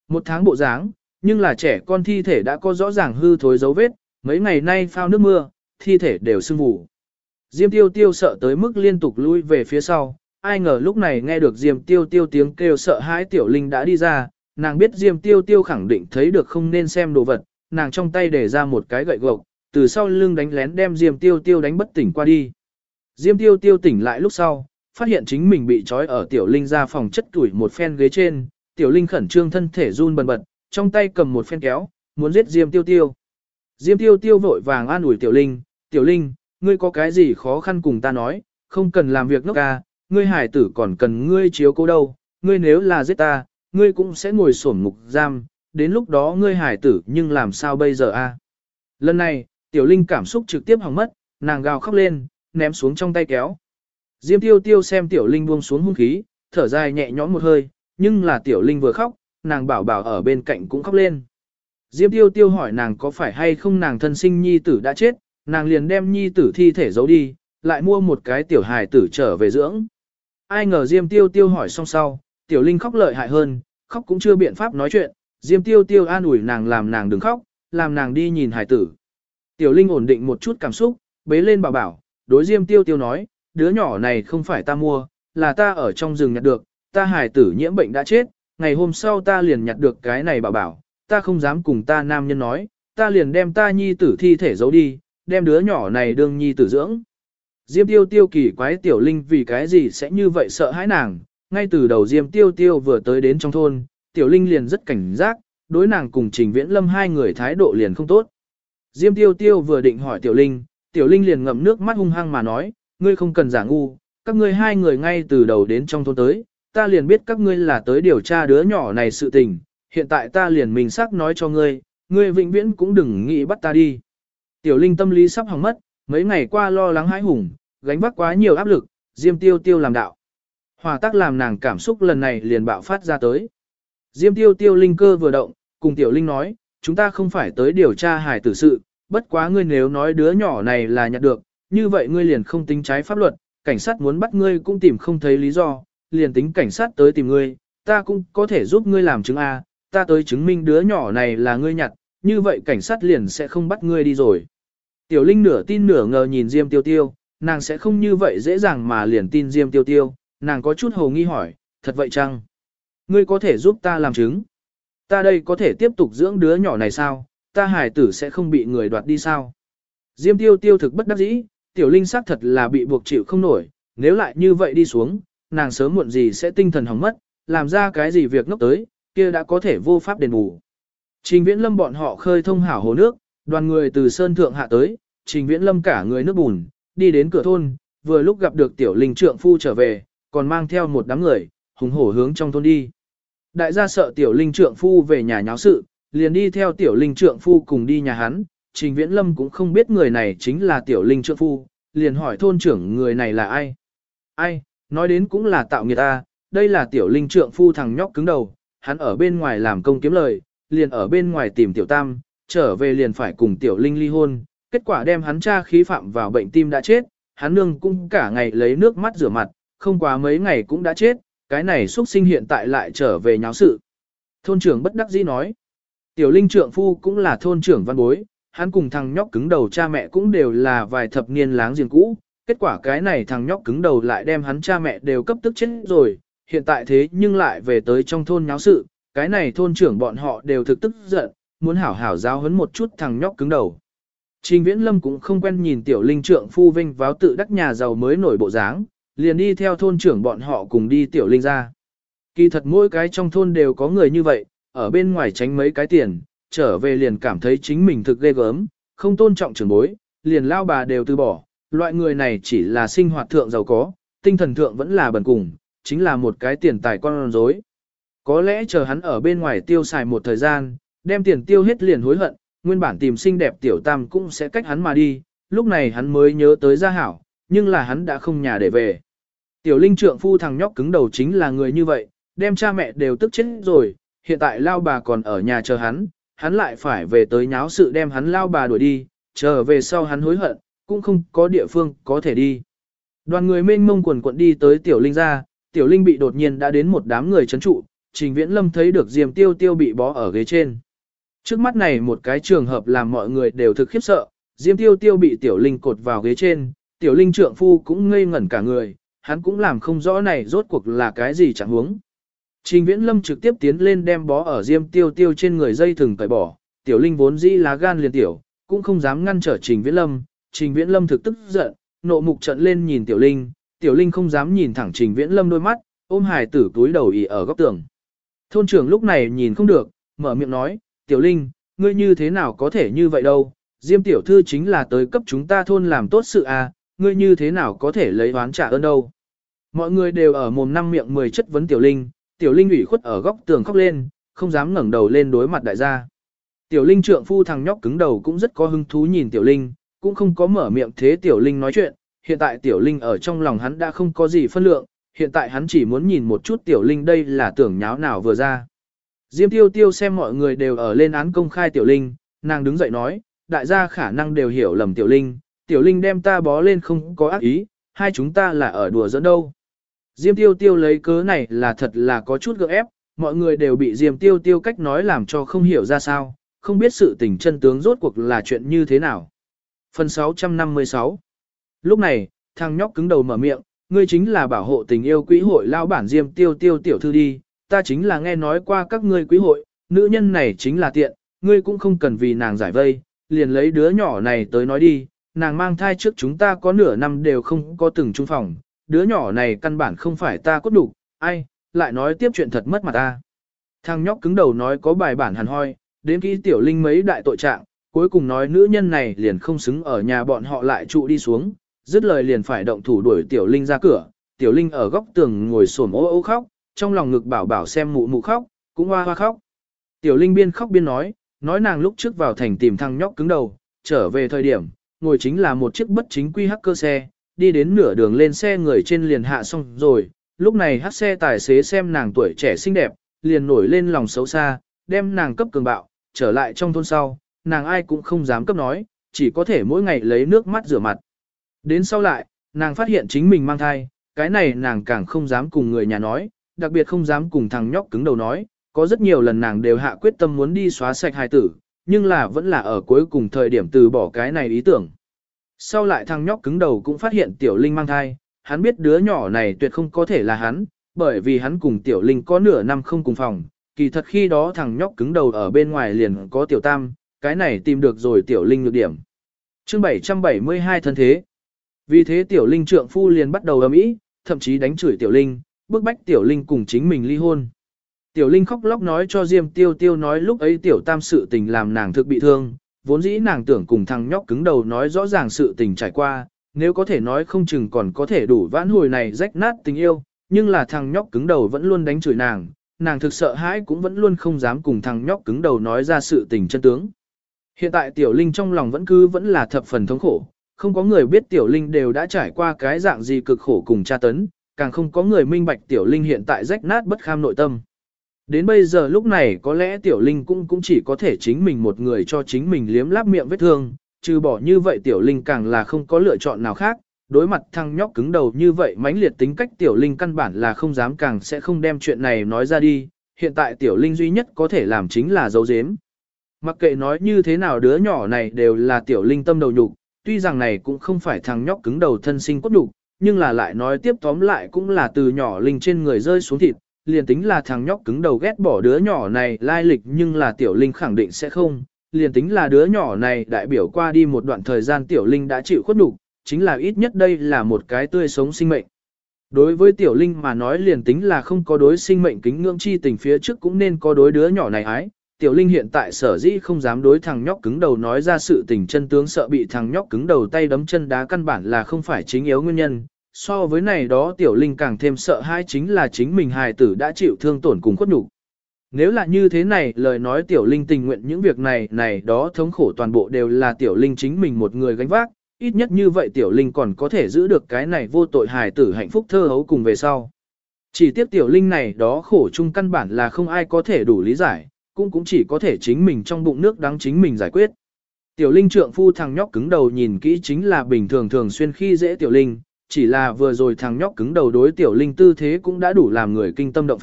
1 tháng bộ dáng, nhưng là trẻ con thi thể đã có rõ ràng hư thối dấu vết, mấy ngày nay phao nước mưa, thi thể đều sưng vù. Diêm Tiêu Tiêu sợ tới mức liên tục lui về phía sau, ai ngờ lúc này nghe được Diêm Tiêu Tiêu tiếng kêu sợ hãi Tiểu Linh đã đi ra, nàng biết Diêm Tiêu Tiêu khẳng định thấy được không nên xem đồ vật, nàng trong tay để ra một cái gậy gộc, từ sau lưng đánh lén đem Diêm Tiêu Tiêu đánh bất tỉnh qua đi. Diêm Tiêu Tiêu tỉnh lại lúc sau, phát hiện chính mình bị trói ở Tiểu Linh ra phòng chất tuổi một phen ghế trên, Tiểu Linh khẩn trương thân thể run bần bật, trong tay cầm một phen kéo, muốn giết Diêm Tiêu Tiêu. Diêm Tiêu Tiêu vội vàng an ủi Tiểu Linh, Tiểu Linh, ngươi có cái gì khó khăn cùng ta nói, không cần làm việc ngốc ca, ngươi hải tử còn cần ngươi chiếu cố đâu, ngươi nếu là giết ta, ngươi cũng sẽ ngồi xổm ngục giam, đến lúc đó ngươi hải tử nhưng làm sao bây giờ a? Lần này, Tiểu Linh cảm xúc trực tiếp hỏng mất, nàng gào khóc lên, ném xuống trong tay kéo. Diêm Tiêu Tiêu xem Tiểu Linh buông xuống hung khí, thở dài nhẹ nhõm một hơi, nhưng là Tiểu Linh vừa khóc, nàng bảo bảo ở bên cạnh cũng khóc lên. Diêm Tiêu Tiêu hỏi nàng có phải hay không nàng thân sinh nhi tử đã chết, nàng liền đem nhi tử thi thể giấu đi, lại mua một cái tiểu hài tử trở về dưỡng. Ai ngờ Diêm Tiêu Tiêu hỏi xong sau, Tiểu Linh khóc lợi hại hơn, khóc cũng chưa biện pháp nói chuyện, Diêm Tiêu Tiêu an ủi nàng làm nàng đừng khóc, làm nàng đi nhìn hài tử. Tiểu Linh ổn định một chút cảm xúc, bế lên bảo bảo, đối Diêm Tiêu Tiêu nói, đứa nhỏ này không phải ta mua, là ta ở trong rừng nhặt được, ta hài tử nhiễm bệnh đã chết, ngày hôm sau ta liền nhặt được cái này bảo bảo, ta không dám cùng ta nam nhân nói, ta liền đem ta nhi tử thi thể giấu đi, đem đứa nhỏ này đương nhi tử dưỡng. Diêm Tiêu Tiêu kỳ quái Tiểu Linh vì cái gì sẽ như vậy sợ hãi nàng, ngay từ đầu Diêm Tiêu Tiêu vừa tới đến trong thôn, Tiểu Linh liền rất cảnh giác, đối nàng cùng Trình Viễn Lâm hai người thái độ liền không tốt. Diêm Tiêu Tiêu vừa định hỏi Tiểu Linh liền ngậm nước mắt hung hăng mà nói, ngươi không cần giả ngu, các ngươi hai người ngay từ đầu đến trong thôn tới, ta liền biết các ngươi là tới điều tra đứa nhỏ này sự tình, hiện tại ta liền mình xác nói cho ngươi, ngươi vĩnh viễn cũng đừng nghĩ bắt ta đi. Tiểu Linh tâm lý sắp hỏng mất, mấy ngày qua lo lắng hãi hùng, gánh vác quá nhiều áp lực, Diêm Tiêu Tiêu làm đạo. Hòa tác làm nàng cảm xúc lần này liền bạo phát ra tới. Diêm Tiêu Tiêu linh cơ vừa động, cùng Tiểu Linh nói, chúng ta không phải tới điều tra hài tử sự, bất quá ngươi nếu nói đứa nhỏ này là nhặt được, như vậy ngươi liền không tính trái pháp luật, cảnh sát muốn bắt ngươi cũng tìm không thấy lý do, liền tính cảnh sát tới tìm ngươi, ta cũng có thể giúp ngươi làm chứng A, ta tới chứng minh đứa nhỏ này là ngươi nhặt, như vậy cảnh sát liền sẽ không bắt ngươi đi rồi. Tiểu Linh nửa tin nửa ngờ nhìn Diêm Tiêu Tiêu, nàng sẽ không như vậy dễ dàng mà liền tin Diêm Tiêu Tiêu, nàng có chút hồ nghi hỏi, thật vậy chăng? Ngươi có thể giúp ta làm chứng? Ta đây có thể tiếp tục dưỡng đứa nhỏ này sao? Ta hài tử sẽ không bị người đoạt đi sao? Diêm Tiêu Tiêu thực bất đắc dĩ, Tiểu Linh xác thật là bị buộc chịu không nổi, nếu lại như vậy đi xuống, nàng sớm muộn gì sẽ tinh thần hỏng mất, làm ra cái gì việc ngốc tới, kia đã có thể vô pháp đền bù. Trình Viễn Lâm bọn họ khơi thông hảo hồ nước, đoàn người từ sơn thượng hạ tới, Trình Viễn Lâm cả người nước bùn, đi đến cửa thôn, vừa lúc gặp được Tiểu Linh trượng phu trở về, còn mang theo một đám người, hùng hổ hướng trong thôn đi. Đại gia sợ Tiểu Linh trượng phu về nhà nháo sự, liền đi theo Tiểu Linh trượng phu cùng đi nhà hắn, Trình Viễn Lâm cũng không biết người này chính là Tiểu Linh trượng phu, liền hỏi thôn trưởng người này là ai. Ai, nói đến cũng là tạo nghiệt ta, đây là Tiểu Linh trượng phu thằng nhóc cứng đầu, hắn ở bên ngoài làm công kiếm lời, liền ở bên ngoài tìm Tiểu Tam, trở về liền phải cùng Tiểu Linh ly hôn, kết quả đem hắn cha khí phạm vào bệnh tim đã chết, hắn nương cũng cả ngày lấy nước mắt rửa mặt, không quá mấy ngày cũng đã chết, cái này xuất sinh hiện tại lại trở về nháo sự. Thôn trưởng bất đắc dĩ nói, Tiểu Linh trượng phu cũng là thôn trưởng văn bối, hắn cùng thằng nhóc cứng đầu cha mẹ cũng đều là vài thập niên láng giềng cũ, kết quả cái này thằng nhóc cứng đầu lại đem hắn cha mẹ đều cấp tức chết rồi, hiện tại thế nhưng lại về tới trong thôn nháo sự, cái này thôn trưởng bọn họ đều thực tức giận, muốn hảo hảo giáo huấn một chút thằng nhóc cứng đầu. Trình Viễn Lâm cũng không quen nhìn Tiểu Linh trượng phu vinh váo tự đắc nhà giàu mới nổi bộ dáng, liền đi theo thôn trưởng bọn họ cùng đi Tiểu Linh ra. Kỳ thật mỗi cái trong thôn đều có người như vậy, ở bên ngoài tránh mấy cái tiền, trở về liền cảm thấy chính mình thực ghê gớm, không tôn trọng trưởng bối, liền lao bà đều từ bỏ. Loại người này chỉ là sinh hoạt thượng giàu có, tinh thần thượng vẫn là bần cùng, chính là một cái tiền tài con rối. Có lẽ chờ hắn ở bên ngoài tiêu xài một thời gian, đem tiền tiêu hết liền hối hận, nguyên bản tìm xinh đẹp Tiểu Tam cũng sẽ cách hắn mà đi, lúc này hắn mới nhớ tới Gia Hảo, nhưng là hắn đã không nhà để về. Tiểu Linh trượng phu thằng nhóc cứng đầu chính là người như vậy, đem cha mẹ đều tức chết rồi, hiện tại lao bà còn ở nhà chờ hắn lại phải về tới nháo sự đem hắn lao bà đuổi đi, chờ về sau hắn hối hận, cũng không có địa phương có thể đi. Đoàn người mênh mông quần quận đi tới Tiểu Linh ra, Tiểu Linh bị đột nhiên đã đến một đám người trấn trụ, Trình Viễn Lâm thấy được Diêm Tiêu Tiêu bị bó ở ghế trên. Trước mắt này một cái trường hợp làm mọi người đều thực khiếp sợ, Diêm Tiêu Tiêu bị Tiểu Linh cột vào ghế trên, Tiểu Linh trượng phu cũng ngây ngẩn cả người, hắn cũng làm không rõ này rốt cuộc là cái gì chẳng huống. Trình Viễn Lâm trực tiếp tiến lên đem bó ở Diêm Tiêu Tiêu trên người dây thừng cởi bỏ, Tiểu Linh vốn dĩ lá gan liền tiểu, cũng không dám ngăn trở Trình Viễn Lâm, Trình Viễn Lâm thực tức giận, nộ mục trợn lên nhìn Tiểu Linh, Tiểu Linh không dám nhìn thẳng Trình Viễn Lâm đôi mắt, ôm hài tử túi đầu ỉ ở góc tường. Thôn trưởng lúc này nhìn không được, mở miệng nói, Tiểu Linh, ngươi như thế nào có thể như vậy đâu, Diêm tiểu thư chính là tới cấp chúng ta thôn làm tốt sự à, ngươi như thế nào có thể lấy oán trả ơn đâu. Mọi người đều ở mồm năm miệng 10 chất vấn Tiểu Linh, Tiểu Linh ủy khuất ở góc tường khóc lên, không dám ngẩng đầu lên đối mặt đại gia. Tiểu Linh trượng phu thằng nhóc cứng đầu cũng rất có hứng thú nhìn Tiểu Linh, cũng không có mở miệng thế Tiểu Linh nói chuyện, hiện tại Tiểu Linh ở trong lòng hắn đã không có gì phân lượng, hiện tại hắn chỉ muốn nhìn một chút Tiểu Linh đây là tưởng nháo nào vừa ra. Diêm Tiêu Tiêu xem mọi người đều ở lên án công khai Tiểu Linh, nàng đứng dậy nói, đại gia khả năng đều hiểu lầm Tiểu Linh đem ta bó lên không có ác ý, hai chúng ta là ở đùa giỡn đâu. Diêm Tiêu Tiêu lấy cớ này là thật là có chút gượng ép, mọi người đều bị Diêm Tiêu Tiêu cách nói làm cho không hiểu ra sao, không biết sự tình chân tướng rốt cuộc là chuyện như thế nào. Phần 656. Lúc này, thằng nhóc cứng đầu mở miệng, ngươi chính là bảo hộ tình yêu quỹ hội lao bản Diêm Tiêu Tiêu tiểu thư đi, ta chính là nghe nói qua các ngươi quỹ hội, nữ nhân này chính là tiện, ngươi cũng không cần vì nàng giải vây, liền lấy đứa nhỏ này tới nói đi, nàng mang thai trước chúng ta có nửa năm đều không có từng chung phòng, đứa nhỏ này căn bản không phải ta cốt đủ, ai, lại nói tiếp chuyện thật mất mặt ta. Thằng nhóc cứng đầu nói có bài bản hẳn hoi, đến khi Tiểu Linh mấy đại tội trạng, cuối cùng nói nữ nhân này liền không xứng ở nhà bọn họ lại trụ đi xuống, dứt lời liền phải động thủ đuổi Tiểu Linh ra cửa, Tiểu Linh ở góc tường ngồi xổm ô ô khóc, trong lòng ngực bảo bảo xem mụ mụ khóc, cũng hoa hoa khóc. Tiểu Linh biên khóc biên nói nàng lúc trước vào thành tìm thằng nhóc cứng đầu, trở về thời điểm, ngồi chính là một chiếc bất chính quy hacker xe, đi đến nửa đường lên xe người trên liền hạ xong rồi, lúc này hát xe tài xế xem nàng tuổi trẻ xinh đẹp, liền nổi lên lòng xấu xa, đem nàng cấp cường bạo, trở lại trong thôn sau, nàng ai cũng không dám cấp nói, chỉ có thể mỗi ngày lấy nước mắt rửa mặt. Đến sau lại, nàng phát hiện chính mình mang thai, cái này nàng càng không dám cùng người nhà nói, đặc biệt không dám cùng thằng nhóc cứng đầu nói, có rất nhiều lần nàng đều hạ quyết tâm muốn đi xóa sạch hài tử, nhưng là vẫn là ở cuối cùng thời điểm từ bỏ cái này ý tưởng. Sau lại thằng nhóc cứng đầu cũng phát hiện Tiểu Linh mang thai, hắn biết đứa nhỏ này tuyệt không có thể là hắn, bởi vì hắn cùng Tiểu Linh có nửa năm không cùng phòng, kỳ thật khi đó thằng nhóc cứng đầu ở bên ngoài liền có Tiểu Tam, cái này tìm được rồi Tiểu Linh nhược điểm. Chương 772 thân thế. Vì thế Tiểu Linh trượng phu liền bắt đầu ầm ĩ, thậm chí đánh chửi Tiểu Linh, bức bách Tiểu Linh cùng chính mình ly hôn. Tiểu Linh khóc lóc nói cho Diêm Tiêu Tiêu nói lúc ấy Tiểu Tam sự tình làm nàng thực bị thương, vốn dĩ nàng tưởng cùng thằng nhóc cứng đầu nói rõ ràng sự tình trải qua, nếu có thể nói không chừng còn có thể đủ vãn hồi này rách nát tình yêu, nhưng là thằng nhóc cứng đầu vẫn luôn đánh chửi nàng thực sợ hãi cũng vẫn luôn không dám cùng thằng nhóc cứng đầu nói ra sự tình chân tướng. Hiện tại Tiểu Linh trong lòng vẫn là thập phần thống khổ, không có người biết Tiểu Linh đều đã trải qua cái dạng gì cực khổ cùng tra tấn, càng không có người minh bạch Tiểu Linh hiện tại rách nát bất kham nội tâm. Đến bây giờ lúc này có lẽ Tiểu Linh cũng chỉ có thể chính mình một người cho chính mình liếm láp miệng vết thương, trừ bỏ như vậy Tiểu Linh càng là không có lựa chọn nào khác, đối mặt thằng nhóc cứng đầu như vậy mãnh liệt tính cách Tiểu Linh căn bản là không dám càng sẽ không đem chuyện này nói ra đi, hiện tại Tiểu Linh duy nhất có thể làm chính là giấu giếm. Mặc kệ nói như thế nào đứa nhỏ này đều là Tiểu Linh tâm đầu nhục, tuy rằng này cũng không phải thằng nhóc cứng đầu thân sinh cốt nhục, nhưng là lại nói tiếp tóm lại cũng là từ nhỏ Linh trên người rơi xuống thịt, liền tính là thằng nhóc cứng đầu ghét bỏ đứa nhỏ này lai lịch nhưng là Tiểu Linh khẳng định sẽ không, liền tính là đứa nhỏ này đại biểu qua đi một đoạn thời gian Tiểu Linh đã chịu khuất nhục, chính là ít nhất đây là một cái tươi sống sinh mệnh. Đối với Tiểu Linh mà nói liền tính là không có đối sinh mệnh kính ngưỡng chi tình phía trước cũng nên có đối đứa nhỏ này ái. Tiểu Linh hiện tại sở dĩ không dám đối thằng nhóc cứng đầu nói ra sự tình chân tướng sợ bị thằng nhóc cứng đầu tay đấm chân đá căn bản là không phải chính yếu nguyên nhân. So với này đó Tiểu Linh càng thêm sợ hãi chính là chính mình hài tử đã chịu thương tổn cùng khuất nhục. Nếu là như thế này lời nói Tiểu Linh tình nguyện những việc này đó thống khổ toàn bộ đều là Tiểu Linh chính mình một người gánh vác, ít nhất như vậy Tiểu Linh còn có thể giữ được cái này vô tội hài tử hạnh phúc thơ hấu cùng về sau. Chỉ tiếc Tiểu Linh này đó khổ chung căn bản là không ai có thể đủ lý giải, cũng chỉ có thể chính mình trong bụng nước đắng chính mình giải quyết. Tiểu Linh trượng phu thằng nhóc cứng đầu nhìn kỹ chính là bình thường thường xuyên khi dễ Tiểu Linh, chỉ là vừa rồi thằng nhóc cứng đầu đối Tiểu Linh tư thế cũng đã đủ làm người kinh tâm động phách,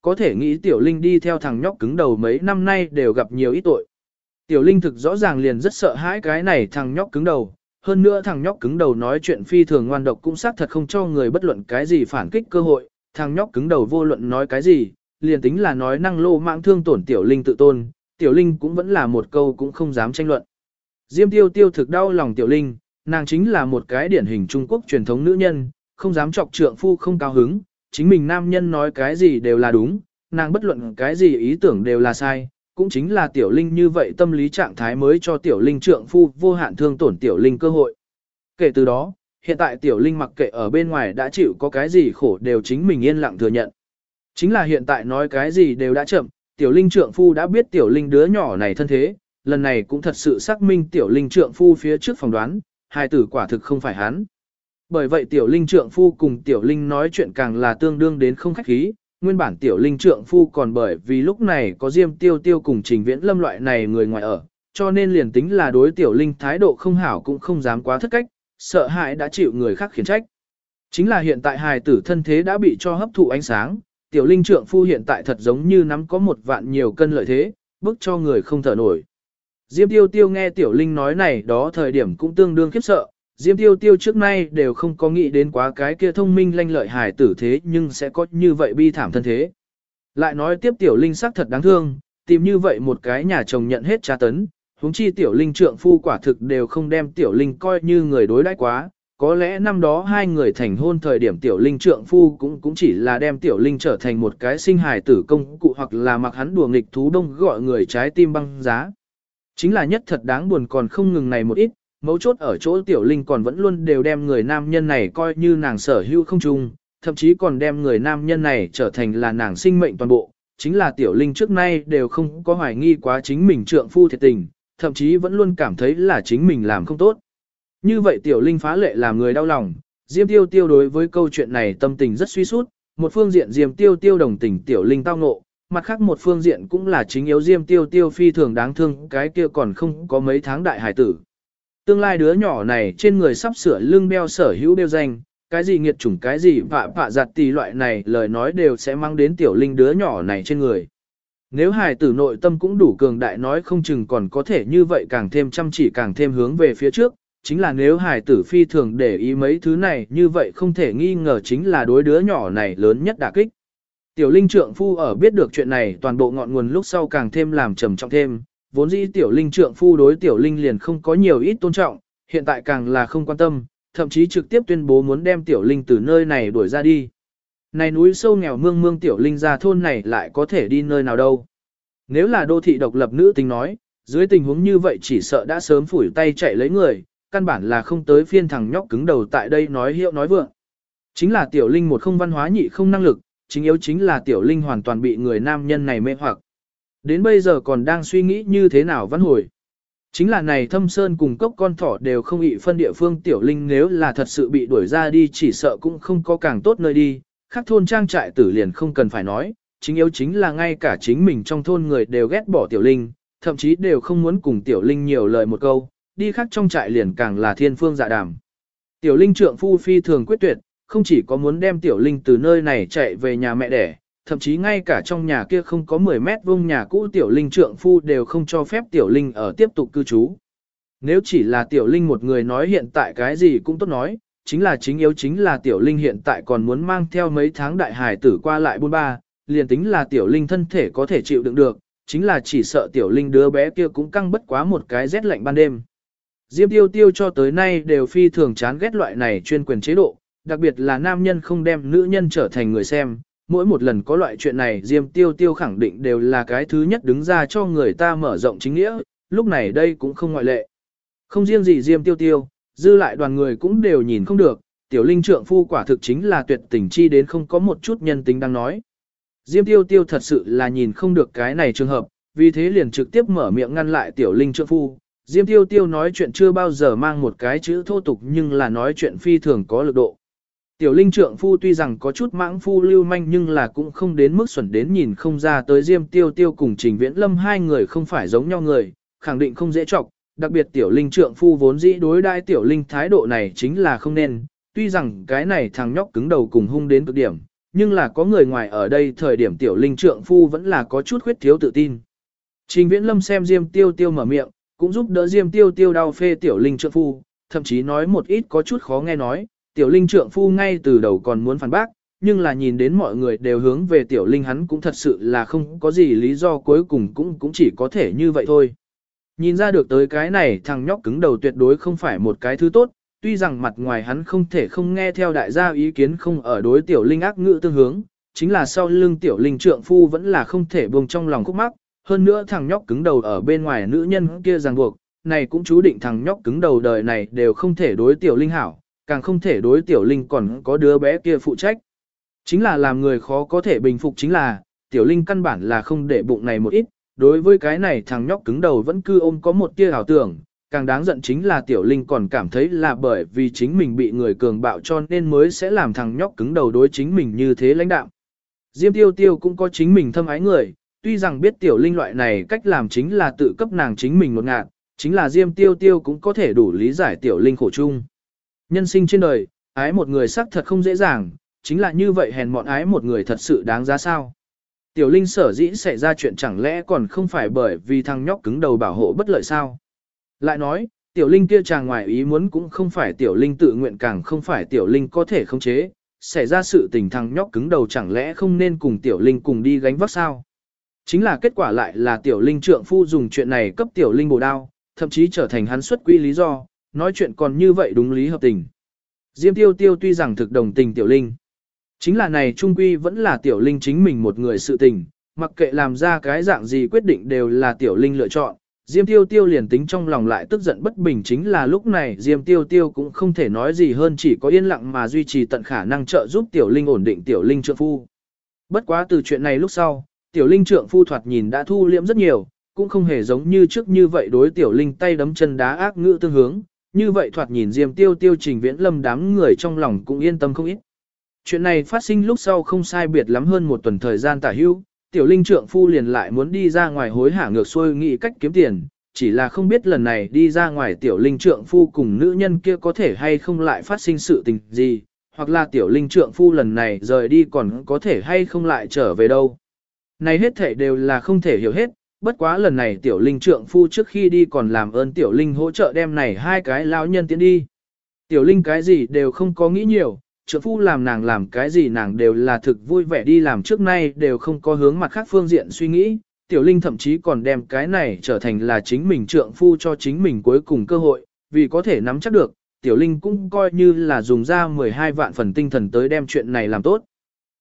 có thể nghĩ Tiểu Linh đi theo thằng nhóc cứng đầu mấy năm nay đều gặp nhiều ít tội. Tiểu Linh thực rõ ràng liền rất sợ hãi cái này thằng nhóc cứng đầu, hơn nữa thằng nhóc cứng đầu nói chuyện phi thường ngoan độc cũng xác thật không cho người bất luận cái gì phản kích cơ hội, thằng nhóc cứng đầu vô luận nói cái gì, liền tính là nói năng lô mạng thương tổn Tiểu Linh tự tôn, Tiểu Linh cũng vẫn là một câu cũng không dám tranh luận. Diêm Tiêu Tiêu thực đau lòng Tiểu Linh, nàng chính là một cái điển hình Trung Quốc truyền thống nữ nhân, không dám chọc trượng phu không cao hứng, chính mình nam nhân nói cái gì đều là đúng, nàng bất luận cái gì ý tưởng đều là sai, cũng chính là Tiểu Linh như vậy tâm lý trạng thái mới cho Tiểu Linh trượng phu vô hạn thương tổn Tiểu Linh cơ hội. Kể từ đó, hiện tại Tiểu Linh mặc kệ ở bên ngoài đã chịu có cái gì khổ đều chính mình yên lặng thừa nhận. Chính là hiện tại nói cái gì đều đã chậm, Tiểu Linh trượng phu đã biết Tiểu Linh đứa nhỏ này thân thế, lần này cũng thật sự xác minh Tiểu Linh trượng phu phía trước phỏng đoán, hài tử quả thực không phải hắn. Bởi vậy Tiểu Linh trượng phu cùng Tiểu Linh nói chuyện càng là tương đương đến không khách khí, nguyên bản Tiểu Linh trượng phu còn bởi vì lúc này có Diêm Tiêu Tiêu cùng Trình Viễn Lâm loại này người ngoài ở, cho nên liền tính là đối Tiểu Linh thái độ không hảo cũng không dám quá thất cách, sợ hãi đã chịu người khác khiển trách. Chính là hiện tại hài tử thân thế đã bị cho hấp thụ ánh sáng, Tiểu Linh trượng phu hiện tại thật giống như nắm có một vạn nhiều cân lợi thế, bức cho người không thở nổi. Diêm Tiêu Tiêu nghe Tiểu Linh nói này đó thời điểm cũng tương đương khiếp sợ, Diêm Tiêu Tiêu trước nay đều không có nghĩ đến quá cái kia thông minh lanh lợi hài tử thế nhưng sẽ có như vậy bi thảm thân thế. Lại nói tiếp Tiểu Linh sắc thật đáng thương, tìm như vậy một cái nhà chồng nhận hết tra tấn, huống chi Tiểu Linh trượng phu quả thực đều không đem Tiểu Linh coi như người đối đãi quá. Có lẽ năm đó hai người thành hôn thời điểm Tiểu Linh trượng phu cũng chỉ là đem Tiểu Linh trở thành một cái sinh hài tử công cụ hoặc là mặc hắn đùa nghịch thú đông gọi người trái tim băng giá. Chính là nhất thật đáng buồn còn không ngừng này một ít, mấu chốt ở chỗ Tiểu Linh còn vẫn luôn đều đem người nam nhân này coi như nàng sở hữu không chung, thậm chí còn đem người nam nhân này trở thành là nàng sinh mệnh toàn bộ. Chính là Tiểu Linh trước nay đều không có hoài nghi quá chính mình trượng phu thiệt tình, thậm chí vẫn luôn cảm thấy là chính mình làm không tốt. Như vậy Tiểu Linh phá lệ làm người đau lòng, Diêm Tiêu Tiêu đối với câu chuyện này tâm tình rất suy sút, một phương diện Diêm Tiêu Tiêu đồng tình Tiểu Linh tao ngộ, mặt khác một phương diện cũng là chính yếu Diêm Tiêu Tiêu phi thường đáng thương cái kia còn không có mấy tháng đại hải tử. Tương lai đứa nhỏ này trên người sắp sửa lưng đeo sở hữu đeo danh, cái gì nghiệt chủng cái gì vạ giặt tì loại này lời nói đều sẽ mang đến Tiểu Linh đứa nhỏ này trên người. Nếu hài tử nội tâm cũng đủ cường đại nói không chừng còn có thể như vậy càng thêm chăm chỉ càng thêm hướng về phía trước, chính là nếu hài tử phi thường để ý mấy thứ này như vậy không thể nghi ngờ chính là đối đứa nhỏ này lớn nhất đả kích. Tiểu Linh trượng phu ở biết được chuyện này toàn bộ ngọn nguồn lúc sau càng thêm làm trầm trọng thêm, vốn dĩ Tiểu Linh trượng phu đối Tiểu Linh liền không có nhiều ít tôn trọng, hiện tại càng là không quan tâm, thậm chí trực tiếp tuyên bố muốn đem Tiểu Linh từ nơi này đuổi ra đi. Này núi sâu nghèo mương Tiểu Linh ra thôn này lại có thể đi nơi nào đâu. Nếu là đô thị độc lập nữ tính nói, dưới tình huống như vậy chỉ sợ đã sớm phủi tay chạy lấy người, căn bản là không tới phiên thằng nhóc cứng đầu tại đây nói hiệu nói vượng. Chính là Tiểu Linh một không văn hóa nhị không năng lực, chính yếu chính là Tiểu Linh hoàn toàn bị người nam nhân này mê hoặc. Đến bây giờ còn đang suy nghĩ như thế nào văn hồi. Chính là này Thâm Sơn cùng cốc con thỏ đều không ị phân địa phương Tiểu Linh nếu là thật sự bị đuổi ra đi chỉ sợ cũng không có càng tốt nơi đi, khác thôn trang trại tử liền không cần phải nói, chính yếu chính là ngay cả chính mình trong thôn người đều ghét bỏ Tiểu Linh, thậm chí đều không muốn cùng Tiểu Linh nhiều lời một câu, đi khác trong trại liền càng là thiên phương dạ đàm. Tiểu Linh trượng phu phi thường quyết tuyệt, không chỉ có muốn đem Tiểu Linh từ nơi này chạy về nhà mẹ đẻ, thậm chí ngay cả trong nhà kia không có 10 mét vuông nhà cũ Tiểu Linh trượng phu đều không cho phép Tiểu Linh ở tiếp tục cư trú. Nếu chỉ là Tiểu Linh một người nói hiện tại cái gì cũng tốt nói, chính là chính yếu chính là Tiểu Linh hiện tại còn muốn mang theo mấy tháng đại hải tử qua lại bôn ba, liền tính là Tiểu Linh thân thể có thể chịu đựng được, chính là chỉ sợ Tiểu Linh đứa bé kia cũng căng bất quá một cái rét lạnh ban đêm. Diêm Tiêu Tiêu cho tới nay đều phi thường chán ghét loại này chuyên quyền chế độ, đặc biệt là nam nhân không đem nữ nhân trở thành người xem. Mỗi một lần có loại chuyện này Diêm Tiêu Tiêu khẳng định đều là cái thứ nhất đứng ra cho người ta mở rộng chính nghĩa, lúc này đây cũng không ngoại lệ. Không riêng gì Diêm Tiêu Tiêu, dư lại đoàn người cũng đều nhìn không được, Tiểu Linh trượng phu quả thực chính là tuyệt tình chi đến không có một chút nhân tính đang nói. Diêm Tiêu Tiêu thật sự là nhìn không được cái này trường hợp, vì thế liền trực tiếp mở miệng ngăn lại Tiểu Linh trượng phu. Diêm Tiêu Tiêu nói chuyện chưa bao giờ mang một cái chữ thô tục nhưng là nói chuyện phi thường có lực độ. Tiểu Linh trượng phu tuy rằng có chút mãng phu lưu manh nhưng là cũng không đến mức xuẩn đến nhìn không ra tới Diêm Tiêu Tiêu cùng Trình Viễn Lâm hai người không phải giống nhau người, khẳng định không dễ chọc, đặc biệt Tiểu Linh trượng phu vốn dĩ đối đãi Tiểu Linh thái độ này chính là không nên, tuy rằng cái này thằng nhóc cứng đầu cùng hung đến cực điểm, nhưng là có người ngoài ở đây thời điểm tiểu linh trượng phu vẫn là có chút khuyết thiếu tự tin. Trình Viễn Lâm xem Diêm Tiêu Tiêu mở miệng, cũng giúp đỡ Diêm Tiêu Tiêu đau phê tiểu linh trượng phu, thậm chí nói một ít có chút khó nghe nói, tiểu linh trượng phu ngay từ đầu còn muốn phản bác, nhưng là nhìn đến mọi người đều hướng về tiểu linh hắn cũng thật sự là không có gì lý do cuối cùng cũng chỉ có thể như vậy thôi. Nhìn ra được tới cái này thằng nhóc cứng đầu tuyệt đối không phải một cái thứ tốt, tuy rằng mặt ngoài hắn không thể không nghe theo đại gia ý kiến không ở đối tiểu linh ác ngữ tương hướng, chính là sau lưng tiểu linh trượng phu vẫn là không thể buông trong lòng khúc mắc, hơn nữa thằng nhóc cứng đầu ở bên ngoài nữ nhân kia ràng buộc, này cũng chú định thằng nhóc cứng đầu đời này đều không thể đối tiểu linh hảo, càng không thể đối tiểu linh còn có đứa bé kia phụ trách. Chính là làm người khó có thể bình phục chính là, tiểu linh căn bản là không để bụng này một ít, đối với cái này thằng nhóc cứng đầu vẫn cứ ôm có một tia ảo tưởng, càng đáng giận chính là tiểu linh còn cảm thấy là bởi vì chính mình bị người cường bạo cho nên mới sẽ làm thằng nhóc cứng đầu đối chính mình như thế lãnh đạo. Diêm Tiêu Tiêu cũng có chính mình thâm ái người, tuy rằng biết tiểu linh loại này cách làm chính là tự cấp nàng chính mình một ngạt, chính là Diêm Tiêu Tiêu cũng có thể đủ lý giải tiểu linh khổ chung. Nhân sinh trên đời, ái một người xác thật không dễ dàng, chính là như vậy hèn mọn ái một người thật sự đáng giá sao. Tiểu linh sở dĩ xảy ra chuyện chẳng lẽ còn không phải bởi vì thằng nhóc cứng đầu bảo hộ bất lợi sao. Lại nói, tiểu linh kia chàng ngoài ý muốn cũng không phải tiểu linh tự nguyện càng không phải tiểu linh có thể khống chế, xảy ra sự tình thằng nhóc cứng đầu chẳng lẽ không nên cùng tiểu linh cùng đi gánh vác sao. Chính là kết quả lại là tiểu linh trượng phu dùng chuyện này cấp tiểu linh bổ đao, thậm chí trở thành hắn xuất quỹ lý do, nói chuyện còn như vậy đúng lý hợp tình. Diêm Tiêu Tiêu tuy rằng thực đồng tình tiểu linh, chính là này trung quy vẫn là tiểu linh chính mình một người sự tình, mặc kệ làm ra cái dạng gì quyết định đều là tiểu linh lựa chọn. Diêm Tiêu Tiêu liền tính trong lòng lại tức giận bất bình chính là lúc này Diêm Tiêu Tiêu cũng không thể nói gì hơn chỉ có yên lặng mà duy trì tận khả năng trợ giúp tiểu linh ổn định tiểu linh trượng phu. Bất quá từ chuyện này lúc sau, tiểu linh trượng phu thoạt nhìn đã thu liễm rất nhiều, cũng không hề giống như trước như vậy đối tiểu linh tay đấm chân đá ác ngữ tương hướng, như vậy thoạt nhìn Diêm Tiêu Tiêu Trình Viễn Lâm đám người trong lòng cũng yên tâm không ít. Chuyện này phát sinh lúc sau không sai biệt lắm hơn một tuần thời gian tả hữu, tiểu linh trượng phu liền lại muốn đi ra ngoài hối hả ngược xuôi nghĩ cách kiếm tiền, chỉ là không biết lần này đi ra ngoài tiểu linh trượng phu cùng nữ nhân kia có thể hay không lại phát sinh sự tình gì, hoặc là tiểu linh trượng phu lần này rời đi còn có thể hay không lại trở về đâu. Này hết thể đều là không thể hiểu hết, bất quá lần này tiểu linh trượng phu trước khi đi còn làm ơn tiểu linh hỗ trợ đem này hai cái lão nhân tiến đi. Tiểu linh cái gì đều không có nghĩ nhiều, trượng phu làm nàng làm cái gì nàng đều là thực vui vẻ đi làm trước nay đều không có hướng mặt khác phương diện suy nghĩ. Tiểu linh thậm chí còn đem cái này trở thành là chính mình trượng phu cho chính mình cuối cùng cơ hội, vì có thể nắm chắc được, tiểu linh cũng coi như là dùng ra 12 vạn phần tinh thần tới đem chuyện này làm tốt.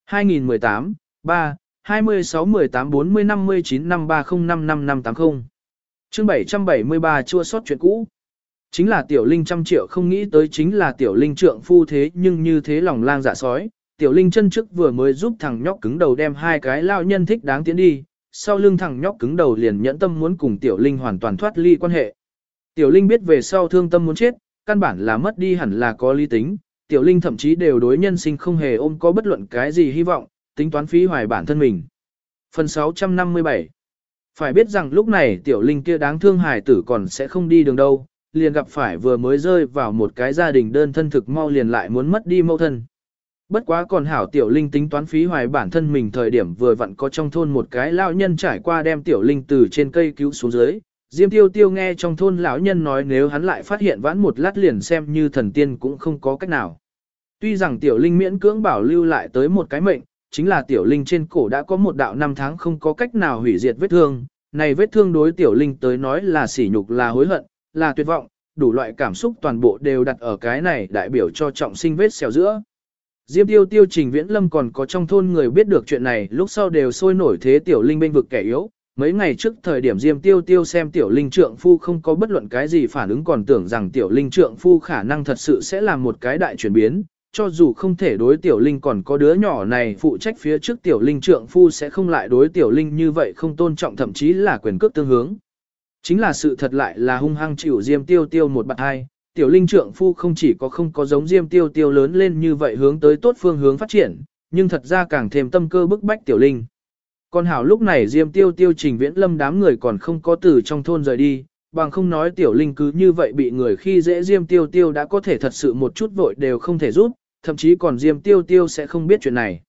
2018, 3, 26 18 40 59 530 55580 chương 773 chua sót chuyện cũ. Chính là tiểu linh trăm triệu không nghĩ tới chính là tiểu linh trượng phu thế nhưng như thế lòng lang dạ sói, tiểu linh chân trước vừa mới giúp thằng nhóc cứng đầu đem hai cái lao nhân thích đáng tiến đi, sau lưng thằng nhóc cứng đầu liền nhẫn tâm muốn cùng tiểu linh hoàn toàn thoát ly quan hệ. Tiểu linh biết về sau thương tâm muốn chết, căn bản là mất đi hẳn là có lý tính, tiểu linh thậm chí đều đối nhân sinh không hề ôm có bất luận cái gì hy vọng, tính toán phí hoài bản thân mình. Phần 657. Phải biết rằng lúc này tiểu linh kia đáng thương hài tử còn sẽ không đi đường đâu, liền gặp phải vừa mới rơi vào một cái gia đình đơn thân thực mau liền lại muốn mất đi mẫu thân. Bất quá còn hảo tiểu linh tính toán phí hoài bản thân mình thời điểm vừa vặn có trong thôn một cái lão nhân trải qua đem tiểu linh từ trên cây cứu xuống dưới. Diêm Tiêu Tiêu nghe trong thôn lão nhân nói nếu hắn lại phát hiện vãn một lát liền xem như thần tiên cũng không có cách nào. Tuy rằng tiểu linh miễn cưỡng bảo lưu lại tới một cái mệnh, chính là tiểu linh trên cổ đã có một đạo năm tháng không có cách nào hủy diệt vết thương. Này vết thương đối tiểu linh tới nói là sỉ nhục là hối hận, là tuyệt vọng, đủ loại cảm xúc toàn bộ đều đặt ở cái này đại biểu cho trọng sinh vết xẻo giữa. Diêm Tiêu Tiêu Trình Viễn Lâm còn có trong thôn người biết được chuyện này lúc sau đều sôi nổi thế tiểu linh bên vực kẻ yếu. Mấy ngày trước thời điểm Diêm Tiêu Tiêu xem tiểu linh trượng phu không có bất luận cái gì phản ứng còn tưởng rằng tiểu linh trượng phu khả năng thật sự sẽ làm một cái đại chuyển biến, cho dù không thể đối tiểu linh còn có đứa nhỏ này phụ trách phía trước tiểu linh trượng phu sẽ không lại đối tiểu linh như vậy không tôn trọng thậm chí là quyền cước tương hướng. Chính là sự thật lại là hung hăng chịu Diêm Tiêu Tiêu một bạn hai, tiểu linh trượng phu không chỉ có không có giống Diêm Tiêu Tiêu lớn lên như vậy hướng tới tốt phương hướng phát triển, nhưng thật ra càng thêm tâm cơ bức bách tiểu linh. Còn hảo lúc này Diêm Tiêu Tiêu Trình Viễn Lâm đám người còn không có từ trong thôn rời đi, bằng không nói tiểu linh cứ như vậy bị người khi dễ Diêm Tiêu Tiêu đã có thể thật sự một chút vội đều không thể giúp, thậm chí còn Diêm Tiêu Tiêu sẽ không biết chuyện này.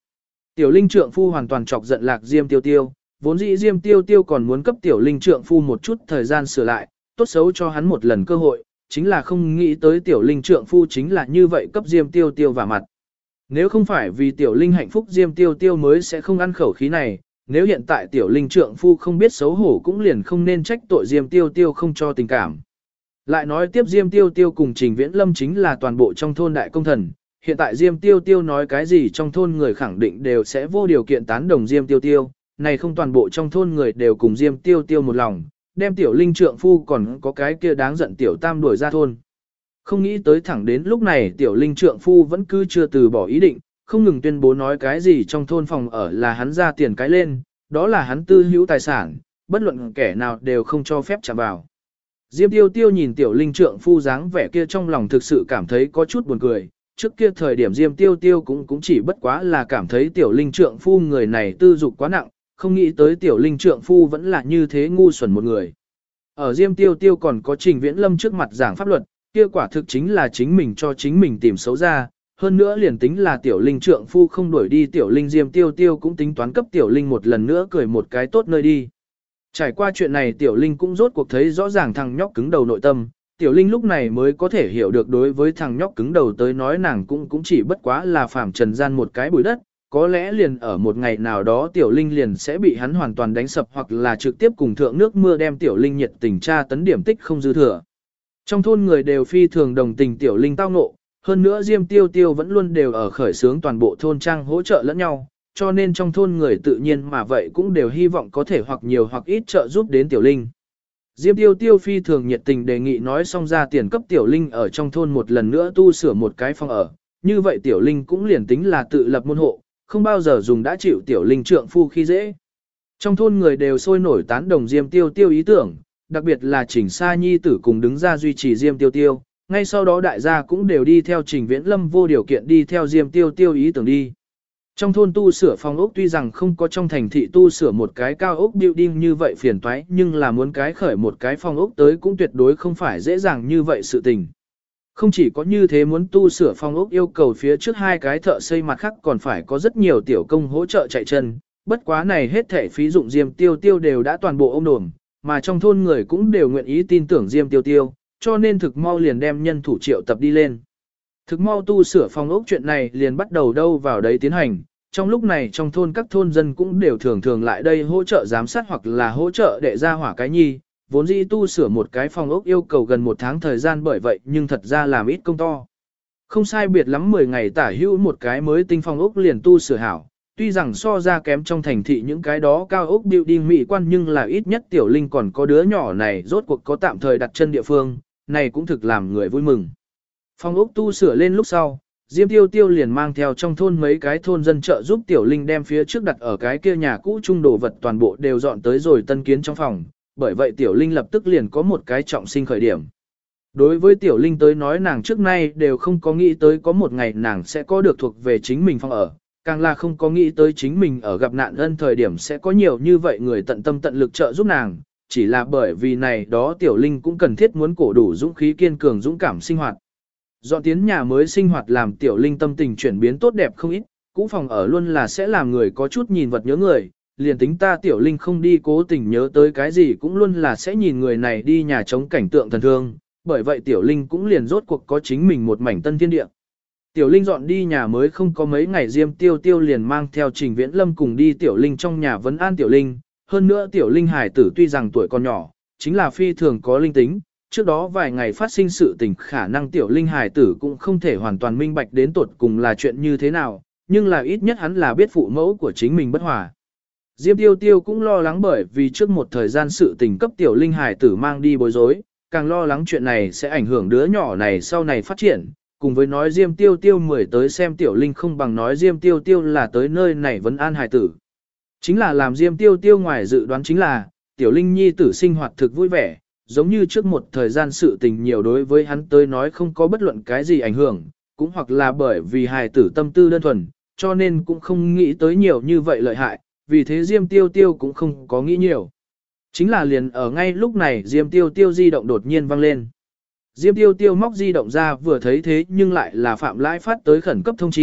Tiểu Linh trượng phu hoàn toàn chọc giận Lạc Diêm Tiêu Tiêu, vốn dĩ Diêm Tiêu Tiêu còn muốn cấp Tiểu Linh trượng phu một chút thời gian sửa lại, tốt xấu cho hắn một lần cơ hội, chính là không nghĩ tới Tiểu Linh trượng phu chính là như vậy cấp Diêm Tiêu Tiêu vào mặt. Nếu không phải vì Tiểu Linh hạnh phúc Diêm Tiêu Tiêu mới sẽ không ăn khẩu khí này, nếu hiện tại Tiểu Linh trượng phu không biết xấu hổ cũng liền không nên trách tội Diêm Tiêu Tiêu không cho tình cảm. Lại nói tiếp Diêm Tiêu Tiêu cùng Trình Viễn Lâm chính là toàn bộ trong thôn đại công thần, hiện tại Diêm Tiêu Tiêu nói cái gì trong thôn người khẳng định đều sẽ vô điều kiện tán đồng Diêm Tiêu Tiêu, này không toàn bộ trong thôn người đều cùng Diêm Tiêu Tiêu một lòng, đem Tiểu Linh trượng phu còn có cái kia đáng giận Tiểu Tam đuổi ra thôn. Không nghĩ tới thẳng đến lúc này Tiểu Linh trượng phu vẫn cứ chưa từ bỏ ý định, không ngừng tuyên bố nói cái gì trong thôn phòng ở là hắn ra tiền cái lên, đó là hắn tư hữu tài sản, bất luận kẻ nào đều không cho phép chạm vào. Diêm Tiêu Tiêu nhìn Tiểu Linh trượng phu dáng vẻ kia trong lòng thực sự cảm thấy có chút buồn cười, trước kia thời điểm Diêm Tiêu Tiêu cũng chỉ bất quá là cảm thấy Tiểu Linh trượng phu người này tư dục quá nặng, không nghĩ tới Tiểu Linh trượng phu vẫn là như thế ngu xuẩn một người. Ở Diêm Tiêu Tiêu còn có Trình Viễn Lâm trước mặt giảng pháp luật, kia quả thực chính là chính mình cho chính mình tìm xấu ra, hơn nữa liền tính là Tiểu Linh trượng phu không đuổi đi Tiểu Linh Diêm Tiêu Tiêu cũng tính toán cấp Tiểu Linh một lần nữa cười một cái tốt nơi đi. Trải qua chuyện này Tiểu Linh cũng rốt cuộc thấy rõ ràng thằng nhóc cứng đầu nội tâm, Tiểu Linh lúc này mới có thể hiểu được đối với thằng nhóc cứng đầu tới nói nàng cũng chỉ bất quá là phàm trần gian một cái bụi đất, có lẽ liền ở một ngày nào đó Tiểu Linh liền sẽ bị hắn hoàn toàn đánh sập hoặc là trực tiếp cùng thượng nước mưa đem Tiểu Linh nhiệt tình tra tấn điểm tích không dư thừa. Trong thôn người đều phi thường đồng tình Tiểu Linh tao ngộ, hơn nữa Diêm Tiêu Tiêu vẫn luôn đều ở khởi xướng toàn bộ thôn trang hỗ trợ lẫn nhau, cho nên trong thôn người tự nhiên mà vậy cũng đều hy vọng có thể hoặc nhiều hoặc ít trợ giúp đến Tiểu Linh. Diêm Tiêu Tiêu phi thường nhiệt tình đề nghị nói xong ra tiền cấp Tiểu Linh ở trong thôn một lần nữa tu sửa một cái phòng ở, như vậy Tiểu Linh cũng liền tính là tự lập môn hộ, không bao giờ dùng đã chịu Tiểu Linh trượng phu khi dễ. Trong thôn người đều sôi nổi tán đồng Diêm Tiêu Tiêu ý tưởng, đặc biệt là Trình Sa Nhi tử cùng đứng ra duy trì Diêm Tiêu Tiêu, ngay sau đó đại gia cũng đều đi theo Trình Viễn Lâm vô điều kiện đi theo Diêm Tiêu Tiêu ý tưởng đi. Trong thôn tu sửa phòng ốc tuy rằng không có trong thành thị tu sửa một cái cao ốc building như vậy phiền toái, nhưng là muốn cái khởi một cái phòng ốc tới cũng tuyệt đối không phải dễ dàng như vậy sự tình. Không chỉ có như thế muốn tu sửa phòng ốc yêu cầu phía trước hai cái thợ xây mặt khác còn phải có rất nhiều tiểu công hỗ trợ chạy chân, bất quá này hết thể phí dụng Diêm Tiêu Tiêu đều đã toàn bộ ôm đồm, mà trong thôn người cũng đều nguyện ý tin tưởng Diêm Tiêu Tiêu, cho nên thực mau liền đem nhân thủ triệu tập đi lên. Thực mau tu sửa phòng ốc chuyện này liền bắt đầu đâu vào đấy tiến hành, trong lúc này trong thôn các thôn dân cũng đều thường thường lại đây hỗ trợ giám sát hoặc là hỗ trợ để ra hỏa cái nhi, vốn dĩ tu sửa một cái phòng ốc yêu cầu gần một tháng thời gian bởi vậy nhưng thật ra làm ít công to. Không sai biệt lắm 10 ngày tả hữu một cái mới tinh phòng ốc liền tu sửa hảo, tuy rằng so ra kém trong thành thị những cái đó cao ốc building mỹ quan nhưng là ít nhất Tiểu Linh còn có đứa nhỏ này rốt cuộc có tạm thời đặt chân địa phương, này cũng thực làm người vui mừng. Phòng ốc tu sửa lên lúc sau, Diêm Tiêu Tiêu liền mang theo trong thôn mấy cái thôn dân trợ giúp Tiểu Linh đem phía trước đặt ở cái kia nhà cũ chung đồ vật toàn bộ đều dọn tới rồi tân kiến trong phòng, bởi vậy Tiểu Linh lập tức liền có một cái trọng sinh khởi điểm. Đối với Tiểu Linh tới nói nàng trước nay đều không có nghĩ tới có một ngày nàng sẽ có được thuộc về chính mình phòng ở, càng là không có nghĩ tới chính mình ở gặp nạn ân thời điểm sẽ có nhiều như vậy người tận tâm tận lực trợ giúp nàng, chỉ là bởi vì này đó Tiểu Linh cũng cần thiết muốn cổ đủ dũng khí kiên cường dũng cảm sinh hoạt. Dọn tiến nhà mới sinh hoạt làm Tiểu Linh tâm tình chuyển biến tốt đẹp không ít, cũ phòng ở luôn là sẽ làm người có chút nhìn vật nhớ người, liền tính ta Tiểu Linh không đi cố tình nhớ tới cái gì cũng luôn là sẽ nhìn người này đi nhà chống cảnh tượng thần thương, bởi vậy Tiểu Linh cũng liền rốt cuộc có chính mình một mảnh tân thiên địa. Tiểu Linh dọn đi nhà mới không có mấy ngày Diêm Tiêu Tiêu liền mang theo Trình Viễn Lâm cùng đi Tiểu Linh trong nhà vấn an Tiểu Linh, hơn nữa Tiểu Linh hài tử tuy rằng tuổi còn nhỏ, chính là phi thường có linh tính, trước đó vài ngày phát sinh sự tình khả năng Tiểu Linh hài tử cũng không thể hoàn toàn minh bạch đến tột cùng là chuyện như thế nào, nhưng là ít nhất hắn là biết phụ mẫu của chính mình bất hòa. Diêm Tiêu Tiêu cũng lo lắng bởi vì trước một thời gian sự tình cấp Tiểu Linh hài tử mang đi bối rối, càng lo lắng chuyện này sẽ ảnh hưởng đứa nhỏ này sau này phát triển, cùng với nói Diêm Tiêu Tiêu mời tới xem Tiểu Linh không bằng nói Diêm Tiêu Tiêu là tới nơi này vấn an hài tử. Chính là làm Diêm Tiêu Tiêu ngoài dự đoán chính là, Tiểu Linh nhi tử sinh hoạt thực vui vẻ, giống như trước một thời gian sự tình nhiều đối với hắn tới nói không có bất luận cái gì ảnh hưởng, cũng hoặc là bởi vì hài tử tâm tư đơn thuần, cho nên cũng không nghĩ tới nhiều như vậy lợi hại, vì thế Diêm Tiêu Tiêu cũng không có nghĩ nhiều. Chính là liền ở ngay lúc này Diêm Tiêu Tiêu di động đột nhiên vang lên. Diêm Tiêu Tiêu móc di động ra vừa thấy thế nhưng lại là Phạm Lãi phát tới khẩn cấp thông chi,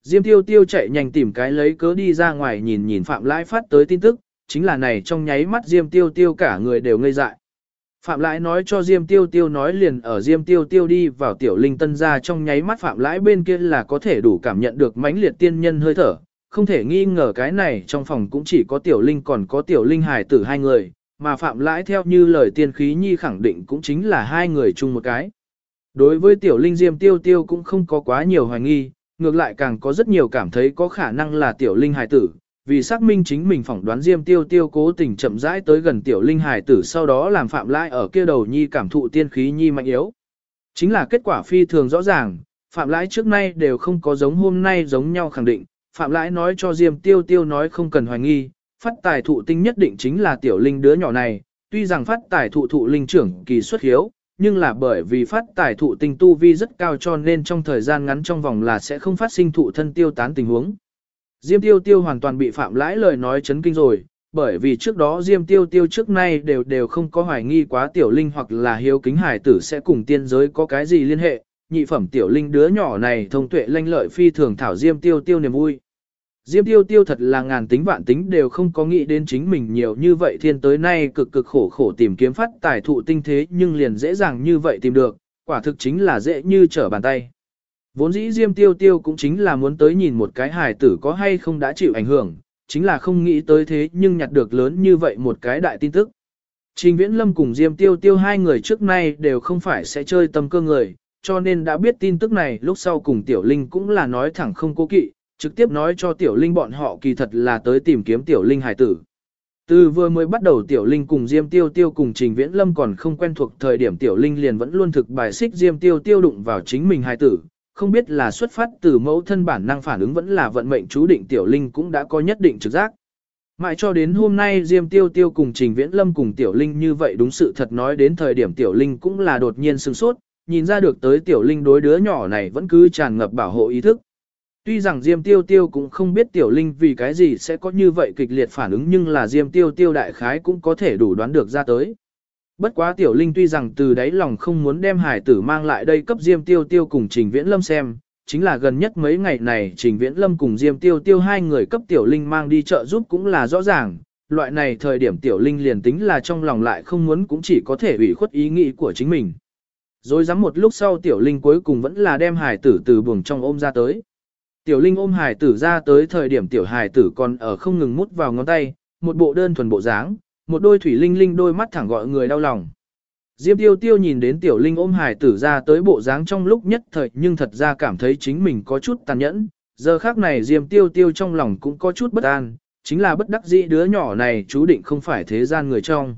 Diêm Tiêu Tiêu chạy nhanh tìm cái lấy cớ đi ra ngoài nhìn nhìn Phạm Lãi phát tới tin tức, chính là này trong nháy mắt Diêm Tiêu Tiêu cả người đều ngây dại. Phạm Lãi nói cho Diêm Tiêu Tiêu nói liền ở Diêm Tiêu Tiêu đi vào Tiểu Linh Tân gia trong nháy mắt Phạm Lãi bên kia là có thể đủ cảm nhận được mãnh liệt tiên nhân hơi thở, không thể nghi ngờ cái này trong phòng cũng chỉ có Tiểu Linh còn có Tiểu Linh hài tử hai người, mà Phạm Lãi theo như lời tiên khí nhi khẳng định cũng chính là hai người chung một cái. Đối với Tiểu Linh Diêm Tiêu Tiêu cũng không có quá nhiều hoài nghi, ngược lại càng có rất nhiều cảm thấy có khả năng là Tiểu Linh hài tử, vì xác minh chính mình phỏng đoán Diêm Tiêu Tiêu cố tình chậm rãi tới gần Tiểu Linh hài tử sau đó làm Phạm Lãi ở kia đầu nhi cảm thụ tiên khí nhi mạnh yếu. Chính là kết quả phi thường rõ ràng, Phạm Lãi trước nay đều không có giống hôm nay giống nhau khẳng định, Phạm Lãi nói cho Diêm Tiêu Tiêu nói không cần hoài nghi, phát tài thụ tinh nhất định chính là Tiểu Linh đứa nhỏ này, tuy rằng phát tài thụ linh trưởng kỳ xuất hiếu, nhưng là bởi vì phát tài thụ tinh tu vi rất cao cho nên trong thời gian ngắn trong vòng là sẽ không phát sinh thụ thân tiêu tán tình huống. Diêm Tiêu Tiêu hoàn toàn bị Phạm Lãi lời nói chấn kinh rồi, bởi vì trước đó Diêm Tiêu Tiêu trước nay đều không có hoài nghi quá Tiểu Linh hoặc là hiếu kính hải tử sẽ cùng tiên giới có cái gì liên hệ, nhị phẩm Tiểu Linh đứa nhỏ này thông tuệ lanh lợi phi thường thảo Diêm Tiêu Tiêu niềm vui. Diêm Tiêu Tiêu thật là ngàn tính vạn tính đều không có nghĩ đến chính mình nhiều như vậy thiên tới nay cực cực khổ khổ tìm kiếm phát tài thụ tinh thế nhưng liền dễ dàng như vậy tìm được, quả thực chính là dễ như trở bàn tay. Vốn dĩ Diêm Tiêu Tiêu cũng chính là muốn tới nhìn một cái hài tử có hay không đã chịu ảnh hưởng, chính là không nghĩ tới thế nhưng nhặt được lớn như vậy một cái đại tin tức. Trình Viễn Lâm cùng Diêm Tiêu Tiêu hai người trước nay đều không phải sẽ chơi tâm cơ người, cho nên đã biết tin tức này lúc sau cùng Tiểu Linh cũng là nói thẳng không cố kỵ, trực tiếp nói cho Tiểu Linh bọn họ kỳ thật là tới tìm kiếm Tiểu Linh hài tử. Từ vừa mới bắt đầu Tiểu Linh cùng Diêm Tiêu Tiêu cùng Trình Viễn Lâm còn không quen thuộc thời điểm Tiểu Linh liền vẫn luôn thực bài xích Diêm Tiêu Tiêu đụng vào chính mình hài tử, không biết là xuất phát từ mẫu thân bản năng phản ứng vẫn là vận mệnh chú định Tiểu Linh cũng đã có nhất định trực giác. Mãi cho đến hôm nay Diêm Tiêu Tiêu cùng Trình Viễn Lâm cùng Tiểu Linh như vậy đúng sự thật nói đến thời điểm Tiểu Linh cũng là đột nhiên sửng sốt, nhìn ra được tới Tiểu Linh đối đứa nhỏ này vẫn cứ tràn ngập bảo hộ ý thức. Tuy rằng Diêm Tiêu Tiêu cũng không biết Tiểu Linh vì cái gì sẽ có như vậy kịch liệt phản ứng nhưng là Diêm Tiêu Tiêu đại khái cũng có thể đủ đoán được ra tới. Bất quá Tiểu Linh tuy rằng từ đáy lòng không muốn đem hải tử mang lại đây cấp Diêm Tiêu Tiêu cùng Trình Viễn Lâm xem, chính là gần nhất mấy ngày này Trình Viễn Lâm cùng Diêm Tiêu Tiêu hai người cấp Tiểu Linh mang đi chợ giúp cũng là rõ ràng, loại này thời điểm Tiểu Linh liền tính là trong lòng lại không muốn cũng chỉ có thể ủy khuất ý nghĩ của chính mình. Rồi dám một lúc sau Tiểu Linh cuối cùng vẫn là đem hải tử từ buồng trong ôm ra tới. Tiểu Linh ôm hải tử ra tới thời điểm tiểu hải tử còn ở không ngừng mút vào ngón tay, một bộ đơn thuần bộ dáng, một đôi thủy linh linh đôi mắt thẳng gọi người đau lòng. Diêm Tiêu Tiêu nhìn đến Tiểu Linh ôm hải tử ra tới bộ dáng trong lúc nhất thời nhưng thật ra cảm thấy chính mình có chút tàn nhẫn, giờ khác này Diêm Tiêu Tiêu trong lòng cũng có chút bất an, chính là bất đắc dĩ đứa nhỏ này chú định không phải thế gian người trong.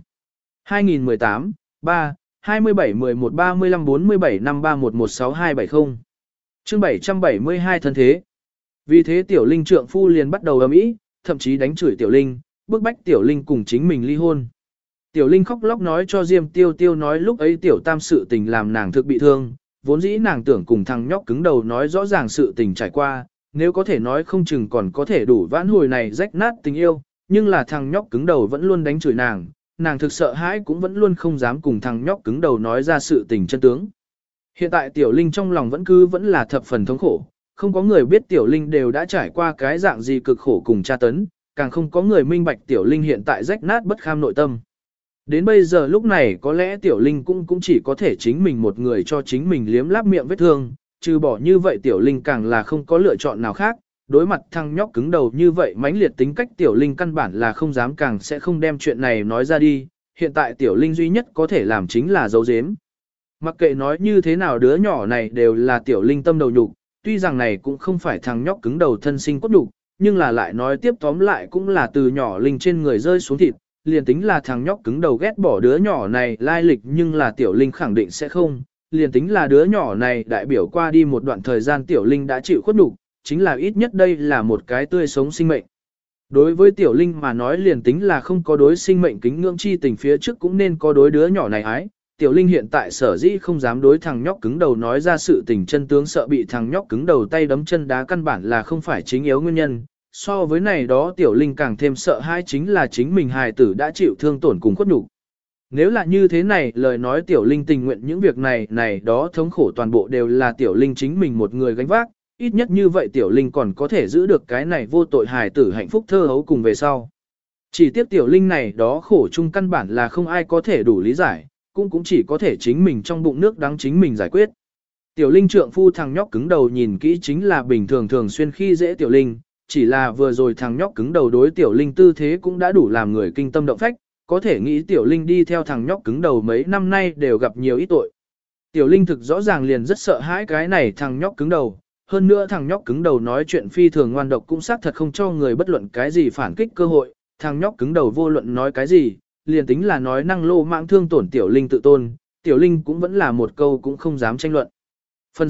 2018, 3, 27 11 35 47 53 116270 chương 772 thân thế. Vì thế Tiểu Linh trượng phu liền bắt đầu ầm ĩ, thậm chí đánh chửi Tiểu Linh, bức bách Tiểu Linh cùng chính mình ly hôn. Tiểu Linh khóc lóc nói cho Diêm Tiêu Tiêu nói lúc ấy Tiểu Tam sự tình làm nàng thực bị thương, vốn dĩ nàng tưởng cùng thằng nhóc cứng đầu nói rõ ràng sự tình trải qua, nếu có thể nói không chừng còn có thể đủ vãn hồi này rách nát tình yêu, nhưng là thằng nhóc cứng đầu vẫn luôn đánh chửi nàng thực sợ hãi cũng vẫn luôn không dám cùng thằng nhóc cứng đầu nói ra sự tình chân tướng. Hiện tại Tiểu Linh trong lòng vẫn là thập phần thống khổ, không có người biết Tiểu Linh đều đã trải qua cái dạng gì cực khổ cùng tra tấn, càng không có người minh bạch Tiểu Linh hiện tại rách nát bất kham nội tâm. Đến bây giờ lúc này có lẽ Tiểu Linh cũng chỉ có thể chính mình một người cho chính mình liếm láp miệng vết thương, trừ bỏ như vậy Tiểu Linh càng là không có lựa chọn nào khác, đối mặt thằng nhóc cứng đầu như vậy mãnh liệt tính cách Tiểu Linh căn bản là không dám càng sẽ không đem chuyện này nói ra đi, hiện tại Tiểu Linh duy nhất có thể làm chính là giấu giếm. Mặc kệ nói như thế nào đứa nhỏ này đều là Tiểu Linh tâm đầu nhục, tuy rằng này cũng không phải thằng nhóc cứng đầu thân sinh cốt nhục, nhưng là lại nói tiếp tóm lại cũng là từ nhỏ Linh trên người rơi xuống thịt, liền tính là thằng nhóc cứng đầu ghét bỏ đứa nhỏ này lai lịch nhưng là Tiểu Linh khẳng định sẽ không, liền tính là đứa nhỏ này đại biểu qua đi một đoạn thời gian Tiểu Linh đã chịu khuất nhục, chính là ít nhất đây là một cái tươi sống sinh mệnh. Đối với Tiểu Linh mà nói liền tính là không có đối sinh mệnh kính ngưỡng chi tình phía trước cũng nên có đối đứa nhỏ này ái. Tiểu Linh hiện tại sở dĩ không dám đối thằng nhóc cứng đầu nói ra sự tình chân tướng sợ bị thằng nhóc cứng đầu tay đấm chân đá căn bản là không phải chính yếu nguyên nhân. So với này đó Tiểu Linh càng thêm sợ hãi chính là chính mình hài tử đã chịu thương tổn cùng khuất nhục. Nếu là như thế này lời nói Tiểu Linh tình nguyện những việc này đó thống khổ toàn bộ đều là Tiểu Linh chính mình một người gánh vác, ít nhất như vậy tiểu linh còn có thể giữ được cái này vô tội hài tử hạnh phúc thơ hấu cùng về sau. Chỉ tiếp tiểu linh này đó khổ chung căn bản là không ai có thể đủ lý giải, cũng chỉ có thể chính mình trong bụng nước đắng chính mình giải quyết. Tiểu linh trượng phu thằng nhóc cứng đầu nhìn kỹ chính là bình thường thường xuyên khi dễ tiểu linh, chỉ là vừa rồi thằng nhóc cứng đầu đối tiểu linh tư thế cũng đã đủ làm người kinh tâm động phách, có thể nghĩ tiểu linh đi theo thằng nhóc cứng đầu mấy năm nay đều gặp nhiều ít tội. Tiểu linh thực rõ ràng liền rất sợ hãi cái này thằng nhóc cứng đầu, hơn nữa thằng nhóc cứng đầu nói chuyện phi thường ngoan độc cũng xác thật không cho người bất luận cái gì phản kích cơ hội, thằng nhóc cứng đầu vô luận nói cái gì, liền tính là nói năng lô mạng thương tổn tiểu linh tự tôn, tiểu linh cũng vẫn là một câu cũng không dám tranh luận. Phần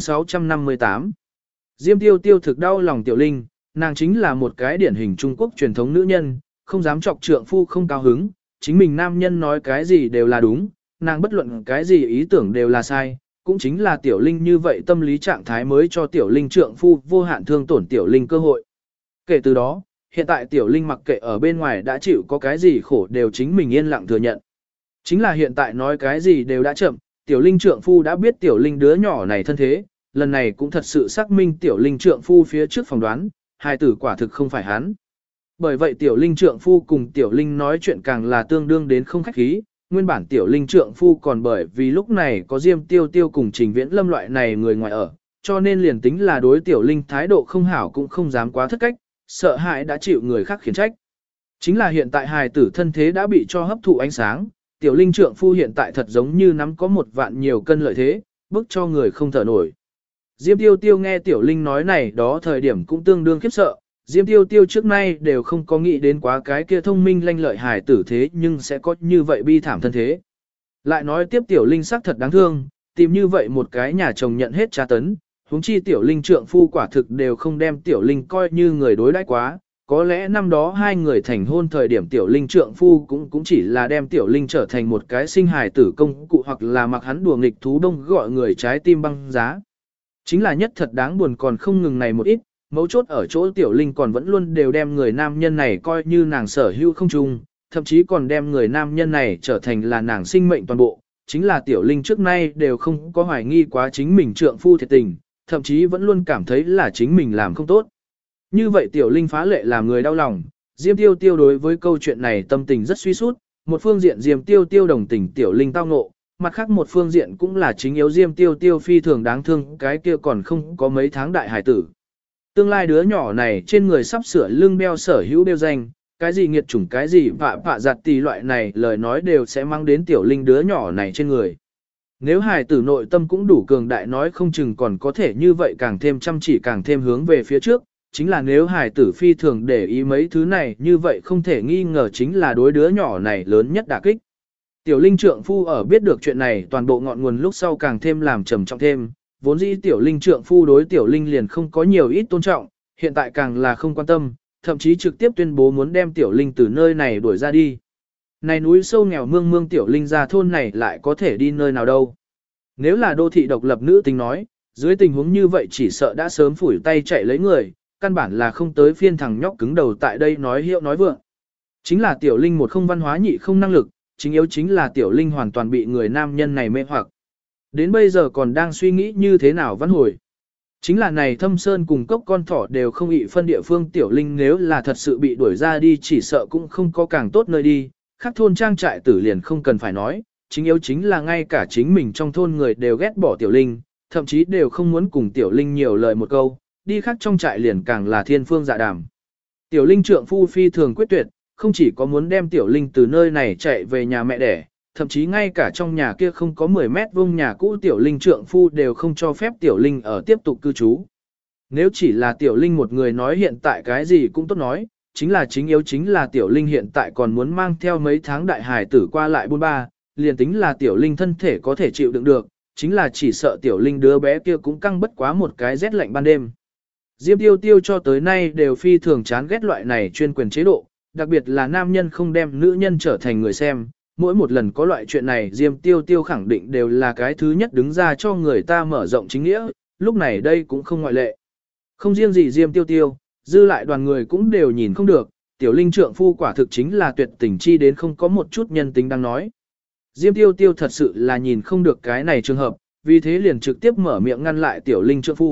658 Diêm Tiêu Tiêu thực đau lòng tiểu linh, nàng chính là một cái điển hình Trung Quốc truyền thống nữ nhân, không dám chọc trượng phu không cao hứng, chính mình nam nhân nói cái gì đều là đúng, nàng bất luận cái gì ý tưởng đều là sai, cũng chính là tiểu linh như vậy tâm lý trạng thái mới cho tiểu linh trượng phu vô hạn thương tổn tiểu linh cơ hội. Kể từ đó, hiện tại tiểu linh mặc kệ ở bên ngoài đã chịu có cái gì khổ đều chính mình yên lặng thừa nhận. Chính là hiện tại nói cái gì đều đã chậm, tiểu linh trượng phu đã biết tiểu linh đứa nhỏ này thân thế, lần này cũng thật sự xác minh tiểu linh trượng phu phía trước phỏng đoán, hài tử quả thực không phải hắn. Bởi vậy tiểu linh trượng phu cùng tiểu linh nói chuyện càng là tương đương đến không khách khí, nguyên bản tiểu linh trượng phu còn bởi vì lúc này có Diêm Tiêu Tiêu cùng Trình Viễn Lâm loại này người ngoài ở, cho nên liền tính là đối tiểu linh thái độ không hảo cũng không dám quá thất cách, sợ hãi đã chịu người khác khiển trách. Chính là hiện tại hài tử thân thế đã bị cho hấp thụ ánh sáng, tiểu linh trượng phu hiện tại thật giống như nắm có một vạn nhiều cân lợi thế, bức cho người không thở nổi. Diêm Tiêu Tiêu nghe tiểu linh nói này đó thời điểm cũng tương đương khiếp sợ, Diêm Tiêu Tiêu trước nay đều không có nghĩ đến quá cái kia thông minh lanh lợi hài tử thế nhưng sẽ có như vậy bi thảm thân thế. Lại nói tiếp tiểu linh sắc thật đáng thương, tìm như vậy một cái nhà chồng nhận hết tra tấn, huống chi tiểu linh trượng phu quả thực đều không đem tiểu linh coi như người đối đãi quá, có lẽ năm đó hai người thành hôn thời điểm tiểu linh trượng phu cũng chỉ là đem tiểu linh trở thành một cái sinh hài tử công cụ hoặc là mặc hắn đùa nghịch thú đông gọi người trái tim băng giá. Chính là nhất thật đáng buồn còn không ngừng này một ít, mấu chốt ở chỗ tiểu linh còn vẫn luôn đều đem người nam nhân này coi như nàng sở hữu không chung, thậm chí còn đem người nam nhân này trở thành là nàng sinh mệnh toàn bộ, chính là tiểu linh trước nay đều không có hoài nghi quá chính mình trượng phu thiệt tình, thậm chí vẫn luôn cảm thấy là chính mình làm không tốt. Như vậy tiểu linh phá lệ làm người đau lòng, Diêm Tiêu Tiêu đối với câu chuyện này tâm tình rất suy sút, một phương diện Diêm Tiêu Tiêu đồng tình tiểu linh tao ngộ, mặt khác một phương diện cũng là chính yếu Diêm Tiêu Tiêu phi thường đáng thương cái kia còn không có mấy tháng đại hải tử. Tương lai đứa nhỏ này trên người sắp sửa lưng đeo sở hữu đeo danh, cái gì nghiệt chủng cái gì vạ giặt tì loại này lời nói đều sẽ mang đến tiểu linh đứa nhỏ này trên người. Nếu hài tử nội tâm cũng đủ cường đại nói không chừng còn có thể như vậy càng thêm chăm chỉ càng thêm hướng về phía trước, chính là nếu hài tử phi thường để ý mấy thứ này như vậy không thể nghi ngờ chính là đối đứa nhỏ này lớn nhất đả kích. Tiểu linh trượng phu ở biết được chuyện này toàn bộ ngọn nguồn lúc sau càng thêm làm trầm trọng thêm, vốn dĩ tiểu linh trượng phu đối tiểu linh liền không có nhiều ít tôn trọng, hiện tại càng là không quan tâm, thậm chí trực tiếp tuyên bố muốn đem tiểu linh từ nơi này đuổi ra đi. Này núi sâu nghèo mương tiểu linh ra thôn này lại có thể đi nơi nào đâu. Nếu là đô thị độc lập nữ tính nói, dưới tình huống như vậy chỉ sợ đã sớm phủi tay chạy lấy người, căn bản là không tới phiên thằng nhóc cứng đầu tại đây nói hiệu nói vượng. Chính là tiểu linh một không văn hóa nhị không năng lực, chính yếu chính là tiểu linh hoàn toàn bị người nam nhân này mê hoặc. Đến bây giờ còn đang suy nghĩ như thế nào văn hồi. Chính là này Thâm Sơn cùng cốc con thỏ đều không ị phân địa phương tiểu linh nếu là thật sự bị đuổi ra đi chỉ sợ cũng không có càng tốt nơi đi, khác thôn trang trại tử liền không cần phải nói, chính yếu chính là ngay cả chính mình trong thôn người đều ghét bỏ tiểu linh, thậm chí đều không muốn cùng tiểu linh nhiều lời một câu, đi khác trong trại liền càng là thiên phương dạ đàm. Tiểu linh trượng phu phi thường quyết tuyệt, không chỉ có muốn đem tiểu linh từ nơi này chạy về nhà mẹ đẻ, thậm chí ngay cả trong nhà kia không có 10 mét vuông nhà cũ tiểu linh trượng phu đều không cho phép tiểu linh ở tiếp tục cư trú. Nếu chỉ là tiểu linh một người nói hiện tại cái gì cũng tốt nói, chính là chính yếu chính là tiểu linh hiện tại còn muốn mang theo mấy tháng đại hài tử qua lại buôn ba, liền tính là tiểu linh thân thể có thể chịu đựng được, chính là chỉ sợ tiểu linh đứa bé kia cũng căng bất quá một cái rét lạnh ban đêm. Diêm Tiêu Tiêu cho tới nay đều phi thường chán ghét loại này chuyên quyền chế độ, đặc biệt là nam nhân không đem nữ nhân trở thành người xem. Mỗi một lần có loại chuyện này Diêm Tiêu Tiêu khẳng định đều là cái thứ nhất đứng ra cho người ta mở rộng chính nghĩa, lúc này đây cũng không ngoại lệ. Không riêng gì Diêm Tiêu Tiêu, dư lại đoàn người cũng đều nhìn không được, tiểu linh trượng phu quả thực chính là tuyệt tình chi đến không có một chút nhân tính đang nói. Diêm Tiêu Tiêu thật sự là nhìn không được cái này trường hợp, vì thế liền trực tiếp mở miệng ngăn lại tiểu linh trượng phu,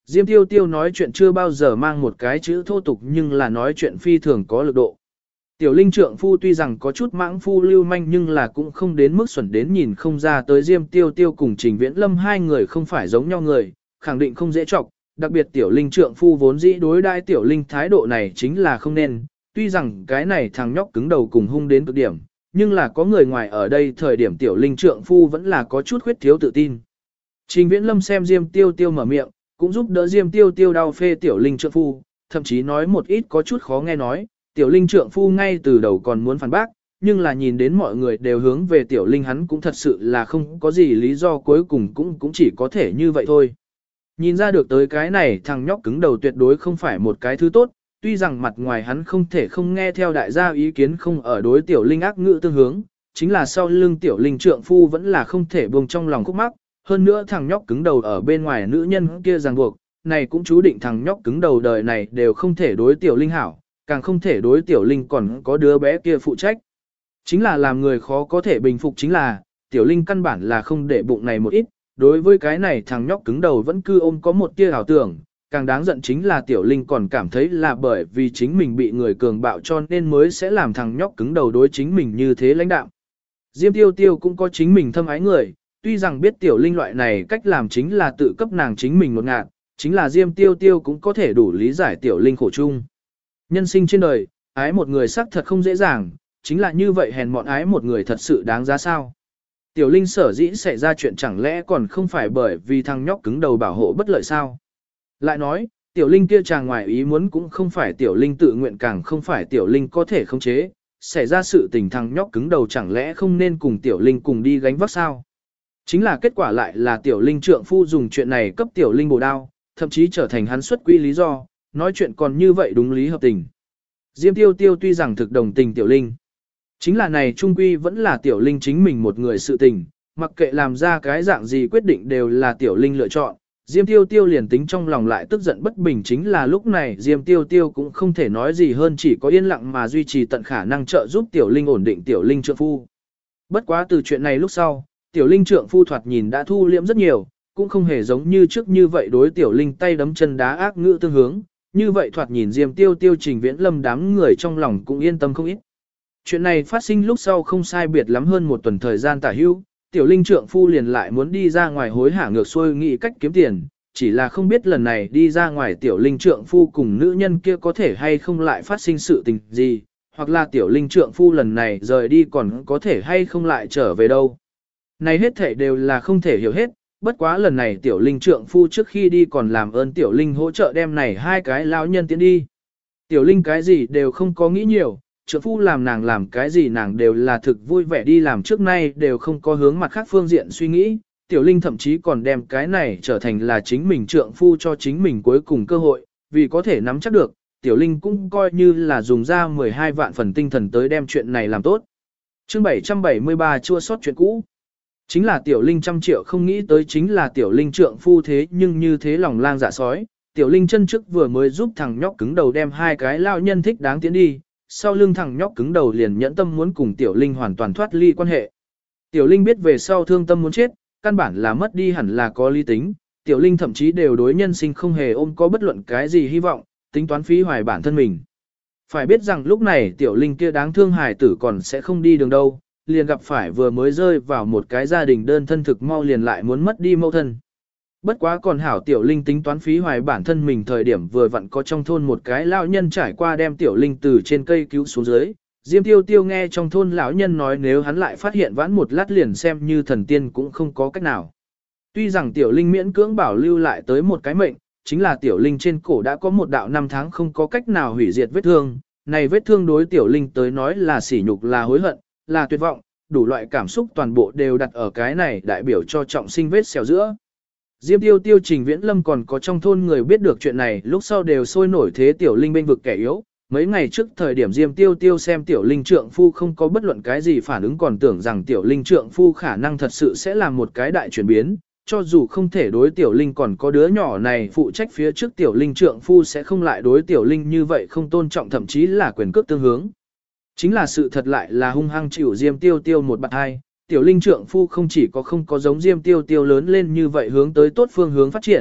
Diêm Tiêu Tiêu nói chuyện chưa bao giờ mang một cái chữ thô tục nhưng là nói chuyện phi thường có lực độ. Tiểu Linh trượng phu tuy rằng có chút mãng phu lưu manh nhưng là cũng không đến mức xuẩn đến nhìn không ra tới Diêm Tiêu Tiêu cùng Trình Viễn Lâm hai người không phải giống nhau người, khẳng định không dễ chọc, đặc biệt Tiểu Linh trượng phu vốn dĩ đối đãi Tiểu Linh thái độ này chính là không nên, tuy rằng cái này thằng nhóc cứng đầu cùng hung đến cực điểm, nhưng là có người ngoài ở đây thời điểm Tiểu Linh trượng phu vẫn là có chút khuyết thiếu tự tin. Trình Viễn Lâm xem Diêm Tiêu Tiêu mở miệng, cũng giúp đỡ Diêm Tiêu Tiêu đau phê Tiểu Linh trượng phu, thậm chí nói một ít có chút khó nghe nói, Tiểu Linh trượng phu ngay từ đầu còn muốn phản bác, nhưng là nhìn đến mọi người đều hướng về Tiểu Linh hắn cũng thật sự là không có gì lý do cuối cùng cũng chỉ có thể như vậy thôi. Nhìn ra được tới cái này thằng nhóc cứng đầu tuyệt đối không phải một cái thứ tốt, tuy rằng mặt ngoài hắn không thể không nghe theo đại gia ý kiến không ở đối Tiểu Linh ác ngữ tương hướng, chính là sau lưng Tiểu Linh trượng phu vẫn là không thể buông trong lòng khúc mắc, hơn nữa thằng nhóc cứng đầu ở bên ngoài nữ nhân kia ràng buộc, này cũng chú định thằng nhóc cứng đầu đời này đều không thể đối Tiểu Linh hảo, càng không thể đối Tiểu Linh còn có đứa bé kia phụ trách. Chính là làm người khó có thể bình phục chính là, Tiểu Linh căn bản là không để bụng này một ít, đối với cái này thằng nhóc cứng đầu vẫn cứ ôm có một tia ảo tưởng, càng đáng giận chính là Tiểu Linh còn cảm thấy là bởi vì chính mình bị người cường bạo cho nên mới sẽ làm thằng nhóc cứng đầu đối chính mình như thế lãnh đạm. Diêm Tiêu Tiêu cũng có chính mình thâm ái người, tuy rằng biết Tiểu Linh loại này cách làm chính là tự cấp nàng chính mình một ngạt, chính là Diêm Tiêu Tiêu cũng có thể đủ lý giải Tiểu Linh khổ chung. Nhân sinh trên đời, ái một người xác thật không dễ dàng, chính là như vậy hèn mọn ái một người thật sự đáng giá sao. Tiểu Linh sở dĩ xảy ra chuyện chẳng lẽ còn không phải bởi vì thằng nhóc cứng đầu bảo hộ bất lợi sao. Lại nói, Tiểu Linh kia chàng ngoài ý muốn cũng không phải Tiểu Linh tự nguyện càng không phải Tiểu Linh có thể khống chế, xảy ra sự tình thằng nhóc cứng đầu chẳng lẽ không nên cùng Tiểu Linh cùng đi gánh vác sao. Chính là kết quả lại là Tiểu Linh trượng phu dùng chuyện này cấp Tiểu Linh bổ đao, thậm chí trở thành hắn xuất quy lý do, nói chuyện còn như vậy đúng lý hợp tình. Diêm Tiêu Tiêu tuy rằng thực đồng tình Tiểu Linh, chính là này trung quy vẫn là Tiểu Linh chính mình một người sự tình, mặc kệ làm ra cái dạng gì quyết định đều là Tiểu Linh lựa chọn. Diêm Tiêu Tiêu liền tính trong lòng lại tức giận bất bình chính là lúc này Diêm Tiêu Tiêu cũng không thể nói gì hơn chỉ có yên lặng mà duy trì tận khả năng trợ giúp Tiểu Linh ổn định Tiểu Linh trượng phu. Bất quá từ chuyện này lúc sau, Tiểu Linh trượng phu thoạt nhìn đã thu liễm rất nhiều, cũng không hề giống như trước như vậy đối Tiểu Linh tay đấm chân đá ác ngữ tương hướng, như vậy thoạt nhìn Diêm Tiêu Tiêu Trình Viễn Lâm đám người trong lòng cũng yên tâm không ít. Chuyện này phát sinh lúc sau không sai biệt lắm hơn một tuần thời gian tả hữu, Tiểu Linh trượng phu liền lại muốn đi ra ngoài hối hả ngược xuôi nghĩ cách kiếm tiền, chỉ là không biết lần này đi ra ngoài Tiểu Linh trượng phu cùng nữ nhân kia có thể hay không lại phát sinh sự tình gì, hoặc là Tiểu Linh trượng phu lần này rời đi còn có thể hay không lại trở về đâu. Này hết thể đều là không thể hiểu hết, bất quá lần này Tiểu Linh trượng phu trước khi đi còn làm ơn Tiểu Linh hỗ trợ đem này hai cái lão nhân tiến đi. Tiểu Linh cái gì đều không có nghĩ nhiều, trượng phu làm nàng làm cái gì nàng đều là thực vui vẻ đi làm trước nay đều không có hướng mặt khác phương diện suy nghĩ. Tiểu Linh thậm chí còn đem cái này trở thành là chính mình trượng phu cho chính mình cuối cùng cơ hội, vì có thể nắm chắc được, Tiểu Linh cũng coi như là dùng ra 12 vạn phần tinh thần tới đem chuyện này làm tốt. Chương 773 chua sót chuyện cũ. Chính là Tiểu Linh trăm triệu không nghĩ tới chính là Tiểu Linh trượng phu thế nhưng như thế lòng lang dạ sói. Tiểu Linh chân trước vừa mới giúp thằng nhóc cứng đầu đem hai cái lao nhân thích đáng tiến đi, sau lưng thằng nhóc cứng đầu liền nhẫn tâm muốn cùng Tiểu Linh hoàn toàn thoát ly quan hệ. Tiểu Linh biết về sau thương tâm muốn chết, căn bản là mất đi hẳn là có lý tính, Tiểu Linh thậm chí đều đối nhân sinh không hề ôm có bất luận cái gì hy vọng, tính toán phí hoài bản thân mình. Phải biết rằng lúc này Tiểu Linh kia đáng thương hài tử còn sẽ không đi đường đâu, liền gặp phải vừa mới rơi vào một cái gia đình đơn thân thực mau liền lại muốn mất đi mẫu thân. Bất quá còn hảo Tiểu Linh tính toán phí hoài bản thân mình thời điểm vừa vặn có trong thôn một cái lão nhân trải qua đem Tiểu Linh từ trên cây cứu xuống dưới. Diêm Tiêu Tiêu nghe trong thôn lão nhân nói nếu hắn lại phát hiện vãn một lát liền xem như thần tiên cũng không có cách nào. Tuy rằng Tiểu Linh miễn cưỡng bảo lưu lại tới một cái mệnh, chính là Tiểu Linh trên cổ đã có một đạo năm tháng không có cách nào hủy diệt vết thương. Này vết thương đối Tiểu Linh tới nói là sỉ nhục là hối hận, là tuyệt vọng, đủ loại cảm xúc toàn bộ đều đặt ở cái này đại biểu cho trọng sinh vết xẻo giữa. Diêm Tiêu Tiêu Trình Viễn Lâm còn có trong thôn người biết được chuyện này lúc sau đều sôi nổi thế Tiểu Linh bên vực kẻ yếu. Mấy ngày trước thời điểm Diêm Tiêu Tiêu xem Tiểu Linh trượng phu không có bất luận cái gì phản ứng còn tưởng rằng Tiểu Linh trượng phu khả năng thật sự sẽ làm một cái đại chuyển biến, cho dù không thể đối Tiểu Linh còn có đứa nhỏ này phụ trách phía trước Tiểu Linh trượng phu sẽ không lại đối Tiểu Linh như vậy không tôn trọng thậm chí là quyền cước tương hướng. Chính là sự thật lại là hung hăng chịu Diêm Tiêu Tiêu một bạt hai, Tiểu Linh trượng phu không chỉ có không có giống Diêm Tiêu Tiêu lớn lên như vậy hướng tới tốt phương hướng phát triển,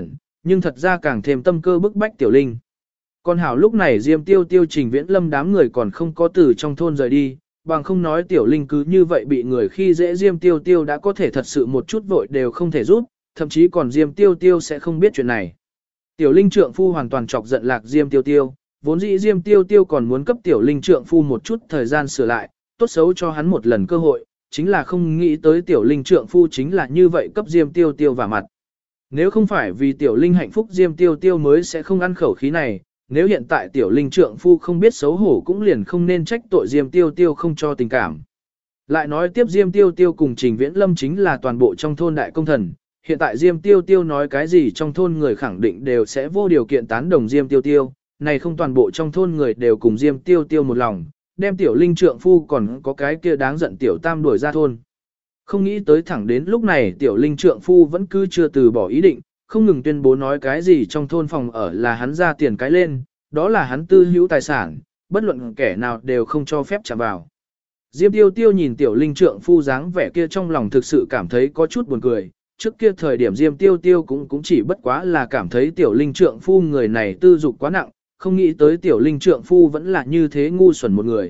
nhưng thật ra càng thêm tâm cơ bức bách Tiểu Linh. Còn hảo lúc này Diêm Tiêu Tiêu Trình Viễn Lâm đám người còn không có từ trong thôn rời đi, bằng không nói Tiểu Linh cứ như vậy bị người khi dễ Diêm Tiêu Tiêu đã có thể thật sự một chút vội đều không thể giúp, thậm chí còn Diêm Tiêu Tiêu sẽ không biết chuyện này. Tiểu Linh trượng phu hoàn toàn chọc giận lạc Diêm Tiêu Tiêu, vốn dĩ Diêm Tiêu Tiêu còn muốn cấp Tiểu Linh trượng phu một chút thời gian sửa lại, tốt xấu cho hắn một lần cơ hội, chính là không nghĩ tới Tiểu Linh trượng phu chính là như vậy cấp Diêm Tiêu Tiêu vào mặt. Nếu không phải vì Tiểu Linh hạnh phúc Diêm Tiêu Tiêu mới sẽ không ăn khẩu khí này, nếu hiện tại Tiểu Linh trượng phu không biết xấu hổ cũng liền không nên trách tội Diêm Tiêu Tiêu không cho tình cảm. Lại nói tiếp Diêm Tiêu Tiêu cùng Trình Viễn Lâm chính là toàn bộ trong thôn đại công thần, hiện tại Diêm Tiêu Tiêu nói cái gì trong thôn người khẳng định đều sẽ vô điều kiện tán đồng Diêm Tiêu Tiêu, này không toàn bộ trong thôn người đều cùng Diêm Tiêu Tiêu một lòng, đem Tiểu Linh trượng phu còn có cái kia đáng giận Tiểu Tam đuổi ra thôn. Không nghĩ tới thẳng đến lúc này Tiểu Linh trượng phu vẫn cứ chưa từ bỏ ý định, không ngừng tuyên bố nói cái gì trong thôn phòng ở là hắn ra tiền cái lên, đó là hắn tư hữu tài sản, bất luận kẻ nào đều không cho phép chạm vào. Diêm Tiêu Tiêu nhìn Tiểu Linh trượng phu dáng vẻ kia trong lòng thực sự cảm thấy có chút buồn cười, trước kia thời điểm Diêm Tiêu Tiêu cũng chỉ bất quá là cảm thấy Tiểu Linh trượng phu người này tư dục quá nặng, không nghĩ tới Tiểu Linh trượng phu vẫn là như thế ngu xuẩn một người.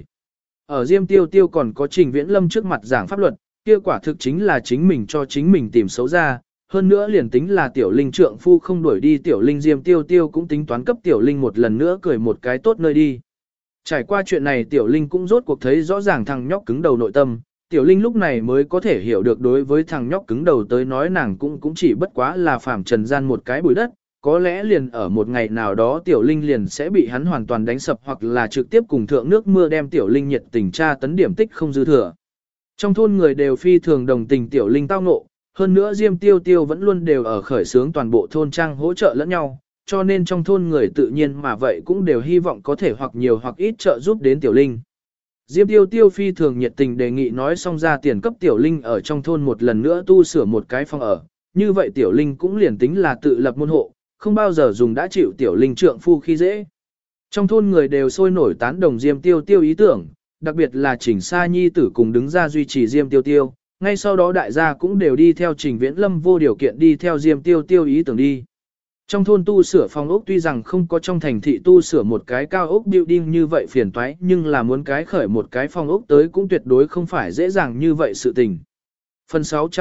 Ở Diêm Tiêu Tiêu còn có Trình Viễn Lâm trước mặt giảng pháp luật, kia quả thực chính là chính mình cho chính mình tìm xấu ra, hơn nữa liền tính là Tiểu Linh trượng phu không đuổi đi Tiểu Linh Diêm Tiêu Tiêu cũng tính toán cấp Tiểu Linh một lần nữa cười một cái tốt nơi đi. Trải qua chuyện này Tiểu Linh cũng rốt cuộc thấy rõ ràng thằng nhóc cứng đầu nội tâm, Tiểu Linh lúc này mới có thể hiểu được đối với thằng nhóc cứng đầu tới nói nàng cũng chỉ bất quá là phàm trần gian một cái bụi đất, có lẽ liền ở một ngày nào đó Tiểu Linh liền sẽ bị hắn hoàn toàn đánh sập hoặc là trực tiếp cùng thượng nước mưa đem Tiểu Linh nhiệt tình tra tấn điểm tích không dư thừa. Trong thôn người đều phi thường đồng tình Tiểu Linh tao ngộ, hơn nữa Diêm Tiêu Tiêu vẫn luôn đều ở khởi xướng toàn bộ thôn trang hỗ trợ lẫn nhau, cho nên trong thôn người tự nhiên mà vậy cũng đều hy vọng có thể hoặc nhiều hoặc ít trợ giúp đến Tiểu Linh. Diêm Tiêu Tiêu phi thường nhiệt tình đề nghị nói xong ra tiền cấp Tiểu Linh ở trong thôn một lần nữa tu sửa một cái phòng ở, như vậy Tiểu Linh cũng liền tính là tự lập môn hộ, không bao giờ dùng đã chịu Tiểu Linh trượng phu khi dễ. Trong thôn người đều sôi nổi tán đồng Diêm Tiêu Tiêu ý tưởng, đặc biệt là Trình Sa Nhi tử cùng đứng ra duy trì Diêm Tiêu Tiêu, ngay sau đó đại gia cũng đều đi theo Trình Viễn Lâm vô điều kiện đi theo Diêm Tiêu Tiêu ý tưởng đi. Trong thôn tu sửa phòng ốc tuy rằng không có trong thành thị tu sửa một cái cao ốc building như vậy phiền toái, nhưng là muốn cái khởi một cái phòng ốc tới cũng tuyệt đối không phải dễ dàng như vậy sự tình. Phần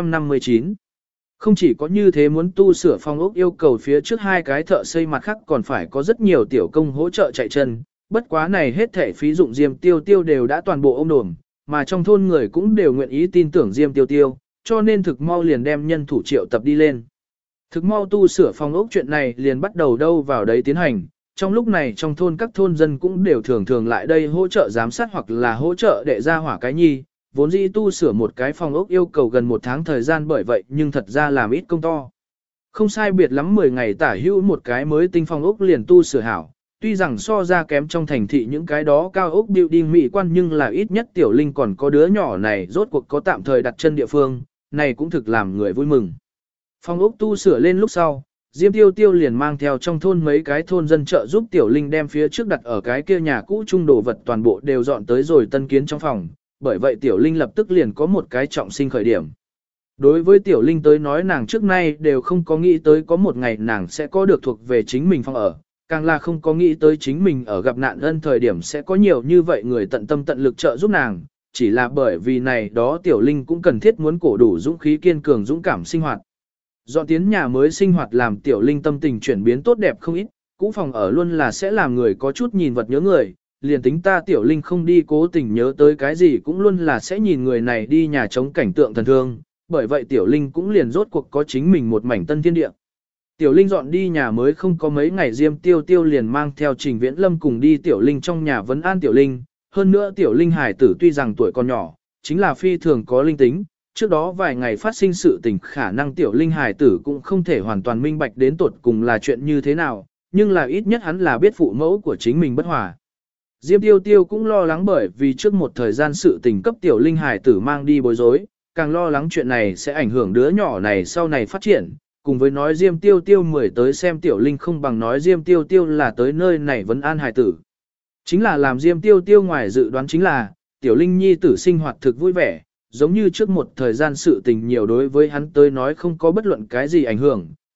659. Không chỉ có như thế muốn tu sửa phòng ốc yêu cầu phía trước hai cái thợ xây mặt khác còn phải có rất nhiều tiểu công hỗ trợ chạy chân, bất quá này hết thể phí dụng Diêm Tiêu Tiêu đều đã toàn bộ ôm đồm, mà trong thôn người cũng đều nguyện ý tin tưởng Diêm Tiêu Tiêu, cho nên thực mau liền đem nhân thủ triệu tập đi lên. Thực mau tu sửa phòng ốc chuyện này liền bắt đầu đâu vào đấy tiến hành, trong lúc này trong thôn các thôn dân cũng đều thường thường lại đây hỗ trợ giám sát hoặc là hỗ trợ để ra hỏa cái nhi, vốn dĩ tu sửa một cái phòng ốc yêu cầu gần một tháng thời gian bởi vậy nhưng thật ra làm ít công to. Không sai biệt lắm 10 ngày tả hữu một cái mới tinh phòng ốc liền tu sửa hảo, tuy rằng so ra kém trong thành thị những cái đó cao ốc building mỹ quan nhưng là ít nhất Tiểu Linh còn có đứa nhỏ này rốt cuộc có tạm thời đặt chân địa phương, này cũng thực làm người vui mừng. Phòng ốc tu sửa lên lúc sau, Diêm Tiêu Tiêu liền mang theo trong thôn mấy cái thôn dân trợ giúp Tiểu Linh đem phía trước đặt ở cái kia nhà cũ trung đồ vật toàn bộ đều dọn tới rồi tân kiến trong phòng, bởi vậy Tiểu Linh lập tức liền có một cái trọng sinh khởi điểm. Đối với Tiểu Linh tới nói nàng trước nay đều không có nghĩ tới có một ngày nàng sẽ có được thuộc về chính mình phòng ở, càng là không có nghĩ tới chính mình ở gặp nạn ân thời điểm sẽ có nhiều như vậy người tận tâm tận lực trợ giúp nàng, chỉ là bởi vì này đó Tiểu Linh cũng cần thiết muốn cổ đủ dũng khí kiên cường dũng cảm sinh hoạt. Dọn tiến nhà mới sinh hoạt làm Tiểu Linh tâm tình chuyển biến tốt đẹp không ít, cũ phòng ở luôn là sẽ làm người có chút nhìn vật nhớ người, liền tính ta Tiểu Linh không đi cố tình nhớ tới cái gì cũng luôn là sẽ nhìn người này đi nhà chống cảnh tượng thần thương, bởi vậy Tiểu Linh cũng liền rốt cuộc có chính mình một mảnh tân thiên địa. Tiểu Linh dọn đi nhà mới không có mấy ngày Diêm Tiêu Tiêu liền mang theo Trình Viễn Lâm cùng đi Tiểu Linh trong nhà vấn an Tiểu Linh, hơn nữa Tiểu Linh hài tử tuy rằng tuổi còn nhỏ, chính là phi thường có linh tính, trước đó vài ngày phát sinh sự tình khả năng Tiểu Linh hài tử cũng không thể hoàn toàn minh bạch đến tột cùng là chuyện như thế nào, nhưng là ít nhất hắn là biết phụ mẫu của chính mình bất hòa. Diêm Tiêu Tiêu cũng lo lắng bởi vì trước một thời gian sự tình cấp Tiểu Linh hài tử mang đi bối rối, càng lo lắng chuyện này sẽ ảnh hưởng đứa nhỏ này sau này phát triển, cùng với nói Diêm Tiêu Tiêu mời tới xem Tiểu Linh không bằng nói Diêm Tiêu Tiêu là tới nơi này vấn an hài tử. Chính là làm Diêm Tiêu Tiêu ngoài dự đoán chính là, Tiểu Linh nhi tử sinh hoạt thực vui vẻ, giống như trước một thời gian sự tình nhiều đối với hắn tới nói không có bất luận cái gì ảnh hưởng,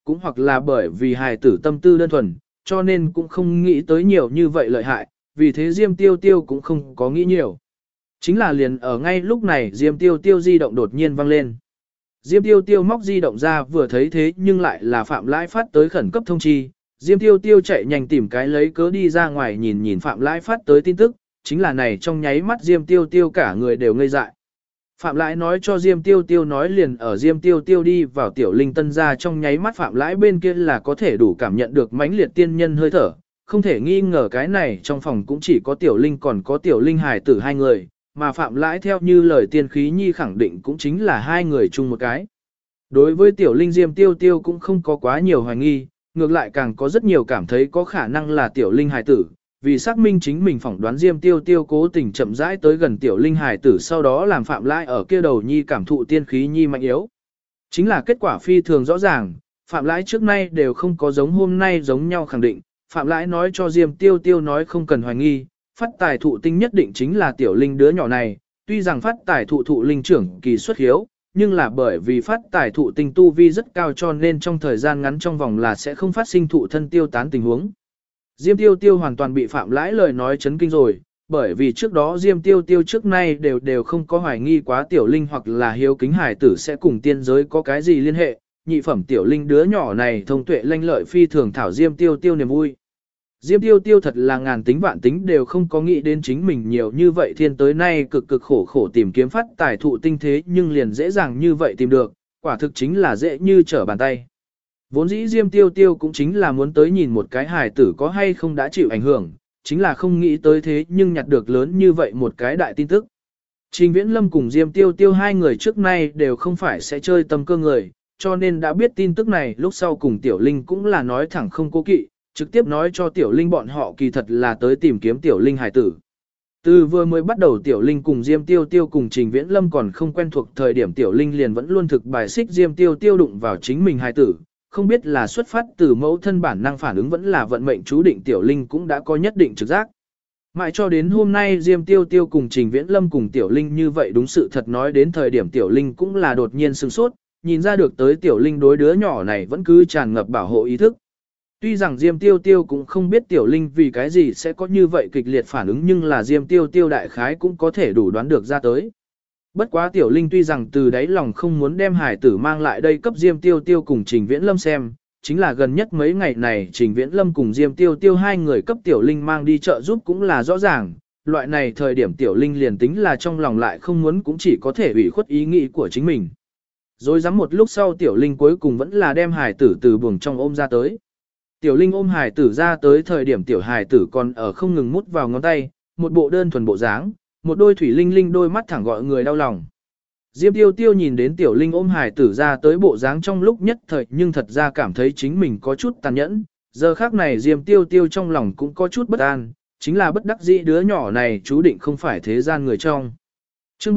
cũng hoặc là bởi vì hài tử tâm tư đơn thuần, cho nên cũng không nghĩ tới nhiều như vậy lợi hại, vì thế Diêm Tiêu Tiêu cũng không có nghĩ nhiều. Chính là liền ở ngay lúc này Diêm Tiêu Tiêu di động đột nhiên vang lên. Diêm Tiêu Tiêu móc di động ra vừa thấy thế nhưng lại là Phạm Lãi phát tới khẩn cấp thông chi. Diêm Tiêu Tiêu chạy nhanh tìm cái lấy cớ đi ra ngoài nhìn nhìn Phạm Lãi phát tới tin tức, chính là này trong nháy mắt Diêm Tiêu Tiêu cả người đều ngây dại. Phạm Lãi nói cho Diêm Tiêu Tiêu nói liền ở Diêm Tiêu Tiêu đi vào Tiểu Linh Tân gia trong nháy mắt Phạm Lãi bên kia là có thể đủ cảm nhận được mãnh liệt tiên nhân hơi thở, không thể nghi ngờ cái này trong phòng cũng chỉ có Tiểu Linh còn có Tiểu Linh hài tử hai người, mà Phạm Lãi theo như lời tiên khí nhi khẳng định cũng chính là hai người chung một cái. Đối với Tiểu Linh Diêm Tiêu Tiêu cũng không có quá nhiều hoài nghi, ngược lại càng có rất nhiều cảm thấy có khả năng là Tiểu Linh hài tử, vì xác minh chính mình phỏng đoán Diêm Tiêu Tiêu cố tình chậm rãi tới gần Tiểu Linh hài tử sau đó làm Phạm Lãi ở kia đầu nhi cảm thụ tiên khí nhi mạnh yếu. Chính là kết quả phi thường rõ ràng, Phạm Lãi trước nay đều không có giống hôm nay giống nhau khẳng định, Phạm Lãi nói cho Diêm Tiêu Tiêu nói không cần hoài nghi, phát tài thụ tinh nhất định chính là Tiểu Linh đứa nhỏ này, tuy rằng phát tài thụ linh trưởng kỳ xuất hiếu, nhưng là bởi vì phát tài thụ tinh tu vi rất cao cho nên trong thời gian ngắn trong vòng là sẽ không phát sinh thụ thân tiêu tán tình huống. Diêm Tiêu Tiêu hoàn toàn bị Phạm Lãi lời nói chấn kinh rồi, bởi vì trước đó Diêm Tiêu Tiêu trước nay đều không có hoài nghi quá Tiểu Linh hoặc là hiếu kính hải tử sẽ cùng tiên giới có cái gì liên hệ, nhị phẩm Tiểu Linh đứa nhỏ này thông tuệ lanh lợi phi thường thảo Diêm Tiêu Tiêu niềm vui. Diêm Tiêu Tiêu thật là ngàn tính vạn tính đều không có nghĩ đến chính mình nhiều như vậy thiên tới nay cực khổ tìm kiếm phát tài thụ tinh thế nhưng liền dễ dàng như vậy tìm được, quả thực chính là dễ như trở bàn tay. Vốn dĩ Diêm Tiêu Tiêu cũng chính là muốn tới nhìn một cái hài tử có hay không đã chịu ảnh hưởng, chính là không nghĩ tới thế nhưng nhặt được lớn như vậy một cái đại tin tức. Trình Viễn Lâm cùng Diêm Tiêu Tiêu hai người trước nay đều không phải sẽ chơi tâm cơ người, cho nên đã biết tin tức này lúc sau cùng Tiểu Linh cũng là nói thẳng không cố kỵ, trực tiếp nói cho Tiểu Linh bọn họ kỳ thật là tới tìm kiếm Tiểu Linh hài tử. Từ vừa mới bắt đầu Tiểu Linh cùng Diêm Tiêu Tiêu cùng Trình Viễn Lâm còn không quen thuộc thời điểm Tiểu Linh liền vẫn luôn thực bài xích Diêm Tiêu Tiêu đụng vào chính mình hài tử, không biết là xuất phát từ mẫu thân bản năng phản ứng vẫn là vận mệnh chú định Tiểu Linh cũng đã có nhất định trực giác. Mãi cho đến hôm nay Diêm Tiêu Tiêu cùng Trình Viễn Lâm cùng Tiểu Linh như vậy đúng sự thật nói đến thời điểm Tiểu Linh cũng là đột nhiên sửng sốt, nhìn ra được tới Tiểu Linh đối đứa nhỏ này vẫn cứ tràn ngập bảo hộ ý thức. Tuy rằng Diêm Tiêu Tiêu cũng không biết Tiểu Linh vì cái gì sẽ có như vậy kịch liệt phản ứng nhưng là Diêm Tiêu Tiêu đại khái cũng có thể đủ đoán được ra tới. Bất quá Tiểu Linh tuy rằng từ đáy lòng không muốn đem hải tử mang lại đây cấp Diêm Tiêu Tiêu cùng Trình Viễn Lâm xem, chính là gần nhất mấy ngày này Trình Viễn Lâm cùng Diêm Tiêu Tiêu hai người cấp Tiểu Linh mang đi chợ giúp cũng là rõ ràng, loại này thời điểm Tiểu Linh liền tính là trong lòng lại không muốn cũng chỉ có thể ủy khuất ý nghĩ của chính mình. Rồi dám một lúc sau Tiểu Linh cuối cùng vẫn là đem hải tử từ buồng trong ôm ra tới. Tiểu Linh ôm hải tử ra tới thời điểm tiểu hải tử còn ở không ngừng mút vào ngón tay, một bộ đơn thuần bộ dáng, một đôi thủy linh linh đôi mắt thẳng gọi người đau lòng. Diêm Tiêu Tiêu nhìn đến Tiểu Linh ôm hải tử ra tới bộ dáng trong lúc nhất thời nhưng thật ra cảm thấy chính mình có chút tàn nhẫn, giờ khác này Diêm Tiêu Tiêu trong lòng cũng có chút bất an, chính là bất đắc dĩ đứa nhỏ này chú định không phải thế gian người trong. Chương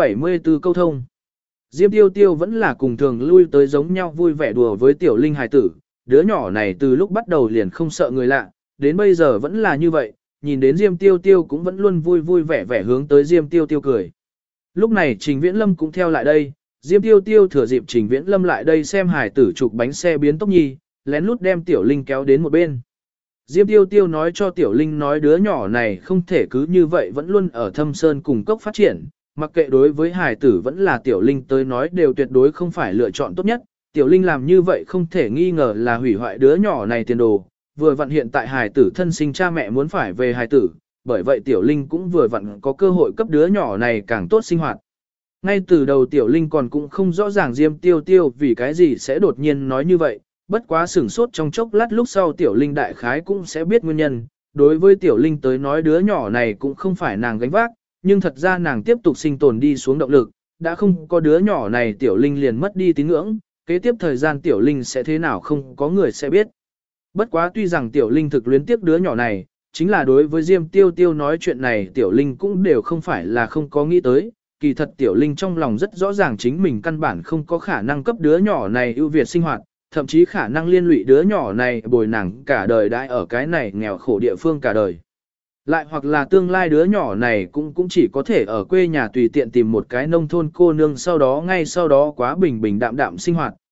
774 câu thông. Diêm Tiêu Tiêu vẫn là cùng thường lui tới giống nhau vui vẻ đùa với Tiểu Linh hài tử, đứa nhỏ này từ lúc bắt đầu liền không sợ người lạ, đến bây giờ vẫn là như vậy, nhìn đến Diêm Tiêu Tiêu cũng vẫn luôn vui vẻ hướng tới Diêm Tiêu Tiêu cười. Lúc này Trình Viễn Lâm cũng theo lại đây, Diêm Tiêu Tiêu thừa dịp Trình Viễn Lâm lại đây xem hài tử chụp bánh xe biến tốc nhi, lén lút đem Tiểu Linh kéo đến một bên. Diêm Tiêu Tiêu nói cho Tiểu Linh nói đứa nhỏ này không thể cứ như vậy vẫn luôn ở thâm sơn cùng cốc phát triển, mặc kệ đối với hài tử vẫn là Tiểu Linh tới nói đều tuyệt đối không phải lựa chọn tốt nhất. Tiểu Linh làm như vậy không thể nghi ngờ là hủy hoại đứa nhỏ này tiền đồ, vừa vặn hiện tại hài tử thân sinh cha mẹ muốn phải về hài tử, bởi vậy Tiểu Linh cũng vừa vặn có cơ hội cấp đứa nhỏ này càng tốt sinh hoạt. Ngay từ đầu Tiểu Linh còn cũng không rõ ràng Diêm Tiêu Tiêu vì cái gì sẽ đột nhiên nói như vậy, bất quá sửng sốt trong chốc lát lúc sau Tiểu Linh đại khái cũng sẽ biết nguyên nhân, đối với Tiểu Linh tới nói đứa nhỏ này cũng không phải nàng gánh vác, nhưng thật ra nàng tiếp tục sinh tồn đi xuống động lực, đã không có đứa nhỏ này Tiểu Linh liền mất đi tín ngưỡng. Kế tiếp thời gian Tiểu Linh sẽ thế nào không có người sẽ biết. Bất quá tuy rằng Tiểu Linh thực luyến tiếc đứa nhỏ này, chính là đối với Diêm Tiêu Tiêu nói chuyện này Tiểu Linh cũng đều không phải là không có nghĩ tới. Kỳ thật Tiểu Linh trong lòng rất rõ ràng chính mình căn bản không có khả năng cấp đứa nhỏ này ưu việt sinh hoạt, thậm chí khả năng liên lụy đứa nhỏ này bồi nàng cả đời đãi ở cái này nghèo khổ địa phương cả đời. Lại hoặc là tương lai đứa nhỏ này cũng chỉ có thể ở quê nhà tùy tiện tìm một cái nông thôn cô nương sau đó ngay sau đó quá bình bình đạm đạm sinh hoạt,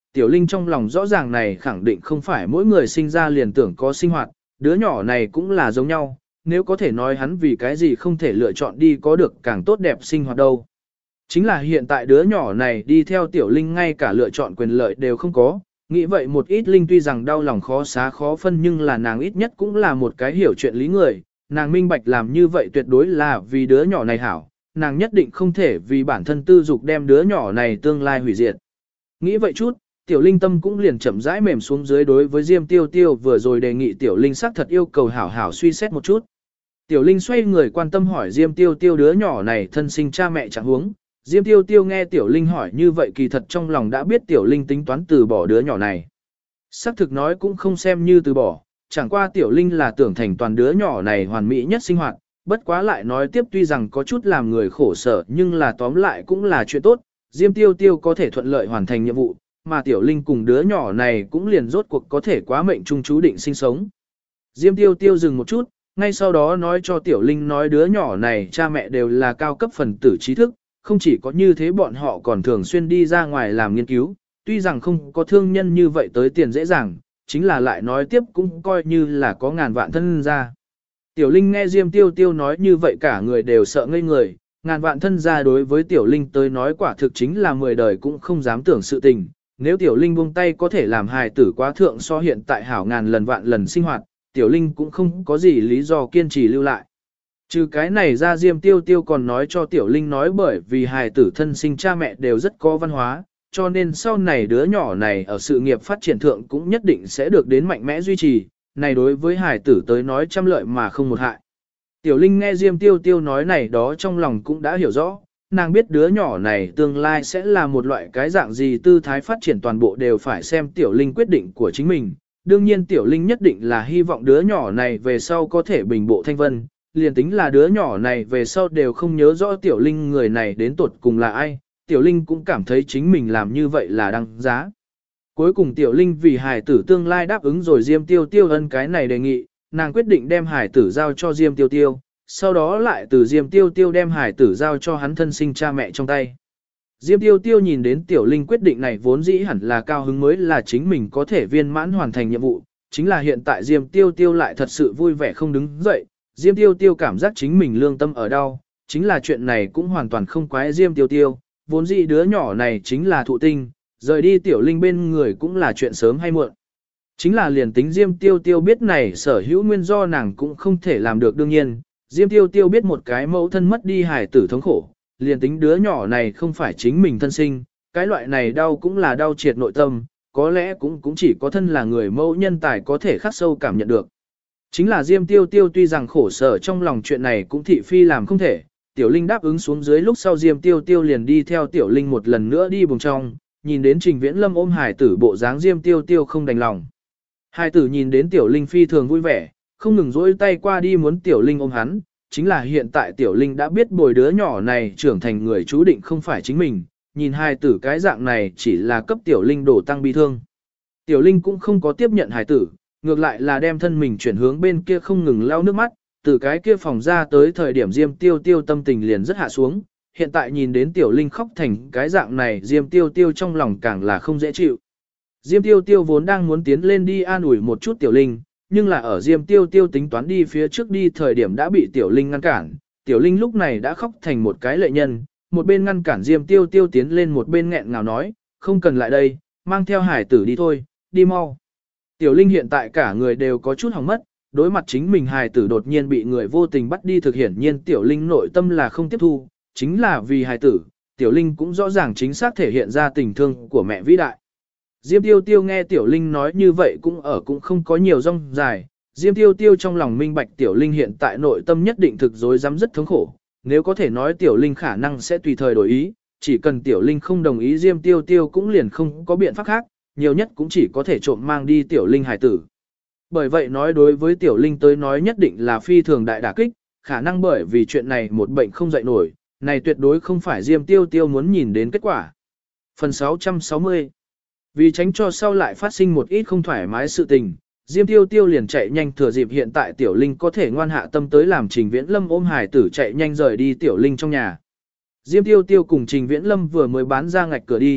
Tiểu Linh trong lòng rõ ràng này khẳng định không phải mỗi người sinh ra liền tưởng có sinh hoạt, đứa nhỏ này cũng là giống nhau, nếu có thể nói hắn vì cái gì không thể lựa chọn đi có được càng tốt đẹp sinh hoạt đâu. Chính là hiện tại đứa nhỏ này đi theo Tiểu Linh ngay cả lựa chọn quyền lợi đều không có, nghĩ vậy một ít Linh tuy rằng đau lòng khó xá khó phân nhưng là nàng ít nhất cũng là một cái hiểu chuyện lý người, nàng minh bạch làm như vậy tuyệt đối là vì đứa nhỏ này hảo, nàng nhất định không thể vì bản thân tư dục đem đứa nhỏ này tương lai hủy diệt. Nghĩ vậy chút, Tiểu Linh tâm cũng liền chậm rãi mềm xuống dưới đối với Diêm Tiêu Tiêu vừa rồi đề nghị Tiểu Linh xác thật yêu cầu hảo hảo suy xét một chút. Tiểu Linh xoay người quan tâm hỏi Diêm Tiêu Tiêu đứa nhỏ này thân sinh cha mẹ chẳng huống. Diêm Tiêu Tiêu nghe Tiểu Linh hỏi như vậy kỳ thật trong lòng đã biết Tiểu Linh tính toán từ bỏ đứa nhỏ này. Xác thực nói cũng không xem như từ bỏ, chẳng qua Tiểu Linh là tưởng thành toàn đứa nhỏ này hoàn mỹ nhất sinh hoạt, bất quá lại nói tiếp tuy rằng có chút làm người khổ sở nhưng là tóm lại cũng là chuyện tốt, Diêm Tiêu Tiêu có thể thuận lợi hoàn thành nhiệm vụ, mà Tiểu Linh cùng đứa nhỏ này cũng liền rốt cuộc có thể quá mệnh trung chú định sinh sống. Diêm Tiêu Tiêu dừng một chút, ngay sau đó nói cho Tiểu Linh nói đứa nhỏ này cha mẹ đều là cao cấp phần tử trí thức, không chỉ có như thế bọn họ còn thường xuyên đi ra ngoài làm nghiên cứu, tuy rằng không có thương nhân như vậy tới tiền dễ dàng, chính là lại nói tiếp cũng coi như là có ngàn vạn thân gia. Tiểu Linh nghe Diêm Tiêu Tiêu nói như vậy cả người đều sợ ngây người, ngàn vạn thân gia đối với Tiểu Linh tới nói quả thực chính là 10 đời cũng không dám tưởng sự tình. Nếu Tiểu Linh buông tay có thể làm hài tử quá thượng so hiện tại hảo ngàn lần vạn lần sinh hoạt, Tiểu Linh cũng không có gì lý do kiên trì lưu lại. Trừ cái này ra Diêm Tiêu Tiêu còn nói cho Tiểu Linh nói bởi vì hài tử thân sinh cha mẹ đều rất có văn hóa, cho nên sau này đứa nhỏ này ở sự nghiệp phát triển thượng cũng nhất định sẽ được đến mạnh mẽ duy trì, này đối với hài tử tới nói trăm lợi mà không một hại. Tiểu Linh nghe Diêm Tiêu Tiêu nói này đó trong lòng cũng đã hiểu rõ, nàng biết đứa nhỏ này tương lai sẽ là một loại cái dạng gì tư thái phát triển toàn bộ đều phải xem Tiểu Linh quyết định của chính mình. Đương nhiên Tiểu Linh nhất định là hy vọng đứa nhỏ này về sau có thể bình bộ thanh vân, liền tính là đứa nhỏ này về sau đều không nhớ rõ Tiểu Linh người này đến tuột cùng là ai, Tiểu Linh cũng cảm thấy chính mình làm như vậy là đăng giá. Cuối cùng Tiểu Linh vì hài tử tương lai đáp ứng rồi Diêm Tiêu Tiêu ân cái này đề nghị, nàng quyết định đem hài tử giao cho Diêm Tiêu Tiêu, sau đó lại từ Diêm Tiêu Tiêu đem hài tử giao cho hắn thân sinh cha mẹ trong tay. Diêm Tiêu Tiêu nhìn đến Tiểu Linh quyết định này vốn dĩ hẳn là cao hứng mới là chính mình có thể viên mãn hoàn thành nhiệm vụ, chính là hiện tại Diêm Tiêu Tiêu lại thật sự vui vẻ không đứng dậy, Diêm Tiêu Tiêu cảm giác chính mình lương tâm ở đau, chính là chuyện này cũng hoàn toàn không quái Diêm Tiêu Tiêu, vốn dĩ đứa nhỏ này chính là thụ tinh, rời đi Tiểu Linh bên người cũng là chuyện sớm hay muộn. Chính là liền tính Diêm Tiêu Tiêu biết này sở hữu nguyên do nàng cũng không thể làm được đương nhiên, Diêm Tiêu Tiêu biết một cái mẫu thân mất đi hài tử thống khổ, liền tính đứa nhỏ này không phải chính mình thân sinh, cái loại này đau cũng là đau triệt nội tâm, có lẽ cũng chỉ có thân là người mẫu nhân tài có thể khắc sâu cảm nhận được. Chính là Diêm Tiêu Tiêu tuy rằng khổ sở trong lòng chuyện này cũng thị phi làm không thể, Tiểu Linh đáp ứng xuống dưới lúc sau Diêm Tiêu Tiêu liền đi theo Tiểu Linh một lần nữa đi buồng trong, nhìn đến Trình Viễn Lâm ôm hài tử bộ dáng Diêm Tiêu Tiêu không đành lòng. Hài tử nhìn đến Tiểu Linh phi thường vui vẻ, không ngừng dỗi tay qua đi muốn Tiểu Linh ôm hắn, chính là hiện tại Tiểu Linh đã biết bồi đứa nhỏ này trưởng thành người chú định không phải chính mình, nhìn hài tử cái dạng này chỉ là cấp Tiểu Linh đổ tăng bi thương. Tiểu Linh cũng không có tiếp nhận hài tử, ngược lại là đem thân mình chuyển hướng bên kia không ngừng lau nước mắt, từ cái kia phòng ra tới thời điểm Diêm Tiêu Tiêu tâm tình liền rất hạ xuống, hiện tại nhìn đến Tiểu Linh khóc thành cái dạng này Diêm Tiêu Tiêu trong lòng càng là không dễ chịu. Diêm Tiêu Tiêu vốn đang muốn tiến lên đi an ủi một chút Tiểu Linh, nhưng là ở Diêm Tiêu Tiêu tính toán đi phía trước đi thời điểm đã bị Tiểu Linh ngăn cản, Tiểu Linh lúc này đã khóc thành một cái lệ nhân, một bên ngăn cản Diêm Tiêu Tiêu tiến lên một bên nghẹn ngào nói, không cần lại đây, mang theo hải tử đi thôi, đi mau. Tiểu Linh hiện tại cả người đều có chút hỏng mất, đối mặt chính mình hài tử đột nhiên bị người vô tình bắt đi thực hiển nhiên Tiểu Linh nội tâm là không tiếp thu, chính là vì hài tử, Tiểu Linh cũng rõ ràng chính xác thể hiện ra tình thương của mẹ vĩ đại. Diêm Tiêu Tiêu nghe Tiểu Linh nói như vậy cũng không có nhiều rong dài, Diêm Tiêu Tiêu trong lòng minh bạch Tiểu Linh hiện tại nội tâm nhất định thực dối dám rất thống khổ, nếu có thể nói Tiểu Linh khả năng sẽ tùy thời đổi ý, chỉ cần Tiểu Linh không đồng ý Diêm Tiêu Tiêu cũng liền không có biện pháp khác, nhiều nhất cũng chỉ có thể trộm mang đi Tiểu Linh hài tử. Bởi vậy nói đối với Tiểu Linh tới nói nhất định là phi thường đại đả kích, khả năng bởi vì chuyện này một bệnh không dậy nổi, này tuyệt đối không phải Diêm Tiêu Tiêu muốn nhìn đến kết quả. Phần 660. Vì tránh cho sau lại phát sinh một ít không thoải mái sự tình, Diêm Tiêu Tiêu liền chạy nhanh thừa dịp hiện tại Tiểu Linh có thể ngoan hạ tâm tới làm Trình Viễn Lâm ôm hài tử chạy nhanh rời đi Tiểu Linh trong nhà. Diêm Tiêu Tiêu cùng Trình Viễn Lâm vừa mới bán ra ngạch cửa đi,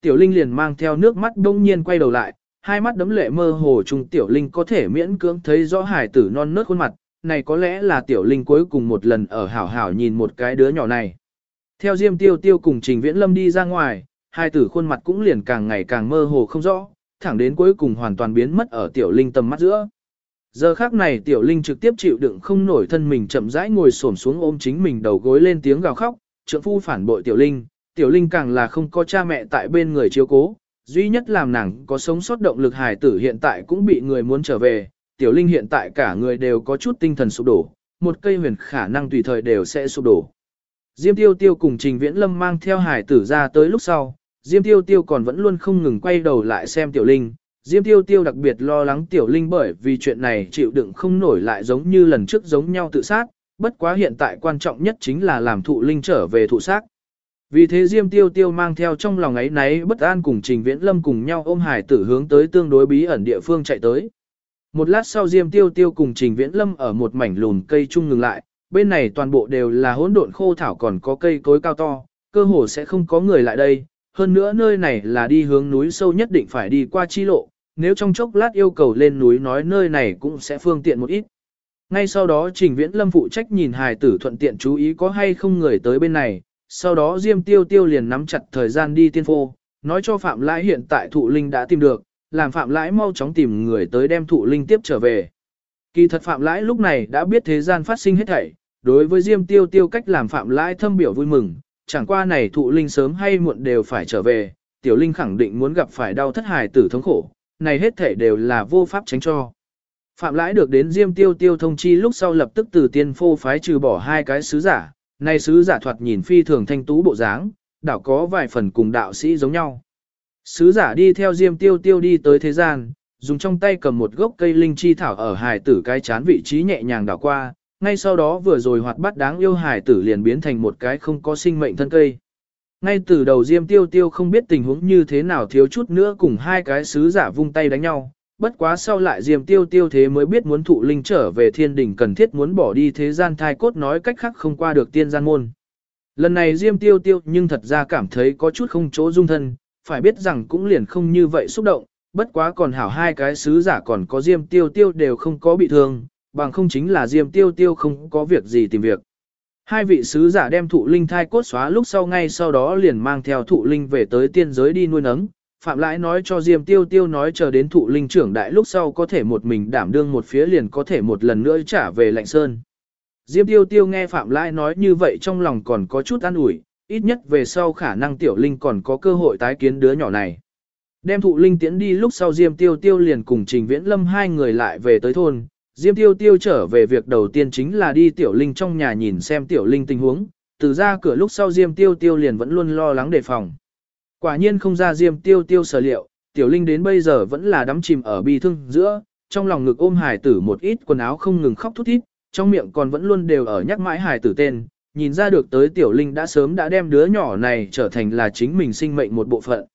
Tiểu Linh liền mang theo nước mắt đông nhiên quay đầu lại, hai mắt đấm lệ mơ hồ chung Tiểu Linh có thể miễn cưỡng thấy rõ hài tử non nớt khuôn mặt, này có lẽ là Tiểu Linh cuối cùng một lần ở hảo hảo nhìn một cái đứa nhỏ này. Theo Diêm Tiêu Tiêu cùng Trình Viễn Lâm đi ra ngoài, hai tử khuôn mặt cũng liền càng ngày càng mơ hồ không rõ, thẳng đến cuối cùng hoàn toàn biến mất ở Tiểu Linh tầm mắt giữa. Giờ khắc này Tiểu Linh trực tiếp chịu đựng không nổi thân mình chậm rãi ngồi xổm xuống ôm chính mình đầu gối lên tiếng gào khóc, trượng phu phản bội Tiểu Linh càng là không có cha mẹ tại bên người chiếu cố, duy nhất làm nàng có sống sót động lực hài tử hiện tại cũng bị người muốn trở về, Tiểu Linh hiện tại cả người đều có chút tinh thần sụp đổ, một cây huyền khả năng tùy thời đều sẽ sụp đổ. Diêm Tiêu Tiêu cùng Trình Viễn Lâm mang theo hài tử ra tới lúc sau, Diêm Tiêu Tiêu còn vẫn luôn không ngừng quay đầu lại xem Tiểu Linh. Diêm Tiêu Tiêu đặc biệt lo lắng Tiểu Linh bởi vì chuyện này chịu đựng không nổi lại giống như lần trước giống nhau tự sát, bất quá hiện tại quan trọng nhất chính là làm thụ Linh trở về thụ xác. Vì thế Diêm Tiêu Tiêu mang theo trong lòng ấy náy bất an cùng Trình Viễn Lâm cùng nhau ôm hài tử hướng tới tương đối bí ẩn địa phương chạy tới. Một lát sau Diêm Tiêu Tiêu cùng Trình Viễn Lâm ở một mảnh lùn cây chung ngừng lại, bên này toàn bộ đều là hỗn độn khô thảo còn có cây cối cao to, cơ hồ sẽ không có người lại đây. Hơn nữa nơi này là đi hướng núi sâu nhất định phải đi qua chi lộ, nếu trong chốc lát yêu cầu lên núi nói nơi này cũng sẽ phương tiện một ít. Ngay sau đó Trình Viễn Lâm phụ trách nhìn hài tử thuận tiện chú ý có hay không người tới bên này, sau đó Diêm Tiêu Tiêu liền nắm chặt thời gian đi tiên phô, nói cho Phạm Lãi hiện tại thụ linh đã tìm được, làm Phạm Lãi mau chóng tìm người tới đem thụ linh tiếp trở về. Kỳ thật Phạm Lãi lúc này đã biết thế gian phát sinh hết thảy, đối với Diêm Tiêu Tiêu cách làm Phạm Lãi thâm biểu vui mừng, chẳng qua này thụ linh sớm hay muộn đều phải trở về, Tiểu Linh khẳng định muốn gặp phải đau thất hài tử thống khổ, này hết thảy đều là vô pháp tránh cho. Phạm Lãi được đến Diêm Tiêu Tiêu thông chi lúc sau lập tức từ tiên phô phái trừ bỏ hai cái sứ giả, này sứ giả thoạt nhìn phi thường thanh tú bộ dáng, đảo có vài phần cùng đạo sĩ giống nhau. Sứ giả đi theo Diêm Tiêu Tiêu đi tới thế gian, dùng trong tay cầm một gốc cây linh chi thảo ở hài tử cái chán vị trí nhẹ nhàng đảo qua, ngay sau đó vừa rồi hoạt bát đáng yêu hài tử liền biến thành một cái không có sinh mệnh thân cây. Ngay từ đầu Diêm Tiêu Tiêu không biết tình huống như thế nào thiếu chút nữa cùng hai cái sứ giả vung tay đánh nhau, bất quá sau lại Diêm Tiêu Tiêu thế mới biết muốn thụ linh trở về thiên đình cần thiết muốn bỏ đi thế gian thai cốt nói cách khác không qua được tiên gian môn. Lần này Diêm Tiêu Tiêu nhưng thật ra cảm thấy có chút không chỗ dung thân, phải biết rằng cũng liền không như vậy xúc động, bất quá còn hảo hai cái sứ giả còn có Diêm Tiêu Tiêu đều không có bị thương, bằng không chính là Diêm Tiêu Tiêu không có việc gì tìm việc. Hai vị sứ giả đem thụ linh thai cốt xóa lúc sau ngay sau đó liền mang theo thụ linh về tới tiên giới đi nuôi nấng. Phạm Lãi nói cho Diêm Tiêu Tiêu nói chờ đến thụ linh trưởng đại lúc sau có thể một mình đảm đương một phía liền có thể một lần nữa trả về Lạnh Sơn. Diêm Tiêu Tiêu nghe Phạm Lãi nói như vậy trong lòng còn có chút an ủi, ít nhất về sau khả năng Tiểu Linh còn có cơ hội tái kiến đứa nhỏ này. Đem thụ linh tiễn đi lúc sau Diêm Tiêu Tiêu liền cùng Trình Viễn Lâm hai người lại về tới thôn. Diêm Tiêu Tiêu trở về việc đầu tiên chính là đi Tiểu Linh trong nhà nhìn xem Tiểu Linh tình huống, từ ra cửa lúc sau Diêm Tiêu Tiêu liền vẫn luôn lo lắng đề phòng. Quả nhiên không ra Diêm Tiêu Tiêu sở liệu, Tiểu Linh đến bây giờ vẫn là đắm chìm ở bi thương giữa, trong lòng ngực ôm hài tử một ít quần áo không ngừng khóc thút thít, trong miệng còn vẫn luôn đều ở nhắc mãi hài tử tên, nhìn ra được tới Tiểu Linh đã sớm đã đem đứa nhỏ này trở thành là chính mình sinh mệnh một bộ phận.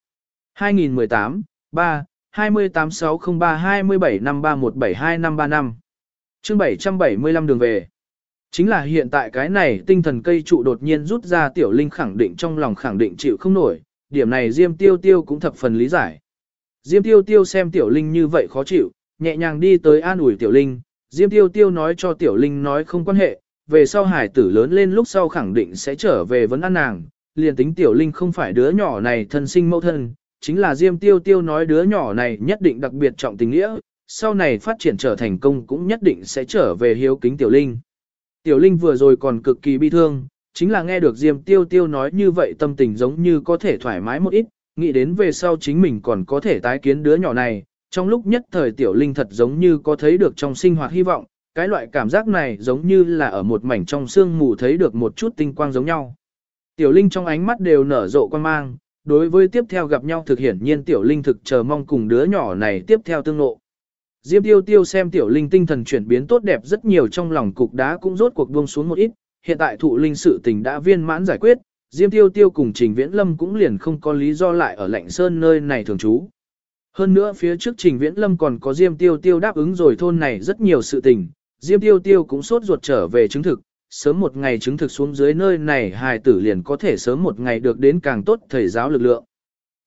2018 3 28603 2753172535 chương 775 đường về. Chính là hiện tại cái này tinh thần cây trụ đột nhiên rút ra Tiểu Linh khẳng định trong lòng khẳng định chịu không nổi, điểm này Diêm Tiêu Tiêu cũng thập phần lý giải. Diêm Tiêu Tiêu xem Tiểu Linh như vậy khó chịu, nhẹ nhàng đi tới an ủi Tiểu Linh, Diêm Tiêu Tiêu nói cho Tiểu Linh nói không quan hệ, về sau hải tử lớn lên lúc sau khẳng định sẽ trở về vấn an nàng, liền tính Tiểu Linh không phải đứa nhỏ này thân sinh mẫu thân, chính là Diêm Tiêu Tiêu nói đứa nhỏ này nhất định đặc biệt trọng tình nghĩa, sau này phát triển trở thành công cũng nhất định sẽ trở về hiếu kính Tiểu Linh. Tiểu Linh vừa rồi còn cực kỳ bi thương, chính là nghe được Diêm Tiêu Tiêu nói như vậy tâm tình giống như có thể thoải mái một ít, nghĩ đến về sau chính mình còn có thể tái kiến đứa nhỏ này, trong lúc nhất thời Tiểu Linh thật giống như có thấy được trong sinh hoạt hy vọng, cái loại cảm giác này giống như là ở một mảnh trong sương mù thấy được một chút tinh quang giống nhau. Tiểu Linh trong ánh mắt đều nở rộ quan mang, đối với tiếp theo gặp nhau thực hiển nhiên Tiểu Linh thực chờ mong cùng đứa nhỏ này tiếp theo tương ngộ. Diêm Tiêu Tiêu xem Tiểu Linh tinh thần chuyển biến tốt đẹp rất nhiều trong lòng cục đá cũng rốt cuộc buông xuống một ít, hiện tại thụ linh sự tình đã viên mãn giải quyết, Diêm Tiêu Tiêu cùng Trình Viễn Lâm cũng liền không có lý do lại ở Lạnh Sơn nơi này thường trú. Hơn nữa phía trước Trình Viễn Lâm còn có Diêm Tiêu Tiêu đáp ứng rồi thôn này rất nhiều sự tình, Diêm Tiêu Tiêu cũng sốt ruột trở về chứng thực, sớm một ngày chứng thực xuống dưới nơi này hài tử liền có thể sớm một ngày được đến càng tốt thầy giáo lực lượng.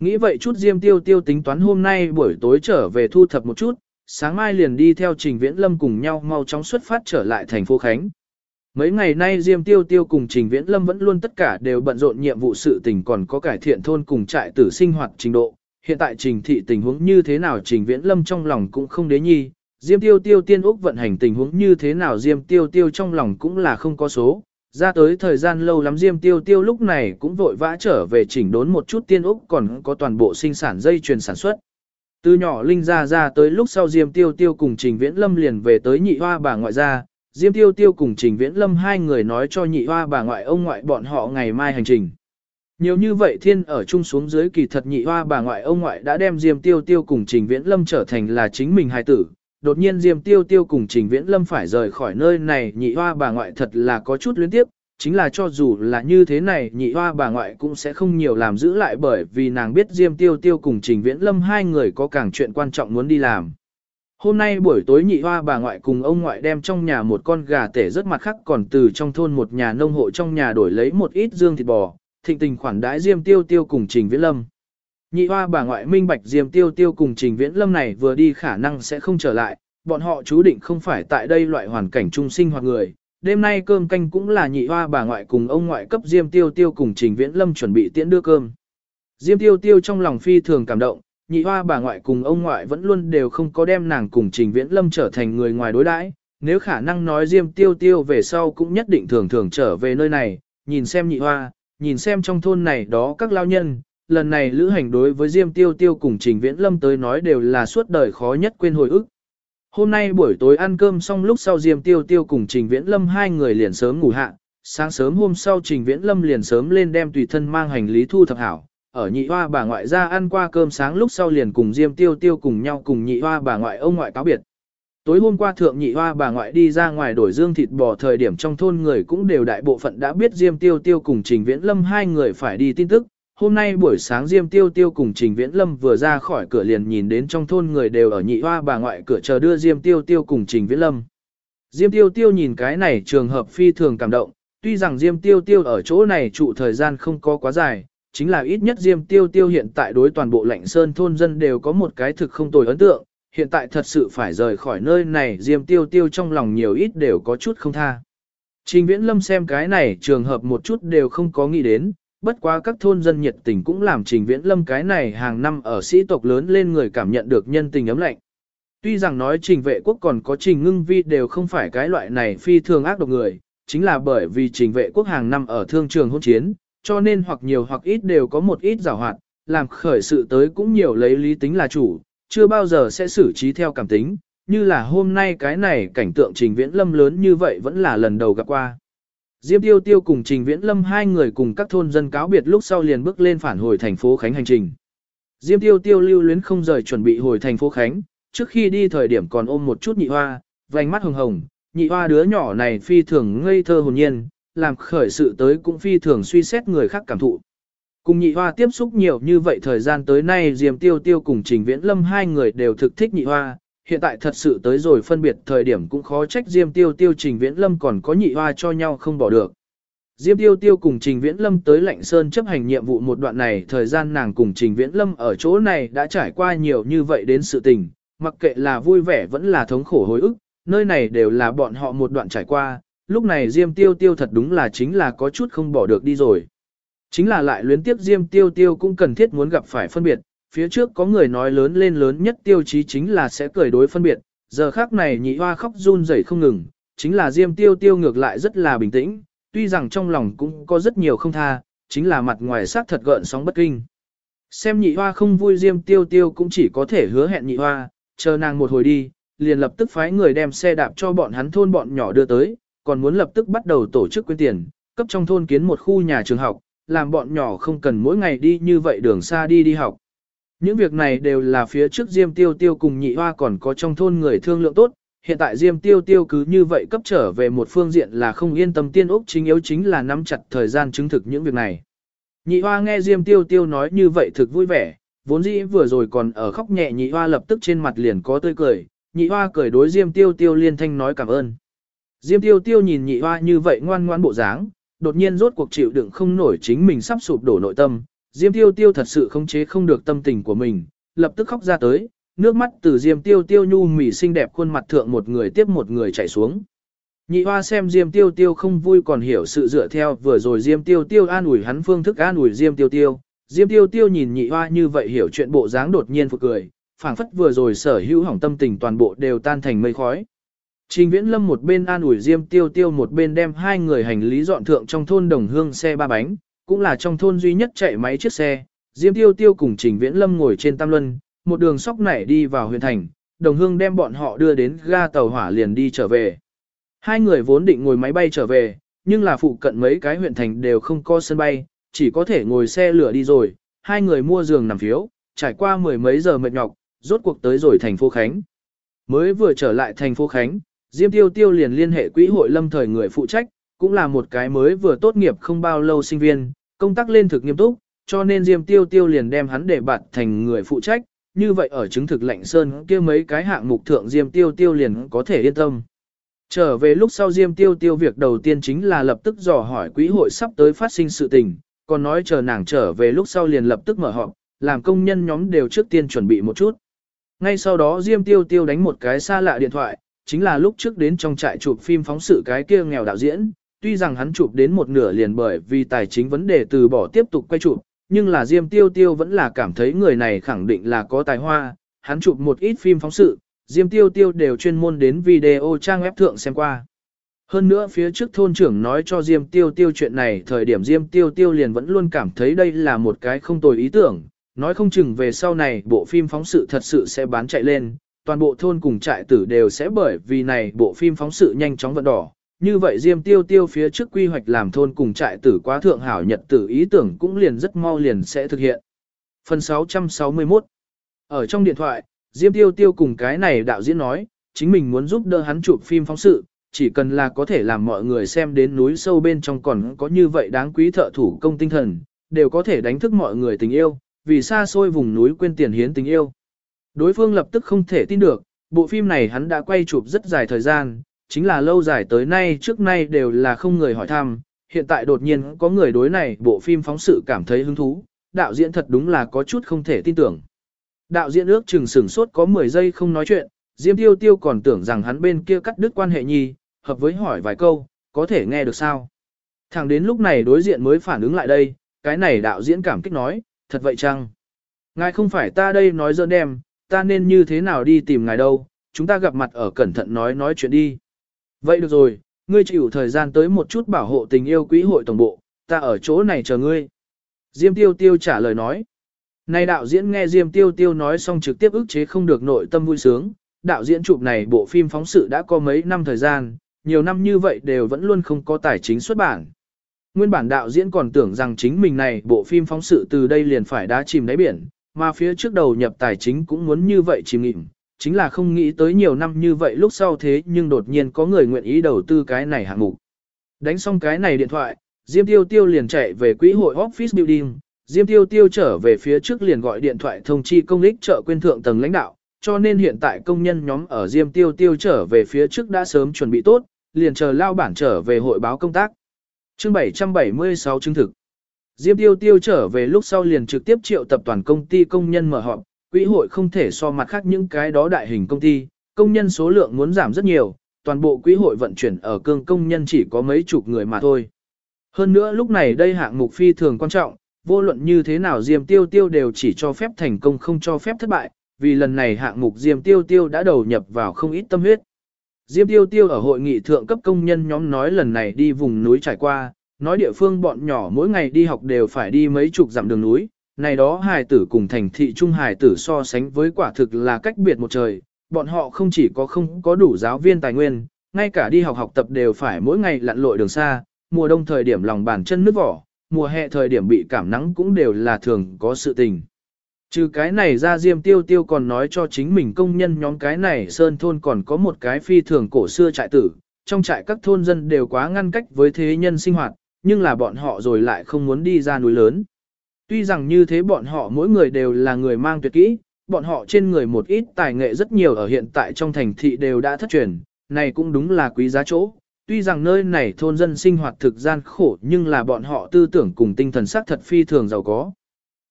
Nghĩ vậy chút Diêm Tiêu Tiêu tính toán hôm nay buổi tối trở về thu thập một chút, sáng mai liền đi theo Trình Viễn Lâm cùng nhau mau chóng xuất phát trở lại thành phố Khánh. Mấy ngày nay Diêm Tiêu Tiêu cùng Trình Viễn Lâm vẫn luôn tất cả đều bận rộn nhiệm vụ sự tình còn có cải thiện thôn cùng trại tử sinh hoạt trình độ. Hiện tại Trình thị tình huống như thế nào Trình Viễn Lâm trong lòng cũng không đế nhi, Diêm Tiêu Tiêu tiên úc vận hành tình huống như thế nào Diêm Tiêu Tiêu trong lòng cũng là không có số. Ra tới thời gian lâu lắm Diêm Tiêu Tiêu lúc này cũng vội vã trở về chỉnh đốn một chút tiên úc còn có toàn bộ sinh sản dây chuyền sản xuất. Từ nhỏ Linh ra tới lúc sau Diêm Tiêu Tiêu cùng Trình Viễn Lâm liền về tới nhị hoa bà ngoại gia. Diêm Tiêu Tiêu cùng Trình Viễn Lâm hai người nói cho nhị hoa bà ngoại ông ngoại bọn họ ngày mai hành trình. Nhiều như vậy thiên ở chung xuống dưới kỳ thật nhị hoa bà ngoại ông ngoại đã đem Diêm Tiêu Tiêu cùng Trình Viễn Lâm trở thành là chính mình hài tử. Đột nhiên Diêm Tiêu Tiêu cùng Trình Viễn Lâm phải rời khỏi nơi này nhị hoa bà ngoại thật là có chút luyến tiếp. Chính là cho dù là như thế này nhị hoa bà ngoại cũng sẽ không nhiều làm giữ lại bởi vì nàng biết Diêm Tiêu Tiêu cùng Trình Viễn Lâm hai người có càng chuyện quan trọng muốn đi làm. Hôm nay buổi tối nhị hoa bà ngoại cùng ông ngoại đem trong nhà một con gà tể rất mặt khác còn từ trong thôn một nhà nông hộ trong nhà đổi lấy một ít dương thịt bò, thịnh tình khoản đãi Diêm Tiêu Tiêu cùng Trình Viễn Lâm. Nhị hoa bà ngoại minh bạch Diêm Tiêu Tiêu cùng Trình Viễn Lâm này vừa đi khả năng sẽ không trở lại, bọn họ chú định không phải tại đây loại hoàn cảnh chung sinh hoạt người. Đêm nay cơm canh cũng là nhị hoa bà ngoại cùng ông ngoại cấp Diêm Tiêu Tiêu cùng Trình Viễn Lâm chuẩn bị tiễn đưa cơm. Diêm Tiêu Tiêu trong lòng phi thường cảm động, nhị hoa bà ngoại cùng ông ngoại vẫn luôn đều không có đem nàng cùng Trình Viễn Lâm trở thành người ngoài đối đãi. Nếu khả năng nói Diêm Tiêu Tiêu về sau cũng nhất định thường thường trở về nơi này, nhìn xem nhị hoa, nhìn xem trong thôn này đó các lao nhân, lần này lữ hành đối với Diêm Tiêu Tiêu cùng Trình Viễn Lâm tới nói đều là suốt đời khó nhất quên hồi ức. Hôm nay buổi tối ăn cơm xong lúc sau Diêm Tiêu Tiêu cùng Trình Viễn Lâm hai người liền sớm ngủ hạ, sáng sớm hôm sau Trình Viễn Lâm liền sớm lên đem tùy thân mang hành lý thu thập hảo, ở nhị hoa bà ngoại ra ăn qua cơm sáng lúc sau liền cùng Diêm Tiêu Tiêu cùng nhau cùng nhị hoa bà ngoại ông ngoại cáo biệt. Tối hôm qua thượng nhị hoa bà ngoại đi ra ngoài đổi dương thịt bò thời điểm trong thôn người cũng đều đại bộ phận đã biết Diêm Tiêu Tiêu cùng Trình Viễn Lâm hai người phải đi tin tức. Hôm nay buổi sáng Diêm Tiêu Tiêu cùng Trình Viễn Lâm vừa ra khỏi cửa liền nhìn đến trong thôn người đều ở nhị hoa bà ngoại cửa chờ đưa Diêm Tiêu Tiêu cùng Trình Viễn Lâm. Diêm Tiêu Tiêu nhìn cái này trường hợp phi thường cảm động, tuy rằng Diêm Tiêu Tiêu ở chỗ này trụ thời gian không có quá dài, chính là ít nhất Diêm Tiêu Tiêu hiện tại đối toàn bộ Lạnh Sơn thôn dân đều có một cái thực không tồi ấn tượng, hiện tại thật sự phải rời khỏi nơi này Diêm Tiêu Tiêu trong lòng nhiều ít đều có chút không tha. Trình Viễn Lâm xem cái này trường hợp một chút đều không có nghĩ đến, bất quá các thôn dân nhiệt tình cũng làm Trình Viễn Lâm cái này hàng năm ở sĩ tộc lớn lên người cảm nhận được nhân tình ấm lạnh. Tuy rằng nói Trình Vệ Quốc còn có Trình Ngưng Vi đều không phải cái loại này phi thường ác độc người, chính là bởi vì Trình Vệ Quốc hàng năm ở thương trường hỗn chiến, cho nên hoặc nhiều hoặc ít đều có một ít giảo hoạt, làm khởi sự tới cũng nhiều lấy lý tính là chủ, chưa bao giờ sẽ xử trí theo cảm tính, như là hôm nay cái này cảnh tượng Trình Viễn Lâm lớn như vậy vẫn là lần đầu gặp qua. Diêm Tiêu Tiêu cùng Trình Viễn Lâm hai người cùng các thôn dân cáo biệt lúc sau liền bước lên phản hồi thành phố Khánh hành trình. Diêm Tiêu Tiêu lưu luyến không rời chuẩn bị hồi thành phố Khánh, trước khi đi thời điểm còn ôm một chút nhị hoa, vành mắt hồng hồng, nhị hoa đứa nhỏ này phi thường ngây thơ hồn nhiên, làm khởi sự tới cũng phi thường suy xét người khác cảm thụ. Cùng nhị hoa tiếp xúc nhiều như vậy thời gian tới nay Diêm Tiêu Tiêu cùng Trình Viễn Lâm hai người đều thực thích nhị hoa, hiện tại thật sự tới rồi phân biệt thời điểm cũng khó trách Diêm Tiêu Tiêu Trình Viễn Lâm còn có nhị hoa cho nhau không bỏ được. Diêm Tiêu Tiêu cùng Trình Viễn Lâm tới Lạnh Sơn chấp hành nhiệm vụ một đoạn này thời gian nàng cùng Trình Viễn Lâm ở chỗ này đã trải qua nhiều như vậy đến sự tình, mặc kệ là vui vẻ vẫn là thống khổ hối ức, nơi này đều là bọn họ một đoạn trải qua, lúc này Diêm Tiêu Tiêu thật đúng là chính là có chút không bỏ được đi rồi. Chính là lại luyến tiếp Diêm Tiêu Tiêu cũng cần thiết muốn gặp phải phân biệt, phía trước có người nói lớn lên lớn nhất tiêu chí chính là sẽ cười đối phân biệt, giờ khác này nhị hoa khóc run rẩy không ngừng, chính là Diêm Tiêu Tiêu ngược lại rất là bình tĩnh, tuy rằng trong lòng cũng có rất nhiều không tha, chính là mặt ngoài sắc thật gợn sóng bất kinh. Xem nhị hoa không vui Diêm Tiêu Tiêu cũng chỉ có thể hứa hẹn nhị hoa, chờ nàng một hồi đi, liền lập tức phái người đem xe đạp cho bọn hắn thôn bọn nhỏ đưa tới, còn muốn lập tức bắt đầu tổ chức quyên tiền, cấp trong thôn kiến một khu nhà trường học, làm bọn nhỏ không cần mỗi ngày đi như vậy đường xa đi học. Những việc này đều là phía trước Diêm Tiêu Tiêu cùng nhị hoa còn có trong thôn người thương lượng tốt, hiện tại Diêm Tiêu Tiêu cứ như vậy cấp trở về một phương diện là không yên tâm tiên úc chính yếu chính là nắm chặt thời gian chứng thực những việc này. Nhị hoa nghe Diêm Tiêu Tiêu nói như vậy thực vui vẻ, vốn dĩ vừa rồi còn ở khóc nhẹ nhị hoa lập tức trên mặt liền có tươi cười, nhị hoa cười đối Diêm Tiêu Tiêu liên thanh nói cảm ơn. Diêm Tiêu Tiêu nhìn nhị hoa như vậy ngoan ngoãn bộ dáng, đột nhiên rốt cuộc chịu đựng không nổi chính mình sắp sụp đổ nội tâm, Diêm Tiêu Tiêu thật sự khống chế không được tâm tình của mình, lập tức khóc ra tới, nước mắt từ Diêm Tiêu Tiêu nhu mì xinh đẹp khuôn mặt thượng một người tiếp một người chảy xuống. Nhị hoa xem Diêm Tiêu Tiêu không vui còn hiểu sự dựa theo vừa rồi Diêm Tiêu Tiêu an ủi hắn phương thức an ủi Diêm Tiêu Tiêu. Diêm Tiêu Tiêu nhìn nhị hoa như vậy hiểu chuyện bộ dáng đột nhiên phụt cười, phảng phất vừa rồi sở hữu hỏng tâm tình toàn bộ đều tan thành mây khói. Trình Viễn Lâm một bên an ủi Diêm Tiêu Tiêu một bên đem hai người hành lý dọn thượng trong thôn Đồng Hương xe ba bánh, cũng là trong thôn duy nhất chạy máy chiếc xe. Diêm Tiêu Tiêu cùng Trình Viễn Lâm ngồi trên tam luân, một đường sóc nảy đi vào huyện thành, Đồng Hương đem bọn họ đưa đến ga tàu hỏa liền đi trở về. Hai người vốn định ngồi máy bay trở về, nhưng là phụ cận mấy cái huyện thành đều không có sân bay, chỉ có thể ngồi xe lửa đi rồi. Hai người mua giường nằm phiếu, trải qua mười mấy giờ mệt nhọc, rốt cuộc tới rồi thành phố Khánh. Mới vừa trở lại thành phố Khánh, Diêm Tiêu Tiêu liền liên hệ quỹ hội lâm thời người phụ trách, cũng là một cái mới vừa tốt nghiệp không bao lâu sinh viên, công tác lên thực nghiêm túc, cho nên Diêm Tiêu Tiêu liền đem hắn để bạt thành người phụ trách, như vậy ở chứng thực lệnh sơn kia mấy cái hạng mục thượng Diêm Tiêu Tiêu liền có thể yên tâm. Trở về lúc sau Diêm Tiêu Tiêu việc đầu tiên chính là lập tức dò hỏi quỹ hội sắp tới phát sinh sự tình, còn nói chờ nàng trở về lúc sau liền lập tức mở họp, làm công nhân nhóm đều trước tiên chuẩn bị một chút. Ngay sau đó Diêm Tiêu Tiêu đánh một cái xa lạ điện thoại, chính là lúc trước đến trong trại chụp phim phóng sự cái kia nghèo đạo diễn, tuy rằng hắn chụp đến một nửa liền bởi vì tài chính vấn đề từ bỏ tiếp tục quay chụp, nhưng là Diêm Tiêu Tiêu vẫn là cảm thấy người này khẳng định là có tài hoa, hắn chụp một ít phim phóng sự, Diêm Tiêu Tiêu đều chuyên môn đến video trang web thượng xem qua. Hơn nữa phía trước thôn trưởng nói cho Diêm Tiêu Tiêu chuyện này thời điểm Diêm Tiêu Tiêu liền vẫn luôn cảm thấy đây là một cái không tồi ý tưởng, nói không chừng về sau này bộ phim phóng sự thật sự sẽ bán chạy lên, toàn bộ thôn cùng trại tử đều sẽ bởi vì này bộ phim phóng sự nhanh chóng vận đỏ. Như vậy Diêm Tiêu Tiêu phía trước quy hoạch làm thôn cùng trại tử quá thượng hảo nhật tử ý tưởng cũng liền rất mau liền sẽ thực hiện. Phần 661 Ở trong điện thoại, Diêm Tiêu Tiêu cùng cái này đạo diễn nói, chính mình muốn giúp đỡ hắn chụp phim phóng sự, chỉ cần là có thể làm mọi người xem đến núi sâu bên trong còn có như vậy đáng quý thợ thủ công tinh thần, đều có thể đánh thức mọi người tình yêu, vì xa xôi vùng núi quên tiền hiến tình yêu. Đối phương lập tức không thể tin được, bộ phim này hắn đã quay chụp rất dài thời gian, chính là lâu dài tới nay trước nay đều là không người hỏi thăm, hiện tại đột nhiên có người đối này bộ phim phóng sự cảm thấy hứng thú, đạo diễn thật đúng là có chút không thể tin tưởng. Đạo diễn ước chừng sửng sốt có 10 giây không nói chuyện, Diêm Tiêu Tiêu còn tưởng rằng hắn bên kia cắt đứt quan hệ nhi, hợp với hỏi vài câu, có thể nghe được sao. Thẳng đến lúc này đối diện mới phản ứng lại đây, cái này đạo diễn cảm kích nói, thật vậy chăng? Ngài không phải ta đây nói giỡn đem, ta nên như thế nào đi tìm ngài đâu, chúng ta gặp mặt ở cẩn thận nói chuyện đi. Vậy được rồi, ngươi chịu thời gian tới một chút bảo hộ tình yêu quỹ hội tổng bộ, ta ở chỗ này chờ ngươi. Diêm Tiêu Tiêu trả lời nói. Này đạo diễn nghe Diêm Tiêu Tiêu nói xong trực tiếp ức chế không được nội tâm vui sướng, đạo diễn chụp này bộ phim phóng sự đã có mấy năm thời gian, nhiều năm như vậy đều vẫn luôn không có tài chính xuất bản. Nguyên bản đạo diễn còn tưởng rằng chính mình này bộ phim phóng sự từ đây liền phải đá chìm đáy biển, mà phía trước đầu nhập tài chính cũng muốn như vậy chìm nghỉm, chính là không nghĩ tới nhiều năm như vậy lúc sau thế nhưng đột nhiên có người nguyện ý đầu tư cái này hạng mục. Đánh xong cái này điện thoại, Diêm Tiêu Tiêu liền chạy về quỹ hội Office Building, Diêm Tiêu Tiêu trở về phía trước liền gọi điện thoại thông chi công ích chợ quyên thượng tầng lãnh đạo, cho nên hiện tại công nhân nhóm ở Diêm Tiêu Tiêu trở về phía trước đã sớm chuẩn bị tốt, liền chờ lao bản trở về hội báo công tác. Chương 776 chứng thực. Diêm Tiêu Tiêu trở về lúc sau liền trực tiếp triệu tập toàn công ty công nhân mở họp, quỹ hội không thể so mặt khác những cái đó đại hình công ty, công nhân số lượng muốn giảm rất nhiều, toàn bộ quỹ hội vận chuyển ở cương công nhân chỉ có mấy chục người mà thôi. Hơn nữa lúc này đây hạng mục phi thường quan trọng, vô luận như thế nào Diêm Tiêu Tiêu đều chỉ cho phép thành công không cho phép thất bại, vì lần này hạng mục Diêm Tiêu Tiêu đã đầu nhập vào không ít tâm huyết. Diêm Tiêu Tiêu ở hội nghị thượng cấp công nhân nhóm nói lần này đi vùng núi trải qua, nói địa phương bọn nhỏ mỗi ngày đi học đều phải đi mấy chục dặm đường núi, này đó hài tử cùng thành thị trung hài tử so sánh với quả thực là cách biệt một trời, bọn họ không chỉ có không có đủ giáo viên tài nguyên, ngay cả đi học tập đều phải mỗi ngày lặn lội đường xa, mùa đông thời điểm lòng bàn chân nứt vỏ, mùa hè thời điểm bị cảm nắng cũng đều là thường có sự tình. Trừ cái này ra Diêm Tiêu Tiêu còn nói cho chính mình công nhân nhóm cái này sơn thôn còn có một cái phi thường cổ xưa trại tử, trong trại các thôn dân đều quá ngăn cách với thế nhân sinh hoạt, nhưng là bọn họ rồi lại không muốn đi ra núi lớn. Tuy rằng như thế bọn họ mỗi người đều là người mang tuyệt kỹ, bọn họ trên người một ít tài nghệ rất nhiều ở hiện tại trong thành thị đều đã thất truyền, này cũng đúng là quý giá chỗ. Tuy rằng nơi này thôn dân sinh hoạt thực gian khổ nhưng là bọn họ tư tưởng cùng tinh thần sắc thật phi thường giàu có.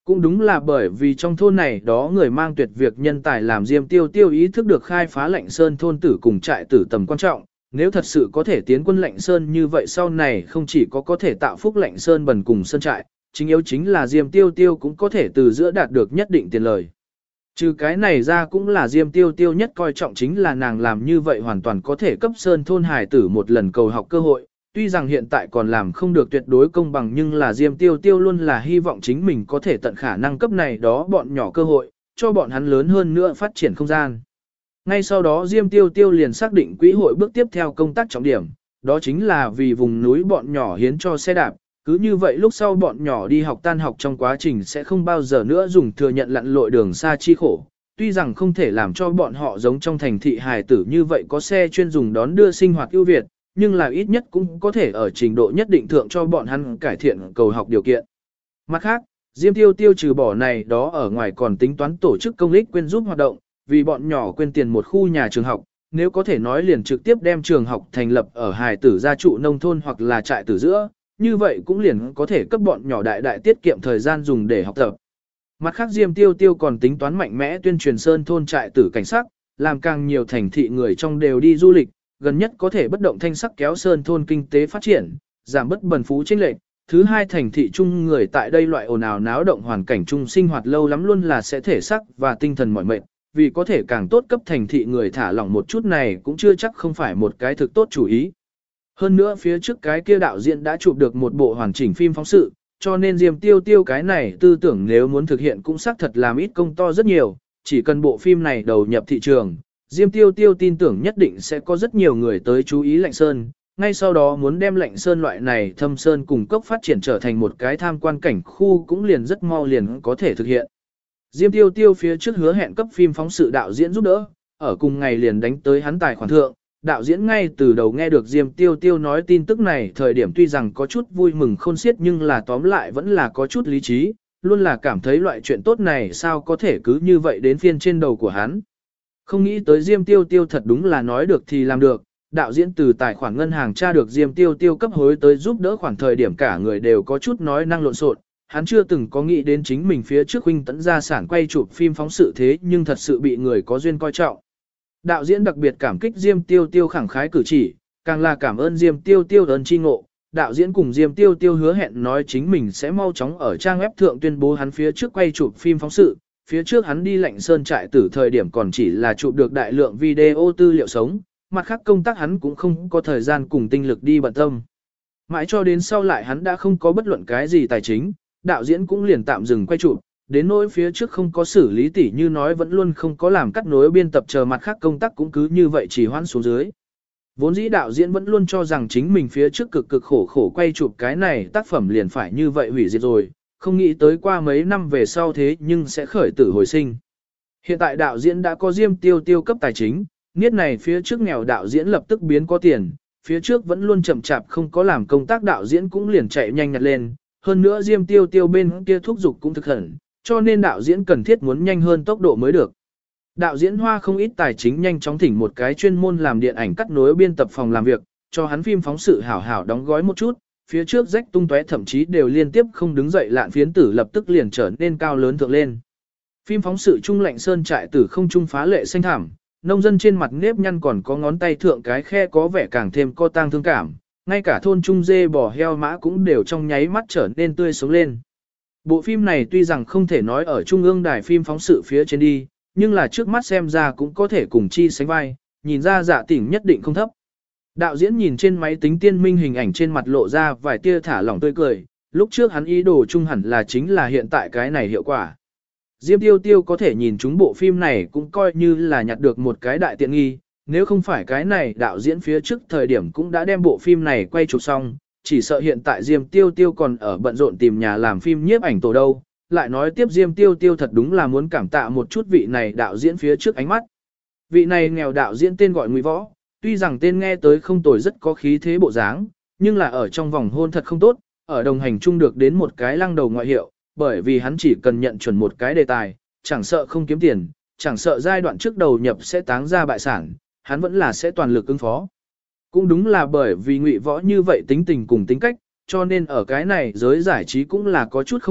Cũng đúng là bởi vì trong thôn này đó người mang tuyệt việc nhân tài làm Diêm Tiêu Tiêu ý thức được khai phá Lạnh Sơn thôn tử cùng trại tử tầm quan trọng, nếu thật sự có thể tiến quân Lạnh Sơn như vậy sau này không chỉ có thể tạo phúc Lạnh Sơn bần cùng sơn trại, chính yếu chính là Diêm Tiêu Tiêu cũng có thể từ giữa đạt được nhất định tiền lời. Trừ cái này ra cũng là Diêm Tiêu Tiêu nhất coi trọng chính là nàng làm như vậy hoàn toàn có thể cấp sơn thôn hải tử một lần cầu học cơ hội. Tuy rằng hiện tại còn làm không được tuyệt đối công bằng nhưng là Diêm Tiêu Tiêu luôn là hy vọng chính mình có thể tận khả năng cấp này đó bọn nhỏ cơ hội, cho bọn hắn lớn hơn nữa phát triển không gian. Ngay sau đó Diêm Tiêu Tiêu liền xác định quỹ hội bước tiếp theo công tác trọng điểm, đó chính là vì vùng núi bọn nhỏ hiến cho xe đạp. Cứ như vậy lúc sau bọn nhỏ đi học tan học trong quá trình sẽ không bao giờ nữa dùng thừa nhận lặn lội đường xa chi khổ. Tuy rằng không thể làm cho bọn họ giống trong thành thị hài tử như vậy có xe chuyên dùng đón đưa sinh hoạt ưu việt, nhưng là ít nhất cũng có thể ở trình độ nhất định thượng cho bọn hắn cải thiện cầu học điều kiện. Mặt khác, Diêm Tiêu Tiêu trừ bỏ này đó ở ngoài còn tính toán tổ chức công ích quyên giúp hoạt động, vì bọn nhỏ quyên tiền một khu nhà trường học, nếu có thể nói liền trực tiếp đem trường học thành lập ở hài tử gia trụ nông thôn hoặc là trại tử giữa, như vậy cũng liền có thể cấp bọn nhỏ đại đại tiết kiệm thời gian dùng để học tập. Mặt khác Diêm Tiêu Tiêu còn tính toán mạnh mẽ tuyên truyền sơn thôn trại tử cảnh sắc, làm càng nhiều thành thị người trong đều đi du lịch, gần nhất có thể bất động thanh sắc kéo sơn thôn kinh tế phát triển, giảm bất bần phú chênh lệch. Thứ hai thành thị chung người tại đây loại ồn ào náo động hoàn cảnh chung sinh hoạt lâu lắm luôn là sẽ thể sắc và tinh thần mỏi mệt, vì có thể càng tốt cấp thành thị người thả lỏng một chút này cũng chưa chắc không phải một cái thực tốt chủ ý. Hơn nữa phía trước cái kia đạo diễn đã chụp được một bộ hoàn chỉnh phim phóng sự, cho nên Diêm Tiêu Tiêu cái này tư tưởng nếu muốn thực hiện cũng xác thật làm ít công to rất nhiều, chỉ cần bộ phim này đầu nhập thị trường, Diêm Tiêu Tiêu tin tưởng nhất định sẽ có rất nhiều người tới chú ý Lạnh Sơn, ngay sau đó muốn đem Lạnh Sơn loại này thâm sơn cùng cốc phát triển trở thành một cái tham quan cảnh khu cũng liền rất mau liền có thể thực hiện. Diêm Tiêu Tiêu phía trước hứa hẹn cấp phim phóng sự đạo diễn giúp đỡ, ở cùng ngày liền đánh tới hắn tài khoản thượng. Đạo diễn ngay từ đầu nghe được Diêm Tiêu Tiêu nói tin tức này thời điểm tuy rằng có chút vui mừng khôn xiết nhưng là tóm lại vẫn là có chút lý trí, luôn là cảm thấy loại chuyện tốt này sao có thể cứ như vậy đến phiên trên đầu của hắn. Không nghĩ tới Diêm Tiêu Tiêu thật đúng là nói được thì làm được, đạo diễn từ tài khoản ngân hàng tra được Diêm Tiêu Tiêu cấp hối tới giúp đỡ khoản thời điểm cả người đều có chút nói năng lộn xộn. Hắn chưa từng có nghĩ đến chính mình phía trước huynh tẫn gia sản quay chụp phim phóng sự thế nhưng thật sự bị người có duyên coi trọng. Đạo diễn đặc biệt cảm kích Diêm Tiêu Tiêu khẳng khái cử chỉ, càng là cảm ơn Diêm Tiêu Tiêu ơn chi ngộ. Đạo diễn cùng Diêm Tiêu Tiêu hứa hẹn nói chính mình sẽ mau chóng ở trang web thượng tuyên bố hắn phía trước quay chụp phim phóng sự. Phía trước hắn đi Lạnh Sơn trại tử thời điểm còn chỉ là chụp được đại lượng video tư liệu sống, mặt khác công tác hắn cũng không có thời gian cùng tinh lực đi bận tâm. Mãi cho đến sau lại hắn đã không có bất luận cái gì tài chính, đạo diễn cũng liền tạm dừng quay chụp, đến nỗi phía trước không có xử lý tỉ như nói vẫn luôn không có làm cắt nối biên tập chờ mặt khác công tác cũng cứ như vậy chỉ hoãn xuống dưới. Vốn dĩ đạo diễn vẫn luôn cho rằng chính mình phía trước cực cực khổ khổ quay chụp cái này tác phẩm liền phải như vậy hủy diệt rồi, không nghĩ tới qua mấy năm về sau thế nhưng sẽ khởi tử hồi sinh. Hiện tại đạo diễn đã có Diêm Tiêu Tiêu cấp tài chính, niết này phía trước nghèo đạo diễn lập tức biến có tiền, phía trước vẫn luôn chậm chạp không có làm công tác đạo diễn cũng liền chạy nhanh nhặt lên, hơn nữa Diêm Tiêu Tiêu bên kia thúc giục cũng thực hẳn, cho nên đạo diễn cần thiết muốn nhanh hơn tốc độ mới được. Đạo diễn hoa không ít tài chính nhanh chóng thỉnh một cái chuyên môn làm điện ảnh cắt nối biên tập phòng làm việc, cho hắn phim phóng sự hảo hảo đóng gói một chút, phía trước rách tung tóe thậm chí đều liên tiếp không đứng dậy lạn phiến tử lập tức liền trở nên cao lớn thượng lên. Phim phóng sự Trung Lạnh Sơn trại tử không trung phá lệ xanh thảm, nông dân trên mặt nếp nhăn còn có ngón tay thượng cái khe có vẻ càng thêm co tang thương cảm, ngay cả thôn trung dê bò heo mã cũng đều trong nháy mắt trở nên tươi sống lên. Bộ phim này tuy rằng không thể nói ở trung ương đài phim phóng sự phía trên đi, nhưng là trước mắt xem ra cũng có thể cùng chi sánh vai, nhìn ra dạ tỉnh nhất định không thấp. Đạo diễn nhìn trên máy tính tiên minh hình ảnh trên mặt lộ ra vài tia thả lỏng tươi cười, lúc trước hắn ý đồ chung hẳn là chính là hiện tại cái này hiệu quả. Diêm Tiêu Tiêu có thể nhìn chúng bộ phim này cũng coi như là nhặt được một cái đại tiện nghi, nếu không phải cái này đạo diễn phía trước thời điểm cũng đã đem bộ phim này quay chụp xong, chỉ sợ hiện tại Diêm Tiêu Tiêu còn ở bận rộn tìm nhà làm phim nhiếp ảnh tổ đâu. Lại nói tiếp Diêm Tiêu Tiêu thật đúng là muốn cảm tạ một chút vị này đạo diễn phía trước ánh mắt. Vị này nghèo đạo diễn tên gọi Ngụy Võ, tuy rằng tên nghe tới không tồi rất có khí thế bộ dáng, nhưng là ở trong vòng hôn thật không tốt, ở đồng hành chung được đến một cái lăng đầu ngoại hiệu, bởi vì hắn chỉ cần nhận chuẩn một cái đề tài, chẳng sợ không kiếm tiền, chẳng sợ giai đoạn trước đầu nhập sẽ táng ra bại sản, hắn vẫn là sẽ toàn lực ứng phó. Cũng đúng là bởi vì Ngụy Võ như vậy tính tình cùng tính cách, cho nên ở cái này giới giải trí cũng là có chút không hợp,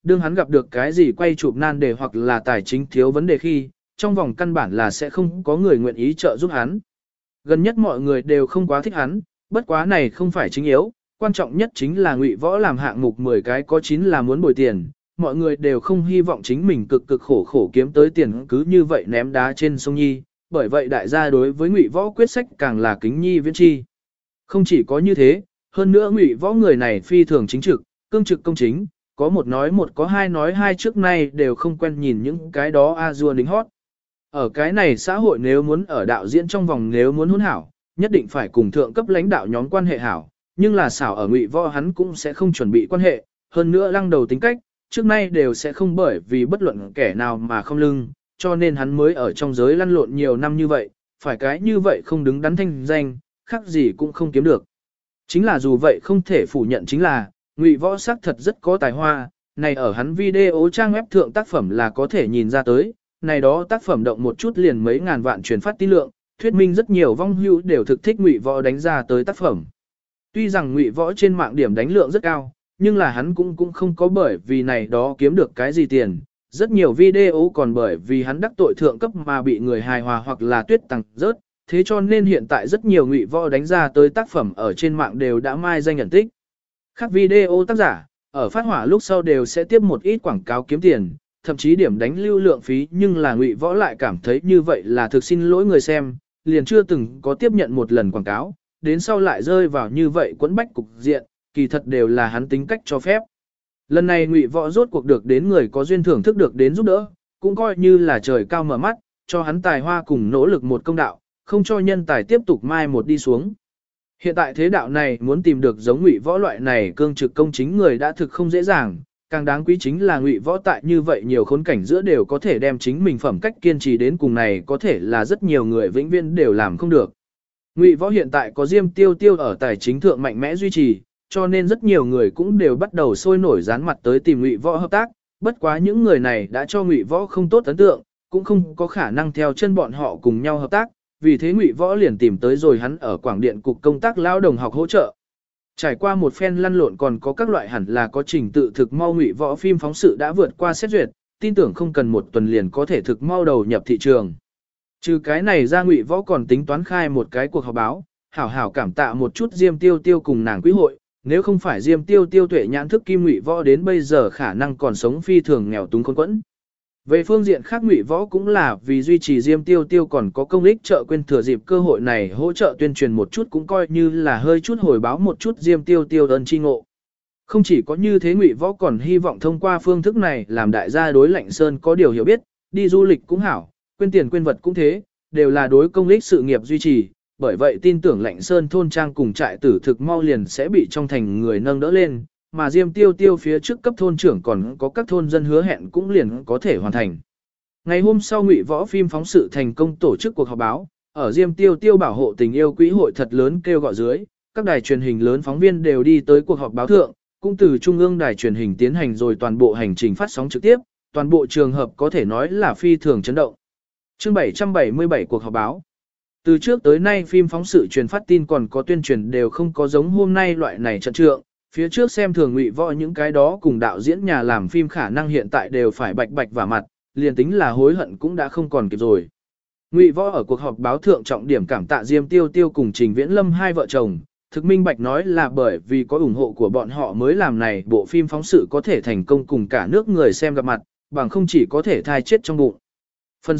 đương hắn gặp được cái gì quay chụp nan đề hoặc là tài chính thiếu vấn đề khi, trong vòng căn bản là sẽ không có người nguyện ý trợ giúp hắn. Gần nhất mọi người đều không quá thích hắn, bất quá này không phải chính yếu, quan trọng nhất chính là Ngụy Võ làm hạng mục 10 cái có 9 là muốn bồi tiền, mọi người đều không hy vọng chính mình cực cực khổ khổ kiếm tới tiền cứ như vậy ném đá trên sông Nhi, bởi vậy đại gia đối với Ngụy Võ quyết sách càng là kính nhi viễn chi. Không chỉ có như thế, hơn nữa Ngụy Võ người này phi thường chính trực, cương trực công chính, có một nói một có hai nói hai trước nay đều không quen nhìn những cái đó a dua đính hót. Ở cái này xã hội nếu muốn ở đạo diễn trong vòng nếu muốn hôn hảo, nhất định phải cùng thượng cấp lãnh đạo nhóm quan hệ hảo, nhưng là xảo ở Ngụy Võ hắn cũng sẽ không chuẩn bị quan hệ, hơn nữa lăng đầu tính cách, trước nay đều sẽ không bởi vì bất luận kẻ nào mà không lưng, cho nên hắn mới ở trong giới lăn lộn nhiều năm như vậy, phải cái như vậy không đứng đắn thanh danh, khác gì cũng không kiếm được. Chính là dù vậy không thể phủ nhận chính là, Ngụy Võ sắc thật rất có tài hoa, này ở hắn video trang web thượng tác phẩm là có thể nhìn ra tới, này đó tác phẩm động một chút liền mấy ngàn vạn truyền phát tín lượng, thuyết minh rất nhiều vong hữu đều thực thích Ngụy Võ đánh ra tới tác phẩm. Tuy rằng Ngụy Võ trên mạng điểm đánh lượng rất cao, nhưng là hắn cũng không có bởi vì này đó kiếm được cái gì tiền, rất nhiều video còn bởi vì hắn đắc tội thượng cấp mà bị người hài hòa hoặc là tuyết tặng rớt, thế cho nên hiện tại rất nhiều Ngụy Võ đánh ra tới tác phẩm ở trên mạng đều đã mai danh nhận tích. Các video tác giả, ở phát hỏa lúc sau đều sẽ tiếp một ít quảng cáo kiếm tiền, thậm chí điểm đánh lưu lượng phí, nhưng là Ngụy Võ lại cảm thấy như vậy là thực xin lỗi người xem, liền chưa từng có tiếp nhận một lần quảng cáo, đến sau lại rơi vào như vậy quẫn bách cục diện, kỳ thật đều là hắn tính cách cho phép. Lần này Ngụy Võ rốt cuộc được đến người có duyên thưởng thức được đến giúp đỡ, cũng coi như là trời cao mở mắt, cho hắn tài hoa cùng nỗ lực một công đạo, không cho nhân tài tiếp tục mai một đi xuống. Hiện tại thế đạo này muốn tìm được giống Ngụy Võ loại này cương trực công chính người đã thực không dễ dàng, càng đáng quý chính là Ngụy Võ tại như vậy nhiều khốn cảnh giữa đều có thể đem chính mình phẩm cách kiên trì đến cùng này có thể là rất nhiều người vĩnh viễn đều làm không được. Ngụy Võ hiện tại có Diêm Tiêu Tiêu ở tài chính thượng mạnh mẽ duy trì, cho nên rất nhiều người cũng đều bắt đầu sôi nổi dán mặt tới tìm Ngụy Võ hợp tác, bất quá những người này đã cho Ngụy Võ không tốt ấn tượng, cũng không có khả năng theo chân bọn họ cùng nhau hợp tác, vì thế Ngụy Võ liền tìm tới rồi hắn ở Quảng Điện cục công tác lao đồng học hỗ trợ. Trải qua một phen lăn lộn còn có các loại hẳn là có trình tự thực mau Ngụy Võ phim phóng sự đã vượt qua xét duyệt, tin tưởng không cần một tuần liền có thể thực mau đầu nhập thị trường. Trừ cái này ra Ngụy Võ còn tính toán khai một cái cuộc họp báo, hảo hảo cảm tạ một chút Diêm Tiêu Tiêu cùng nàng quý hội, nếu không phải Diêm Tiêu Tiêu tuệ nhãn thức kim Ngụy Võ đến bây giờ khả năng còn sống phi thường nghèo túng khốn quẫn. Về phương diện khác Ngụy Võ cũng là vì duy trì Diêm Tiêu Tiêu còn có công ích trợ quên thừa dịp cơ hội này hỗ trợ tuyên truyền một chút cũng coi như là hơi chút hồi báo một chút Diêm Tiêu Tiêu ơn chi ngộ. Không chỉ có như thế Ngụy Võ còn hy vọng thông qua phương thức này làm đại gia đối Lạnh Sơn có điều hiểu biết, đi du lịch cũng hảo, quên tiền quên vật cũng thế, đều là đối công ích sự nghiệp duy trì, bởi vậy tin tưởng Lạnh Sơn thôn trang cùng trại tử thực mau liền sẽ bị trong thành người nâng đỡ lên, mà Diêm Tiêu Tiêu phía trước cấp thôn trưởng còn có các thôn dân hứa hẹn cũng liền có thể hoàn thành. Ngày hôm sau Ngụy Võ phim phóng sự thành công tổ chức cuộc họp báo, ở Diêm Tiêu Tiêu bảo hộ tình yêu quỹ hội thật lớn kêu gọi dưới, các đài truyền hình lớn phóng viên đều đi tới cuộc họp báo thượng, cũng từ trung ương đài truyền hình tiến hành rồi toàn bộ hành trình phát sóng trực tiếp, toàn bộ trường hợp có thể nói là phi thường chấn động. Chương 777 cuộc họp báo. Từ trước tới nay phim phóng sự truyền phát tin còn có tuyên truyền đều không có giống hôm nay loại này trận trượng, phía trước xem thường Ngụy Võ những cái đó cùng đạo diễn nhà làm phim khả năng hiện tại đều phải bạch bạch vả mặt, liền tính là hối hận cũng đã không còn kịp rồi. Ngụy Võ ở cuộc họp báo thượng trọng điểm cảm tạ Diêm Tiêu Tiêu cùng Trình Viễn Lâm hai vợ chồng, thực minh bạch nói là bởi vì có ủng hộ của bọn họ mới làm này bộ phim phóng sự có thể thành công cùng cả nước người xem gặp mặt, bằng không chỉ có thể thai chết trong bụng. Phần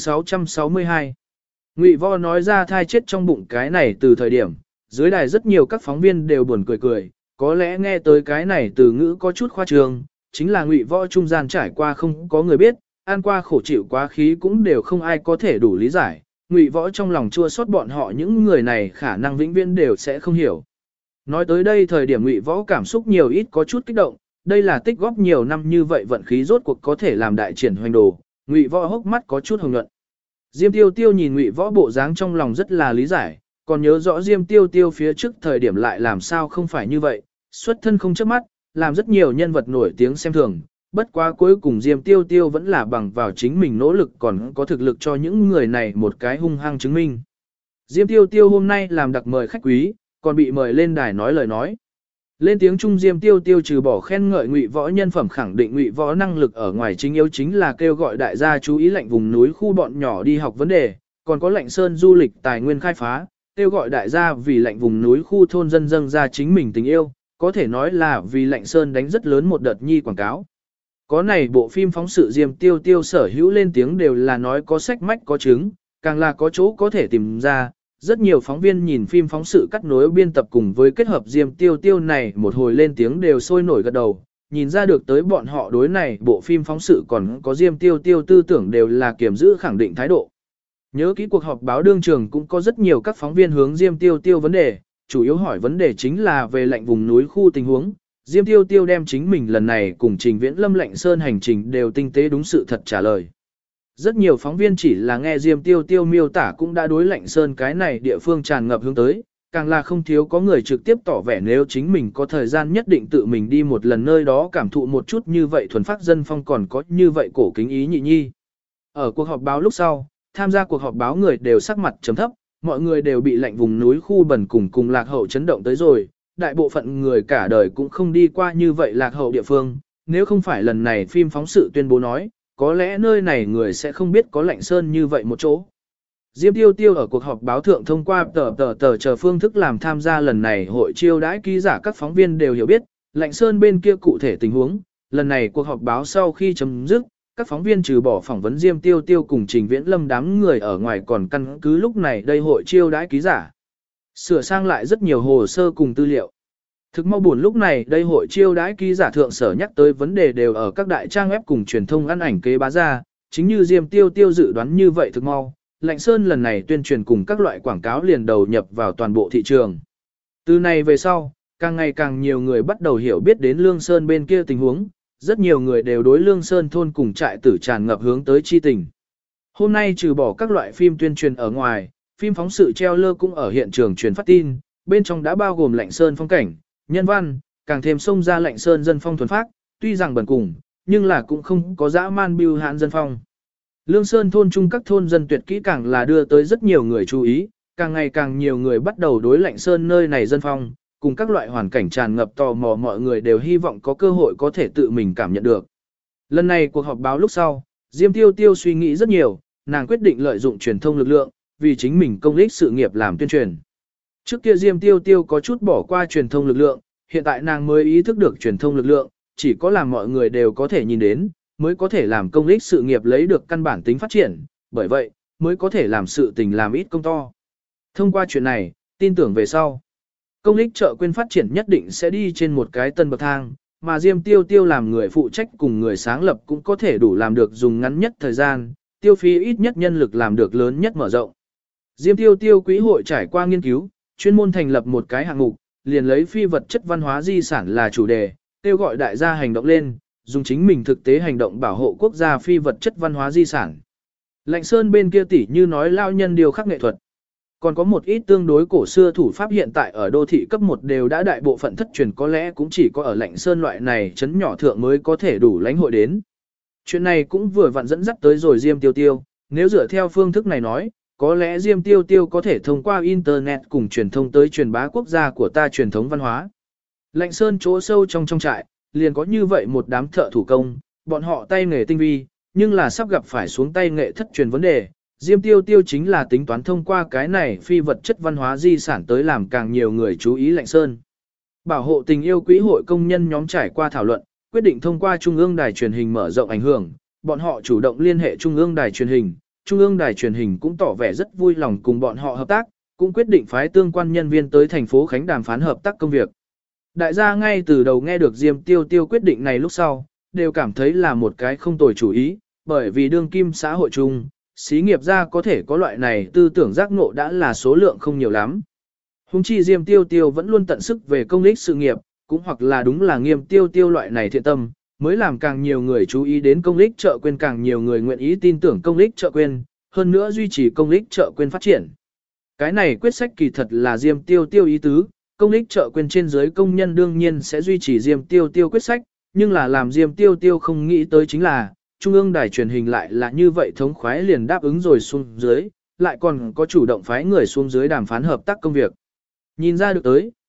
662 Ngụy Võ nói ra thai chết trong bụng cái này từ thời điểm, dưới đài rất nhiều các phóng viên đều buồn cười cười, có lẽ nghe tới cái này từ ngữ có chút khoa trương, chính là Ngụy Võ trung gian trải qua không có người biết, ăn qua khổ chịu quá khí cũng đều không ai có thể đủ lý giải. Ngụy Võ trong lòng chua xót bọn họ những người này khả năng vĩnh viễn đều sẽ không hiểu. Nói tới đây thời điểm Ngụy Võ cảm xúc nhiều ít có chút kích động, đây là tích góp nhiều năm như vậy vận khí rốt cuộc có thể làm đại triển hoành đồ. Ngụy Võ hốc mắt có chút hồng nhuận. Diêm Tiêu Tiêu nhìn Ngụy Võ bộ dáng trong lòng rất là lý giải, còn nhớ rõ Diêm Tiêu Tiêu phía trước thời điểm lại làm sao không phải như vậy, xuất thân không chớp mắt, làm rất nhiều nhân vật nổi tiếng xem thường, bất quá cuối cùng Diêm Tiêu Tiêu vẫn là bằng vào chính mình nỗ lực còn có thực lực cho những người này một cái hung hăng chứng minh. Diêm Tiêu Tiêu hôm nay làm đặc mời khách quý, còn bị mời lên đài nói lời nói. Lên tiếng Trung Diêm Tiêu Tiêu trừ bỏ khen ngợi Ngụy Võ nhân phẩm, khẳng định Ngụy Võ năng lực ở ngoài, chính yếu chính là kêu gọi đại gia chú ý lệnh vùng núi khu bọn nhỏ đi học vấn đề, còn có lệnh sơn du lịch tài nguyên khai phá, kêu gọi đại gia vì lệnh vùng núi khu thôn dân dâng ra chính mình tình yêu, có thể nói là vì lệnh sơn đánh rất lớn một đợt nhi quảng cáo. Có này bộ phim phóng sự Diêm Tiêu Tiêu sở hữu lên tiếng đều là nói có sách mách có chứng, càng là có chỗ có thể tìm ra. Rất nhiều phóng viên nhìn phim phóng sự cắt nối biên tập cùng với kết hợp Diêm Tiêu Tiêu này một hồi lên tiếng đều sôi nổi gật đầu, nhìn ra được tới bọn họ đối này bộ phim phóng sự còn có Diêm Tiêu Tiêu tư tưởng đều là kiểm giữ khẳng định thái độ. Nhớ kỹ cuộc họp báo đương trường cũng có rất nhiều các phóng viên hướng Diêm Tiêu Tiêu vấn đề, chủ yếu hỏi vấn đề chính là về lệnh vùng núi khu tình huống. Diêm Tiêu Tiêu đem chính mình lần này cùng Trình Viễn Lâm lệnh sơn hành trình đều tinh tế đúng sự thật trả lời. Rất nhiều phóng viên chỉ là nghe Diêm Tiêu Tiêu miêu tả cũng đã đối lệnh sơn cái này địa phương tràn ngập hướng tới, càng là không thiếu có người trực tiếp tỏ vẻ nếu chính mình có thời gian nhất định tự mình đi một lần nơi đó cảm thụ một chút như vậy thuần phát dân phong còn có như vậy cổ kính ý nhị nhi. Ở cuộc họp báo lúc sau, tham gia cuộc họp báo người đều sắc mặt trầm thấp, mọi người đều bị lệnh vùng núi khu bẩn cùng lạc hậu chấn động tới rồi, đại bộ phận người cả đời cũng không đi qua như vậy lạc hậu địa phương, nếu không phải lần này phim phóng sự tuyên bố nói, có lẽ nơi này người sẽ không biết có lệnh sơn như vậy một chỗ. Diêm Tiêu Tiêu ở cuộc họp báo thượng thông qua tờ chờ phương thức làm tham gia lần này hội chiêu đãi ký giả, các phóng viên đều hiểu biết, lệnh sơn bên kia cụ thể tình huống. Lần này cuộc họp báo sau khi chấm dứt, các phóng viên trừ bỏ phỏng vấn Diêm Tiêu Tiêu cùng Trình Viễn Lâm đám người ở ngoài còn căn cứ lúc này đây hội chiêu đãi ký giả, sửa sang lại rất nhiều hồ sơ cùng tư liệu. Thực mau buồn lúc này đây hội chiêu đãi ký giả thượng sở nhắc tới vấn đề đều ở các đại trang web cùng truyền thông ăn ảnh kế bá ra, chính như Diêm Tiêu Tiêu dự đoán như vậy thực mau, Lệnh Sơn lần này tuyên truyền cùng các loại quảng cáo liền đầu nhập vào toàn bộ thị trường. Từ này về sau, càng ngày càng nhiều người bắt đầu hiểu biết đến Lương Sơn bên kia tình huống, rất nhiều người đều đối Lương Sơn thôn cùng trại tử tràn ngập hướng tới chi tình. Hôm nay trừ bỏ các loại phim tuyên truyền ở ngoài, phim phóng sự treo lơ cũng ở hiện trường truyền phát tin, bên trong đã bao gồm Lệnh Sơn phong cảnh, nhân văn, càng thêm xông ra Lệnh Sơn dân phong thuần phác, tuy rằng bần cùng, nhưng là cũng không có dã man bưu hãn dân phong. Lương Sơn thôn chung các thôn dân tuyệt kỹ càng là đưa tới rất nhiều người chú ý, càng ngày càng nhiều người bắt đầu đối Lệnh Sơn nơi này dân phong, cùng các loại hoàn cảnh tràn ngập tò mò, mọi người đều hy vọng có cơ hội có thể tự mình cảm nhận được. Lần này cuộc họp báo lúc sau, Diêm Tiêu Tiêu suy nghĩ rất nhiều, nàng quyết định lợi dụng truyền thông lực lượng, vì chính mình công ích sự nghiệp làm tuyên truyền. Trước kia Diêm Tiêu Tiêu có chút bỏ qua truyền thông lực lượng, hiện tại nàng mới ý thức được truyền thông lực lượng, chỉ có làm mọi người đều có thể nhìn đến, mới có thể làm công ích sự nghiệp lấy được căn bản tính phát triển, bởi vậy, mới có thể làm sự tình làm ít công to. Thông qua chuyện này, tin tưởng về sau, công ích chợ quên phát triển nhất định sẽ đi trên một cái tân bậc thang, mà Diêm Tiêu Tiêu làm người phụ trách cùng người sáng lập cũng có thể đủ làm được dùng ngắn nhất thời gian, tiêu phí ít nhất nhân lực làm được lớn nhất mở rộng. Diêm Tiêu Tiêu quỹ hội trải qua nghiên cứu, chuyên môn thành lập một cái hạng mục, liền lấy phi vật chất văn hóa di sản là chủ đề, kêu gọi đại gia hành động lên, dùng chính mình thực tế hành động bảo hộ quốc gia phi vật chất văn hóa di sản. Lệnh Sơn bên kia tỉ như nói lao nhân điều khắc nghệ thuật. Còn có một ít tương đối cổ xưa thủ pháp hiện tại ở đô thị cấp 1 đều đã đại bộ phận thất truyền, có lẽ cũng chỉ có ở Lệnh Sơn loại này trấn nhỏ thượng mới có thể đủ lãnh hội đến. Chuyện này cũng vừa vặn dẫn dắt tới rồi Diêm Tiêu Tiêu, nếu dựa theo phương thức này nói, có lẽ Diêm Tiêu Tiêu có thể thông qua Internet cùng truyền thông tới truyền bá quốc gia của ta truyền thống văn hóa. Lệnh Sơn chỗ sâu trong trại, liền có như vậy một đám thợ thủ công, bọn họ tay nghề tinh vi, nhưng là sắp gặp phải xuống tay nghệ thất truyền vấn đề. Diêm Tiêu Tiêu chính là tính toán thông qua cái này phi vật chất văn hóa di sản tới làm càng nhiều người chú ý Lệnh Sơn. Bảo hộ tình yêu quỹ hội công nhân nhóm trải qua thảo luận, quyết định thông qua Trung ương đài truyền hình mở rộng ảnh hưởng, bọn họ chủ động liên hệ Trung ương đài truyền hình, Trung ương đài truyền hình cũng tỏ vẻ rất vui lòng cùng bọn họ hợp tác, cũng quyết định phái tương quan nhân viên tới thành phố Khánh đàm phán hợp tác công việc. Đại gia ngay từ đầu nghe được Diêm Tiêu Tiêu quyết định này lúc sau, đều cảm thấy là một cái không tồi chủ ý, bởi vì đương kim xã hội chung, xí nghiệp gia có thể có loại này tư tưởng giác ngộ đã là số lượng không nhiều lắm. Hùng chi Diêm Tiêu Tiêu vẫn luôn tận sức về công ích sự nghiệp, cũng hoặc là đúng là Nghiêm Tiêu Tiêu loại này thiện tâm, mới làm càng nhiều người chú ý đến công ích chợ quên, càng nhiều người nguyện ý tin tưởng công ích chợ quên, hơn nữa duy trì công ích chợ quên phát triển. Cái này quyết sách kỳ thật là Diêm Tiêu Tiêu ý tứ, công ích chợ quên trên dưới công nhân đương nhiên sẽ duy trì Diêm Tiêu Tiêu quyết sách, nhưng là làm Diêm Tiêu Tiêu không nghĩ tới chính là, Trung ương đài truyền hình lại là như vậy thống khoái liền đáp ứng rồi xuống dưới, lại còn có chủ động phái người xuống dưới đàm phán hợp tác công việc. Nhìn ra được tới,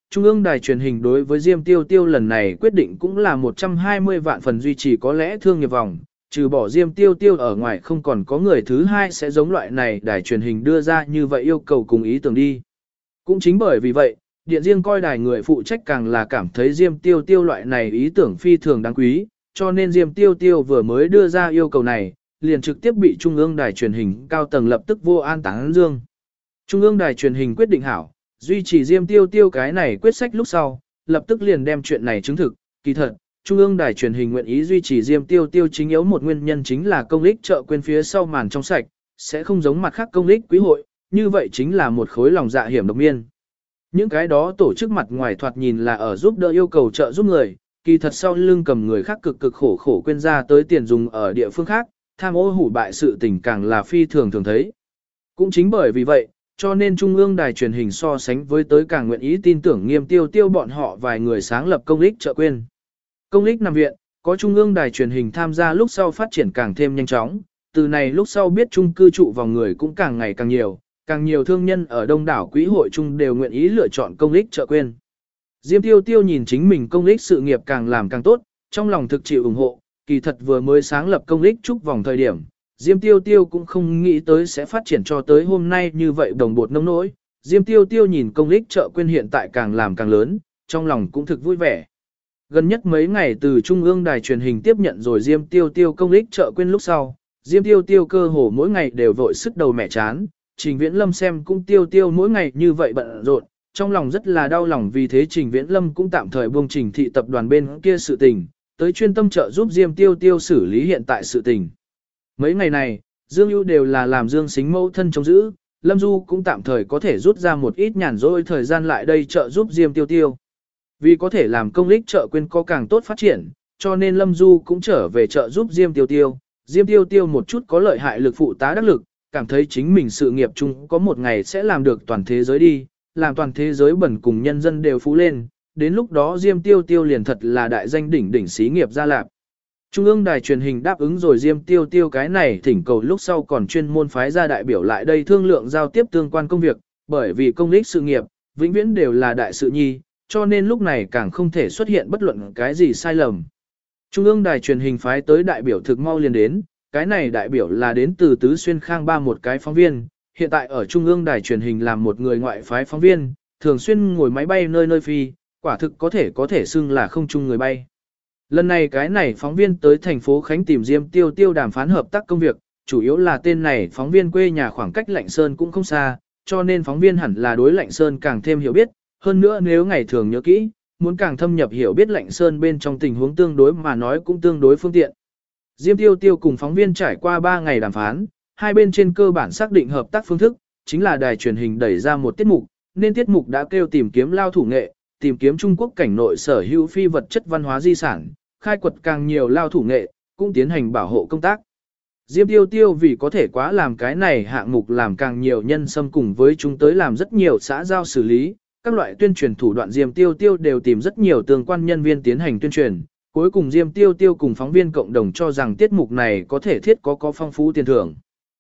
Trung ương đài truyền hình đối với Diêm Tiêu Tiêu lần này quyết định cũng là 120 vạn phần duy trì, có lẽ thương nghiệp vòng, trừ bỏ Diêm Tiêu Tiêu ở ngoài không còn có người thứ hai sẽ giống loại này đài truyền hình đưa ra như vậy yêu cầu cùng ý tưởng đi. Cũng chính bởi vì vậy, điện riêng coi đài người phụ trách càng là cảm thấy Diêm Tiêu Tiêu loại này ý tưởng phi thường đáng quý, cho nên Diêm Tiêu Tiêu vừa mới đưa ra yêu cầu này, liền trực tiếp bị Trung ương đài truyền hình cao tầng lập tức vô an tán dương. Trung ương đài truyền hình quyết định hảo, duy trì Diêm Tiêu Tiêu cái này quyết sách lúc sau, lập tức liền đem chuyện này chứng thực, kỳ thật, Trung ương đài truyền hình nguyện ý duy trì Diêm Tiêu Tiêu chính yếu một nguyên nhân chính là công lích chợ quên phía sau màn trong sạch, sẽ không giống mặt khác công lích quý hội, như vậy chính là một khối lòng dạ hiểm độc miên. Những cái đó tổ chức mặt ngoài thoạt nhìn là ở giúp đỡ yêu cầu trợ giúp người, kỳ thật sau lưng cầm người khác cực cực khổ khổ quên ra tới tiền dùng ở địa phương khác, tham ô hủ bại sự tình càng là phi thường thường thấy. Cũng chính bởi vì vậy, cho nên Trung ương đài truyền hình so sánh với tới càng nguyện ý tin tưởng Nghiêm Tiêu Tiêu bọn họ vài người sáng lập công lích chợ quên. Công lích nằm viện, có Trung ương đài truyền hình tham gia lúc sau phát triển càng thêm nhanh chóng, từ này lúc sau biết chung cư trụ vào người cũng càng ngày càng nhiều thương nhân ở đông đảo quỹ hội chung đều nguyện ý lựa chọn công lích chợ quên. Diêm Tiêu Tiêu nhìn chính mình công lích sự nghiệp càng làm càng tốt, trong lòng thực chịu ủng hộ, kỳ thật vừa mới sáng lập công lích trúc vòng thời điểm, Diêm Tiêu Tiêu cũng không nghĩ tới sẽ phát triển cho tới hôm nay như vậy đồng bột nông nỗi. Diêm Tiêu Tiêu nhìn công lích chợ quên hiện tại càng làm càng lớn, trong lòng cũng thực vui vẻ. Gần nhất mấy ngày từ Trung ương đài truyền hình tiếp nhận rồi Diêm Tiêu Tiêu công lích chợ quên lúc sau, Diêm Tiêu Tiêu cơ hồ mỗi ngày đều vội sức đầu mẻ chán, Trình Viễn Lâm xem cũng Tiêu Tiêu mỗi ngày như vậy bận rộn, trong lòng rất là đau lòng, vì thế Trình Viễn Lâm cũng tạm thời buông Trình thị tập đoàn bên kia sự tình, tới chuyên tâm trợ giúp Diêm Tiêu Tiêu xử lý hiện tại sự tình. Mấy ngày này, Dương Ưu đều là làm Dương Sính mẫu thân trông giữ, Lâm Du cũng tạm thời có thể rút ra một ít nhàn rỗi thời gian lại đây trợ giúp Diêm Tiêu Tiêu. Vì có thể làm công lích chợ quên có càng tốt phát triển, cho nên Lâm Du cũng trở về trợ giúp Diêm Tiêu Tiêu. Diêm Tiêu Tiêu một chút có lợi hại lực phụ tá đắc lực, cảm thấy chính mình sự nghiệp chung có một ngày sẽ làm được toàn thế giới đi, làm toàn thế giới bẩn cùng nhân dân đều phú lên, đến lúc đó Diêm Tiêu Tiêu liền thật là đại danh đỉnh đỉnh xí nghiệp gia lạp. Trung ương đài truyền hình đáp ứng rồi Diêm Tiêu Tiêu cái này thỉnh cầu lúc sau còn chuyên môn phái ra đại biểu lại đây thương lượng giao tiếp tương quan công việc, bởi vì công lích sự nghiệp, vĩnh viễn đều là đại sự nhi, cho nên lúc này càng không thể xuất hiện bất luận cái gì sai lầm. Trung ương đài truyền hình phái tới đại biểu thực mau liền đến, cái này đại biểu là đến từ Tứ Xuyên Khang Ba một cái phóng viên, hiện tại ở Trung ương đài truyền hình làm một người ngoại phái phóng viên, thường xuyên ngồi máy bay nơi nơi phi, quả thực có thể xưng là không chung người bay. Lần này cái này phóng viên tới thành phố Khánh tìm Diêm Tiêu Tiêu đàm phán hợp tác công việc, chủ yếu là tên này phóng viên quê nhà khoảng cách Lạnh Sơn cũng không xa, cho nên phóng viên hẳn là đối Lạnh Sơn càng thêm hiểu biết, hơn nữa nếu ngày thường nhớ kỹ, muốn càng thâm nhập hiểu biết Lạnh Sơn bên trong tình huống tương đối mà nói cũng tương đối phương tiện. Diêm Tiêu Tiêu cùng phóng viên trải qua 3 ngày đàm phán, hai bên trên cơ bản xác định hợp tác phương thức, chính là đài truyền hình đẩy ra một tiết mục, nên tiết mục đã kêu tìm kiếm lao thủ nghệ, tìm kiếm Trung Quốc cảnh nội sở hữu phi vật chất văn hóa di sản, khai quật càng nhiều lao thủ nghệ, cũng tiến hành bảo hộ công tác. Diêm Tiêu Tiêu vì có thể quá làm cái này hạng mục làm càng nhiều nhân xâm cùng với chúng tới làm rất nhiều xã giao xử lý, các loại tuyên truyền thủ đoạn Diêm Tiêu Tiêu đều tìm rất nhiều tương quan nhân viên tiến hành tuyên truyền. Cuối cùng Diêm Tiêu Tiêu cùng phóng viên cộng đồng cho rằng tiết mục này có thể thiết có phong phú tiền thưởng.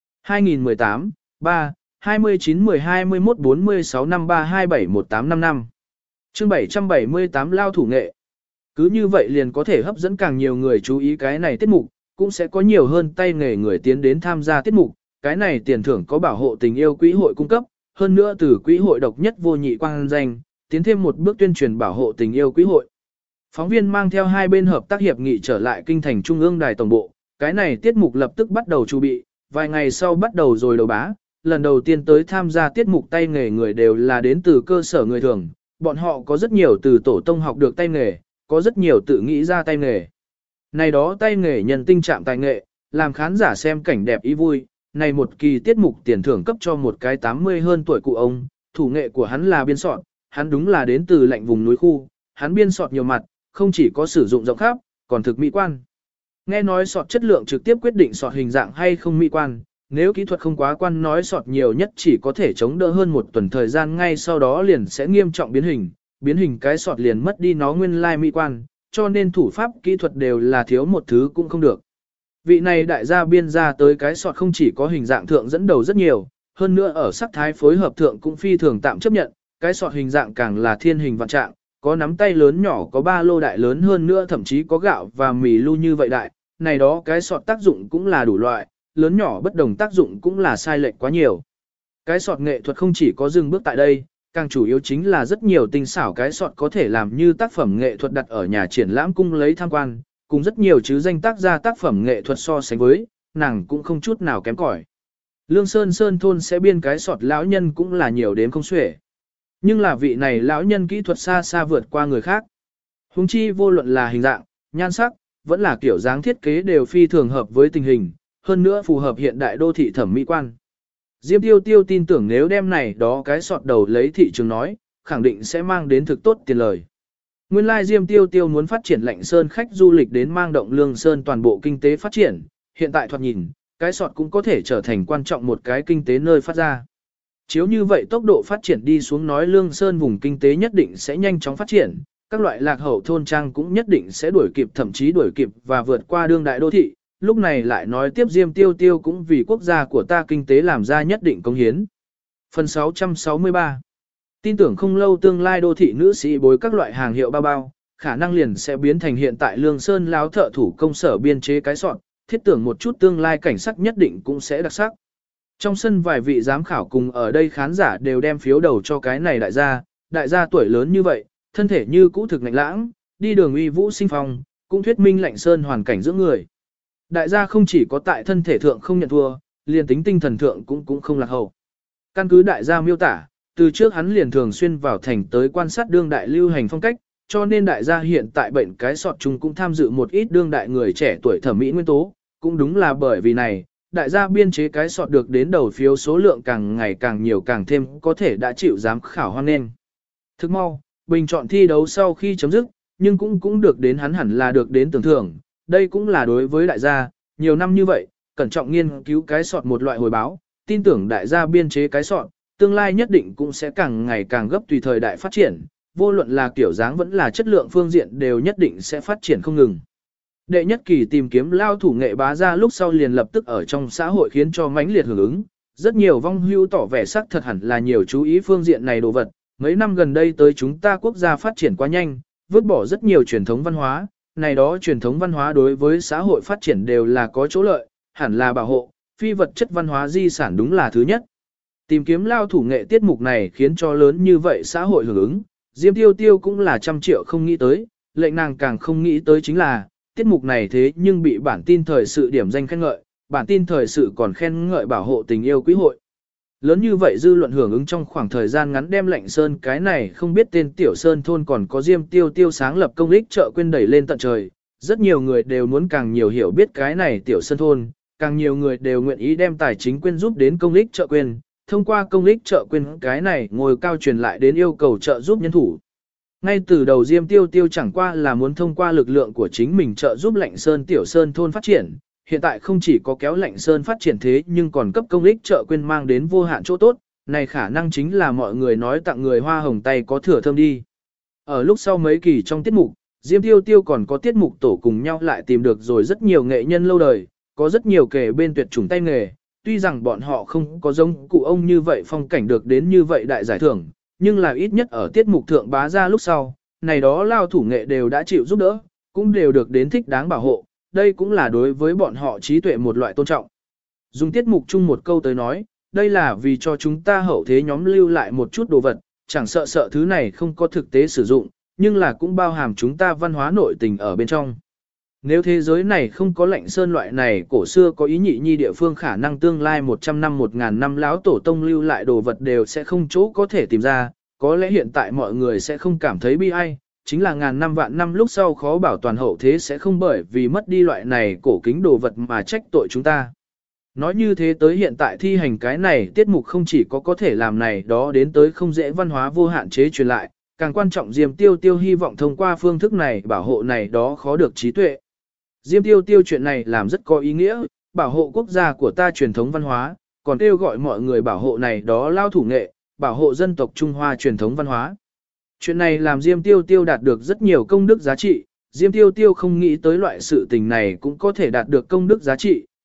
2018, 3, 29 10 21 46 53 27 1855 chương 778 lao thủ nghệ. Cứ như vậy liền có thể hấp dẫn càng nhiều người chú ý cái này tiết mục, cũng sẽ có nhiều hơn tay nghề người tiến đến tham gia tiết mục, cái này tiền thưởng có bảo hộ tình yêu quỹ hội cung cấp, hơn nữa từ quỹ hội độc nhất vô nhị quang danh, tiến thêm một bước tuyên truyền bảo hộ tình yêu quỹ hội. Phóng viên mang theo hai bên hợp tác hiệp nghị trở lại kinh thành Trung ương đài tổng bộ, cái này tiết mục lập tức bắt đầu chuẩn bị, vài ngày sau bắt đầu rồi đầu bá, lần đầu tiên tới tham gia tiết mục tay nghề người đều là đến từ cơ sở người thường, bọn họ có rất nhiều từ tổ tông học được tay nghề, có rất nhiều tự nghĩ ra tay nghề. Này đó tay nghề nhân tinh chạm tài nghệ, làm khán giả xem cảnh đẹp ý vui, này một kỳ tiết mục tiền thưởng cấp cho một cái 80 hơn tuổi cụ ông, thủ nghệ của hắn là biên sọt, hắn đúng là đến từ lạnh vùng núi khu, hắn biên sọt nhiều mặt, không chỉ có sử dụng rộng khắp, còn thực mỹ quan. Nghe nói sọt chất lượng trực tiếp quyết định sọt hình dạng hay không mỹ quan, nếu kỹ thuật không quá quan nói sọt nhiều nhất chỉ có thể chống đỡ hơn một tuần thời gian ngay sau đó liền sẽ nghiêm trọng biến hình cái sọt liền mất đi nó nguyên lai mỹ quan, cho nên thủ pháp kỹ thuật đều là thiếu một thứ cũng không được. Vị này đại gia biên ra tới cái sọt không chỉ có hình dạng thượng dẫn đầu rất nhiều, hơn nữa ở sắc thái phối hợp thượng cũng phi thường tạm chấp nhận, cái sọt hình dạng càng là thiên hình vạn trạng, có nắm tay lớn nhỏ, có ba lô đại lớn hơn nữa, thậm chí có gạo và mì lu như vậy đại, này đó cái sọt tác dụng cũng là đủ loại, lớn nhỏ bất đồng tác dụng cũng là sai lệch quá nhiều. Cái sọt nghệ thuật không chỉ có dừng bước tại đây, càng chủ yếu chính là rất nhiều tinh xảo cái sọt có thể làm như tác phẩm nghệ thuật đặt ở nhà triển lãm cung lấy tham quan, cùng rất nhiều chứ danh tác gia tác phẩm nghệ thuật so sánh với, nàng cũng không chút nào kém cỏi. Lương Sơn Sơn thôn sẽ biên cái sọt lão nhân cũng là nhiều đến không xuể. Nhưng là vị này lão nhân kỹ thuật xa xa vượt qua người khác. Huống chi vô luận là hình dạng, nhan sắc, vẫn là kiểu dáng thiết kế đều phi thường hợp với tình hình, hơn nữa phù hợp hiện đại đô thị thẩm mỹ quan. Diêm Tiêu Tiêu tin tưởng nếu đem này đó cái sọt đầu lấy thị trường nói, khẳng định sẽ mang đến thực tốt tiền lời. Nguyên lai Diêm Tiêu Tiêu muốn phát triển Lạnh Sơn khách du lịch đến mang động Lương Sơn toàn bộ kinh tế phát triển, hiện tại thoạt nhìn, cái sọt cũng có thể trở thành quan trọng một cái kinh tế nơi phát ra. Chiếu như vậy tốc độ phát triển đi xuống nói Lương Sơn vùng kinh tế nhất định sẽ nhanh chóng phát triển, các loại lạc hậu thôn trang cũng nhất định sẽ đuổi kịp, thậm chí đuổi kịp và vượt qua đương đại đô thị. Lúc này lại nói tiếp Diêm Tiêu Tiêu cũng vì quốc gia của ta kinh tế làm ra nhất định công hiến. Phần 663 tin tưởng không lâu tương lai đô thị nữ sĩ bối các loại hàng hiệu bao bao, khả năng liền sẽ biến thành hiện tại Lương Sơn láo thợ thủ công sở biên chế cái sọt, thiết tưởng một chút tương lai cảnh sắc nhất định cũng sẽ đặc sắc. Trong sân vài vị giám khảo cùng ở đây khán giả đều đem phiếu đầu cho cái này đại gia tuổi lớn như vậy, thân thể như cũ thực ngạnh lãng, đi đường uy vũ sinh phong, cũng thuyết minh Lạnh Sơn hoàn cảnh giữa người. Đại gia không chỉ có tại thân thể thượng không nhận thua, liền tính tinh thần thượng cũng không lạc hậu. Căn cứ đại gia miêu tả, từ trước hắn liền thường xuyên vào thành tới quan sát đương đại lưu hành phong cách, cho nên đại gia hiện tại bệnh cái sọt chung cũng tham dự một ít đương đại người trẻ tuổi thẩm mỹ nguyên tố, cũng đúng là bởi vì này, đại gia biên chế cái sọt được đến đầu phiếu số lượng càng ngày càng nhiều càng thêm có thể đã chịu giám khảo hoan nghênh. Thức mau, bình chọn thi đấu sau khi chấm dứt, nhưng cũng được đến hắn hẳn là được đến tưởng thưởng, đây cũng là đối với đại gia, nhiều năm như vậy, cẩn trọng nghiên cứu cái sọt một loại hồi báo, tin tưởng đại gia biên chế cái sọt, tương lai nhất định cũng sẽ càng ngày càng gấp tùy thời đại phát triển, vô luận là kiểu dáng vẫn là chất lượng phương diện đều nhất định sẽ phát triển không ngừng. Đệ nhất kỳ tìm kiếm lao thủ nghệ bá ra lúc sau liền lập tức ở trong xã hội khiến cho mãnh liệt hưởng ứng, rất nhiều vong hưu tỏ vẻ sắc thật hẳn là nhiều chú ý phương diện này đồ vật, mấy năm gần đây tới chúng ta quốc gia phát triển quá nhanh, vứt bỏ rất nhiều truyền thống văn hóa, này đó truyền thống văn hóa đối với xã hội phát triển đều là có chỗ lợi, hẳn là bảo hộ, phi vật chất văn hóa di sản đúng là thứ nhất. Tìm kiếm lao thủ nghệ tiết mục này khiến cho lớn như vậy xã hội hưởng ứng, Diêm Tiêu Tiêu cũng là trăm triệu không nghĩ tới, lệnh nàng càng không nghĩ tới chính là, tiết mục này thế nhưng bị bản tin thời sự điểm danh khen ngợi, bản tin thời sự còn khen ngợi bảo hộ tình yêu quý hội. Lớn như vậy dư luận hưởng ứng trong khoảng thời gian ngắn đem Lạnh Sơn cái này không biết tên tiểu sơn thôn còn có Diêm Tiêu Tiêu sáng lập công ích chợ quên đẩy lên tận trời, rất nhiều người đều muốn càng nhiều hiểu biết cái này tiểu sơn thôn, càng nhiều người đều nguyện ý đem tài chính quyên giúp đến công ích chợ quên, thông qua công ích chợ quên cái này ngồi cao truyền lại đến yêu cầu trợ giúp nhân thủ. Ngay từ đầu Diêm Tiêu Tiêu chẳng qua là muốn thông qua lực lượng của chính mình trợ giúp Lạnh Sơn tiểu sơn thôn phát triển, hiện tại không chỉ có kéo Lạnh Sơn phát triển thế nhưng còn cấp công ích chợ quên mang đến vô hạn chỗ tốt, này khả năng chính là mọi người nói tặng người hoa hồng tay có thừa thơm đi. Ở lúc sau mấy kỳ trong tiết mục, Diêm Tiêu Tiêu còn có tiết mục tổ cùng nhau lại tìm được rồi rất nhiều nghệ nhân lâu đời, có rất nhiều kể bên tuyệt chủng tay nghề, tuy rằng bọn họ không có giống cụ ông như vậy phong cảnh được đến như vậy đại giải thưởng, nhưng là ít nhất ở tiết mục thượng bá ra lúc sau, này đó lao thủ nghệ đều đã chịu giúp đỡ, cũng đều được đến thích đáng bảo hộ, đây cũng là đối với bọn họ trí tuệ một loại tôn trọng. Dùng tiết mục chung một câu tới nói, đây là vì cho chúng ta hậu thế nhóm lưu lại một chút đồ vật, chẳng sợ thứ này không có thực tế sử dụng, nhưng là cũng bao hàm chúng ta văn hóa nội tình ở bên trong. Nếu thế giới này không có Lạnh Sơn loại này cổ xưa có ý nhị nhi địa phương khả năng tương lai 100 năm 1000 năm láo tổ tông lưu lại đồ vật đều sẽ không chỗ có thể tìm ra, có lẽ hiện tại mọi người sẽ không cảm thấy bi ai, chính là ngàn năm vạn năm lúc sau khó bảo toàn hậu thế sẽ không bởi vì mất đi loại này cổ kính đồ vật mà trách tội chúng ta. Nói như thế tới hiện tại thi hành cái này tiết mục không chỉ có thể làm này đó đến tới không dễ văn hóa vô hạn chế truyền lại, càng quan trọng Diêm Tiêu Tiêu hy vọng thông qua phương thức này bảo hộ này đó khó được trí tuệ. Diêm Tiêu Tiêu chuyện này làm rất có ý nghĩa, bảo hộ quốc gia của ta truyền thống văn hóa, còn kêu gọi mọi người bảo hộ này đó lao thủ nghệ, bảo hộ dân tộc Trung Hoa truyền thống văn hóa. Chuyện này làm Diêm Tiêu Tiêu đạt được rất nhiều công đức giá trị, Diêm Tiêu Tiêu không nghĩ tới loại sự tình này cũng có thể đạt được công đức giá trị,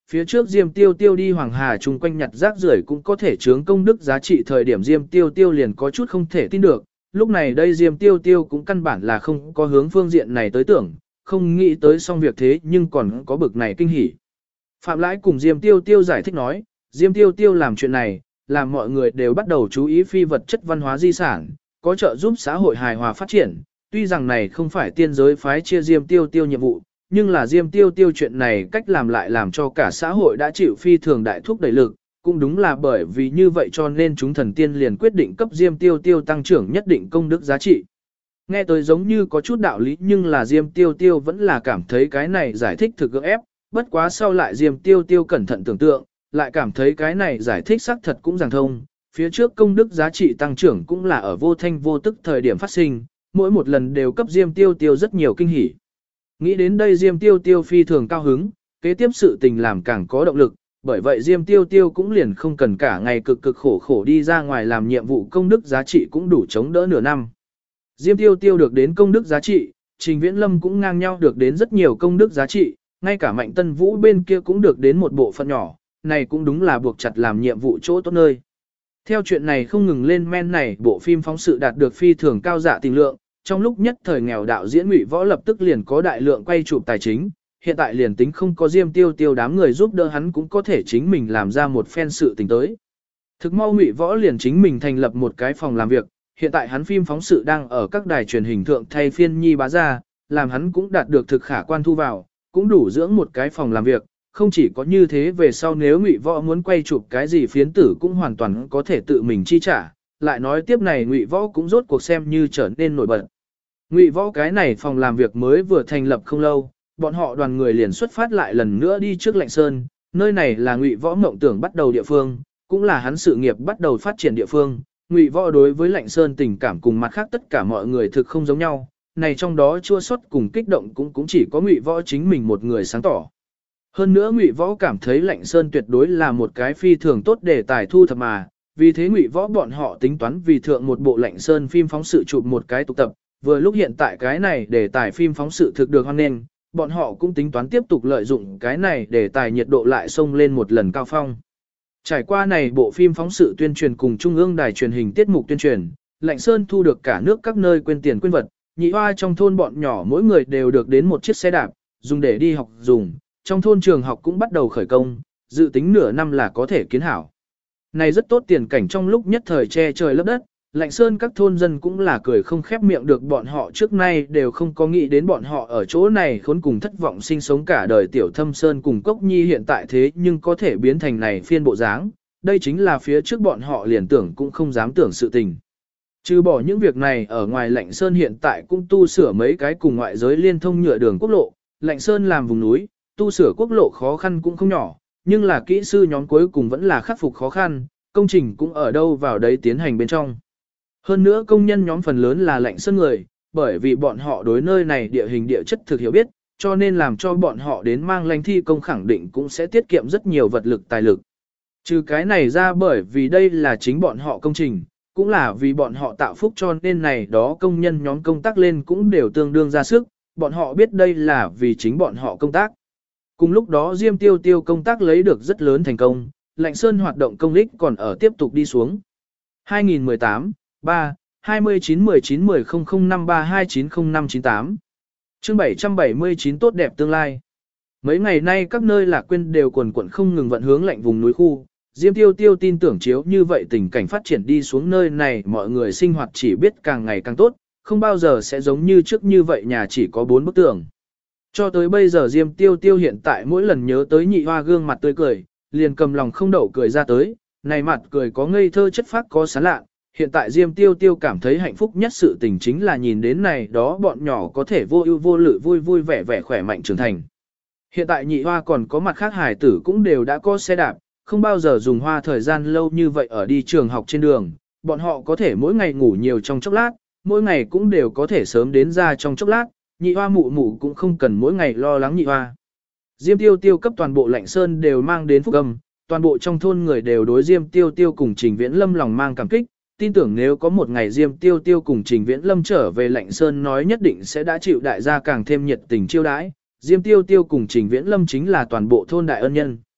phía trước Diêm Tiêu Tiêu đi Hoàng Hà chung quanh nhặt rác rưởi cũng có thể chướng công đức giá trị, thời điểm Diêm Tiêu Tiêu liền có chút không thể tin được, lúc này đây Diêm Tiêu Tiêu cũng căn bản là không có hướng phương diện này tới tưởng, không nghĩ tới xong việc thế nhưng còn có bực này kinh hỉ. Phạm Lãi cùng Diêm Tiêu Tiêu giải thích nói, Diêm Tiêu Tiêu làm chuyện này, làm mọi người đều bắt đầu chú ý phi vật chất văn hóa di sản, có trợ giúp xã hội hài hòa phát triển, tuy rằng này không phải tiên giới phái chia Diêm Tiêu Tiêu nhiệm vụ, nhưng là Diêm Tiêu Tiêu chuyện này cách làm lại làm cho cả xã hội đã chịu phi thường đại thúc đẩy lực, cũng đúng là bởi vì như vậy cho nên chúng thần tiên liền quyết định cấp Diêm Tiêu Tiêu tăng trưởng nhất định công đức giá trị. Nghe tới giống như có chút đạo lý, nhưng là Diêm Tiêu Tiêu vẫn là cảm thấy cái này giải thích thực gượng ép, bất quá sau lại Diêm Tiêu Tiêu cẩn thận tưởng tượng, lại cảm thấy cái này giải thích xác thật cũng giảng thông, phía trước công đức giá trị tăng trưởng cũng là ở vô thanh vô tức thời điểm phát sinh, mỗi một lần đều cấp Diêm Tiêu Tiêu rất nhiều kinh hỉ. Nghĩ đến đây Diêm Tiêu Tiêu phi thường cao hứng, kế tiếp sự tình làm càng có động lực, bởi vậy Diêm Tiêu Tiêu cũng liền không cần cả ngày cực cực khổ khổ đi ra ngoài làm nhiệm vụ, công đức giá trị cũng đủ chống đỡ nửa năm. Diêm Tiêu Tiêu được đến công đức giá trị, Trình Viễn Lâm cũng ngang nhau được đến rất nhiều công đức giá trị, ngay cả Mạnh Tân Vũ bên kia cũng được đến một bộ phận nhỏ, này cũng đúng là buộc chặt làm nhiệm vụ chỗ tốt nơi. Theo chuyện này không ngừng lên men này, bộ phim phóng sự đạt được phi thường cao dạ tình lượng, trong lúc nhất thời nghèo đạo diễn Ngụy Võ lập tức liền có đại lượng quay chụp tài chính, hiện tại liền tính không có Diêm Tiêu Tiêu đám người giúp đỡ hắn cũng có thể chính mình làm ra một phen sự tình tới. Thực mau Ngụy Võ liền chính mình thành lập một cái phòng làm việc, hiện tại hắn phim phóng sự đang ở các đài truyền hình thượng thay phiên nhi bá ra, làm hắn cũng đạt được thực khả quan thu vào, cũng đủ dưỡng một cái phòng làm việc. Không chỉ có như thế, về sau nếu Ngụy Võ muốn quay chụp cái gì phiến tử cũng hoàn toàn có thể tự mình chi trả. Lại nói tiếp này Ngụy Võ cũng rốt cuộc xem như trở nên nổi bật. Ngụy Võ cái này phòng làm việc mới vừa thành lập không lâu, bọn họ đoàn người liền xuất phát lại lần nữa đi trước Lạnh Sơn, nơi này là Ngụy Võ mộng tưởng bắt đầu địa phương, cũng là hắn sự nghiệp bắt đầu phát triển địa phương. Ngụy Võ đối với Lạnh Sơn tình cảm cùng mặt khác tất cả mọi người thực không giống nhau, này trong đó chua xót cùng kích động cũng chỉ có Ngụy Võ chính mình một người sáng tỏ. Hơn nữa Ngụy Võ cảm thấy Lạnh Sơn tuyệt đối là một cái phi thường tốt để tài thu thập mà, vì thế Ngụy Võ bọn họ tính toán vì thượng một bộ Lạnh Sơn phim phóng sự chụp một cái tục tập, vừa lúc hiện tại cái này để tài phim phóng sự thực được hoan nghênh, bọn họ cũng tính toán tiếp tục lợi dụng cái này để tài nhiệt độ lại xông lên một lần cao phong. Trải qua này bộ phim phóng sự tuyên truyền cùng Trung ương đài truyền hình tiết mục tuyên truyền, Lạnh Sơn thu được cả nước các nơi quên tiền quên vật, Nhị Hoa trong thôn bọn nhỏ mỗi người đều được đến một chiếc xe đạp, dùng để đi học dùng, trong thôn trường học cũng bắt đầu khởi công, dự tính nửa năm là có thể kiến hảo. Này rất tốt tiền cảnh, trong lúc nhất thời che trời lấp đất, Lạnh Sơn các thôn dân cũng là cười không khép miệng được, bọn họ trước nay đều không có nghĩ đến bọn họ ở chỗ này khốn cùng thất vọng sinh sống cả đời Tiểu Thâm Sơn cùng Cốc Nhi hiện tại thế nhưng có thể biến thành này phiên bộ dáng, đây chính là phía trước bọn họ liền tưởng cũng không dám tưởng sự tình. Trừ bỏ những việc này, ở ngoài Lạnh Sơn hiện tại cũng tu sửa mấy cái cùng ngoại giới liên thông nhựa đường quốc lộ. Lạnh Sơn làm vùng núi, tu sửa quốc lộ khó khăn cũng không nhỏ, nhưng là kỹ sư nhóm cuối cùng vẫn là khắc phục khó khăn, công trình cũng ở đâu vào đấy tiến hành bên trong. Hơn nữa công nhân nhóm phần lớn là Lạnh Sơn người, bởi vì bọn họ đối nơi này địa hình địa chất thực hiểu biết, cho nên làm cho bọn họ đến mang lãnh thi công khẳng định cũng sẽ tiết kiệm rất nhiều vật lực tài lực. Trừ cái này ra, bởi vì đây là chính bọn họ công trình, cũng là vì bọn họ tạo phúc cho nên này đó công nhân nhóm công tác lên cũng đều tương đương ra sức, bọn họ biết đây là vì chính bọn họ công tác. Cùng lúc đó Diêm Tiêu Tiêu công tác lấy được rất lớn thành công, Lạnh Sơn hoạt động công ích còn ở tiếp tục đi xuống. 2018 3 29 19 10 005 329058 chương 779 tốt đẹp tương lai. Mấy ngày nay các nơi Lạc Quyên đều quần quận không ngừng vận hướng lạnh vùng núi khu. Diêm Tiêu Tiêu tin tưởng chiếu như vậy tình cảnh phát triển đi xuống nơi này mọi người sinh hoạt chỉ biết càng ngày càng tốt, không bao giờ sẽ giống như trước như vậy nhà chỉ có 4 bức tường. Cho tới bây giờ Diêm Tiêu Tiêu hiện tại mỗi lần nhớ tới Nhị Hoa gương mặt tươi cười, liền cầm lòng không đậu cười ra tới, này mặt cười có ngây thơ chất phác có sán lạ. Hiện tại Diêm Tiêu Tiêu cảm thấy hạnh phúc nhất sự tình chính là nhìn đến này đó bọn nhỏ có thể vô ưu vô lự vui vui vẻ vẻ khỏe mạnh trưởng thành. Hiện tại Nhị Hoa còn có mặt khác hài tử cũng đều đã có xe đạp, không bao giờ dùng hoa thời gian lâu như vậy ở đi trường học trên đường, bọn họ có thể mỗi ngày ngủ nhiều trong chốc lát, mỗi ngày cũng đều có thể sớm đến ra trong chốc lát, Nhị Hoa mụ mụ cũng không cần mỗi ngày lo lắng Nhị Hoa. Diêm Tiêu Tiêu cấp toàn bộ Lạnh Sơn đều mang đến phúc âm, toàn bộ trong thôn người đều đối Diêm Tiêu Tiêu cùng Trình Viễn Lâm lòng mang cảm kích, tin tưởng nếu có một ngày Diêm Tiêu Tiêu cùng Trình Viễn Lâm trở về Lạnh Sơn nói nhất định sẽ đã chịu đại gia càng thêm nhiệt tình chiêu đãi. Diêm Tiêu Tiêu cùng Trình Viễn Lâm chính là toàn bộ thôn đại ân nhân.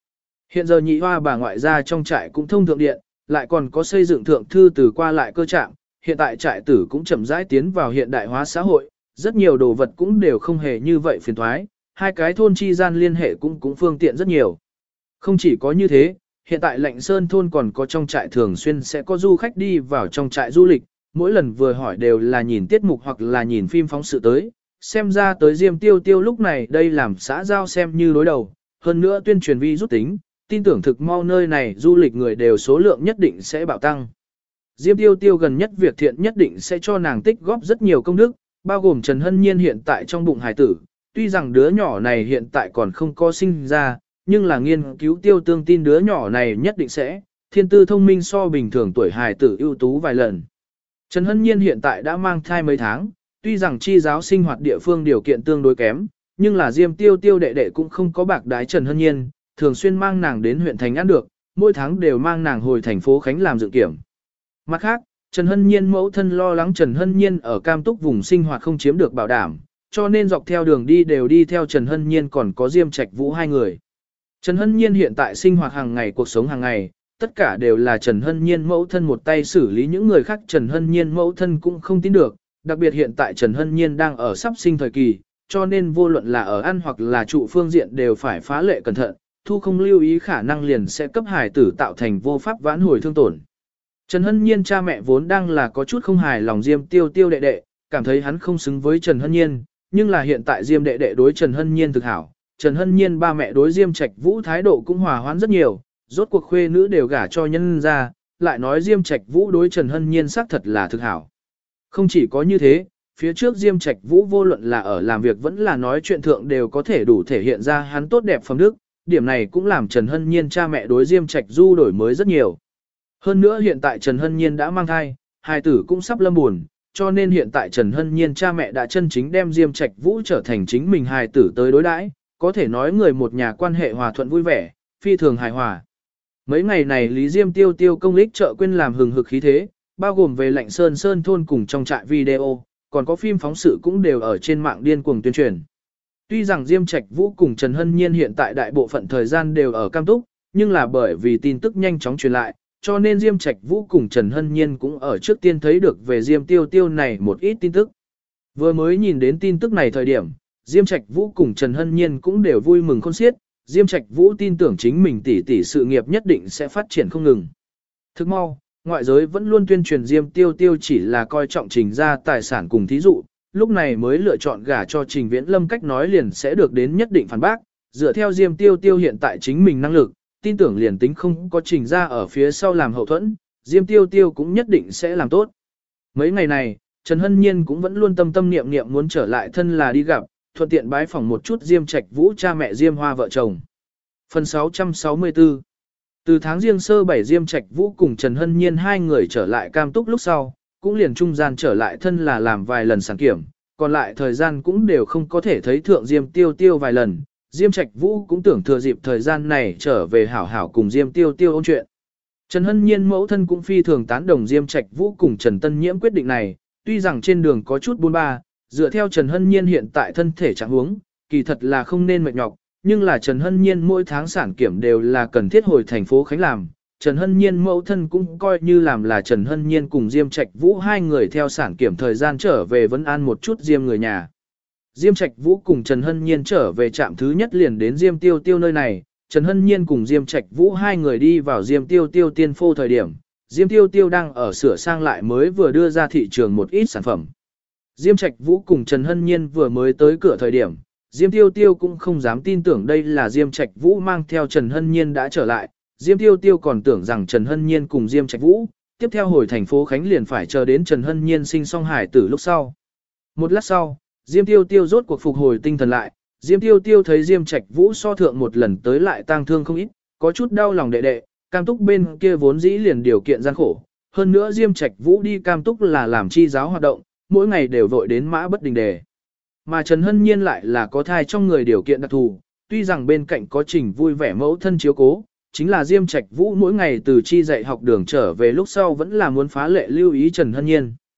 Hiện giờ nhị hoa bà ngoại gia trong trại cũng thông thượng điện, lại còn có xây dựng thượng thư từ qua lại cơ trạng, hiện tại trại tử cũng chậm rãi tiến vào hiện đại hóa xã hội, rất nhiều đồ vật cũng đều không hề như vậy phiền thoái, hai cái thôn chi gian liên hệ cũng phương tiện rất nhiều. Không chỉ có như thế, hiện tại Lạnh Sơn thôn còn có trong trại thường xuyên sẽ có du khách đi vào trong trại du lịch, mỗi lần vừa hỏi đều là nhìn tiết mục hoặc là nhìn phim phóng sự tới, xem ra tới Diêm Tiêu Tiêu lúc này đây làm xã giao xem như đối đầu, hơn nữa tuyên truyền vi rút tính, tin tưởng thực mau nơi này du lịch người đều số lượng nhất định sẽ bạo tăng. Diêm Tiêu Tiêu gần nhất việc thiện nhất định sẽ cho nàng tích góp rất nhiều công đức, bao gồm Trần Hân Nhiên hiện tại trong bụng hài tử, tuy rằng đứa nhỏ này hiện tại còn không có sinh ra, nhưng là nghiên cứu tiêu tương tin đứa nhỏ này nhất định sẽ, thiên tư thông minh so bình thường tuổi hài tử ưu tú vài lần. Trần Hân Nhiên hiện tại đã mang thai mấy tháng, tuy rằng chi giáo sinh hoạt địa phương điều kiện tương đối kém, nhưng là Diêm Tiêu Tiêu đệ đệ cũng không có bạc đái Trần Hân Nhiên, thường xuyên mang nàng đến huyện thành ăn được, mỗi tháng đều mang nàng hồi thành phố Khánh làm dự kiểm. Mặt khác, Trần Hân Nhiên mẫu thân lo lắng Trần Hân Nhiên ở cam túc vùng sinh hoạt không chiếm được bảo đảm, cho nên dọc theo đường đi đều đi theo Trần Hân Nhiên còn có Diêm Trạch Vũ hai người. Trần Hân Nhiên hiện tại sinh hoạt hàng ngày cuộc sống hàng ngày, tất cả đều là Trần Hân Nhiên mẫu thân một tay xử lý, những người khác Trần Hân Nhiên mẫu thân cũng không tin được, đặc biệt hiện tại Trần Hân Nhiên đang ở sắp sinh thời kỳ, cho nên vô luận là ở ăn hoặc là trụ phương diện đều phải phá lệ cẩn thận, thu không lưu ý khả năng liền sẽ cấp hài tử tạo thành vô pháp vãn hồi thương tổn. Trần Hân Nhiên cha mẹ vốn đang là có chút không hài lòng Diêm Tiêu Tiêu đệ đệ, cảm thấy hắn không xứng với Trần Hân Nhiên, nhưng là hiện tại Diêm đệ đệ đối Trần Hân Nhiên thực hảo, Trần Hân Nhiên ba mẹ đối Diêm Trạch Vũ thái độ cũng hòa hoãn rất nhiều, rốt cuộc khuê nữ đều gả cho nhân ra, lại nói Diêm Trạch Vũ đối Trần Hân Nhiên xác thật là thực hảo. Không chỉ có như thế, phía trước Diêm Trạch Vũ vô luận là ở làm việc vẫn là nói chuyện thượng đều có thể đủ thể hiện ra hắn tốt đẹp phẩm đức, điểm này cũng làm Trần Hân Nhiên cha mẹ đối Diêm Trạch Du đổi mới rất nhiều. Hơn nữa hiện tại Trần Hân Nhiên đã mang thai, hài tử cũng sắp lâm buồn, cho nên hiện tại Trần Hân Nhiên cha mẹ đã chân chính đem Diêm Trạch Vũ trở thành chính mình hài tử tới đối đãi, có thể nói người một nhà quan hệ hòa thuận vui vẻ, phi thường hài hòa. Mấy ngày này Lý Diêm Tiêu Tiêu công lích chợ quên làm hừng hực khí thế, bao gồm về Lạnh Sơn Sơn thôn cùng trong trại video, còn có phim phóng sự cũng đều ở trên mạng điên cuồng tuyên truyền. Tuy rằng Diêm Trạch Vũ cùng Trần Hân Nhiên hiện tại đại bộ phận thời gian đều ở Cam Túc, nhưng là bởi vì tin tức nhanh chóng truyền lại, cho nên Diêm Trạch Vũ cùng Trần Hân Nhiên cũng ở trước tiên thấy được về Diêm Tiêu Tiêu này một ít tin tức. Vừa mới nhìn đến tin tức này thời điểm, Diêm Trạch Vũ cùng Trần Hân Nhiên cũng đều vui mừng khôn xiết, Diêm Trạch Vũ tin tưởng chính mình tỷ sự nghiệp nhất định sẽ phát triển không ngừng. Thức mau, ngoại giới vẫn luôn tuyên truyền Diêm Tiêu Tiêu chỉ là coi trọng Trình ra tài sản cùng thí dụ, lúc này mới lựa chọn gả cho Trình Viễn Lâm cách nói liền sẽ được đến nhất định phản bác, dựa theo Diêm Tiêu Tiêu hiện tại chính mình năng lực, tin tưởng liền tính không có Trình ra ở phía sau làm hậu thuẫn, Diêm Tiêu Tiêu cũng nhất định sẽ làm tốt. Mấy ngày này, Trần Hân Nhiên cũng vẫn luôn tâm tâm niệm niệm muốn trở lại thân là đi gặp, thuận tiện bái phỏng một chút Diêm Trạch Vũ cha mẹ Diêm Hoa vợ chồng. Phần 664. Từ tháng Giêng sơ 7 Diêm Trạch Vũ cùng Trần Hân Nhiên hai người trở lại Cam Túc lúc sau, cũng liền trung gian trở lại thân là làm vài lần sản kiểm, còn lại thời gian cũng đều không có thể thấy thượng Diêm Tiêu Tiêu vài lần. Diêm Trạch Vũ cũng tưởng thừa dịp thời gian này trở về hảo hảo cùng Diêm Tiêu Tiêu ôn chuyện. Trần Hân Nhiên mẫu thân cũng phi thường tán đồng Diêm Trạch Vũ cùng Trần Tân Nhiễm quyết định này, tuy rằng trên đường có chút buôn ba, dựa theo Trần Hân Nhiên hiện tại thân thể trạng huống, kỳ thật là không nên mệt nhọc, nhưng là Trần Hân Nhiên mỗi tháng sản kiểm đều là cần thiết hồi thành phố Khánh làm. Trần Hân Nhiên mẫu thân cũng coi như làm là Trần Hân Nhiên cùng Diêm Trạch Vũ hai người theo sản kiểm thời gian trở về vấn an một chút Diêm người nhà. Diêm Trạch Vũ cùng Trần Hân Nhiên trở về trạm thứ nhất liền đến Diêm Tiêu Tiêu nơi này, Trần Hân Nhiên cùng Diêm Trạch Vũ hai người đi vào Diêm Tiêu Tiêu tiên phô thời điểm, Diêm Tiêu Tiêu đang ở sửa sang lại mới vừa đưa ra thị trường một ít sản phẩm. Diêm Trạch Vũ cùng Trần Hân Nhiên vừa mới tới cửa thời điểm, Diêm Tiêu Tiêu cũng không dám tin tưởng đây là Diêm Trạch Vũ mang theo Trần Hân Nhiên đã trở lại, Diêm Tiêu Tiêu còn tưởng rằng Trần Hân Nhiên cùng Diêm Trạch Vũ, tiếp theo hồi thành phố Khánh liền phải chờ đến Trần Hân Nhiên sinh xong hải tử lúc sau. Một lát sau, Diêm Tiêu Tiêu rốt cuộc phục hồi tinh thần lại, Diêm Tiêu Tiêu thấy Diêm Trạch Vũ so thượng một lần tới lại tang thương không ít, có chút đau lòng đệ đệ, Cam Túc bên kia vốn dĩ liền điều kiện gian khổ, hơn nữa Diêm Trạch Vũ đi Cam Túc là làm chi giáo hoạt động, mỗi ngày đều vội đến mã bất đình đề. Mà Trần Hân Nhiên lại là có thai trong người điều kiện đặc thù, tuy rằng bên cạnh có Trình vui vẻ mẫu thân chiếu cố, chính là Diêm Trạch Vũ mỗi ngày từ chi dạy học đường trở về lúc sau vẫn là muốn phá lệ lưu ý Trần Hân Nhiên.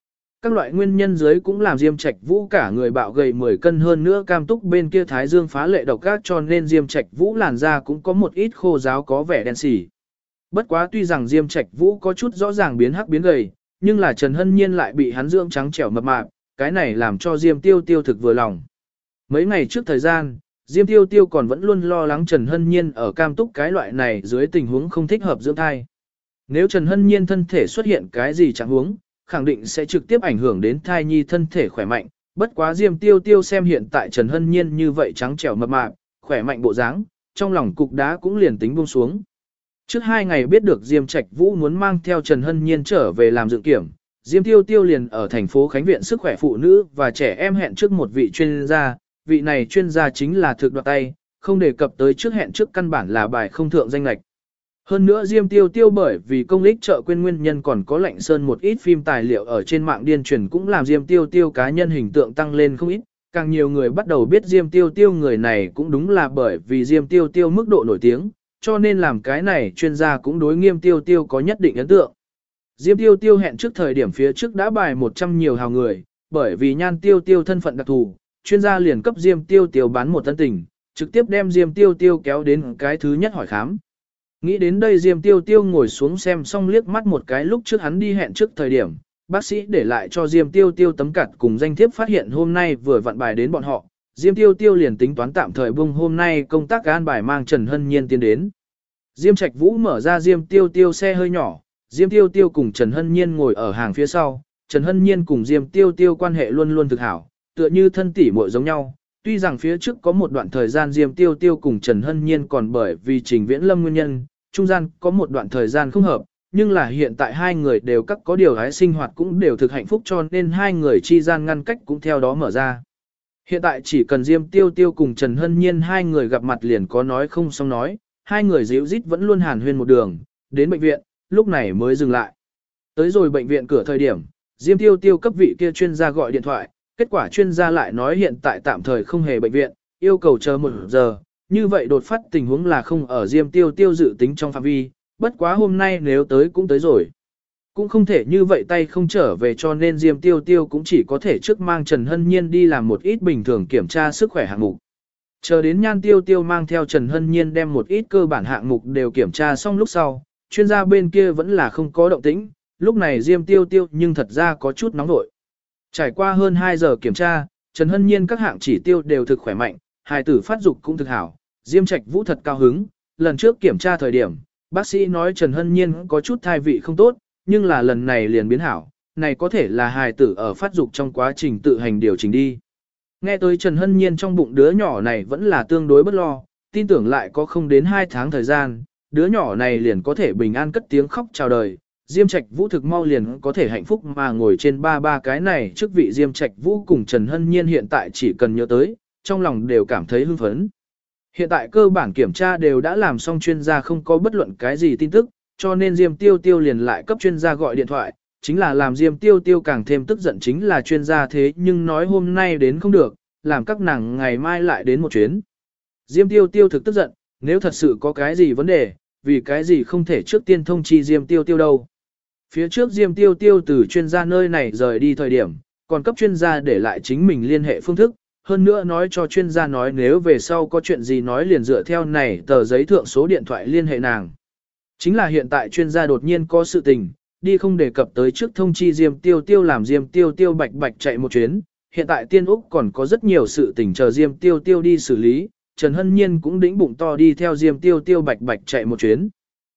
Các loại nguyên nhân dưới cũng làm Diêm Trạch Vũ cả người bạo gầy 10 cân hơn nữa cam túc bên kia thái dương phá lệ độc ác cho nên Diêm Trạch Vũ làn da cũng có một ít khô ráo có vẻ đen xỉ. Bất quá tuy rằng Diêm Trạch Vũ có chút rõ ràng biến hắc biến gầy, nhưng là Trần Hân Nhiên lại bị hắn dưỡng trắng trẻo mập mạp, cái này làm cho Diêm Tiêu Tiêu thực vừa lòng. Mấy ngày trước thời gian, Diêm Tiêu Tiêu còn vẫn luôn lo lắng Trần Hân Nhiên ở cam túc cái loại này dưới tình huống không thích hợp dưỡng thai. Nếu Trần Hân Nhiên thân thể xuất hiện cái gì trạng huống, khẳng định sẽ trực tiếp ảnh hưởng đến thai nhi thân thể khỏe mạnh. Bất quá Diêm Tiêu Tiêu xem hiện tại Trần Hân Nhiên như vậy trắng trẻo mập mạp, khỏe mạnh bộ dáng, trong lòng cục đá cũng liền tính buông xuống. Trước 2 ngày biết được Diêm Trạch Vũ muốn mang theo Trần Hân Nhiên trở về làm dự kiểm, Diêm Tiêu Tiêu liền ở thành phố Khánh Viện Sức khỏe phụ nữ và trẻ em hẹn trước một vị chuyên gia, vị này chuyên gia chính là thực đoạt tay, không đề cập tới trước hẹn trước căn bản là bài không thượng danh lệch. Hơn nữa Diêm Tiêu Tiêu bởi vì công ích trợ quên nguyên nhân còn có Lạnh Sơn một ít phim tài liệu ở trên mạng điên truyền cũng làm Diêm Tiêu Tiêu cá nhân hình tượng tăng lên không ít, càng nhiều người bắt đầu biết Diêm Tiêu Tiêu người này cũng đúng là bởi vì Diêm Tiêu Tiêu mức độ nổi tiếng, cho nên làm cái này chuyên gia cũng đối Nghiêm Tiêu Tiêu có nhất định ấn tượng. Diêm Tiêu Tiêu hẹn trước thời điểm phía trước đã bài 100 nhiều hào người, bởi vì Nhan Tiêu Tiêu thân phận đặc thù, chuyên gia liền cấp Diêm Tiêu Tiêu bán một tân tình, trực tiếp đem Diêm Tiêu Tiêu kéo đến cái thứ nhất hỏi khám. Nghĩ đến đây Diêm Tiêu Tiêu ngồi xuống xem xong liếc mắt một cái lúc trước hắn đi hẹn trước thời điểm, bác sĩ để lại cho Diêm Tiêu Tiêu tấm cặt cùng danh thiếp phát hiện hôm nay vừa vặn bài đến bọn họ, Diêm Tiêu Tiêu liền tính toán tạm thời bung hôm nay công tác an bài mang Trần Hân Nhiên tiến đến. Diêm Trạch Vũ mở ra Diêm Tiêu Tiêu xe hơi nhỏ, Diêm Tiêu Tiêu cùng Trần Hân Nhiên ngồi ở hàng phía sau, Trần Hân Nhiên cùng Diêm Tiêu Tiêu quan hệ luôn luôn thực hảo, tựa như thân tỷ muội giống nhau. Tuy rằng phía trước có một đoạn thời gian Diêm Tiêu Tiêu cùng Trần Hân Nhiên còn bởi vì Trình Viễn Lâm nguyên nhân, trung gian có một đoạn thời gian không hợp, nhưng là hiện tại hai người đều các có điều hái sinh hoạt cũng đều thực hạnh phúc cho nên hai người chi gian ngăn cách cũng theo đó mở ra. Hiện tại chỉ cần Diêm Tiêu Tiêu cùng Trần Hân Nhiên hai người gặp mặt liền có nói không xong nói, hai người díu dít vẫn luôn hàn huyên một đường, đến bệnh viện, lúc này mới dừng lại. Tới rồi bệnh viện cửa thời điểm, Diêm Tiêu Tiêu cấp vị kia chuyên gia gọi điện thoại, kết quả chuyên gia lại nói hiện tại tạm thời không hề bệnh viện, yêu cầu chờ 1 giờ, như vậy đột phát tình huống là không ở Diêm Tiêu Tiêu dự tính trong phạm vi, bất quá hôm nay nếu tới cũng tới rồi. Cũng không thể như vậy tay không trở về cho nên Diêm Tiêu Tiêu cũng chỉ có thể trước mang Trần Hân Nhiên đi làm một ít bình thường kiểm tra sức khỏe hạng mục. Chờ đến Nhan Tiêu Tiêu mang theo Trần Hân Nhiên đem một ít cơ bản hạng mục đều kiểm tra xong lúc sau, chuyên gia bên kia vẫn là không có động tĩnh, lúc này Diêm Tiêu Tiêu nhưng thật ra có chút nóng vội. Trải qua hơn 2 giờ kiểm tra, Trần Hân Nhiên các hạng chỉ tiêu đều thực khỏe mạnh, hài tử phát dục cũng thực hảo, Diêm Trạch Vũ thật cao hứng, lần trước kiểm tra thời điểm, bác sĩ nói Trần Hân Nhiên có chút thai vị không tốt, nhưng là lần này liền biến hảo, này có thể là hài tử ở phát dục trong quá trình tự hành điều chỉnh đi. Nghe tới Trần Hân Nhiên trong bụng đứa nhỏ này vẫn là tương đối bất lo, tin tưởng lại có không đến 2 tháng thời gian, đứa nhỏ này liền có thể bình an cất tiếng khóc chào đời. Diêm Trạch Vũ thực mau liền có thể hạnh phúc mà ngồi trên ba cái này trước vị Diêm Trạch Vũ cùng Trần Hân Nhiên hiện tại chỉ cần nhớ tới, trong lòng đều cảm thấy hưng phấn. Hiện tại cơ bản kiểm tra đều đã làm xong chuyên gia không có bất luận cái gì tin tức, cho nên Diêm Tiêu Tiêu liền lại cấp chuyên gia gọi điện thoại, chính là làm Diêm Tiêu Tiêu càng thêm tức giận chính là chuyên gia thế nhưng nói hôm nay đến không được, làm các nàng ngày mai lại đến một chuyến. Diêm Tiêu Tiêu thực tức giận, nếu thật sự có cái gì vấn đề, vì cái gì không thể trước tiên thông chi Diêm Tiêu Tiêu đâu. Phía trước Diêm Tiêu Tiêu từ chuyên gia nơi này rời đi thời điểm, còn cấp chuyên gia để lại chính mình liên hệ phương thức, hơn nữa nói cho chuyên gia nói nếu về sau có chuyện gì nói liền dựa theo này tờ giấy thượng số điện thoại liên hệ nàng. Chính là hiện tại chuyên gia đột nhiên có sự tình, đi không đề cập tới trước thông chi Diêm Tiêu Tiêu làm Diêm Tiêu Tiêu bạch bạch chạy một chuyến, hiện tại Tiên Úc còn có rất nhiều sự tình chờ Diêm Tiêu Tiêu đi xử lý, Trần Hân Nhiên cũng đĩnh bụng to đi theo Diêm Tiêu Tiêu bạch bạch chạy một chuyến.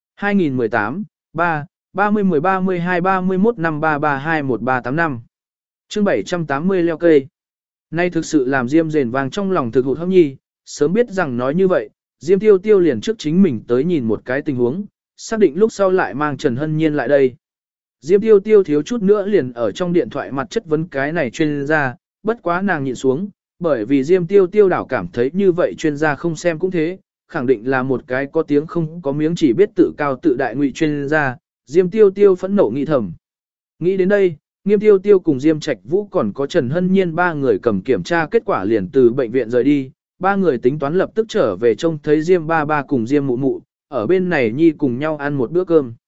2018, 3, 30 13 12 31 5 332 1385 chương 780 leo cây. Nay thực sự làm Diêm rền vang trong lòng thực hụt hẫng nhi, sớm biết rằng nói như vậy, Diêm Tiêu Tiêu liền trước chính mình tới nhìn một cái tình huống, xác định lúc sau lại mang Trần Hân Nhiên lại đây. Diêm Tiêu Tiêu thiếu chút nữa liền ở trong điện thoại mặt chất vấn cái này chuyên gia, bất quá nàng nhịn xuống, bởi vì Diêm Tiêu Tiêu đảo cảm thấy như vậy chuyên gia không xem cũng thế, khẳng định là một cái có tiếng không có miếng chỉ biết tự cao tự đại ngụy chuyên gia, Diêm Tiêu Tiêu phẫn nộ nghĩ thầm. Nghĩ đến đây, Nghiêm Tiêu Tiêu cùng Diêm Trạch Vũ còn có Trần Hân Nhiên ba người cầm kiểm tra kết quả liền từ bệnh viện rời đi, ba người tính toán lập tức trở về trông thấy Diêm ba ba cùng Diêm mụ mụ, ở bên này nhi cùng nhau ăn một bữa cơm.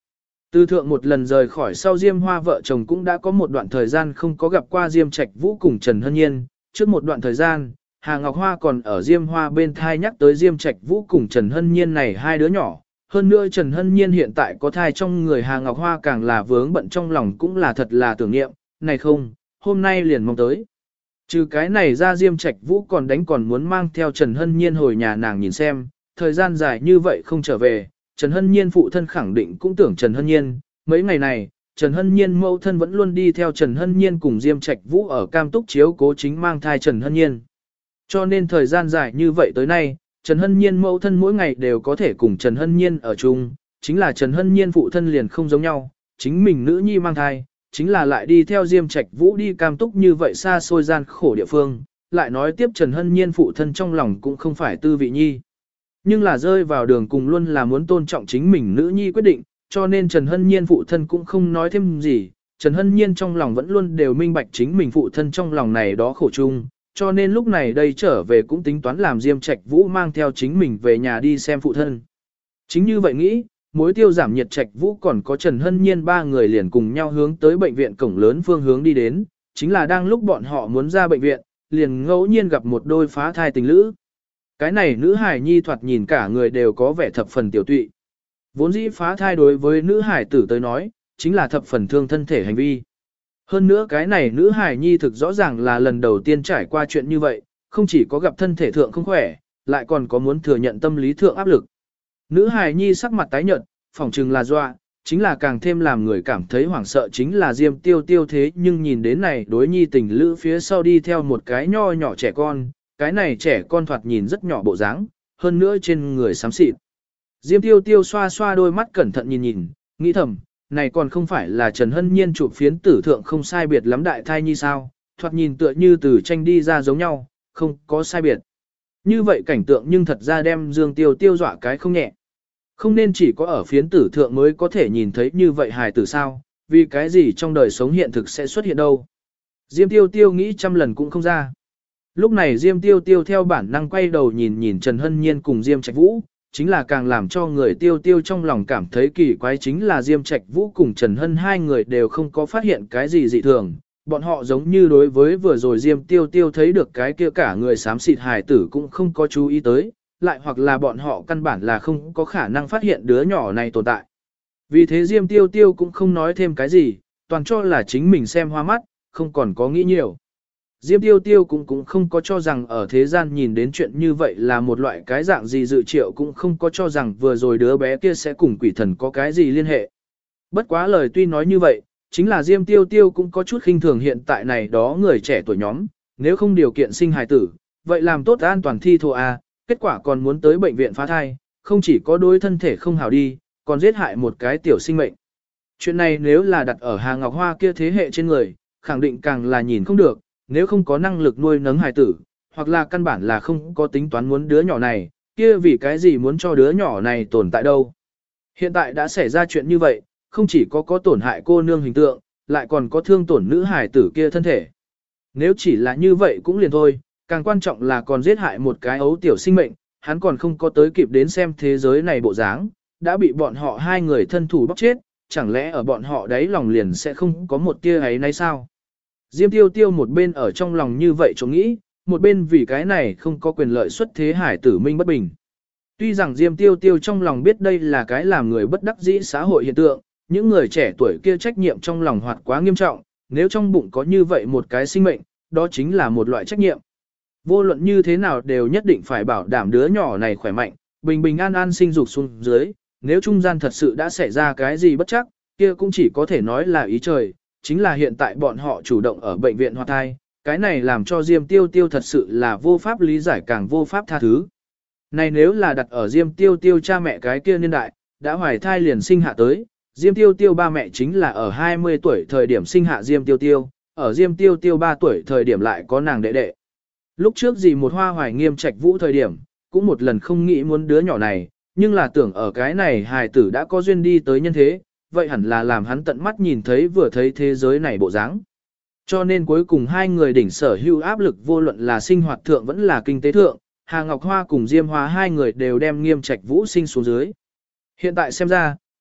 Từ thượng một lần rời khỏi sau Diêm Hoa vợ chồng cũng đã có một đoạn thời gian không có gặp qua Diêm Trạch Vũ cùng Trần Hân Nhiên. Trước một đoạn thời gian, Hà Ngọc Hoa còn ở Diêm Hoa bên thai nhắc tới Diêm Trạch Vũ cùng Trần Hân Nhiên này hai đứa nhỏ. Hơn nữa Trần Hân Nhiên hiện tại có thai trong người Hà Ngọc Hoa càng là vướng bận trong lòng cũng là thật là tưởng niệm. Này không, hôm nay liền mong tới. Trừ cái này ra Diêm Trạch Vũ còn muốn mang theo Trần Hân Nhiên hồi nhà nàng nhìn xem, thời gian dài như vậy không trở về, Trần Hân Nhiên phụ thân khẳng định cũng tưởng Trần Hân Nhiên, mấy ngày này, Trần Hân Nhiên mẫu thân vẫn luôn đi theo Trần Hân Nhiên cùng Diêm Trạch Vũ ở Cam Túc chiếu cố chính mang thai Trần Hân Nhiên. Cho nên thời gian dài như vậy tới nay, Trần Hân Nhiên mẫu thân mỗi ngày đều có thể cùng Trần Hân Nhiên ở chung, chính là Trần Hân Nhiên phụ thân liền không giống nhau, chính mình nữ nhi mang thai, chính là lại đi theo Diêm Trạch Vũ đi Cam Túc như vậy xa xôi gian khổ địa phương, lại nói tiếp Trần Hân Nhiên phụ thân trong lòng cũng không phải tư vị nhi. Nhưng là rơi vào đường cùng luôn là muốn tôn trọng chính mình nữ nhi quyết định, cho nên Trần Hân Nhiên phụ thân cũng không nói thêm gì, Trần Hân Nhiên trong lòng vẫn luôn đều minh bạch chính mình phụ thân trong lòng này đó khổ chung, cho nên lúc này đây trở về cũng tính toán làm Diêm Trạch Vũ mang theo chính mình về nhà đi xem phụ thân. Chính như vậy nghĩ, mối tiêu giảm nhiệt Trạch Vũ còn có Trần Hân Nhiên ba người liền cùng nhau hướng tới bệnh viện cổng lớn phương hướng đi đến, chính là đang lúc bọn họ muốn ra bệnh viện, liền ngẫu nhiên gặp một đôi phá thai tình lữ. Cái này nữ hài nhi thoạt nhìn cả người đều có vẻ thập phần tiểu tụy. Vốn dĩ phá thai đối với nữ hài tử tới nói, chính là thập phần thương thân thể hành vi. Hơn nữa cái này nữ hài nhi thực rõ ràng là lần đầu tiên trải qua chuyện như vậy, không chỉ có gặp thân thể thượng không khỏe, lại còn có muốn thừa nhận tâm lý thượng áp lực. Nữ hài nhi sắc mặt tái nhợt, phỏng chừng là dọa, chính là càng thêm làm người cảm thấy hoảng sợ chính là Diêm Tiêu Tiêu thế nhưng nhìn đến này đối nhi tình lữ phía sau đi theo một cái nho nhỏ trẻ con, cái này trẻ con thoạt nhìn rất nhỏ bộ dáng, hơn nữa trên người xám xịt. Diêm Tiêu Tiêu xoa xoa đôi mắt cẩn thận nhìn, nghĩ thầm, này còn không phải là Trần Hân Nhiên chụp phiến tử thượng không sai biệt lắm đại thai nhi sao, thoạt nhìn tựa như từ tranh đi ra giống nhau, không có sai biệt. Như vậy cảnh tượng nhưng thật ra đem Dương Tiêu Tiêu dọa cái không nhẹ. Không nên chỉ có ở phiến tử thượng mới có thể nhìn thấy như vậy hài tử sao, vì cái gì trong đời sống hiện thực sẽ xuất hiện đâu. Diêm Tiêu Tiêu nghĩ trăm lần cũng không ra. Lúc này Diêm Tiêu Tiêu theo bản năng quay đầu nhìn Trần Hân Nhiên cùng Diêm Trạch Vũ, chính là càng làm cho người Tiêu Tiêu trong lòng cảm thấy kỳ quái chính là Diêm Trạch Vũ cùng Trần Hân hai người đều không có phát hiện cái gì dị thường. Bọn họ giống như đối với vừa rồi Diêm Tiêu Tiêu thấy được cái kia cả người xám xịt hài tử cũng không có chú ý tới, lại hoặc là bọn họ căn bản là không có khả năng phát hiện đứa nhỏ này tồn tại. Vì thế Diêm Tiêu Tiêu cũng không nói thêm cái gì, toàn cho là chính mình xem hoa mắt, không còn có nghĩ nhiều. Diêm Tiêu Tiêu cũng không có cho rằng ở thế gian nhìn đến chuyện như vậy là một loại cái dạng gì dự triệu, cũng không có cho rằng vừa rồi đứa bé kia sẽ cùng quỷ thần có cái gì liên hệ. Bất quá lời tuy nói như vậy, chính là Diêm Tiêu Tiêu cũng có chút khinh thường hiện tại này đó người trẻ tuổi nhóm, nếu không điều kiện sinh hài tử, vậy làm tốt an toàn thi thô a, kết quả còn muốn tới bệnh viện phá thai, không chỉ có đối thân thể không hảo đi, còn giết hại một cái tiểu sinh mệnh. Chuyện này nếu là đặt ở Hà Ngọc Hoa kia thế hệ trên người, khẳng định càng là nhìn không được, nếu không có năng lực nuôi nấng hài tử, hoặc là căn bản là không có tính toán muốn đứa nhỏ này, kia vì cái gì muốn cho đứa nhỏ này tồn tại đâu. Hiện tại đã xảy ra chuyện như vậy, không chỉ có tổn hại cô nương hình tượng, lại còn có thương tổn nữ hài tử kia thân thể. Nếu chỉ là như vậy cũng liền thôi, càng quan trọng là còn giết hại một cái ấu tiểu sinh mệnh, hắn còn không có tới kịp đến xem thế giới này bộ dáng, đã bị bọn họ hai người thân thủ bóc chết, chẳng lẽ ở bọn họ đấy lòng liền sẽ không có một tia ấy nấy sao? Diêm Tiêu Tiêu một bên ở trong lòng như vậy chỗ nghĩ, một bên vì cái này không có quyền lợi xuất thế hải tử minh bất bình. Tuy rằng Diêm Tiêu Tiêu trong lòng biết đây là cái làm người bất đắc dĩ xã hội hiện tượng, những người trẻ tuổi kia trách nhiệm trong lòng hoạt quá nghiêm trọng, nếu trong bụng có như vậy một cái sinh mệnh, đó chính là một loại trách nhiệm. Vô luận như thế nào đều nhất định phải bảo đảm đứa nhỏ này khỏe mạnh, bình bình an an sinh dục xuống dưới, nếu trung gian thật sự đã xảy ra cái gì bất chắc, kia cũng chỉ có thể nói là ý trời, chính là hiện tại bọn họ chủ động ở bệnh viện hoa thai, cái này làm cho Diêm Tiêu Tiêu thật sự là vô pháp lý giải càng vô pháp tha thứ. Này nếu là đặt ở Diêm Tiêu Tiêu cha mẹ cái kia niên đại, đã hoài thai liền sinh hạ tới, Diêm Tiêu Tiêu ba mẹ chính là ở 20 tuổi thời điểm sinh hạ Diêm Tiêu Tiêu, ở Diêm Tiêu Tiêu 3 tuổi thời điểm lại có nàng đệ đệ. Lúc trước gì một hoa hoài nghiêm Trạch Vũ thời điểm, cũng một lần không nghĩ muốn đứa nhỏ này, nhưng là tưởng ở cái này hài tử đã có duyên đi tới nhân thế, vậy hẳn là làm hắn tận mắt nhìn thấy vừa thấy thế giới này bộ dáng. Cho nên cuối cùng hai người đỉnh sở hữu áp lực vô luận là sinh hoạt thượng vẫn là kinh tế thượng, Hà Ngọc Hoa cùng Diêm Hoa hai người đều đem nghiêm Trạch Vũ sinh xuống dưới. Hiện tại xem ra,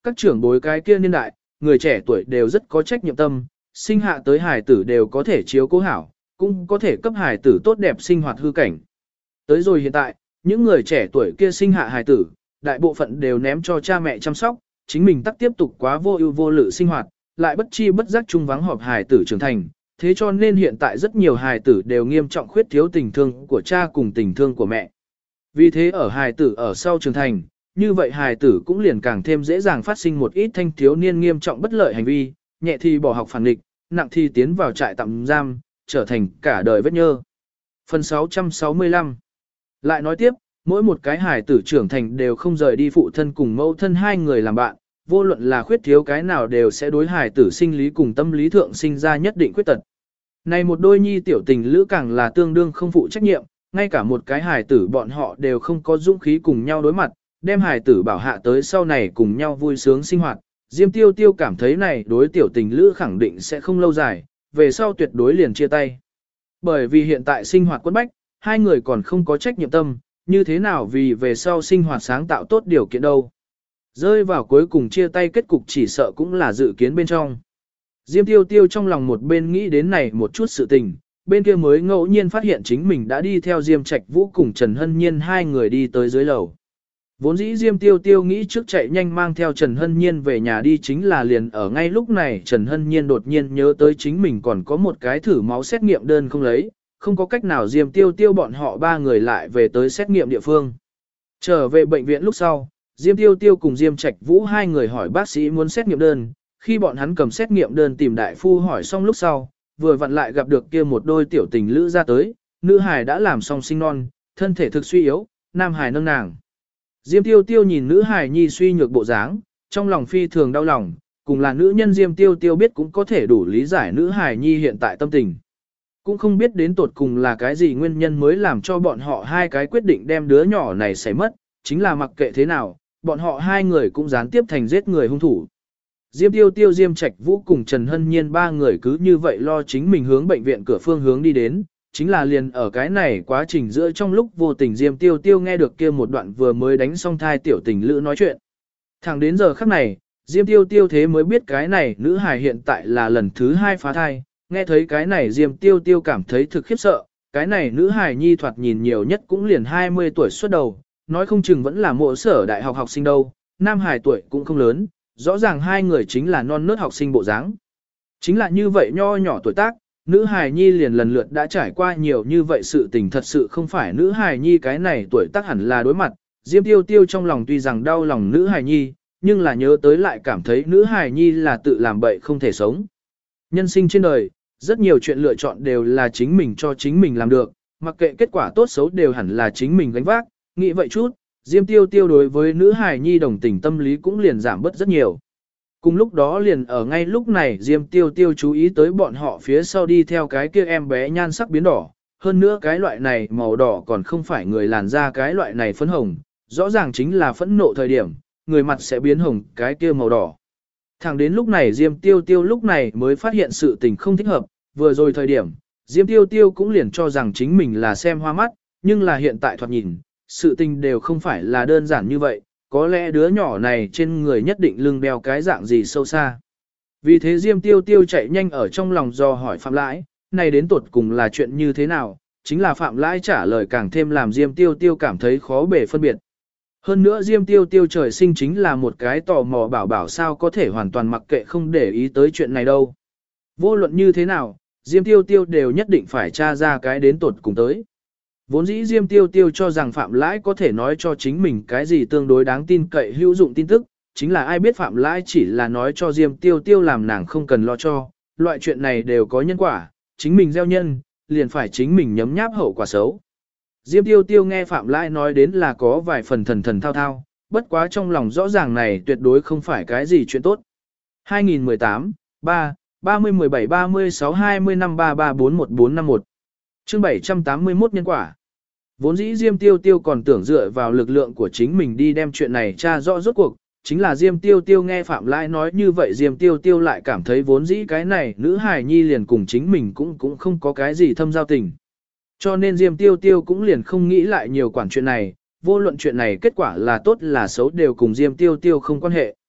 Các trưởng bối cái kia niên đại, người trẻ tuổi đều rất có trách nhiệm tâm, sinh hạ tới hài tử đều có thể chiếu cố hảo, cũng có thể cấp hài tử tốt đẹp sinh hoạt hư cảnh. Tới rồi hiện tại, những người trẻ tuổi kia sinh hạ hài tử, đại bộ phận đều ném cho cha mẹ chăm sóc, chính mình tắc tiếp tục quá vô ưu vô lự sinh hoạt, lại bất chi bất giác chung vắng họp hài tử trưởng thành. Thế cho nên hiện tại rất nhiều hài tử đều nghiêm trọng khuyết thiếu tình thương của cha cùng tình thương của mẹ. Vì thế ở hài tử ở sau trưởng thành, như vậy hài tử cũng liền càng thêm dễ dàng phát sinh một ít thanh thiếu niên nghiêm trọng bất lợi hành vi, nhẹ thì bỏ học phản nghịch, nặng thì tiến vào trại tạm giam, trở thành cả đời vết nhơ. Phần 665. Lại nói tiếp, mỗi một cái hài tử trưởng thành đều không rời đi phụ thân cùng mẫu thân hai người làm bạn, vô luận là khuyết thiếu cái nào đều sẽ đối hài tử sinh lý cùng tâm lý thượng sinh ra nhất định khuyết tật. Này một đôi nhi tiểu tình lữ càng là tương đương không phụ trách nhiệm, ngay cả một cái hài tử bọn họ đều không có dũng khí cùng nhau đối mặt, đem hài tử bảo hạ tới sau này cùng nhau vui sướng sinh hoạt. Diêm Tiêu Tiêu cảm thấy này đối tiểu tình lữ khẳng định sẽ không lâu dài, về sau tuyệt đối liền chia tay. Bởi vì hiện tại sinh hoạt quẫn bách, hai người còn không có trách nhiệm tâm, như thế nào vì về sau sinh hoạt sáng tạo tốt điều kiện đâu. Rơi vào cuối cùng chia tay kết cục chỉ sợ cũng là dự kiến bên trong. Diêm Tiêu Tiêu trong lòng một bên nghĩ đến này một chút sự tình, bên kia mới ngẫu nhiên phát hiện chính mình đã đi theo Diêm Trạch Vũ cùng Trần Hân Nhiên hai người đi tới dưới lầu. Vốn dĩ Diêm Tiêu Tiêu nghĩ trước chạy nhanh mang theo Trần Hân Nhiên về nhà đi chính là liền ở ngay lúc này Trần Hân Nhiên đột nhiên nhớ tới chính mình còn có một cái thử máu xét nghiệm đơn không lấy, không có cách nào Diêm Tiêu Tiêu bọn họ ba người lại về tới xét nghiệm địa phương. Trở về bệnh viện lúc sau, Diêm Tiêu Tiêu cùng Diêm Trạch Vũ hai người hỏi bác sĩ muốn xét nghiệm đơn, khi bọn hắn cầm xét nghiệm đơn tìm đại phu hỏi xong lúc sau, vừa vặn lại gặp được kia một đôi tiểu tình lữ ra tới, nữ hài đã làm xong sinh non, thân thể thực suy yếu, nam hài nâng nàng. Diêm Tiêu Tiêu nhìn nữ hài nhi suy nhược bộ dáng, trong lòng phi thường đau lòng, cùng là nữ nhân Diêm Tiêu Tiêu biết cũng có thể đủ lý giải nữ hài nhi hiện tại tâm tình. Cũng không biết đến tột cùng là cái gì nguyên nhân mới làm cho bọn họ hai cái quyết định đem đứa nhỏ này xảy mất, chính là mặc kệ thế nào, bọn họ hai người cũng gián tiếp thành giết người hung thủ. Diêm Tiêu Tiêu, Diêm Trạch Vũ cùng Trần Hân Nhiên ba người cứ như vậy lo chính mình hướng bệnh viện cửa phương hướng đi đến, chính là liền ở cái này quá trình giữa trong lúc vô tình Diêm Tiêu Tiêu nghe được kia một đoạn vừa mới đánh xong thai tiểu tình lữ nói chuyện. Thẳng đến giờ khắc này, Diêm Tiêu Tiêu thế mới biết cái này nữ hài hiện tại là lần thứ hai phá thai, nghe thấy cái này Diêm Tiêu Tiêu cảm thấy thực khiếp sợ, cái này nữ hài nhi thoạt nhìn nhiều nhất cũng liền 20 tuổi xuất đầu, nói không chừng vẫn là mộ sở đại học học sinh đâu, nam hài tuổi cũng không lớn, rõ ràng hai người chính là non nớt học sinh bộ dáng. Chính là như vậy nho nhỏ tuổi tác, nữ hài nhi liền lần lượt đã trải qua nhiều như vậy sự tình thật sự không phải nữ hài nhi cái này tuổi tác hẳn là đối mặt. Diêm Tiêu Tiêu trong lòng tuy rằng đau lòng nữ hài nhi, nhưng là nhớ tới lại cảm thấy nữ hài nhi là tự làm bậy không thể sống. Nhân sinh trên đời, rất nhiều chuyện lựa chọn đều là chính mình cho chính mình làm được, mặc kệ kết quả tốt xấu đều hẳn là chính mình gánh vác, nghĩ vậy chút, Diêm Tiêu Tiêu đối với nữ hài nhi đồng tình tâm lý cũng liền giảm bớt rất nhiều. Cùng lúc đó liền ở ngay lúc này Diêm Tiêu Tiêu chú ý tới bọn họ phía sau đi theo cái kia em bé nhan sắc biến đỏ, hơn nữa cái loại này màu đỏ còn không phải người làn da cái loại này phấn hồng, rõ ràng chính là phẫn nộ thời điểm, người mặt sẽ biến hồng cái kia màu đỏ. Thẳng đến lúc này Diêm Tiêu Tiêu lúc này mới phát hiện sự tình không thích hợp, vừa rồi thời điểm, Diêm Tiêu Tiêu cũng liền cho rằng chính mình là xem hoa mắt, nhưng là hiện tại thoạt nhìn, sự tình đều không phải là đơn giản như vậy, có lẽ đứa nhỏ này trên người nhất định lưng đeo cái dạng gì sâu xa. Vì thế Diêm Tiêu Tiêu chạy nhanh ở trong lòng do hỏi Phạm Lãi, này đến tuột cùng là chuyện như thế nào, chính là Phạm Lãi trả lời càng thêm làm Diêm Tiêu Tiêu cảm thấy khó bề phân biệt. Hơn nữa Diêm Tiêu Tiêu trời sinh chính là một cái tò mò bảo sao có thể hoàn toàn mặc kệ không để ý tới chuyện này đâu. Vô luận như thế nào, Diêm Tiêu Tiêu đều nhất định phải tra ra cái đến tuột cùng tới. Vốn dĩ Diêm Tiêu Tiêu cho rằng Phạm Lãi có thể nói cho chính mình cái gì tương đối đáng tin cậy hữu dụng tin tức, chính là ai biết Phạm Lãi chỉ là nói cho Diêm Tiêu Tiêu làm nàng không cần lo cho, loại chuyện này đều có nhân quả, chính mình gieo nhân, liền phải chính mình nhấm nháp hậu quả xấu. Diêm Tiêu Tiêu nghe Phạm Lãi nói đến là có vài phần thần thần thao thao, bất quá trong lòng rõ ràng này tuyệt đối không phải cái gì chuyện tốt. 2018, 3, 30 17 36 25 33 41 451 chương 781 nhân quả. Vốn dĩ Diêm Tiêu Tiêu còn tưởng dựa vào lực lượng của chính mình đi đem chuyện này tra rõ rốt cuộc, chính là Diêm Tiêu Tiêu nghe Phạm Lãi nói như vậy Diêm Tiêu Tiêu lại cảm thấy vốn dĩ cái này nữ hài nhi liền cùng chính mình cũng không có cái gì thâm giao tình. Cho nên Diêm Tiêu Tiêu cũng liền không nghĩ lại nhiều quản chuyện này, vô luận chuyện này kết quả là tốt là xấu đều cùng Diêm Tiêu Tiêu không quan hệ.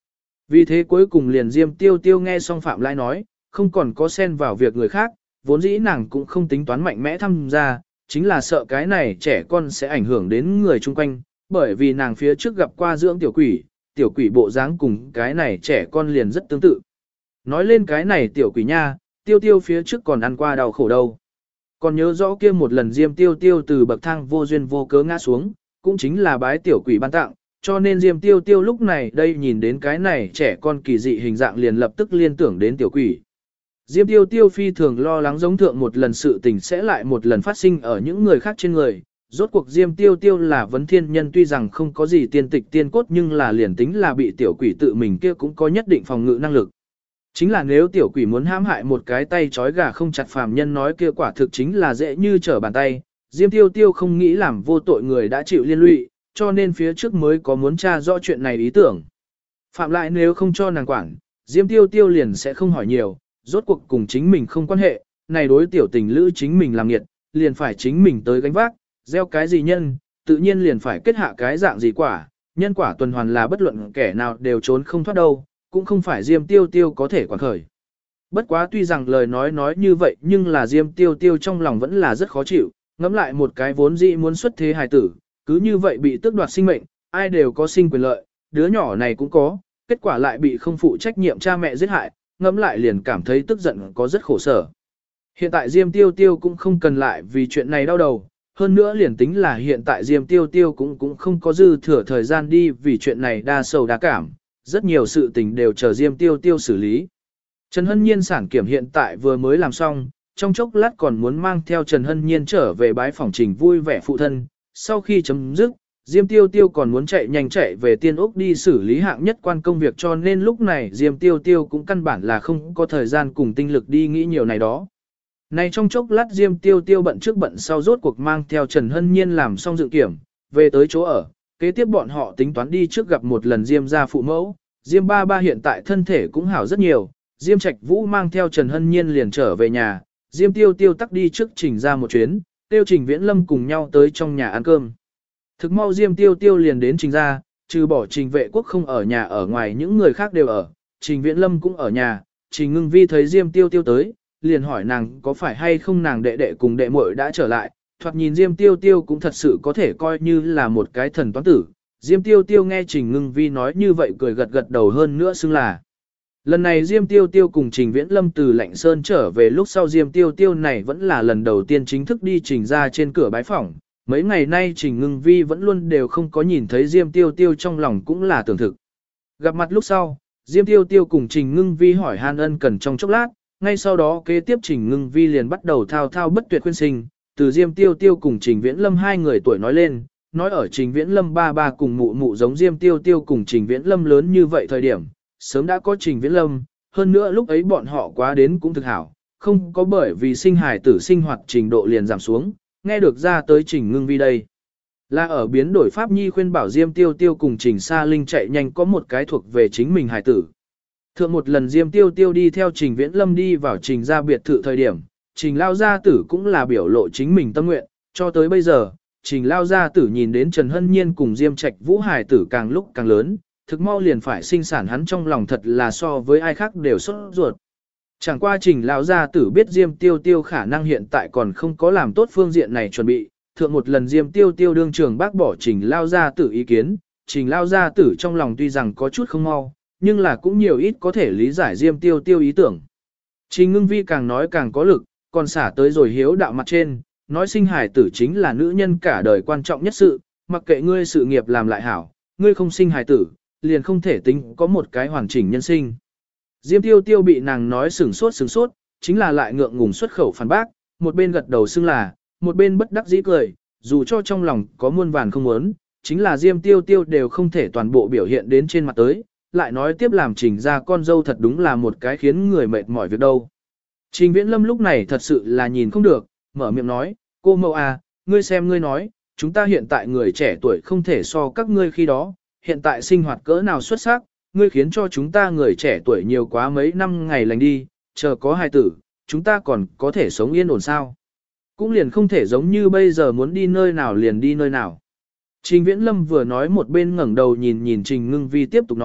Vì thế cuối cùng liền Diêm Tiêu Tiêu nghe xong Phạm Lai nói, không còn có xen vào việc người khác, vốn dĩ nàng cũng không tính toán mạnh mẽ tham gia, chính là sợ cái này trẻ con sẽ ảnh hưởng đến người chung quanh, bởi vì nàng phía trước gặp qua dưỡng tiểu quỷ bộ dáng cùng cái này trẻ con liền rất tương tự. Nói lên cái này tiểu quỷ nha, Tiêu Tiêu phía trước còn ăn qua đau khổ đâu. Còn nhớ rõ kia một lần Diêm Tiêu Tiêu từ bậc thang vô duyên vô cớ ngã xuống, cũng chính là bái tiểu quỷ ban tặng, cho nên Diêm Tiêu Tiêu lúc này đây nhìn đến cái này trẻ con kỳ dị hình dạng liền lập tức liên tưởng đến tiểu quỷ. Diêm Tiêu Tiêu phi thường lo lắng giống thượng một lần sự tình sẽ lại một lần phát sinh ở những người khác trên người. Rốt cuộc Diêm Tiêu Tiêu là vấn thiên nhân tuy rằng không có gì tiên tịch tiên cốt nhưng là liền tính là bị tiểu quỷ tự mình kia cũng có nhất định phòng ngự năng lực. Chính là nếu tiểu quỷ muốn hãm hại một cái tay trói gà không chặt phàm nhân nói kia quả thực chính là dễ như trở bàn tay. Diêm Tiêu Tiêu không nghĩ làm vô tội người đã chịu liên lụy, cho nên phía trước mới có muốn tra rõ chuyện này ý tưởng. Phạm lại nếu không cho nàng quản, Diêm Tiêu Tiêu liền sẽ không hỏi nhiều, rốt cuộc cùng chính mình không quan hệ, này đối tiểu tình lữ chính mình làm nghiệt, liền phải chính mình tới gánh vác, gieo cái gì nhân, tự nhiên liền phải kết hạ cái dạng gì quả, nhân quả tuần hoàn là bất luận kẻ nào đều trốn không thoát đâu, cũng không phải Diêm Tiêu Tiêu có thể quản khởi. Bất quá tuy rằng lời nói như vậy nhưng là Diêm Tiêu Tiêu trong lòng vẫn là rất khó chịu, ngẫm lại một cái vốn dĩ muốn xuất thế hài tử, cứ như vậy bị tước đoạt sinh mệnh, ai đều có sinh quyền lợi, đứa nhỏ này cũng có, kết quả lại bị không phụ trách nhiệm cha mẹ giết hại, ngẫm lại liền cảm thấy tức giận có rất khổ sở. Hiện tại Diêm Tiêu Tiêu cũng không cần lại vì chuyện này đau đầu, hơn nữa liền tính là hiện tại Diêm Tiêu Tiêu cũng không có dư thừa thời gian đi vì chuyện này đa sầu đa cảm, rất nhiều sự tình đều chờ Diêm Tiêu Tiêu xử lý. Trần Hân Nhiên sản kiểm hiện tại vừa mới làm xong, trong chốc lát còn muốn mang theo Trần Hân Nhiên trở về bái phỏng Trình vui vẻ phụ thân, sau khi chấm dứt, Diêm Tiêu Tiêu còn muốn chạy nhanh chạy về Tiên Úc đi xử lý hạng nhất quan công việc cho nên lúc này Diêm Tiêu Tiêu cũng căn bản là không có thời gian cùng tinh lực đi nghĩ nhiều này đó. Này trong chốc lát Diêm Tiêu Tiêu bận trước bận sau rốt cuộc mang theo Trần Hân Nhiên làm xong dự kiểm, về tới chỗ ở, kế tiếp bọn họ tính toán đi trước gặp một lần Diêm gia phụ mẫu, Diêm ba ba hiện tại thân thể cũng hảo rất nhiều, Diêm Trạch Vũ mang theo Trần Hân Nhiên liền trở về nhà, Diêm Tiêu Tiêu tắc đi trước Trình ra một chuyến, tiêu Trình Viễn Lâm cùng nhau tới trong nhà ăn cơm. Thực mau Diêm Tiêu Tiêu liền đến Trình ra, trừ bỏ Trình Vệ Quốc không ở nhà ở ngoài những người khác đều ở, Trình Viễn Lâm cũng ở nhà, Trình Ngưng Vi thấy Diêm Tiêu Tiêu tới, liền hỏi nàng có phải hay không nàng đệ đệ cùng đệ muội đã trở lại, thoạt nhìn Diêm Tiêu Tiêu cũng thật sự có thể coi như là một cái thần toán tử. Diêm Tiêu Tiêu nghe Trình Ngưng Vi nói như vậy cười gật gật đầu hơn nữa xưng là. Lần này Diêm Tiêu Tiêu cùng Trình Viễn Lâm từ Lạnh Sơn trở về lúc sau Diêm Tiêu Tiêu này vẫn là lần đầu tiên chính thức đi Trình ra trên cửa bái phỏng. Mấy ngày nay Trình Ngưng Vi vẫn luôn đều không có nhìn thấy Diêm Tiêu Tiêu trong lòng cũng là tưởng thực. Gặp mặt lúc sau, Diêm Tiêu Tiêu cùng Trình Ngưng Vi hỏi han ân cần trong chốc lát, ngay sau đó kế tiếp Trình Ngưng Vi liền bắt đầu thao thao bất tuyệt khuyên sinh, từ Diêm Tiêu Tiêu cùng Trình Viễn Lâm hai người tuổi nói lên, nói ở Trình Viễn Lâm ba ba cùng mụ mụ giống Diêm Tiêu Tiêu cùng Trình Viễn Lâm lớn như vậy thời điểm, sớm đã có Trình Viễn Lâm, hơn nữa lúc ấy bọn họ quá đến cũng thực hảo, không có bởi vì sinh hài tử sinh hoạt trình độ liền giảm xuống, nghe được ra tới Trình Ngưng Vi đây. Là ở biến đổi Pháp Nhi khuyên bảo Diêm Tiêu Tiêu cùng Trình Sa Linh chạy nhanh có một cái thuộc về chính mình hài tử. Thượng một lần Diêm Tiêu Tiêu đi theo Trình Viễn Lâm đi vào Trình gia biệt thự thời điểm, Trình Lao Gia Tử cũng là biểu lộ chính mình tâm nguyện, cho tới bây giờ, Trình Lao Gia Tử nhìn đến Trần Hân Nhiên cùng Diêm Trạch Vũ hài tử càng lúc càng lớn, thực mau liền phải sinh sản hắn trong lòng thật là so với ai khác đều sốt ruột. Chẳng qua Trình Lao Gia Tử biết Diêm Tiêu Tiêu khả năng hiện tại còn không có làm tốt phương diện này chuẩn bị, thượng một lần Diêm Tiêu Tiêu đương trường bác bỏ Trình Lao Gia Tử ý kiến, Trình Lao Gia Tử trong lòng tuy rằng có chút không mau, nhưng là cũng nhiều ít có thể lý giải Diêm Tiêu Tiêu ý tưởng. Trình Ngưng Vi càng nói càng có lực, còn xả tới rồi hiếu đạo mặt trên, nói sinh hài tử chính là nữ nhân cả đời quan trọng nhất sự, mặc kệ ngươi sự nghiệp làm lại hảo, ngươi không sinh hài tử, liền không thể tính có một cái hoàn chỉnh nhân sinh. Diêm Tiêu Tiêu bị nàng nói sửng sốt, chính là lại ngượng ngùng xuất khẩu phản bác, một bên gật đầu xưng là, một bên bất đắc dĩ cười, dù cho trong lòng có muôn vàn không muốn, chính là Diêm Tiêu Tiêu đều không thể toàn bộ biểu hiện đến trên mặt tới, lại nói tiếp làm Trình ra con dâu thật đúng là một cái khiến người mệt mỏi việc đâu. Trình Viễn Lâm lúc này thật sự là nhìn không được, mở miệng nói, cô mẫu à, ngươi xem ngươi nói, chúng ta hiện tại người trẻ tuổi không thể so các ngươi khi đó, hiện tại sinh hoạt cỡ nào xuất sắc, ngươi khiến cho chúng ta người trẻ tuổi nhiều quá mấy năm ngày lành đi, chờ có hài tử, chúng ta còn có thể sống yên ổn sao. Cũng liền không thể giống như bây giờ muốn đi nơi nào liền đi nơi nào. Trình Viễn Lâm vừa nói một bên ngẩng đầu nhìn Trình Ngưng Vi tiếp tục nói,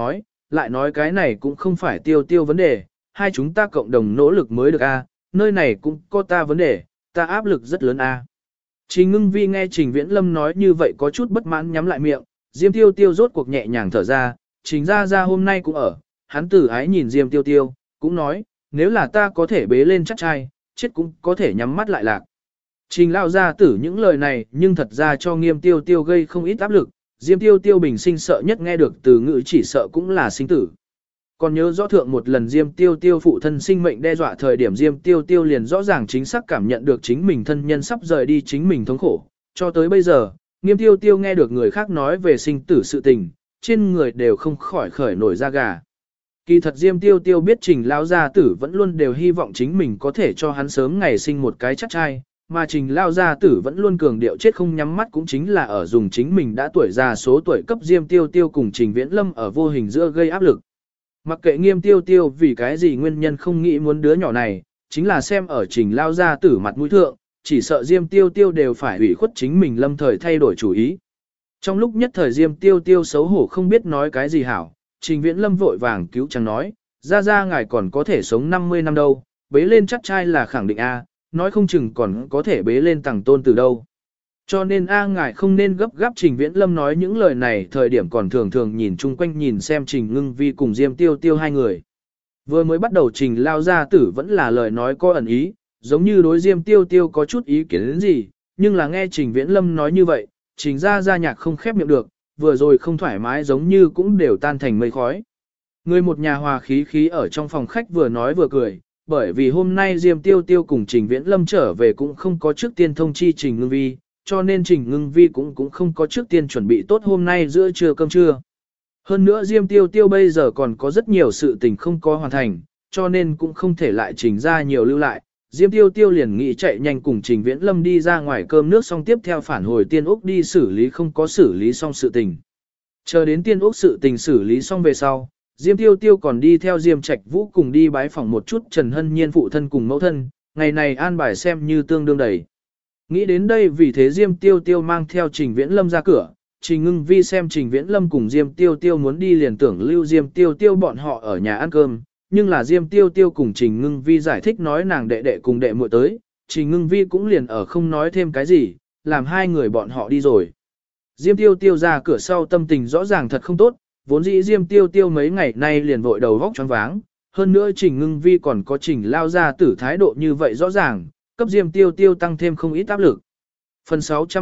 lại nói cái này cũng không phải tiêu tiêu vấn đề, hai chúng ta cộng đồng nỗ lực mới được a, nơi này cũng có ta vấn đề, ta áp lực rất lớn a. Trình Ngưng Vi nghe Trình Viễn Lâm nói như vậy có chút bất mãn nhắm lại miệng, Diêm Tiêu Tiêu rốt cuộc nhẹ nhàng thở ra, Trình Gia Gia hôm nay cũng ở, hắn tử ái nhìn Diêm Tiêu Tiêu, cũng nói, nếu là ta có thể bế lên chắc trai, chết cũng có thể nhắm mắt lại lạc. Trình Lão gia tử những lời này nhưng thật ra cho Nghiêm Tiêu Tiêu gây không ít áp lực, Diêm Tiêu Tiêu bình sinh sợ nhất nghe được từ ngữ chỉ sợ cũng là sinh tử. Còn nhớ rõ thượng một lần Diêm Tiêu Tiêu phụ thân sinh mệnh đe dọa thời điểm Diêm Tiêu Tiêu liền rõ ràng chính xác cảm nhận được chính mình thân nhân sắp rời đi chính mình thống khổ. Cho tới bây giờ, Nghiêm Tiêu Tiêu nghe được người khác nói về sinh tử sự tình, trên người đều không khỏi khởi nổi da gà. Kỳ thật Diêm Tiêu Tiêu biết Trình Lão gia tử vẫn luôn đều hy vọng chính mình có thể cho hắn sớm ngày sinh một cái chắc trai, mà Trình Lão gia tử vẫn luôn cường điệu chết không nhắm mắt cũng chính là ở dùng chính mình đã tuổi già số tuổi cấp Diêm Tiêu Tiêu cùng Trình Viễn Lâm ở vô hình giữa gây áp lực. Mặc kệ Nghiêm Tiêu Tiêu vì cái gì nguyên nhân không nghĩ muốn đứa nhỏ này, chính là xem ở Trình Lão gia tử mặt mũi thượng, chỉ sợ Diêm Tiêu Tiêu đều phải ủy khuất chính mình lâm thời thay đổi chủ ý. Trong lúc nhất thời Diêm Tiêu Tiêu xấu hổ không biết nói cái gì hảo, Trình Viễn Lâm vội vàng cứu chẳng nói, ra ngài còn có thể sống 50 năm đâu, bế lên chắc trai là khẳng định a, nói không chừng còn có thể bế lên tầng tôn từ đâu. Cho nên ngài không nên gấp gáp. Trình Viễn Lâm nói những lời này thời điểm còn thường thường nhìn chung quanh nhìn xem Trình Ngưng Vi cùng Diêm Tiêu Tiêu hai người. Vừa mới bắt đầu Trình Lao gia tử vẫn là lời nói có ẩn ý, giống như đối Diêm Tiêu Tiêu có chút ý kiến đến gì, nhưng là nghe Trình Viễn Lâm nói như vậy, Trình gia nhạc không khép miệng được, vừa rồi không thoải mái giống như cũng đều tan thành mây khói. Người một nhà hòa khí khí ở trong phòng khách vừa nói vừa cười, bởi vì hôm nay Diêm Tiêu Tiêu cùng Trình Viễn Lâm trở về cũng không có trước tiên thông chi Trình Ngưng Vi, cho nên Trình Ngưng Vi cũng không có trước tiên chuẩn bị tốt hôm nay giữa trưa cơm trưa. Hơn nữa Diêm Tiêu Tiêu bây giờ còn có rất nhiều sự tình không có hoàn thành, cho nên cũng không thể lại Trình ra nhiều lưu lại. Diêm Tiêu Tiêu liền nghĩ chạy nhanh cùng Trình Viễn Lâm đi ra ngoài cơm nước xong tiếp theo phản hồi Tiên Úc đi xử lý không có xử lý xong sự tình. Chờ đến Tiên Úc sự tình xử lý xong về sau, Diêm Tiêu Tiêu còn đi theo Diêm Trạch Vũ cùng đi bái phỏng một chút Trần Hân Nhiên phụ thân cùng mẫu thân, ngày này an bài xem như tương đương đầy. Nghĩ đến đây vì thế Diêm Tiêu Tiêu mang theo Trình Viễn Lâm ra cửa, Trình Ngưng Vi xem Trình Viễn Lâm cùng Diêm Tiêu Tiêu muốn đi liền tưởng lưu Diêm Tiêu Tiêu bọn họ ở nhà ăn cơm, nhưng là Diêm Tiêu Tiêu cùng Trình Ngưng Vi giải thích nói nàng đệ đệ cùng đệ muội tới, Trình Ngưng Vi cũng liền ở không nói thêm cái gì, làm hai người bọn họ đi rồi. Diêm Tiêu Tiêu ra cửa sau tâm tình rõ ràng thật không tốt, vốn dĩ Diêm Tiêu Tiêu mấy ngày nay liền vội đầu vóc choáng váng, hơn nữa Trình Ngưng Vi còn có Trình Lao gia tử thái độ như vậy rõ ràng, cấp Diêm Tiêu Tiêu tăng thêm không ít áp lực. Phần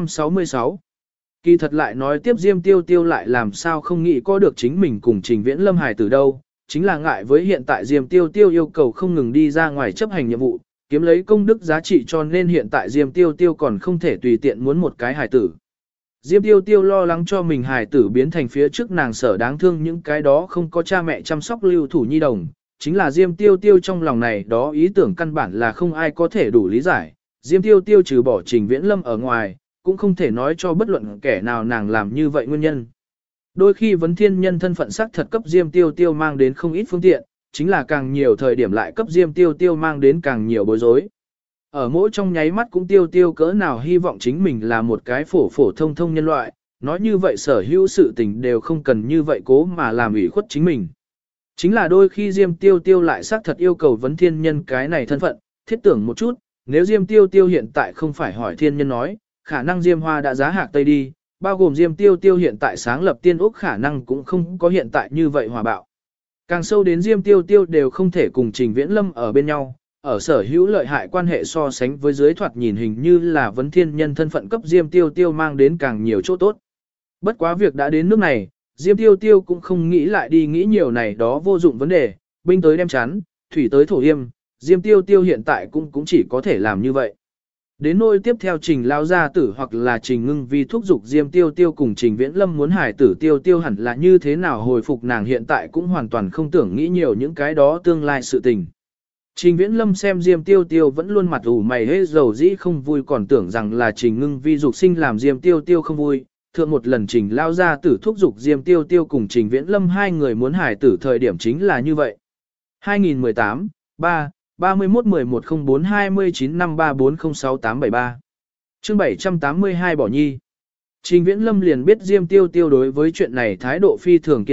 666 Kỳ thật lại nói tiếp Diêm Tiêu Tiêu lại làm sao không nghĩ có được chính mình cùng Trình Viễn Lâm hài từ đâu, chính là ngại với hiện tại Diêm Tiêu Tiêu yêu cầu không ngừng đi ra ngoài chấp hành nhiệm vụ, kiếm lấy công đức giá trị cho nên hiện tại Diêm Tiêu Tiêu còn không thể tùy tiện muốn một cái hài tử. Diêm Tiêu Tiêu lo lắng cho mình hài tử biến thành phía trước nàng sở đáng thương những cái đó không có cha mẹ chăm sóc lưu thủ nhi đồng, chính là Diêm Tiêu Tiêu trong lòng này đó ý tưởng căn bản là không ai có thể đủ lý giải. Diêm Tiêu Tiêu trừ bỏ Trình Viễn Lâm ở ngoài, cũng không thể nói cho bất luận kẻ nào nàng làm như vậy nguyên nhân. Đôi khi vấn thiên nhân thân phận sắc thật cấp Diêm Tiêu Tiêu mang đến không ít phương tiện, chính là càng nhiều thời điểm lại cấp Diêm Tiêu Tiêu mang đến càng nhiều bối rối. Ở mỗi trong nháy mắt cũng Tiêu Tiêu cỡ nào hy vọng chính mình là một cái phổ thông nhân loại, nói như vậy sở hữu sự tình đều không cần như vậy cố mà làm ủy khuất chính mình. Chính là đôi khi Diêm Tiêu Tiêu lại xác thật yêu cầu vấn thiên nhân cái này thân phận, thiết tưởng một chút, nếu Diêm Tiêu Tiêu hiện tại không phải hỏi thiên nhân nói, khả năng Diêm Hoa đã giá hạc Tây đi, bao gồm Diêm Tiêu Tiêu hiện tại sáng lập Tiên Úc khả năng cũng không có hiện tại như vậy hòa bạo. Càng sâu đến Diêm Tiêu Tiêu đều không thể cùng Trình Viễn Lâm ở bên nhau, ở sở hữu lợi hại quan hệ so sánh với dưới thoạt nhìn hình như là vấn thiên nhân thân phận cấp Diêm Tiêu Tiêu mang đến càng nhiều chỗ tốt. Bất quá việc đã đến nước này, Diêm Tiêu Tiêu cũng không nghĩ lại đi nghĩ nhiều này đó vô dụng vấn đề, binh tới đem chắn, thủy tới thổ yêm, Diêm Tiêu Tiêu hiện tại cũng chỉ có thể làm như vậy. Đến nỗi tiếp theo Trình Lao gia tử hoặc là Trình Ngưng Vi thúc giục Diêm Tiêu Tiêu cùng Trình Viễn Lâm muốn hải tử Tiêu Tiêu hẳn là như thế nào hồi phục nàng hiện tại cũng hoàn toàn không tưởng nghĩ nhiều những cái đó tương lai sự tình. Trình Viễn Lâm xem Diêm Tiêu Tiêu vẫn luôn mặt ủ mày hế dầu dĩ không vui còn tưởng rằng là Trình Ngưng Vi dục sinh làm Diêm Tiêu Tiêu không vui. Thượng một lần Trình Lao gia tử thúc giục Diêm Tiêu Tiêu cùng Trình Viễn Lâm hai người muốn hải tử thời điểm chính là như vậy. 2018, 3, 31-11-04-29-53406-873 Chương 782 Bỏ Nhi Trình Viễn Lâm liền biết Diêm Tiêu Tiêu đối với chuyện này thái độ phi thường kiên quyết,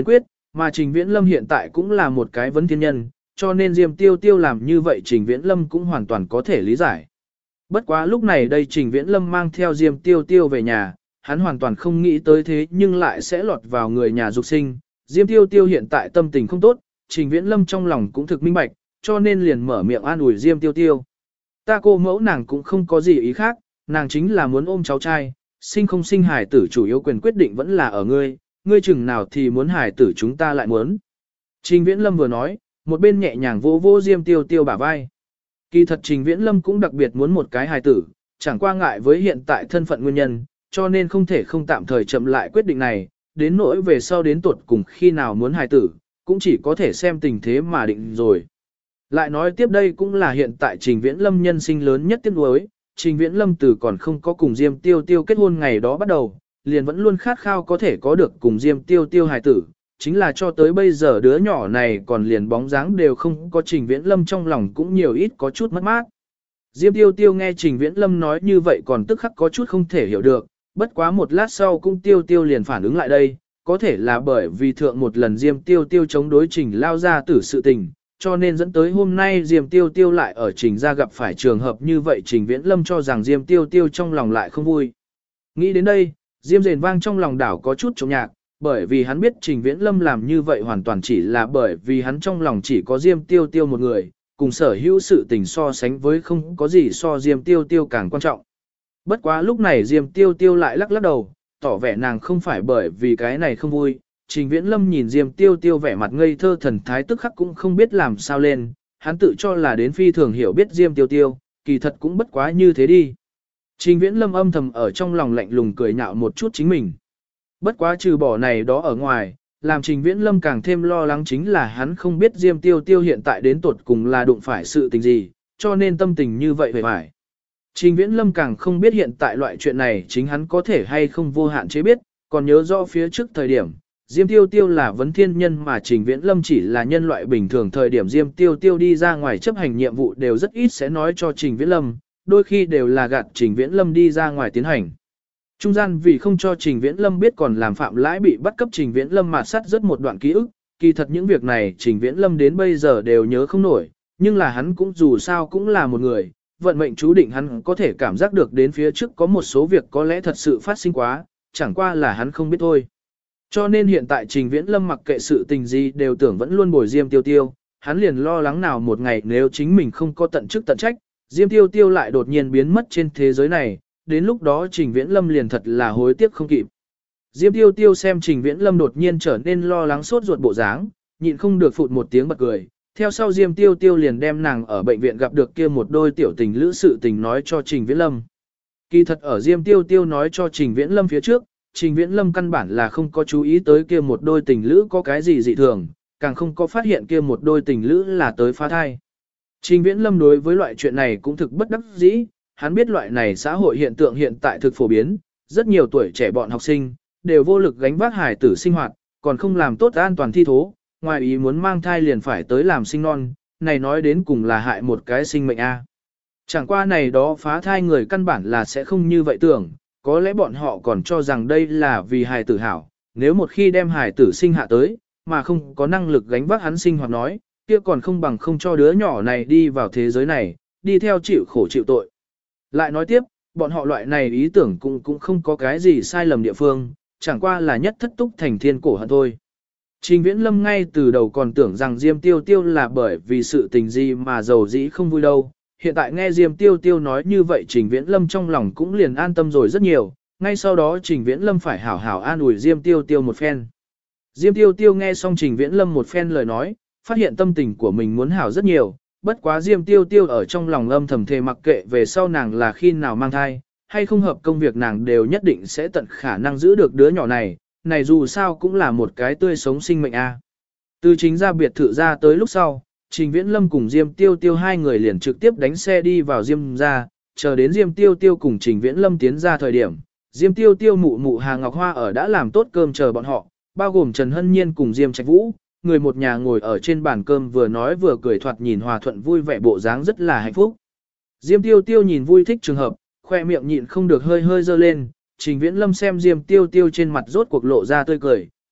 mà Trình Viễn Lâm hiện tại cũng là một cái vấn thiên nhân, cho nên Diêm Tiêu Tiêu làm như vậy Trình Viễn Lâm cũng hoàn toàn có thể lý giải. Bất quá lúc này đây Trình Viễn Lâm mang theo Diêm Tiêu Tiêu về nhà, hắn hoàn toàn không nghĩ tới thế nhưng lại sẽ lọt vào người nhà dục sinh. Diêm Tiêu Tiêu hiện tại tâm tình không tốt, Trình Viễn Lâm trong lòng cũng thực minh bạch, cho nên liền mở miệng an ủi Diêm Tiêu Tiêu. Ta cô mẫu nàng cũng không có gì ý khác, nàng chính là muốn ôm cháu trai, sinh không sinh hài tử chủ yếu quyền quyết định vẫn là ở ngươi, ngươi chừng nào thì muốn hài tử chúng ta lại muốn. Trình Viễn Lâm vừa nói, một bên nhẹ nhàng vỗ vỗ Diêm Tiêu Tiêu bả vai. Kỳ thật Trình Viễn Lâm cũng đặc biệt muốn một cái hài tử, chẳng qua ngại với hiện tại thân phận nguyên nhân, cho nên không thể không tạm thời chậm lại quyết định này, đến nỗi về sau đến tuột cùng khi nào muốn hài tử, cũng chỉ có thể xem tình thế mà định rồi. Lại nói tiếp đây cũng là hiện tại Trình Viễn Lâm nhân sinh lớn nhất tiếc nuối, Trình Viễn Lâm từ còn không có cùng Diêm Tiêu Tiêu kết hôn ngày đó bắt đầu, liền vẫn luôn khát khao có thể có được cùng Diêm Tiêu Tiêu hài tử, chính là cho tới bây giờ đứa nhỏ này còn liền bóng dáng đều không có Trình Viễn Lâm trong lòng cũng nhiều ít có chút mất mát. Diêm Tiêu Tiêu nghe Trình Viễn Lâm nói như vậy còn tức khắc có chút không thể hiểu được, bất quá một lát sau cũng Tiêu Tiêu liền phản ứng lại đây, có thể là bởi vì thượng một lần Diêm Tiêu Tiêu chống đối Trình lao ra tử sự tình, cho nên dẫn tới hôm nay Diêm Tiêu Tiêu lại ở Trình ra gặp phải trường hợp như vậy Trình Viễn Lâm cho rằng Diêm Tiêu Tiêu trong lòng lại không vui. Nghĩ đến đây, Diêm Rền Vang trong lòng đảo có chút trống nhạc, bởi vì hắn biết Trình Viễn Lâm làm như vậy hoàn toàn chỉ là bởi vì hắn trong lòng chỉ có Diêm Tiêu Tiêu một người, cùng sở hữu sự tình so sánh với không có gì so Diêm Tiêu Tiêu càng quan trọng. Bất quá lúc này Diêm Tiêu Tiêu lại lắc lắc đầu, tỏ vẻ nàng không phải bởi vì cái này không vui. Trình Viễn Lâm nhìn Diêm Tiêu Tiêu vẻ mặt ngây thơ thần thái tức khắc cũng không biết làm sao lên, hắn tự cho là đến phi thường hiểu biết Diêm Tiêu Tiêu, kỳ thật cũng bất quá như thế đi. Trình Viễn Lâm âm thầm ở trong lòng lạnh lùng cười nhạo một chút chính mình. Bất quá trừ bỏ này đó ở ngoài, làm Trình Viễn Lâm càng thêm lo lắng chính là hắn không biết Diêm Tiêu Tiêu hiện tại đến tuột cùng là đụng phải sự tình gì, cho nên tâm tình như vậy về phải. Trình Viễn Lâm càng không biết hiện tại loại chuyện này chính hắn có thể hay không vô hạn chế biết, còn nhớ rõ phía trước thời điểm, Diêm Tiêu Tiêu là vấn thiên nhân mà Trình Viễn Lâm chỉ là nhân loại bình thường thời điểm Diêm Tiêu Tiêu đi ra ngoài chấp hành nhiệm vụ đều rất ít sẽ nói cho Trình Viễn Lâm, đôi khi đều là gạt Trình Viễn Lâm đi ra ngoài tiến hành. Trung gian vì không cho Trình Viễn Lâm biết còn làm phạm lãi bị bắt cấp Trình Viễn Lâm mạt sát rất một đoạn ký ức, kỳ thật những việc này Trình Viễn Lâm đến bây giờ đều nhớ không nổi, nhưng là hắn cũng dù sao cũng là một người, vận mệnh chú định hắn có thể cảm giác được đến phía trước có một số việc có lẽ thật sự phát sinh quá, chẳng qua là hắn không biết thôi. Cho nên hiện tại Trình Viễn Lâm mặc kệ sự tình gì đều tưởng vẫn luôn bồi Diêm Tiêu Tiêu, hắn liền lo lắng nào một ngày nếu chính mình không có tận chức tận trách, Diêm Tiêu Tiêu lại đột nhiên biến mất trên thế giới này, đến lúc đó Trình Viễn Lâm liền thật là hối tiếc không kịp. Diêm Tiêu Tiêu xem Trình Viễn Lâm đột nhiên trở nên lo lắng sốt ruột bộ dáng, nhịn không được phụt một tiếng bật cười. Theo sau Diêm Tiêu Tiêu liền đem nàng ở bệnh viện gặp được kia một đôi tiểu tình lữ sự tình nói cho Trình Viễn Lâm. Kỳ thật ở Diêm Tiêu Tiêu nói cho Trình Viễn Lâm phía trước, Trình Viễn Lâm căn bản là không có chú ý tới kia một đôi tình lữ có cái gì dị thường, càng không có phát hiện kia một đôi tình lữ là tới phá thai. Trình Viễn Lâm đối với loại chuyện này cũng thực bất đắc dĩ, hắn biết loại này xã hội hiện tượng hiện tại thực phổ biến, rất nhiều tuổi trẻ bọn học sinh, đều vô lực gánh vác hài tử sinh hoạt, còn không làm tốt an toàn thi thố, ngoài ý muốn mang thai liền phải tới làm sinh non, này nói đến cùng là hại một cái sinh mệnh a. Chẳng qua này đó phá thai người căn bản là sẽ không như vậy tưởng, có lẽ bọn họ còn cho rằng đây là vì hài tử hảo, nếu một khi đem hài tử sinh hạ tới, mà không có năng lực gánh vác hắn sinh hoạt nói, kia còn không bằng không cho đứa nhỏ này đi vào thế giới này, đi theo chịu khổ chịu tội. Lại nói tiếp, bọn họ loại này ý tưởng cũng không có cái gì sai lầm địa phương, chẳng qua là nhất thất túc thành thiên cổ hận thôi. Trình Viễn Lâm ngay từ đầu còn tưởng rằng Diêm Tiêu Tiêu là bởi vì sự tình gì mà giàu dĩ không vui đâu. Hiện tại nghe Diêm Tiêu Tiêu nói như vậy Trình Viễn Lâm trong lòng cũng liền an tâm rồi rất nhiều. Ngay sau đó Trình Viễn Lâm phải hảo hảo an ủi Diêm Tiêu Tiêu một phen. Diêm Tiêu Tiêu nghe xong Trình Viễn Lâm một phen lời nói, phát hiện tâm tình của mình muốn hảo rất nhiều. Bất quá Diêm Tiêu Tiêu ở trong lòng âm thầm thề mặc kệ về sau nàng là khi nào mang thai, hay không hợp công việc nàng đều nhất định sẽ tận khả năng giữ được đứa nhỏ này. Này dù sao cũng là một cái tươi sống sinh mệnh a. Từ chính ra biệt thự ra tới lúc sau, Trình Viễn Lâm cùng Diêm Tiêu Tiêu hai người liền trực tiếp đánh xe đi vào Diêm ra, chờ đến Diêm Tiêu Tiêu cùng Trình Viễn Lâm tiến ra thời điểm, Diêm Tiêu Tiêu mụ mụ Hà Ngọc Hoa ở đã làm tốt cơm chờ bọn họ, bao gồm Trần Hân Nhiên cùng Diêm Trạch Vũ, người một nhà ngồi ở trên bàn cơm vừa nói vừa cười thoạt nhìn hòa thuận vui vẻ bộ dáng rất là hạnh phúc. Diêm Tiêu Tiêu nhìn vui thích trường hợp, khoe miệng nhịn không được hơi hơi dơ lên. Trình Viễn Lâm xem Diêm Tiêu Tiêu trên mặt rốt cuộc lộ ra tươi cười,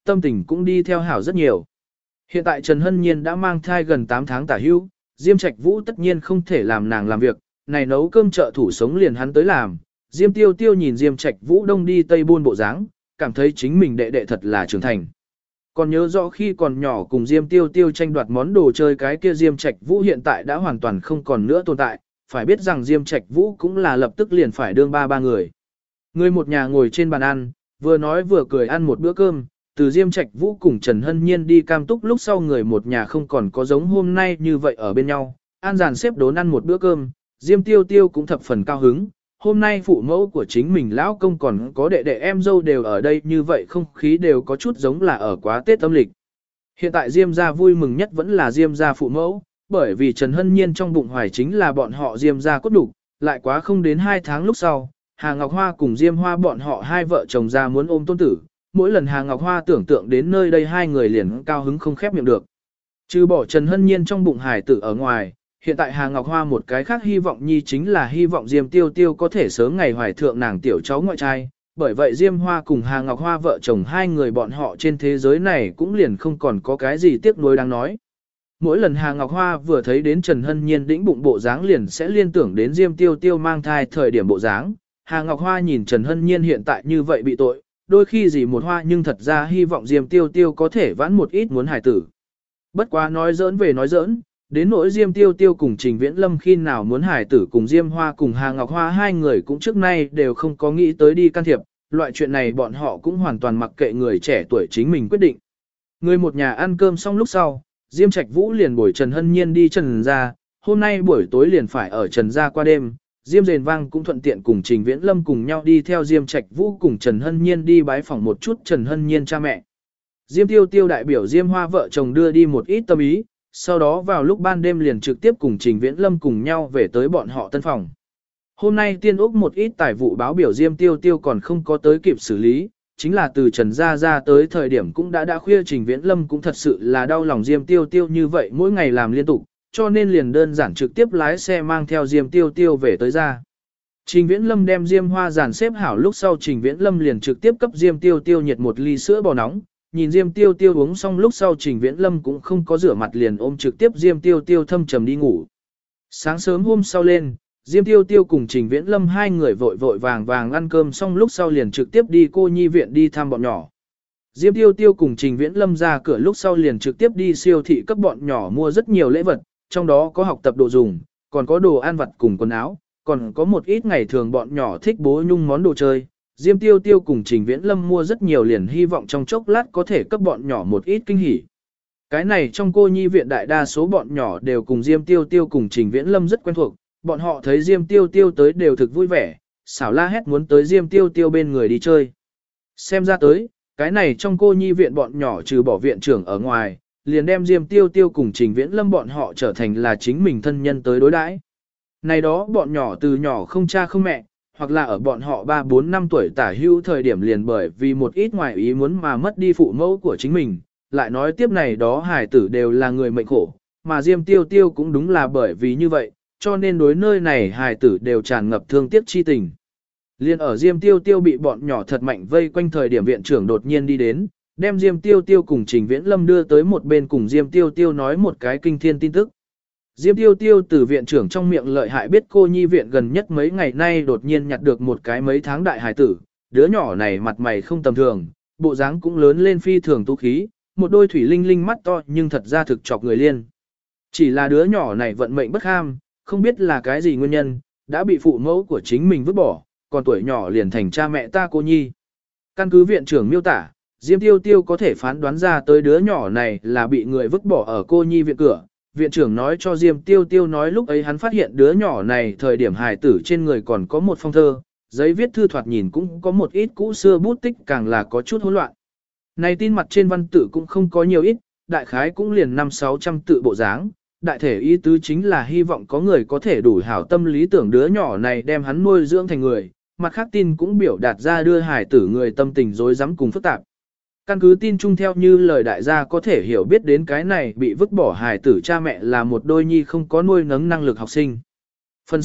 tâm tình cũng đi theo hảo rất nhiều. Hiện tại Trần Hân Nhiên đã mang thai gần 8 tháng tả hữu, Diêm Trạch Vũ tất nhiên không thể làm nàng làm việc, này nấu cơm trợ thủ sống liền hắn tới làm. Diêm Tiêu Tiêu nhìn Diêm Trạch Vũ đông đi tây buôn bộ dáng, cảm thấy chính mình đệ đệ thật là trưởng thành. Còn nhớ rõ khi còn nhỏ cùng Diêm Tiêu Tiêu tranh đoạt món đồ chơi cái kia Diêm Trạch Vũ hiện tại đã hoàn toàn không còn nữa tồn tại, phải biết rằng Diêm Trạch Vũ cũng là lập tức liền phải đương ba người. Người một nhà ngồi trên bàn ăn, vừa nói vừa cười ăn một bữa cơm, từ Diêm Trạch Vũ cùng Trần Hân Nhiên đi Cam Túc lúc sau người một nhà không còn có giống hôm nay như vậy ở bên nhau, an dàn xếp đốn ăn một bữa cơm, Diêm Tiêu Tiêu cũng thập phần cao hứng, hôm nay phụ mẫu của chính mình lão công còn có đệ đệ em dâu đều ở đây như vậy không khí đều có chút giống là ở quá Tết âm lịch. Hiện tại Diêm gia vui mừng nhất vẫn là Diêm gia phụ mẫu, bởi vì Trần Hân Nhiên trong bụng hoài chính là bọn họ Diêm gia cốt đủ, lại quá không đến 2 tháng lúc sau, Hà Ngọc Hoa cùng Diêm Hoa bọn họ hai vợ chồng ra muốn ôm tôn tử, mỗi lần Hà Ngọc Hoa tưởng tượng đến nơi đây hai người liền cao hứng không khép miệng được. Trừ bỏ Trần Hân Nhiên trong bụng hải tử ở ngoài, hiện tại Hà Ngọc Hoa một cái khác hy vọng nhi chính là hy vọng Diêm Tiêu Tiêu có thể sớm ngày hoài thượng nàng tiểu cháu ngoại trai, bởi vậy Diêm Hoa cùng Hà Ngọc Hoa vợ chồng hai người bọn họ trên thế giới này cũng liền không còn có cái gì tiếc nuối đáng nói. Mỗi lần Hà Ngọc Hoa vừa thấy đến Trần Hân Nhiên đĩnh bụng bộ dáng liền sẽ liên tưởng đến Diêm Tiêu Tiêu mang thai thời điểm bộ dáng. Hà Ngọc Hoa nhìn Trần Hân Nhiên hiện tại như vậy bị tội, đôi khi gì một hoa nhưng thật ra hy vọng Diêm Tiêu Tiêu có thể vãn một ít muốn hài tử. Bất quá nói giỡn về nói giỡn, đến nỗi Diêm Tiêu Tiêu cùng Trình Viễn Lâm khi nào muốn hài tử cùng Diêm Hoa cùng Hà Ngọc Hoa hai người cũng trước nay đều không có nghĩ tới đi can thiệp, loại chuyện này bọn họ cũng hoàn toàn mặc kệ người trẻ tuổi chính mình quyết định. Người một nhà ăn cơm xong lúc sau, Diêm Trạch Vũ liền bồi Trần Hân Nhiên đi Trần gia, hôm nay buổi tối liền phải ở Trần gia qua đêm. Diêm Rền Vang cũng thuận tiện cùng Trình Viễn Lâm cùng nhau đi theo Diêm Trạch Vũ cùng Trần Hân Nhiên đi bái phỏng một chút Trần Hân Nhiên cha mẹ. Diêm Tiêu Tiêu đại biểu Diêm Hoa vợ chồng đưa đi một ít tâm ý, sau đó vào lúc ban đêm liền trực tiếp cùng Trình Viễn Lâm cùng nhau về tới bọn họ tân phòng. Hôm nay Tiên Úc một ít tài vụ báo biểu Diêm Tiêu Tiêu còn không có tới kịp xử lý, chính là từ Trần gia ra tới thời điểm cũng đã khuya. Trình Viễn Lâm cũng thật sự là đau lòng Diêm Tiêu Tiêu như vậy mỗi ngày làm liên tục, cho nên liền đơn giản trực tiếp lái xe mang theo Diêm Tiêu Tiêu về tới ra. Trình Viễn Lâm đem Diêm Hoa dàn xếp hảo lúc sau Trình Viễn Lâm liền trực tiếp cấp Diêm Tiêu Tiêu nhiệt một ly sữa bò nóng, nhìn Diêm Tiêu Tiêu uống xong lúc sau Trình Viễn Lâm cũng không có rửa mặt liền ôm trực tiếp Diêm Tiêu Tiêu thâm trầm đi ngủ. Sáng sớm hôm sau lên, Diêm Tiêu Tiêu cùng Trình Viễn Lâm hai người vội vội vàng vàng ăn cơm xong lúc sau liền trực tiếp đi cô nhi viện đi thăm bọn nhỏ. Diêm Tiêu Tiêu cùng Trình Viễn Lâm ra cửa lúc sau liền trực tiếp đi siêu thị cấp bọn nhỏ mua rất nhiều lễ vật, trong đó có học tập đồ dùng, còn có đồ ăn vặt cùng quần áo, còn có một ít ngày thường bọn nhỏ thích bố nhung món đồ chơi. Diêm Tiêu Tiêu cùng Trình Viễn Lâm mua rất nhiều liền hy vọng trong chốc lát có thể cấp bọn nhỏ một ít kinh hỉ. Cái này trong cô nhi viện đại đa số bọn nhỏ đều cùng Diêm Tiêu Tiêu cùng Trình Viễn Lâm rất quen thuộc, bọn họ thấy Diêm Tiêu Tiêu tới đều thực vui vẻ, xảo la hét muốn tới Diêm Tiêu Tiêu bên người đi chơi. Xem ra tới, cái này trong cô nhi viện bọn nhỏ trừ bỏ viện trưởng ở ngoài, liền đem Diêm Tiêu Tiêu cùng Trình Viễn Lâm bọn họ trở thành là chính mình thân nhân tới đối đãi. Này đó bọn nhỏ từ nhỏ không cha không mẹ, hoặc là ở bọn họ 3-4 năm tuổi tả hữu thời điểm liền bởi vì một ít ngoài ý muốn mà mất đi phụ mẫu của chính mình, lại nói tiếp này đó hài tử đều là người mệnh khổ, mà Diêm Tiêu Tiêu cũng đúng là bởi vì như vậy, cho nên đối nơi này hài tử đều tràn ngập thương tiếc chi tình. Liên ở Diêm Tiêu Tiêu bị bọn nhỏ thật mạnh vây quanh thời điểm viện trưởng đột nhiên đi đến, đem Diêm Tiêu Tiêu cùng Trình Viễn Lâm đưa tới một bên cùng Diêm Tiêu Tiêu nói một cái kinh thiên tin tức. Diêm Tiêu Tiêu từ viện trưởng trong miệng lợi hại biết cô nhi viện gần nhất mấy ngày nay đột nhiên nhặt được một cái mấy tháng đại hài tử, đứa nhỏ này mặt mày không tầm thường, bộ dáng cũng lớn lên phi thường tú khí, một đôi thủy linh linh mắt to nhưng thật ra thực chọc người liên. Chỉ là đứa nhỏ này vận mệnh bất ham, không biết là cái gì nguyên nhân, đã bị phụ mẫu của chính mình vứt bỏ, còn tuổi nhỏ liền thành cha mẹ ta cô nhi. Căn cứ viện trưởng miêu tả, Diêm Tiêu Tiêu có thể phán đoán ra tới đứa nhỏ này là bị người vứt bỏ ở cô nhi viện cửa. Viện trưởng nói cho Diêm Tiêu Tiêu nói lúc ấy hắn phát hiện đứa nhỏ này thời điểm hài tử trên người còn có một phong thơ, giấy viết thư thoạt nhìn cũng có một ít cũ xưa bút tích càng là có chút hỗn loạn. Này tin mặt trên văn tự cũng không có nhiều ít, đại khái cũng liền 500-600 tự bộ dáng, đại thể ý tứ chính là hy vọng có người có thể đủ hảo tâm lý tưởng đứa nhỏ này đem hắn nuôi dưỡng thành người, mặt khác tin cũng biểu đạt ra đưa hài tử người tâm tình rối rắm cùng phức tạp. Căn cứ tin chung theo như lời đại gia có thể hiểu biết đến cái này bị vứt bỏ hài tử cha mẹ là một đôi nhi không có nuôi nấng năng lực học sinh. Phần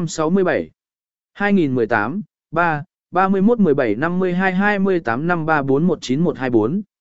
667 2018 3 31 17 52 28 5 3 4 1 9 1 24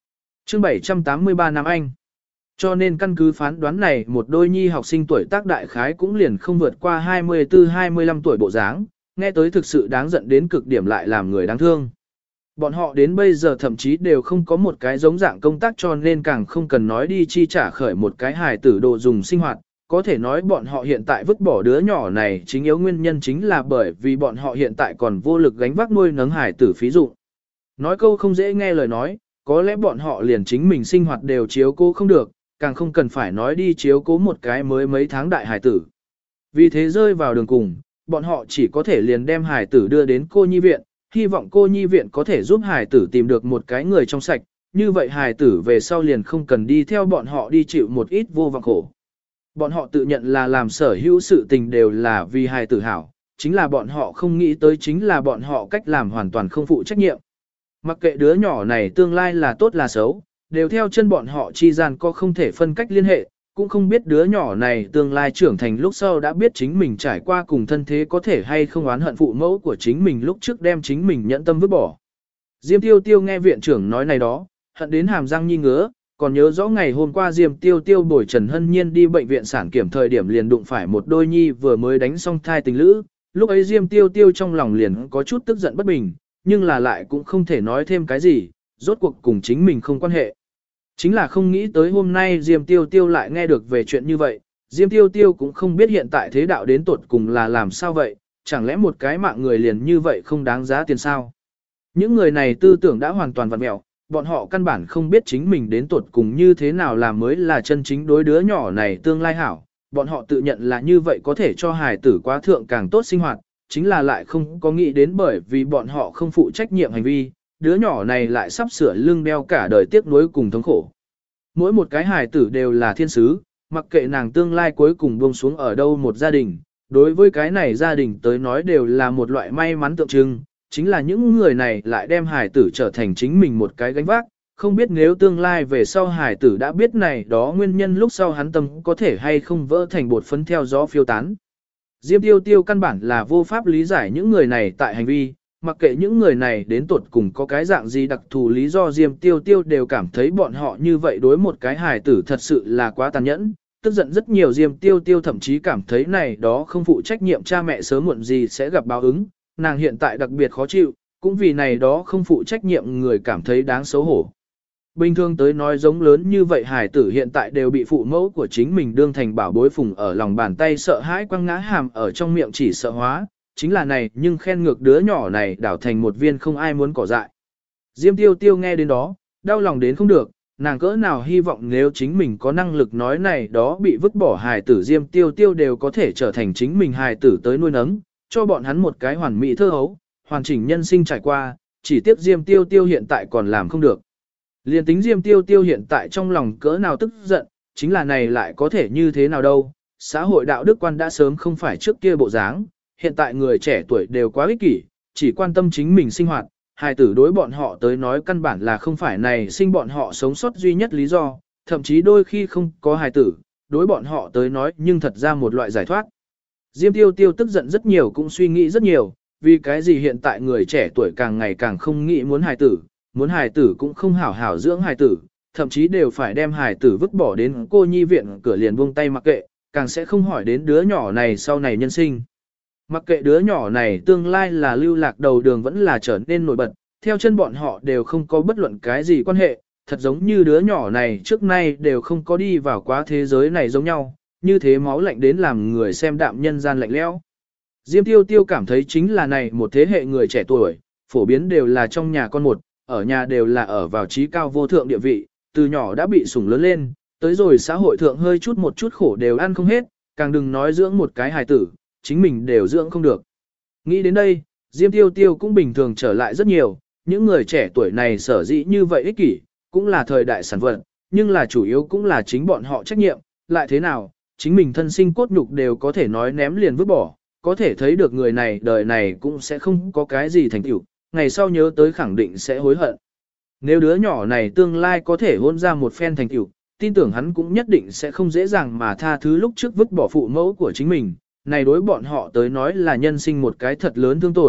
Chương 783 Nam Anh. Cho nên căn cứ phán đoán này một đôi nhi học sinh tuổi tác đại khái cũng liền không vượt qua 24-25 tuổi bộ dáng, nghe tới thực sự đáng giận đến cực điểm lại làm người đáng thương. Bọn họ đến bây giờ thậm chí đều không có một cái giống dạng công tác cho nên càng không cần nói đi chi trả khởi một cái hài tử đồ dùng sinh hoạt. Có thể nói bọn họ hiện tại vứt bỏ đứa nhỏ này chính yếu nguyên nhân chính là bởi vì bọn họ hiện tại còn vô lực gánh vác nuôi nấng hài tử phí dụng. Nói câu không dễ nghe lời nói, có lẽ bọn họ liền chính mình sinh hoạt đều chiếu cố không được, càng không cần phải nói đi chiếu cố một cái mới mấy tháng đại hài tử. Vì thế rơi vào đường cùng, bọn họ chỉ có thể liền đem hài tử đưa đến cô nhi viện, hy vọng cô nhi viện có thể giúp hài tử tìm được một cái người trong sạch, như vậy hài tử về sau liền không cần đi theo bọn họ đi chịu một ít vô vọng khổ. Bọn họ tự nhận là làm sở hữu sự tình đều là vì hài tử hảo, chính là bọn họ không nghĩ tới chính là bọn họ cách làm hoàn toàn không phụ trách nhiệm. Mặc kệ đứa nhỏ này tương lai là tốt là xấu, đều theo chân bọn họ chi gian có không thể phân cách liên hệ, cũng không biết đứa nhỏ này tương lai trưởng thành lúc sau đã biết chính mình trải qua cùng thân thế có thể hay không oán hận phụ mẫu của chính mình lúc trước đem chính mình nhẫn tâm vứt bỏ. Diêm Tiêu Tiêu nghe viện trưởng nói này đó, hận đến hàm răng nhi ngứa, còn nhớ rõ ngày hôm qua Diêm Tiêu Tiêu bồi Trần Hân Nhiên đi bệnh viện sản kiểm thời điểm liền đụng phải một đôi nhi vừa mới đánh xong thai tình lữ, lúc ấy Diêm Tiêu Tiêu trong lòng liền có chút tức giận bất bình, nhưng là lại cũng không thể nói thêm cái gì, rốt cuộc cùng chính mình không quan hệ. Chính là không nghĩ tới hôm nay Diêm Tiêu Tiêu lại nghe được về chuyện như vậy, Diêm Tiêu Tiêu cũng không biết hiện tại thế đạo đến tột cùng là làm sao vậy, chẳng lẽ một cái mạng người liền như vậy không đáng giá tiền sao? Những người này tư tưởng đã hoàn toàn vặn mẹo, bọn họ căn bản không biết chính mình đến tột cùng như thế nào làm mới là chân chính đối đứa nhỏ này tương lai hảo, bọn họ tự nhận là như vậy có thể cho hài tử quá thượng càng tốt sinh hoạt, chính là lại không có nghĩ đến bởi vì bọn họ không phụ trách nhiệm hành vi, đứa nhỏ này lại sắp sửa lưng đeo cả đời tiếc nuối cùng thống khổ. Mỗi một cái hài tử đều là thiên sứ, mặc kệ nàng tương lai cuối cùng buông xuống ở đâu một gia đình, đối với cái này gia đình tới nói đều là một loại may mắn tượng trưng, chính là những người này lại đem hài tử trở thành chính mình một cái gánh vác, không biết nếu tương lai về sau hài tử đã biết này đó nguyên nhân lúc sau hắn tâm có thể hay không vỡ thành bột phấn theo gió phiêu tán. Diêm Tiêu Tiêu căn bản là vô pháp lý giải những người này tại hành vi, mặc kệ những người này đến tuột cùng có cái dạng gì đặc thù lý do Diêm Tiêu Tiêu đều cảm thấy bọn họ như vậy đối một cái hài tử thật sự là quá tàn nhẫn, tức giận rất nhiều Diêm Tiêu Tiêu thậm chí cảm thấy này đó không phụ trách nhiệm cha mẹ sớm muộn gì sẽ gặp báo ứng, nàng hiện tại đặc biệt khó chịu, cũng vì này đó không phụ trách nhiệm người cảm thấy đáng xấu hổ. Bình thường tới nói giống lớn như vậy hài tử hiện tại đều bị phụ mẫu của chính mình đương thành bảo bối phùng ở lòng bàn tay sợ hãi quăng ngã hàm ở trong miệng chỉ sợ hóa, chính là này nhưng khen ngược đứa nhỏ này đảo thành một viên không ai muốn cỏ dại. Diêm Tiêu Tiêu nghe đến đó, đau lòng đến không được, nàng cỡ nào hy vọng nếu chính mình có năng lực nói này đó bị vứt bỏ hài tử Diêm Tiêu Tiêu đều có thể trở thành chính mình hài tử tới nuôi nấng, cho bọn hắn một cái hoàn mỹ thơ hấu, hoàn chỉnh nhân sinh trải qua, chỉ tiếc Diêm Tiêu Tiêu hiện tại còn làm không được. Liên tính Diêm Tiêu Tiêu hiện tại trong lòng cỡ nào tức giận, chính là này lại có thể như thế nào đâu, xã hội đạo đức quan đã sớm không phải trước kia bộ dáng, hiện tại người trẻ tuổi đều quá ích kỷ, chỉ quan tâm chính mình sinh hoạt, hài tử đối bọn họ tới nói căn bản là không phải này sinh bọn họ sống sót duy nhất lý do, thậm chí đôi khi không có hài tử, đối bọn họ tới nói nhưng thật ra một loại giải thoát. Diêm Tiêu Tiêu tức giận rất nhiều cũng suy nghĩ rất nhiều, vì cái gì hiện tại người trẻ tuổi càng ngày càng không nghĩ muốn hài tử cũng không hảo hảo dưỡng hài tử, thậm chí đều phải đem hài tử vứt bỏ đến cô nhi viện cửa liền buông tay mặc kệ, càng sẽ không hỏi đến đứa nhỏ này sau này nhân sinh. Mặc kệ đứa nhỏ này tương lai là lưu lạc đầu đường vẫn là trở nên nổi bật, theo chân bọn họ đều không có bất luận cái gì quan hệ, thật giống như đứa nhỏ này trước nay đều không có đi vào quá thế giới này giống nhau, như thế máu lạnh đến làm người xem đạm nhân gian lạnh lẽo. Diêm Tiêu Tiêu cảm thấy chính là này một thế hệ người trẻ tuổi, phổ biến đều là trong nhà con một, ở nhà đều là ở vào trí cao vô thượng địa vị, từ nhỏ đã bị sủng lớn lên, tới rồi xã hội thượng hơi chút một chút khổ đều ăn không hết, càng đừng nói dưỡng một cái hài tử, chính mình đều dưỡng không được. Nghĩ đến đây, Diêm Tiêu Tiêu cũng bình thường trở lại rất nhiều, những người trẻ tuổi này sở dĩ như vậy ích kỷ, cũng là thời đại sản vật, nhưng là chủ yếu cũng là chính bọn họ trách nhiệm, lại thế nào, chính mình thân sinh cốt nhục đều có thể nói ném liền vứt bỏ, có thể thấy được người này đời này cũng sẽ không có cái gì thành tựu, ngày sau nhớ tới khẳng định sẽ hối hận. Nếu đứa nhỏ này tương lai có thể hôn ra một phen thành tựu, tin tưởng hắn cũng nhất định sẽ không dễ dàng mà tha thứ lúc trước vứt bỏ phụ mẫu của chính mình, này đối bọn họ tới nói là nhân sinh một cái thật lớn thương tổn,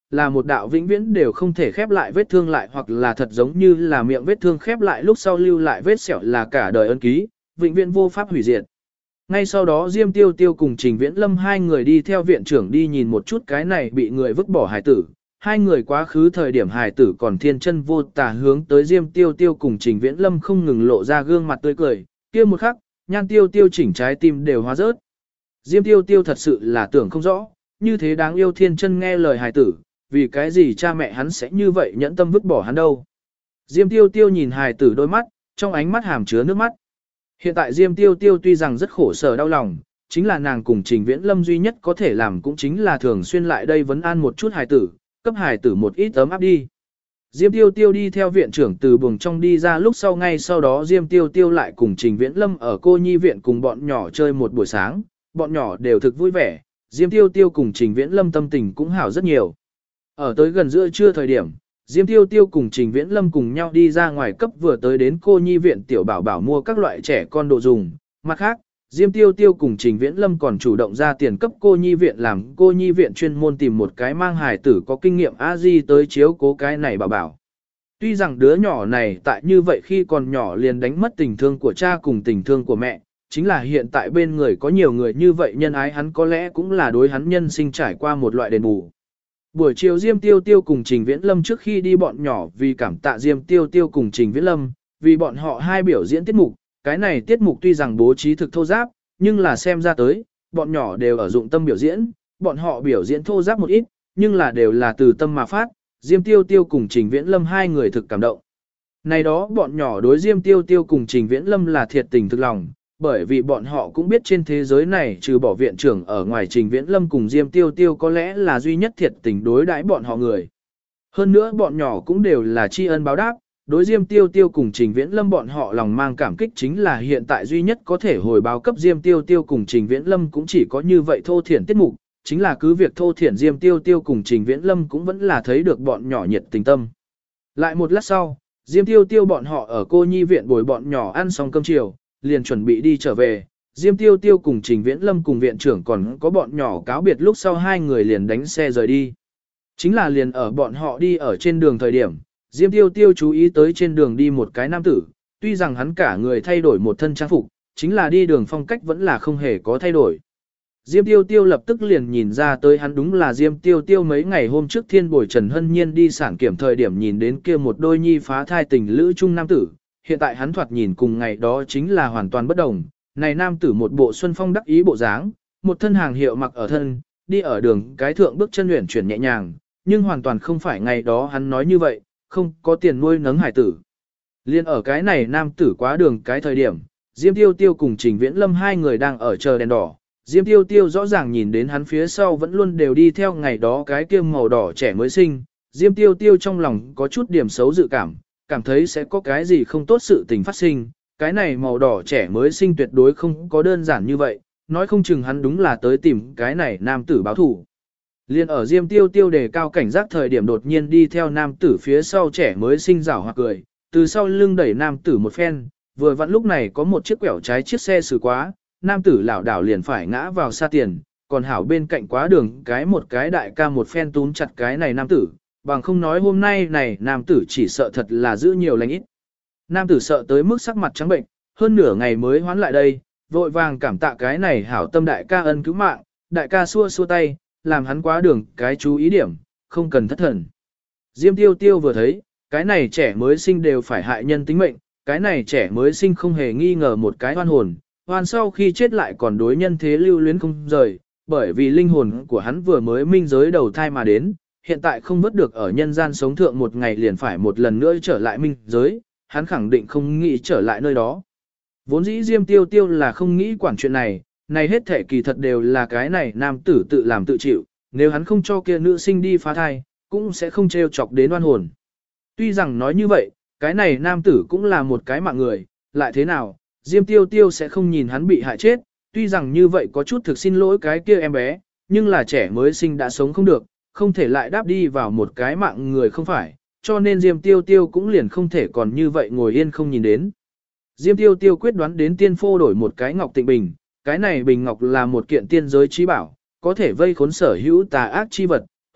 là một đạo vĩnh viễn đều không thể khép lại vết thương lại hoặc là thật giống như là miệng vết thương khép lại lúc sau lưu lại vết sẹo là cả đời ân ký, vĩnh viễn vô pháp hủy diệt. Ngay sau đó Diêm Tiêu Tiêu cùng Trình Viễn Lâm hai người đi theo viện trưởng đi nhìn một chút cái này bị người vứt bỏ hài tử. Hai người quá khứ thời điểm hài tử còn thiên chân vô tà hướng tới Diêm Tiêu Tiêu cùng Trình Viễn Lâm không ngừng lộ ra gương mặt tươi cười, kia một khắc, Nhan Tiêu Tiêu chỉnh trái tim đều hóa rớt. Diêm Tiêu Tiêu thật sự là tưởng không rõ, như thế đáng yêu thiên chân nghe lời hài tử, vì cái gì cha mẹ hắn sẽ như vậy nhẫn tâm vứt bỏ hắn đâu. Diêm Tiêu Tiêu nhìn hài tử đôi mắt, trong ánh mắt hàm chứa nước mắt. Hiện tại Diêm Tiêu Tiêu tuy rằng rất khổ sở đau lòng, chính là nàng cùng Trình Viễn Lâm duy nhất có thể làm cũng chính là thường xuyên lại đây vấn an một chút hài tử, cấp hài tử một ít ấm áp đi. Diêm Tiêu Tiêu đi theo viện trưởng từ buồng trong đi ra lúc sau ngay sau đó Diêm Tiêu Tiêu lại cùng Trình Viễn Lâm ở cô nhi viện cùng bọn nhỏ chơi một buổi sáng, bọn nhỏ đều thực vui vẻ, Diêm Tiêu Tiêu cùng Trình Viễn Lâm tâm tình cũng hảo rất nhiều. Ở tới gần giữa trưa thời điểm, Diêm Tiêu Tiêu cùng Trình Viễn Lâm cùng nhau đi ra ngoài cấp vừa tới đến cô nhi viện tiểu bảo bảo mua các loại trẻ con đồ dùng. Mặt khác, Diêm Tiêu Tiêu cùng Trình Viễn Lâm còn chủ động ra tiền cấp cô nhi viện làm cô nhi viện chuyên môn tìm một cái mang hài tử có kinh nghiệm A-di tới chiếu cố cái này bảo bảo. Tuy rằng đứa nhỏ này tại như vậy khi còn nhỏ liền đánh mất tình thương của cha cùng tình thương của mẹ, chính là hiện tại bên người có nhiều người như vậy nhân ái hắn có lẽ cũng là đối hắn nhân sinh trải qua một loại đền bù. Buổi chiều Diêm Tiêu Tiêu cùng Trình Viễn Lâm trước khi đi bọn nhỏ vì cảm tạ Diêm Tiêu Tiêu cùng Trình Viễn Lâm, vì bọn họ hai biểu diễn tiết mục, cái này tiết mục tuy rằng bố trí thực thô giáp, nhưng là xem ra tới, bọn nhỏ đều ở dụng tâm biểu diễn, bọn họ biểu diễn thô giáp một ít, nhưng là đều là từ tâm mà phát, Diêm Tiêu Tiêu cùng Trình Viễn Lâm hai người thực cảm động. Này đó bọn nhỏ đối Diêm Tiêu Tiêu cùng Trình Viễn Lâm là thiệt tình thực lòng, bởi vì bọn họ cũng biết trên thế giới này trừ bỏ viện trưởng ở ngoài Trình Viễn Lâm cùng Diêm Tiêu Tiêu có lẽ là duy nhất thiệt tình đối đãi bọn họ người. Hơn nữa bọn nhỏ cũng đều là tri ân báo đáp, đối Diêm Tiêu Tiêu cùng Trình Viễn Lâm bọn họ lòng mang cảm kích chính là hiện tại duy nhất có thể hồi báo cấp Diêm Tiêu Tiêu cùng Trình Viễn Lâm cũng chỉ có như vậy thô thiển tiết mục, chính là cứ việc thô thiển Diêm Tiêu Tiêu cùng Trình Viễn Lâm cũng vẫn là thấy được bọn nhỏ nhiệt tình tâm. Lại một lát sau, Diêm Tiêu Tiêu bọn họ ở cô nhi viện bồi bọn nhỏ ăn xong cơm chiều, liền chuẩn bị đi trở về. Diêm Tiêu Tiêu cùng Trình Viễn Lâm cùng viện trưởng còn có bọn nhỏ cáo biệt lúc sau hai người liền đánh xe rời đi. Chính là liền ở bọn họ đi ở trên đường thời điểm, Diêm Tiêu Tiêu chú ý tới trên đường đi một cái nam tử, tuy rằng hắn cả người thay đổi một thân trang phục, chính là đi đường phong cách vẫn là không hề có thay đổi. Diêm Tiêu Tiêu lập tức liền nhìn ra tới hắn đúng là Diêm Tiêu Tiêu mấy ngày hôm trước thiên bồi Trần Hân Nhiên đi sản kiểm thời điểm nhìn đến kia một đôi nhi phá thai tình lữ chung nam tử, hiện tại hắn thoạt nhìn cùng ngày đó chính là hoàn toàn bất đồng. Này nam tử một bộ xuân phong đắc ý bộ dáng, một thân hàng hiệu mặc ở thân, đi ở đường cái thượng bước chân luyện chuyển nhẹ nhàng, nhưng hoàn toàn không phải ngày đó hắn nói như vậy, không có tiền nuôi nấng hải tử. Liên ở cái này nam tử quá đường cái thời điểm, Diêm Tiêu Tiêu cùng Trình Viễn Lâm hai người đang ở chờ đèn đỏ. Diêm Tiêu Tiêu rõ ràng nhìn đến hắn phía sau vẫn luôn đều đi theo ngày đó cái kia màu đỏ trẻ mới sinh. Diêm Tiêu Tiêu trong lòng có chút điểm xấu dự cảm, cảm thấy sẽ có cái gì không tốt sự tình phát sinh. Cái này màu đỏ trẻ mới sinh tuyệt đối không có đơn giản như vậy, nói không chừng hắn đúng là tới tìm cái này nam tử báo thủ. Liên ở Diêm Tiêu Tiêu đề cao cảnh giác thời điểm đột nhiên đi theo nam tử phía sau trẻ mới sinh rảo hoặc cười, từ sau lưng đẩy nam tử một phen, vừa vặn lúc này có một chiếc quẹo trái chiếc xe xử quá, nam tử lảo đảo liền phải ngã vào xa tiền, còn hảo bên cạnh quá đường cái một cái đại ca một phen túm chặt cái này nam tử, bằng không nói hôm nay này nam tử chỉ sợ thật là giữ nhiều lành ít. Nam tử sợ tới mức sắc mặt trắng bệnh, hơn nửa ngày mới hoán lại đây, vội vàng cảm tạ cái này hảo tâm đại ca ân cứu mạng, đại ca xua xua tay, làm hắn quá đường cái chú ý điểm, không cần thất thần. Diêm Tiêu Tiêu vừa thấy, cái này trẻ mới sinh đều phải hại nhân tính mệnh, cái này trẻ mới sinh không hề nghi ngờ một cái oan hồn, oan sau khi chết lại còn đối nhân thế lưu luyến không rời, bởi vì linh hồn của hắn vừa mới minh giới đầu thai mà đến, hiện tại không vớt được ở nhân gian sống thượng một ngày liền phải một lần nữa trở lại minh giới, hắn khẳng định không nghĩ trở lại nơi đó. Vốn dĩ Diêm Tiêu Tiêu là không nghĩ quản chuyện này, này hết thể kỳ thật đều là cái này nam tử tự làm tự chịu, nếu hắn không cho kia nữ sinh đi phá thai, cũng sẽ không trêu chọc đến oan hồn. Tuy rằng nói như vậy, cái này nam tử cũng là một cái mạng người, lại thế nào, Diêm Tiêu Tiêu sẽ không nhìn hắn bị hại chết, tuy rằng như vậy có chút thực xin lỗi cái kia em bé, nhưng là trẻ mới sinh đã sống không được, không thể lại đáp đi vào một cái mạng người không phải, cho nên Diêm Tiêu Tiêu cũng liền không thể còn như vậy ngồi yên không nhìn đến. Diêm Tiêu Tiêu quyết đoán đến tiên phô đổi một cái ngọc tịnh bình, cái này bình ngọc là một kiện tiên giới trí bảo, có thể vây khốn sở hữu tà ác chi vật,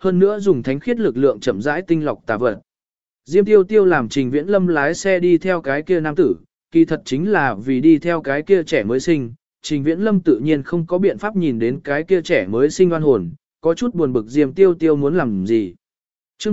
hơn nữa dùng thánh khiết lực lượng chậm rãi tinh lọc tà vật. Diêm Tiêu Tiêu làm Trình Viễn Lâm lái xe đi theo cái kia nam tử, kỳ thật chính là vì đi theo cái kia trẻ mới sinh. Trình Viễn Lâm tự nhiên không có biện pháp nhìn đến cái kia trẻ mới sinh oan hồn, có chút buồn bực Diêm Tiêu Tiêu muốn làm gì. Chương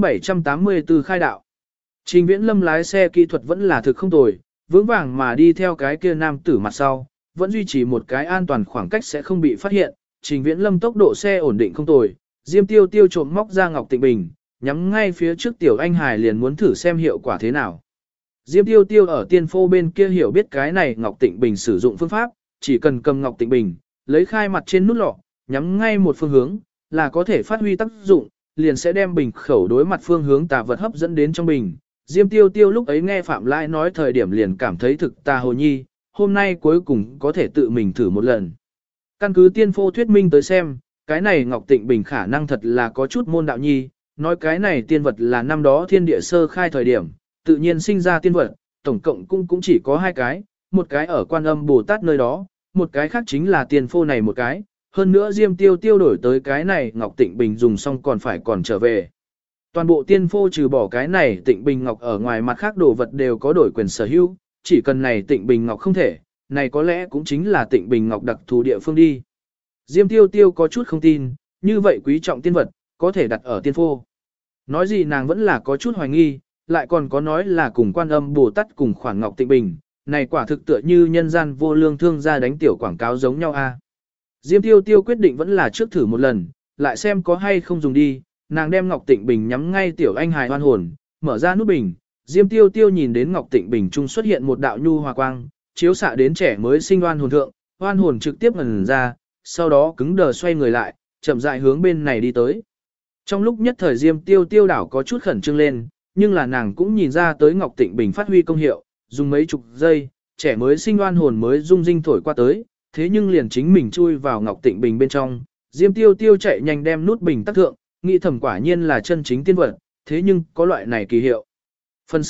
784 khai đạo. Trình Viễn Lâm lái xe kỹ thuật vẫn là thực không tồi, vững vàng mà đi theo cái kia nam tử mặt sau, vẫn duy trì một cái an toàn khoảng cách sẽ không bị phát hiện. Trình Viễn Lâm tốc độ xe ổn định không tồi, Diêm Tiêu Tiêu trộm móc ra Ngọc Tịnh Bình, nhắm ngay phía trước Tiểu Anh Hải liền muốn thử xem hiệu quả thế nào. Diêm Tiêu Tiêu ở tiên phô bên kia hiểu biết cái này Ngọc Tịnh Bình sử dụng phương pháp, chỉ cần cầm Ngọc Tịnh Bình, lấy khai mặt trên nút lọ, nhắm ngay một phương hướng, là có thể phát huy tác dụng, liền sẽ đem bình khẩu đối mặt phương hướng tà vật hấp dẫn đến trong bình. Diêm Tiêu Tiêu lúc ấy nghe Phạm Lãi nói thời điểm liền cảm thấy thực tà hồ nhi, hôm nay cuối cùng có thể tự mình thử một lần. Căn cứ tiên phô thuyết minh tới xem, cái này Ngọc Tịnh Bình khả năng thật là có chút môn đạo nhi, nói cái này tiên vật là năm đó thiên địa sơ khai thời điểm, tự nhiên sinh ra tiên vật, tổng cộng cũng chỉ có 2 cái, một cái ở Quan Âm Bồ Tát nơi đó, một cái khác chính là tiên phô này một cái, hơn nữa Diêm Tiêu Tiêu đổi tới cái này Ngọc Tịnh Bình dùng xong còn trở về. Toàn bộ tiên phô trừ bỏ cái này Tịnh Bình Ngọc ở ngoài mặt khác đồ vật đều có đổi quyền sở hữu, chỉ cần này Tịnh Bình Ngọc không thể, này có lẽ cũng chính là Tịnh Bình Ngọc đặc thù địa phương đi. Diêm Tiêu Tiêu có chút không tin, như vậy quý trọng tiên vật, có thể đặt ở tiên phô. Nói gì nàng vẫn là có chút hoài nghi, lại còn có nói là cùng Quan Âm Bồ Tát cùng khoản Ngọc Tịnh Bình, này quả thực tựa như nhân gian vô lương thương gia đánh tiểu quảng cáo giống nhau a. Diêm Tiêu Tiêu quyết định vẫn là trước thử một lần, lại xem có hay không dùng đi, nàng đem Ngọc Tịnh Bình nhắm ngay Tiểu Anh Hài hoan hồn, mở ra nút bình, Diêm Tiêu Tiêu nhìn đến Ngọc Tịnh Bình trung xuất hiện một đạo nhu hòa quang, chiếu xạ đến trẻ mới sinh oan hồn thượng, oan hồn trực tiếp ngẩn ra, sau đó cứng đờ xoay người lại, chậm rãi hướng bên này đi tới. Trong lúc nhất thời Diêm Tiêu Tiêu đảo có chút khẩn trương lên, nhưng là nàng cũng nhìn ra tới Ngọc Tịnh Bình phát huy công hiệu, dùng mấy chục giây, trẻ mới sinh oan hồn mới rung rinh thổi qua tới, thế nhưng liền chính mình chui vào Ngọc Tịnh Bình bên trong, Diêm Tiêu Tiêu chạy nhanh đem nút bình tắt thượng, nghĩ thầm quả nhiên là chân chính tiên vật, thế nhưng có loại này kỳ hiệu. Phần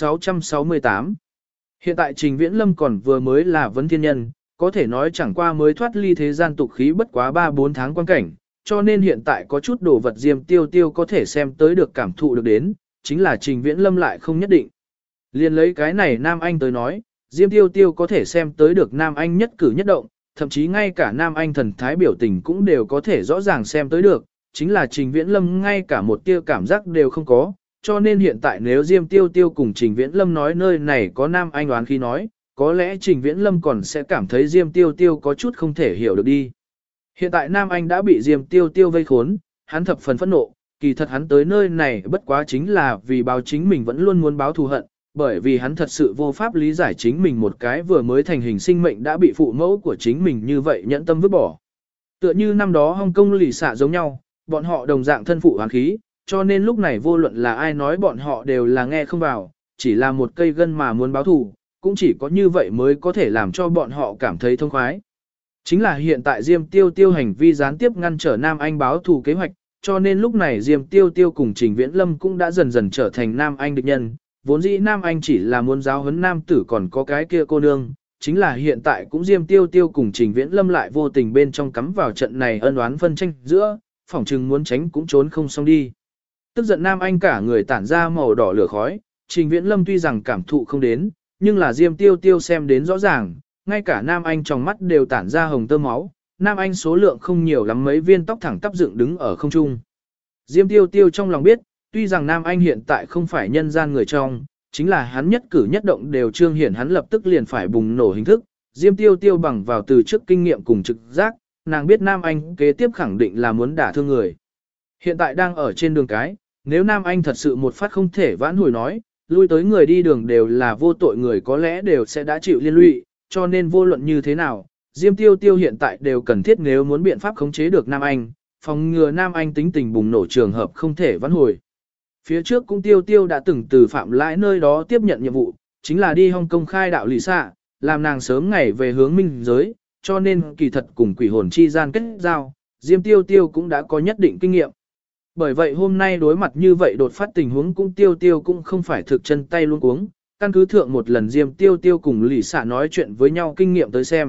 668. Hiện tại Trình Viễn Lâm còn vừa mới là vấn thiên nhân, có thể nói chẳng qua mới thoát ly thế gian tục khí bất quá 3-4 tháng quan cảnh, cho nên hiện tại có chút đồ vật Diêm Tiêu Tiêu có thể xem tới được cảm thụ được đến, chính là Trình Viễn Lâm lại không nhất định. Liên lấy cái này Nam Anh tới nói, Diêm Tiêu Tiêu có thể xem tới được Nam Anh nhất cử nhất động, thậm chí ngay cả Nam Anh thần thái biểu tình cũng đều có thể rõ ràng xem tới được, chính là Trình Viễn Lâm ngay cả một tia cảm giác đều không có, cho nên hiện tại nếu Diêm Tiêu Tiêu cùng Trình Viễn Lâm nói nơi này có Nam Anh đoán khi nói, có lẽ Trình Viễn Lâm còn sẽ cảm thấy Diêm Tiêu Tiêu có chút không thể hiểu được đi. Hiện tại Nam Anh đã bị Diêm Tiêu Tiêu vây khốn, hắn thập phần phẫn nộ, kỳ thật hắn tới nơi này bất quá chính là vì báo chính mình vẫn luôn muốn báo thù hận, bởi vì hắn thật sự vô pháp lý giải chính mình một cái vừa mới thành hình sinh mệnh đã bị phụ mẫu của chính mình như vậy nhẫn tâm vứt bỏ. Tựa như năm đó Hồng Kông lì xạ giống nhau, bọn họ đồng dạng thân phụ hoàn khí, cho nên lúc này vô luận là ai nói bọn họ đều là nghe không vào, chỉ là một cây gân mà muốn báo thù, cũng chỉ có như vậy mới có thể làm cho bọn họ cảm thấy thông khoái. Chính là hiện tại Diêm Tiêu Tiêu hành vi gián tiếp ngăn trở Nam Anh báo thù kế hoạch, cho nên lúc này Diêm Tiêu Tiêu cùng Trình Viễn Lâm cũng đã dần dần trở thành Nam Anh địch nhân. Vốn dĩ Nam Anh chỉ là muốn giáo huấn nam tử còn có cái kia cô nương, chính là hiện tại cũng Diêm Tiêu Tiêu cùng Trình Viễn Lâm lại vô tình bên trong cắm vào trận này ân oán phân tranh giữa, phỏng chừng muốn tránh cũng trốn không xong đi. Tức giận Nam Anh cả người tản ra màu đỏ lửa khói, Trình Viễn Lâm tuy rằng cảm thụ không đến, nhưng là Diêm Tiêu Tiêu xem đến rõ ràng, ngay cả Nam Anh trong mắt đều tản ra hồng tơ máu, Nam Anh số lượng không nhiều lắm mấy viên tóc thẳng tắp dựng đứng ở không trung. Diêm Tiêu Tiêu trong lòng biết, tuy rằng Nam Anh hiện tại không phải nhân gian người trong, chính là hắn nhất cử nhất động đều trương hiển hắn lập tức liền phải bùng nổ hình thức. Diêm Tiêu Tiêu bằng vào từ trước kinh nghiệm cùng trực giác, nàng biết Nam Anh kế tiếp khẳng định là muốn đả thương người. Hiện tại đang ở trên đường cái, nếu Nam Anh thật sự một phát không thể vãn hồi nói, lui tới người đi đường đều là vô tội người có lẽ đều sẽ đã chịu liên lụy, cho nên vô luận như thế nào, Diêm Tiêu Tiêu hiện tại đều cần thiết nếu muốn biện pháp khống chế được Nam Anh, phòng ngừa Nam Anh tính tình bùng nổ trường hợp không thể vãn hồi. Phía trước cũng Tiêu Tiêu đã từng từ Phạm Lãi nơi đó tiếp nhận nhiệm vụ, chính là đi Hồng Kông khai đạo lì xạ, làm nàng sớm ngày về hướng minh giới, cho nên kỳ thật cùng quỷ hồn chi gian kết giao, Diêm Tiêu Tiêu cũng đã có nhất định kinh nghiệm. Bởi vậy hôm nay đối mặt như vậy đột phát tình huống cũng Tiêu Tiêu cũng không phải thực chân tay luôn cuống, căn cứ thượng một lần Diêm Tiêu Tiêu cùng lì xạ nói chuyện với nhau kinh nghiệm tới xem,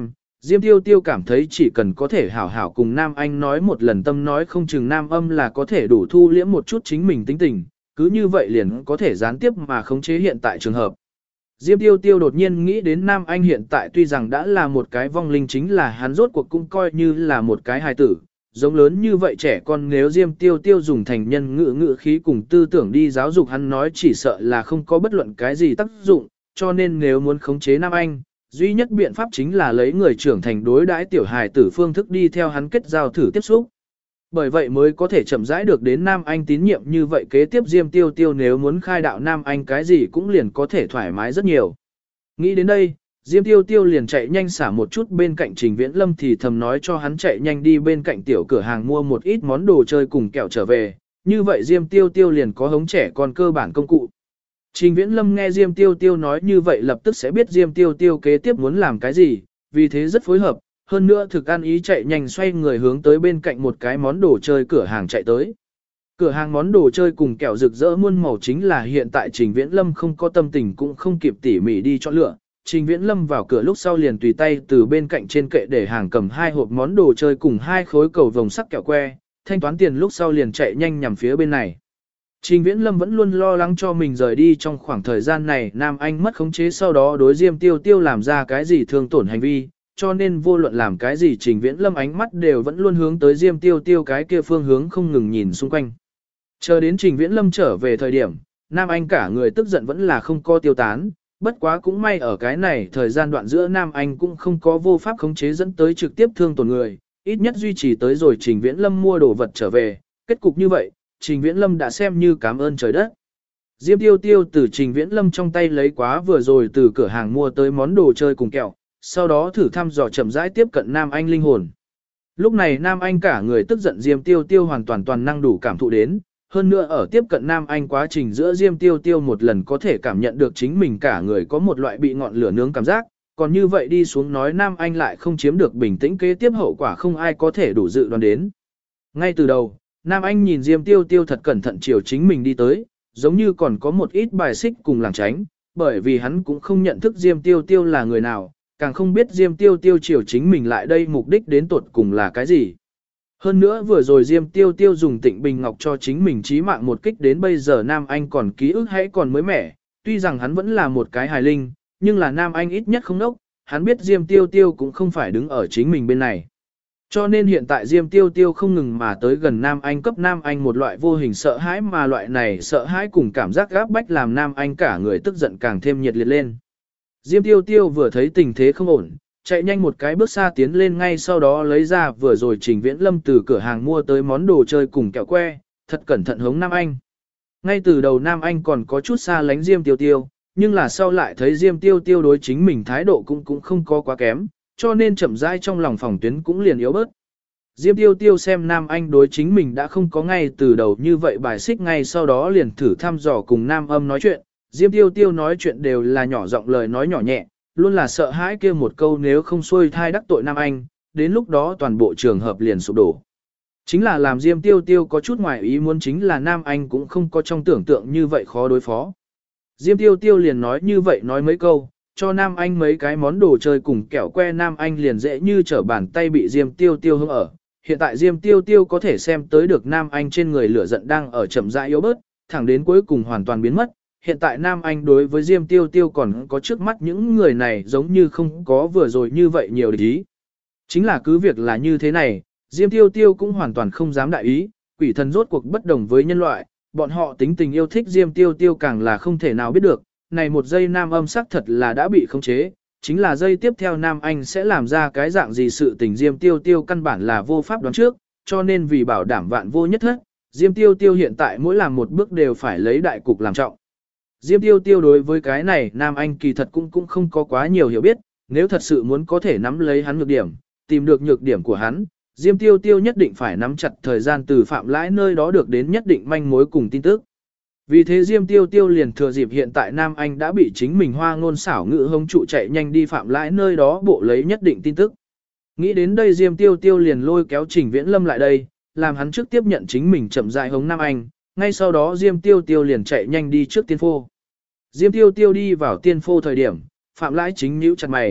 Diêm Tiêu Tiêu cảm thấy chỉ cần có thể hảo hảo cùng Nam Anh nói một lần tâm nói không chừng Nam Âm là có thể đủ thu liễm một chút chính mình tính tình, cứ như vậy liền có thể gián tiếp mà khống chế hiện tại trường hợp. Diêm Tiêu Tiêu đột nhiên nghĩ đến Nam Anh hiện tại tuy rằng đã là một cái vong linh, chính là hắn rốt cuộc cũng coi như là một cái hài tử, giống lớn như vậy trẻ con, nếu Diêm Tiêu Tiêu dùng thành nhân ngữ khí cùng tư tưởng đi giáo dục hắn nói chỉ sợ là không có bất luận cái gì tác dụng, cho nên nếu muốn khống chế Nam Anh, duy nhất biện pháp chính là lấy người trưởng thành đối đãi tiểu hài tử phương thức đi theo hắn kết giao thử tiếp xúc. Bởi vậy mới có thể chậm rãi được đến Nam Anh tín nhiệm, như vậy kế tiếp Diêm Tiêu Tiêu nếu muốn khai đạo Nam Anh cái gì cũng liền có thể thoải mái rất nhiều. Nghĩ đến đây, Diêm Tiêu Tiêu liền chạy nhanh xả một chút bên cạnh Trình Viễn Lâm, thì thầm nói cho hắn chạy nhanh đi bên cạnh tiểu cửa hàng mua một ít món đồ chơi cùng kẹo trở về, như vậy Diêm Tiêu Tiêu liền có hống trẻ con cơ bản công cụ. Trình Viễn Lâm nghe Diêm Tiêu Tiêu nói như vậy lập tức sẽ biết Diêm Tiêu Tiêu kế tiếp muốn làm cái gì, vì thế rất phối hợp, hơn nữa thực ăn ý chạy nhanh xoay người hướng tới bên cạnh một cái món đồ chơi cửa hàng chạy tới. Cửa hàng món đồ chơi cùng kẹo rực rỡ muôn màu chính là hiện tại Trình Viễn Lâm không có tâm tình cũng không kịp tỉ mỉ đi chọn lựa. Trình Viễn Lâm vào cửa lúc sau liền tùy tay từ bên cạnh trên kệ để hàng cầm 2 hộp món đồ chơi cùng 2 khối cầu vồng sắc kẹo que, thanh toán tiền lúc sau liền chạy nhanh nhằm phía bên này. Trình Viễn Lâm vẫn luôn lo lắng cho mình rời đi trong khoảng thời gian này Nam Anh mất khống chế, sau đó đối Diêm Tiêu Tiêu làm ra cái gì thương tổn hành vi, cho nên vô luận làm cái gì Trình Viễn Lâm ánh mắt đều vẫn luôn hướng tới Diêm Tiêu Tiêu cái kia phương hướng không ngừng nhìn xung quanh. Chờ đến Trình Viễn Lâm trở về thời điểm, Nam Anh cả người tức giận vẫn là không có tiêu tán, bất quá cũng may ở cái này thời gian đoạn giữa Nam Anh cũng không có vô pháp khống chế dẫn tới trực tiếp thương tổn người, ít nhất duy trì tới rồi Trình Viễn Lâm mua đồ vật trở về, kết cục như vậy, Trình Viễn Lâm đã xem như cảm ơn trời đất. Diêm Tiêu Tiêu từ Trình Viễn Lâm trong tay lấy quá vừa rồi từ cửa hàng mua tới món đồ chơi cùng kẹo, sau đó thử thăm dò chậm rãi tiếp cận Nam Anh linh hồn. Lúc này Nam Anh cả người tức giận Diêm Tiêu Tiêu hoàn toàn toàn năng đủ cảm thụ đến, hơn nữa ở tiếp cận Nam Anh quá trình giữa Diêm Tiêu Tiêu một lần có thể cảm nhận được chính mình cả người có một loại bị ngọn lửa nướng cảm giác, còn như vậy đi xuống nói Nam Anh lại không chiếm được bình tĩnh, kế tiếp hậu quả không ai có thể đủ dự đoán đến. Ngay từ đầu, Nam Anh nhìn Diêm Tiêu Tiêu thật cẩn thận chiều chính mình đi tới, giống như còn có một ít bài xích cùng lảng tránh, bởi vì hắn cũng không nhận thức Diêm Tiêu Tiêu là người nào, càng không biết Diêm Tiêu Tiêu chiều chính mình lại đây mục đích đến tột cùng là cái gì. Hơn nữa vừa rồi Diêm Tiêu Tiêu dùng Tịnh Bình Ngọc cho chính mình chí mạng một kích, đến bây giờ Nam Anh còn ký ức hãy còn mới mẻ, tuy rằng hắn vẫn là một cái hài linh, nhưng là Nam Anh ít nhất không nốc, hắn biết Diêm Tiêu Tiêu cũng không phải đứng ở chính mình bên này. Cho nên hiện tại Diêm Tiêu Tiêu không ngừng mà tới gần Nam Anh, cấp Nam Anh một loại vô hình sợ hãi, mà loại này sợ hãi cùng cảm giác gáp bách làm Nam Anh cả người tức giận càng thêm nhiệt liệt lên. Diêm Tiêu Tiêu vừa thấy tình thế không ổn, chạy nhanh một cái bước xa tiến lên, ngay sau đó lấy ra vừa rồi Trình Viễn Lâm từ cửa hàng mua tới món đồ chơi cùng kẹo que, thật cẩn thận hống Nam Anh. Ngay từ đầu Nam Anh còn có chút xa lánh Diêm Tiêu Tiêu, nhưng là sau lại thấy Diêm Tiêu Tiêu đối chính mình thái độ cũng không có quá kém, cho nên chậm rãi trong lòng phòng tuyến cũng liền yếu bớt. Diêm Tiêu Tiêu xem Nam Anh đối chính mình đã không có ngay từ đầu như vậy bài xích, ngay sau đó liền thử thăm dò cùng Nam Âm nói chuyện. Diêm Tiêu Tiêu nói chuyện đều là nhỏ giọng lời nói nhỏ nhẹ, luôn là sợ hãi kia một câu nếu không xuôi thai đắc tội Nam Anh, đến lúc đó toàn bộ trường hợp liền sụp đổ. Chính là làm Diêm Tiêu Tiêu có chút ngoài ý muốn chính là Nam Anh cũng không có trong tưởng tượng như vậy khó đối phó. Diêm Tiêu Tiêu liền nói như vậy nói mấy câu, cho Nam Anh mấy cái món đồ chơi cùng kẹo que, Nam Anh liền dễ như trở bàn tay bị Diêm Tiêu Tiêu hứng ở. Hiện tại Diêm Tiêu Tiêu có thể xem tới được Nam Anh trên người lửa giận đang ở chậm rãi yếu bớt, thẳng đến cuối cùng hoàn toàn biến mất. Hiện tại Nam Anh đối với Diêm Tiêu Tiêu còn có trước mắt những người này giống như không có vừa rồi như vậy nhiều địch ý. Chính là cứ việc là như thế này, Diêm Tiêu Tiêu cũng hoàn toàn không dám đại ý, quỷ thần rốt cuộc bất đồng với nhân loại, bọn họ tính tình yêu thích Diêm Tiêu Tiêu càng là không thể nào biết được. Này một giây Nam Âm sắc thật là đã bị khống chế, chính là giây tiếp theo Nam Anh sẽ làm ra cái dạng gì sự tình Diêm Tiêu Tiêu căn bản là vô pháp đoán trước, cho nên vì bảo đảm vạn vô nhất thất, Diêm Tiêu Tiêu hiện tại mỗi làm một bước đều phải lấy đại cục làm trọng. Diêm Tiêu Tiêu đối với cái này Nam Anh kỳ thật cũng không có quá nhiều hiểu biết, nếu thật sự muốn có thể nắm lấy hắn nhược điểm, tìm được nhược điểm của hắn, Diêm Tiêu Tiêu nhất định phải nắm chặt thời gian từ Phạm Lãi nơi đó được đến nhất định manh mối cùng tin tức. Vì thế Diêm Tiêu Tiêu liền thừa dịp hiện tại Nam Anh đã bị chính mình hoa ngôn xảo ngữ hống trụ, chạy nhanh đi Phạm Lãi nơi đó bộ lấy nhất định tin tức. Nghĩ đến đây Diêm Tiêu Tiêu liền lôi kéo Trình Viễn Lâm lại đây, làm hắn trước tiếp nhận chính mình chậm rãi hống Nam Anh, ngay sau đó Diêm Tiêu Tiêu liền chạy nhanh đi trước tiên phô. Diêm Tiêu Tiêu đi vào tiên phô thời điểm, Phạm Lãi chính nhíu chặt mày,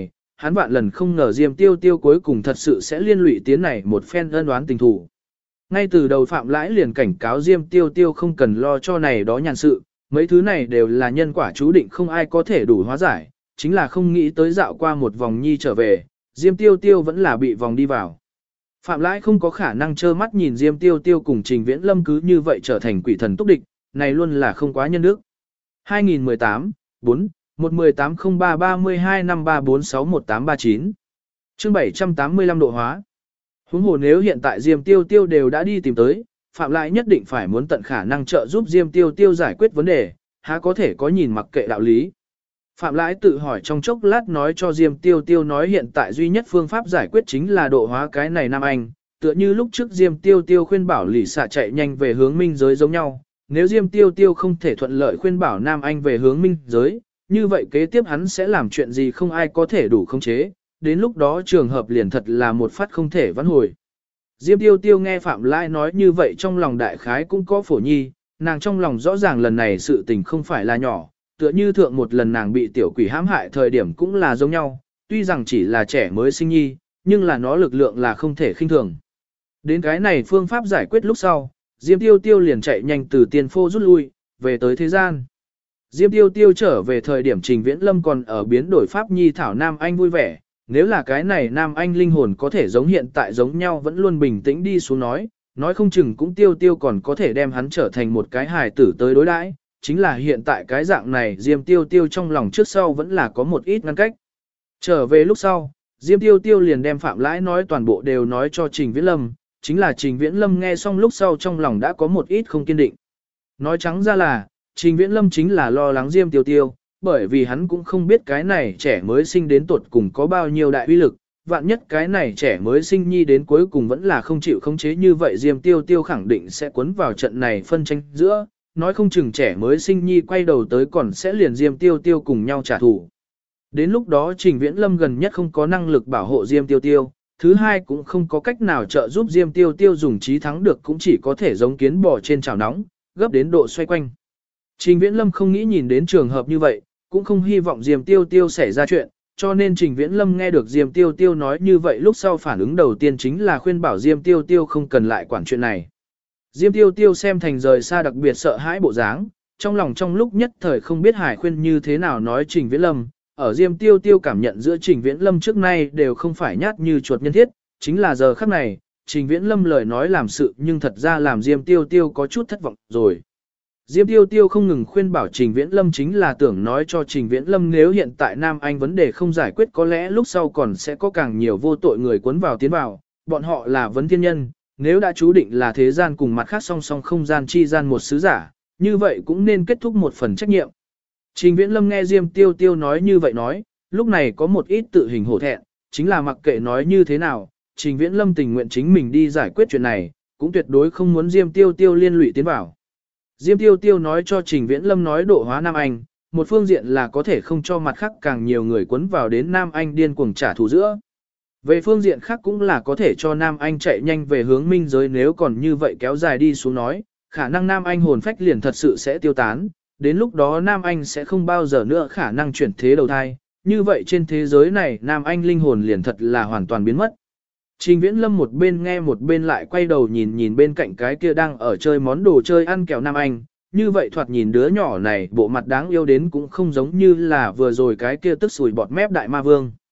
hắn vạn lần không ngờ Diêm Tiêu Tiêu cuối cùng thật sự sẽ liên lụy tiến này một phen ân oán tình thù. Ngay từ đầu Phạm Lãi liền cảnh cáo Diêm Tiêu Tiêu không cần lo cho này đó nhàn sự, mấy thứ này đều là nhân quả chú định không ai có thể đủ hóa giải, chính là không nghĩ tới dạo qua một vòng nhi trở về, Diêm Tiêu Tiêu vẫn là bị vòng đi vào. Phạm Lãi không có khả năng trơ mắt nhìn Diêm Tiêu Tiêu cùng Trình Viễn Lâm cứ như vậy trở thành quỷ thần túc địch, này luôn là không quá nhân đức. 2018, 4, 118033253461839 chương 785 độ hóa. Huống hồ nếu hiện tại Diêm Tiêu Tiêu đều đã đi tìm tới, Phạm Lãi nhất định phải muốn tận khả năng trợ giúp Diêm Tiêu Tiêu giải quyết vấn đề, há có thể có nhìn mặc kệ đạo lý. Phạm Lãi tự hỏi trong chốc lát nói cho Diêm Tiêu Tiêu nói hiện tại duy nhất phương pháp giải quyết chính là độ hóa cái này Nam Anh, tựa như lúc trước Diêm Tiêu Tiêu khuyên bảo Lỷ Xạ chạy nhanh về hướng minh giới giống nhau, nếu Diêm Tiêu Tiêu không thể thuận lợi khuyên bảo Nam Anh về hướng minh giới, như vậy kế tiếp hắn sẽ làm chuyện gì không ai có thể đủ khống chế, đến lúc đó trường hợp liền thật là một phát không thể vãn hồi. Diêm Tiêu Tiêu nghe Phạm Lãi nói như vậy trong lòng đại khái cũng có phổ nhi, nàng trong lòng rõ ràng lần này sự tình không phải là nhỏ, tựa như thượng một lần nàng bị tiểu quỷ hãm hại thời điểm cũng là giống nhau, tuy rằng chỉ là trẻ mới sinh nhi, nhưng là nó lực lượng là không thể khinh thường. Đến cái này phương pháp giải quyết lúc sau, Diêm Tiêu Tiêu liền chạy nhanh từ tiền phô rút lui, về tới thế gian. Diêm Tiêu Tiêu trở về thời điểm Trình Viễn Lâm còn ở biến đổi pháp nhi thảo Nam Anh vui vẻ, nếu là cái này Nam Anh linh hồn có thể giống hiện tại giống nhau vẫn luôn bình tĩnh đi xuống nói không chừng cũng Tiêu Tiêu còn có thể đem hắn trở thành một cái hài tử tới đối đãi. Chính là hiện tại cái dạng này Diêm Tiêu Tiêu trong lòng trước sau vẫn là có một ít ngăn cách. Trở về lúc sau, Diêm Tiêu Tiêu liền đem Phạm Lãi nói toàn bộ đều nói cho Trình Viễn Lâm, chính là Trình Viễn Lâm nghe xong lúc sau trong lòng đã có một ít không kiên định. Nói trắng ra là, Trình Viễn Lâm chính là lo lắng Diêm Tiêu Tiêu, bởi vì hắn cũng không biết cái này trẻ mới sinh đến tuột cùng có bao nhiêu đại uy lực, vạn nhất cái này trẻ mới sinh nhi đến cuối cùng vẫn là không chịu khống chế như vậy Diêm Tiêu Tiêu khẳng định sẽ cuốn vào trận này phân tranh giữa, nói không chừng trẻ mới sinh nhi quay đầu tới còn sẽ liền Diêm Tiêu Tiêu cùng nhau trả thù. Đến lúc đó Trình Viễn Lâm gần nhất không có năng lực bảo hộ Diêm Tiêu Tiêu, thứ hai cũng không có cách nào trợ giúp Diêm Tiêu Tiêu dùng trí thắng được cũng chỉ có thể giống kiến bò trên chảo nóng, gấp đến độ xoay quanh. Trình Viễn Lâm không nghĩ nhìn đến trường hợp như vậy, cũng không hy vọng Diêm Tiêu Tiêu xảy ra chuyện, cho nên Trình Viễn Lâm nghe được Diêm Tiêu Tiêu nói như vậy lúc sau phản ứng đầu tiên chính là khuyên bảo Diêm Tiêu Tiêu không cần lại quản chuyện này. Diêm Tiêu Tiêu xem thành rời xa đặc biệt sợ hãi bộ dáng, trong lòng trong lúc nhất thời không biết Hải khuyên như thế nào nói Trình Viễn Lâm, ở Diêm Tiêu Tiêu cảm nhận giữa Trình Viễn Lâm trước nay đều không phải nhát như chuột nhân thiết, chính là giờ khắc này, Trình Viễn Lâm lời nói làm sự nhưng thật ra làm Diêm Tiêu Tiêu có chút thất vọng rồi. Diêm Tiêu Tiêu không ngừng khuyên bảo Trình Viễn Lâm chính là tưởng nói cho Trình Viễn Lâm nếu hiện tại Nam Anh vấn đề không giải quyết có lẽ lúc sau còn sẽ có càng nhiều vô tội người cuốn vào tiến vào, bọn họ là vấn thiên nhân. Nếu đã chú định là thế gian cùng mặt khác song song không gian chi gian một sứ giả, như vậy cũng nên kết thúc một phần trách nhiệm. Trình Viễn Lâm nghe Diêm Tiêu Tiêu nói như vậy nói, lúc này có một ít tự hình hổ thẹn, chính là mặc kệ nói như thế nào, Trình Viễn Lâm tình nguyện chính mình đi giải quyết chuyện này, cũng tuyệt đối không muốn Diêm Tiêu Tiêu liên lụy tiến vào. Diêm Tiêu Tiêu nói cho Trình Viễn Lâm nói độ hóa Nam Anh, một phương diện là có thể không cho mặt khác càng nhiều người cuốn vào đến Nam Anh điên cuồng trả thù giữa. Về phương diện khác cũng là có thể cho Nam Anh chạy nhanh về hướng minh giới nếu còn như vậy kéo dài đi xuống nói, khả năng Nam Anh hồn phách liền thật sự sẽ tiêu tán, đến lúc đó Nam Anh sẽ không bao giờ nữa khả năng chuyển thế đầu thai, như vậy trên thế giới này Nam Anh linh hồn liền thật là hoàn toàn biến mất. Trình Viễn Lâm một bên nghe một bên lại quay đầu nhìn bên cạnh cái kia đang ở chơi món đồ chơi ăn kẹo Nam Anh, như vậy thoạt nhìn đứa nhỏ này bộ mặt đáng yêu đến cũng không giống như là vừa rồi cái kia tức sùi bọt mép đại ma vương.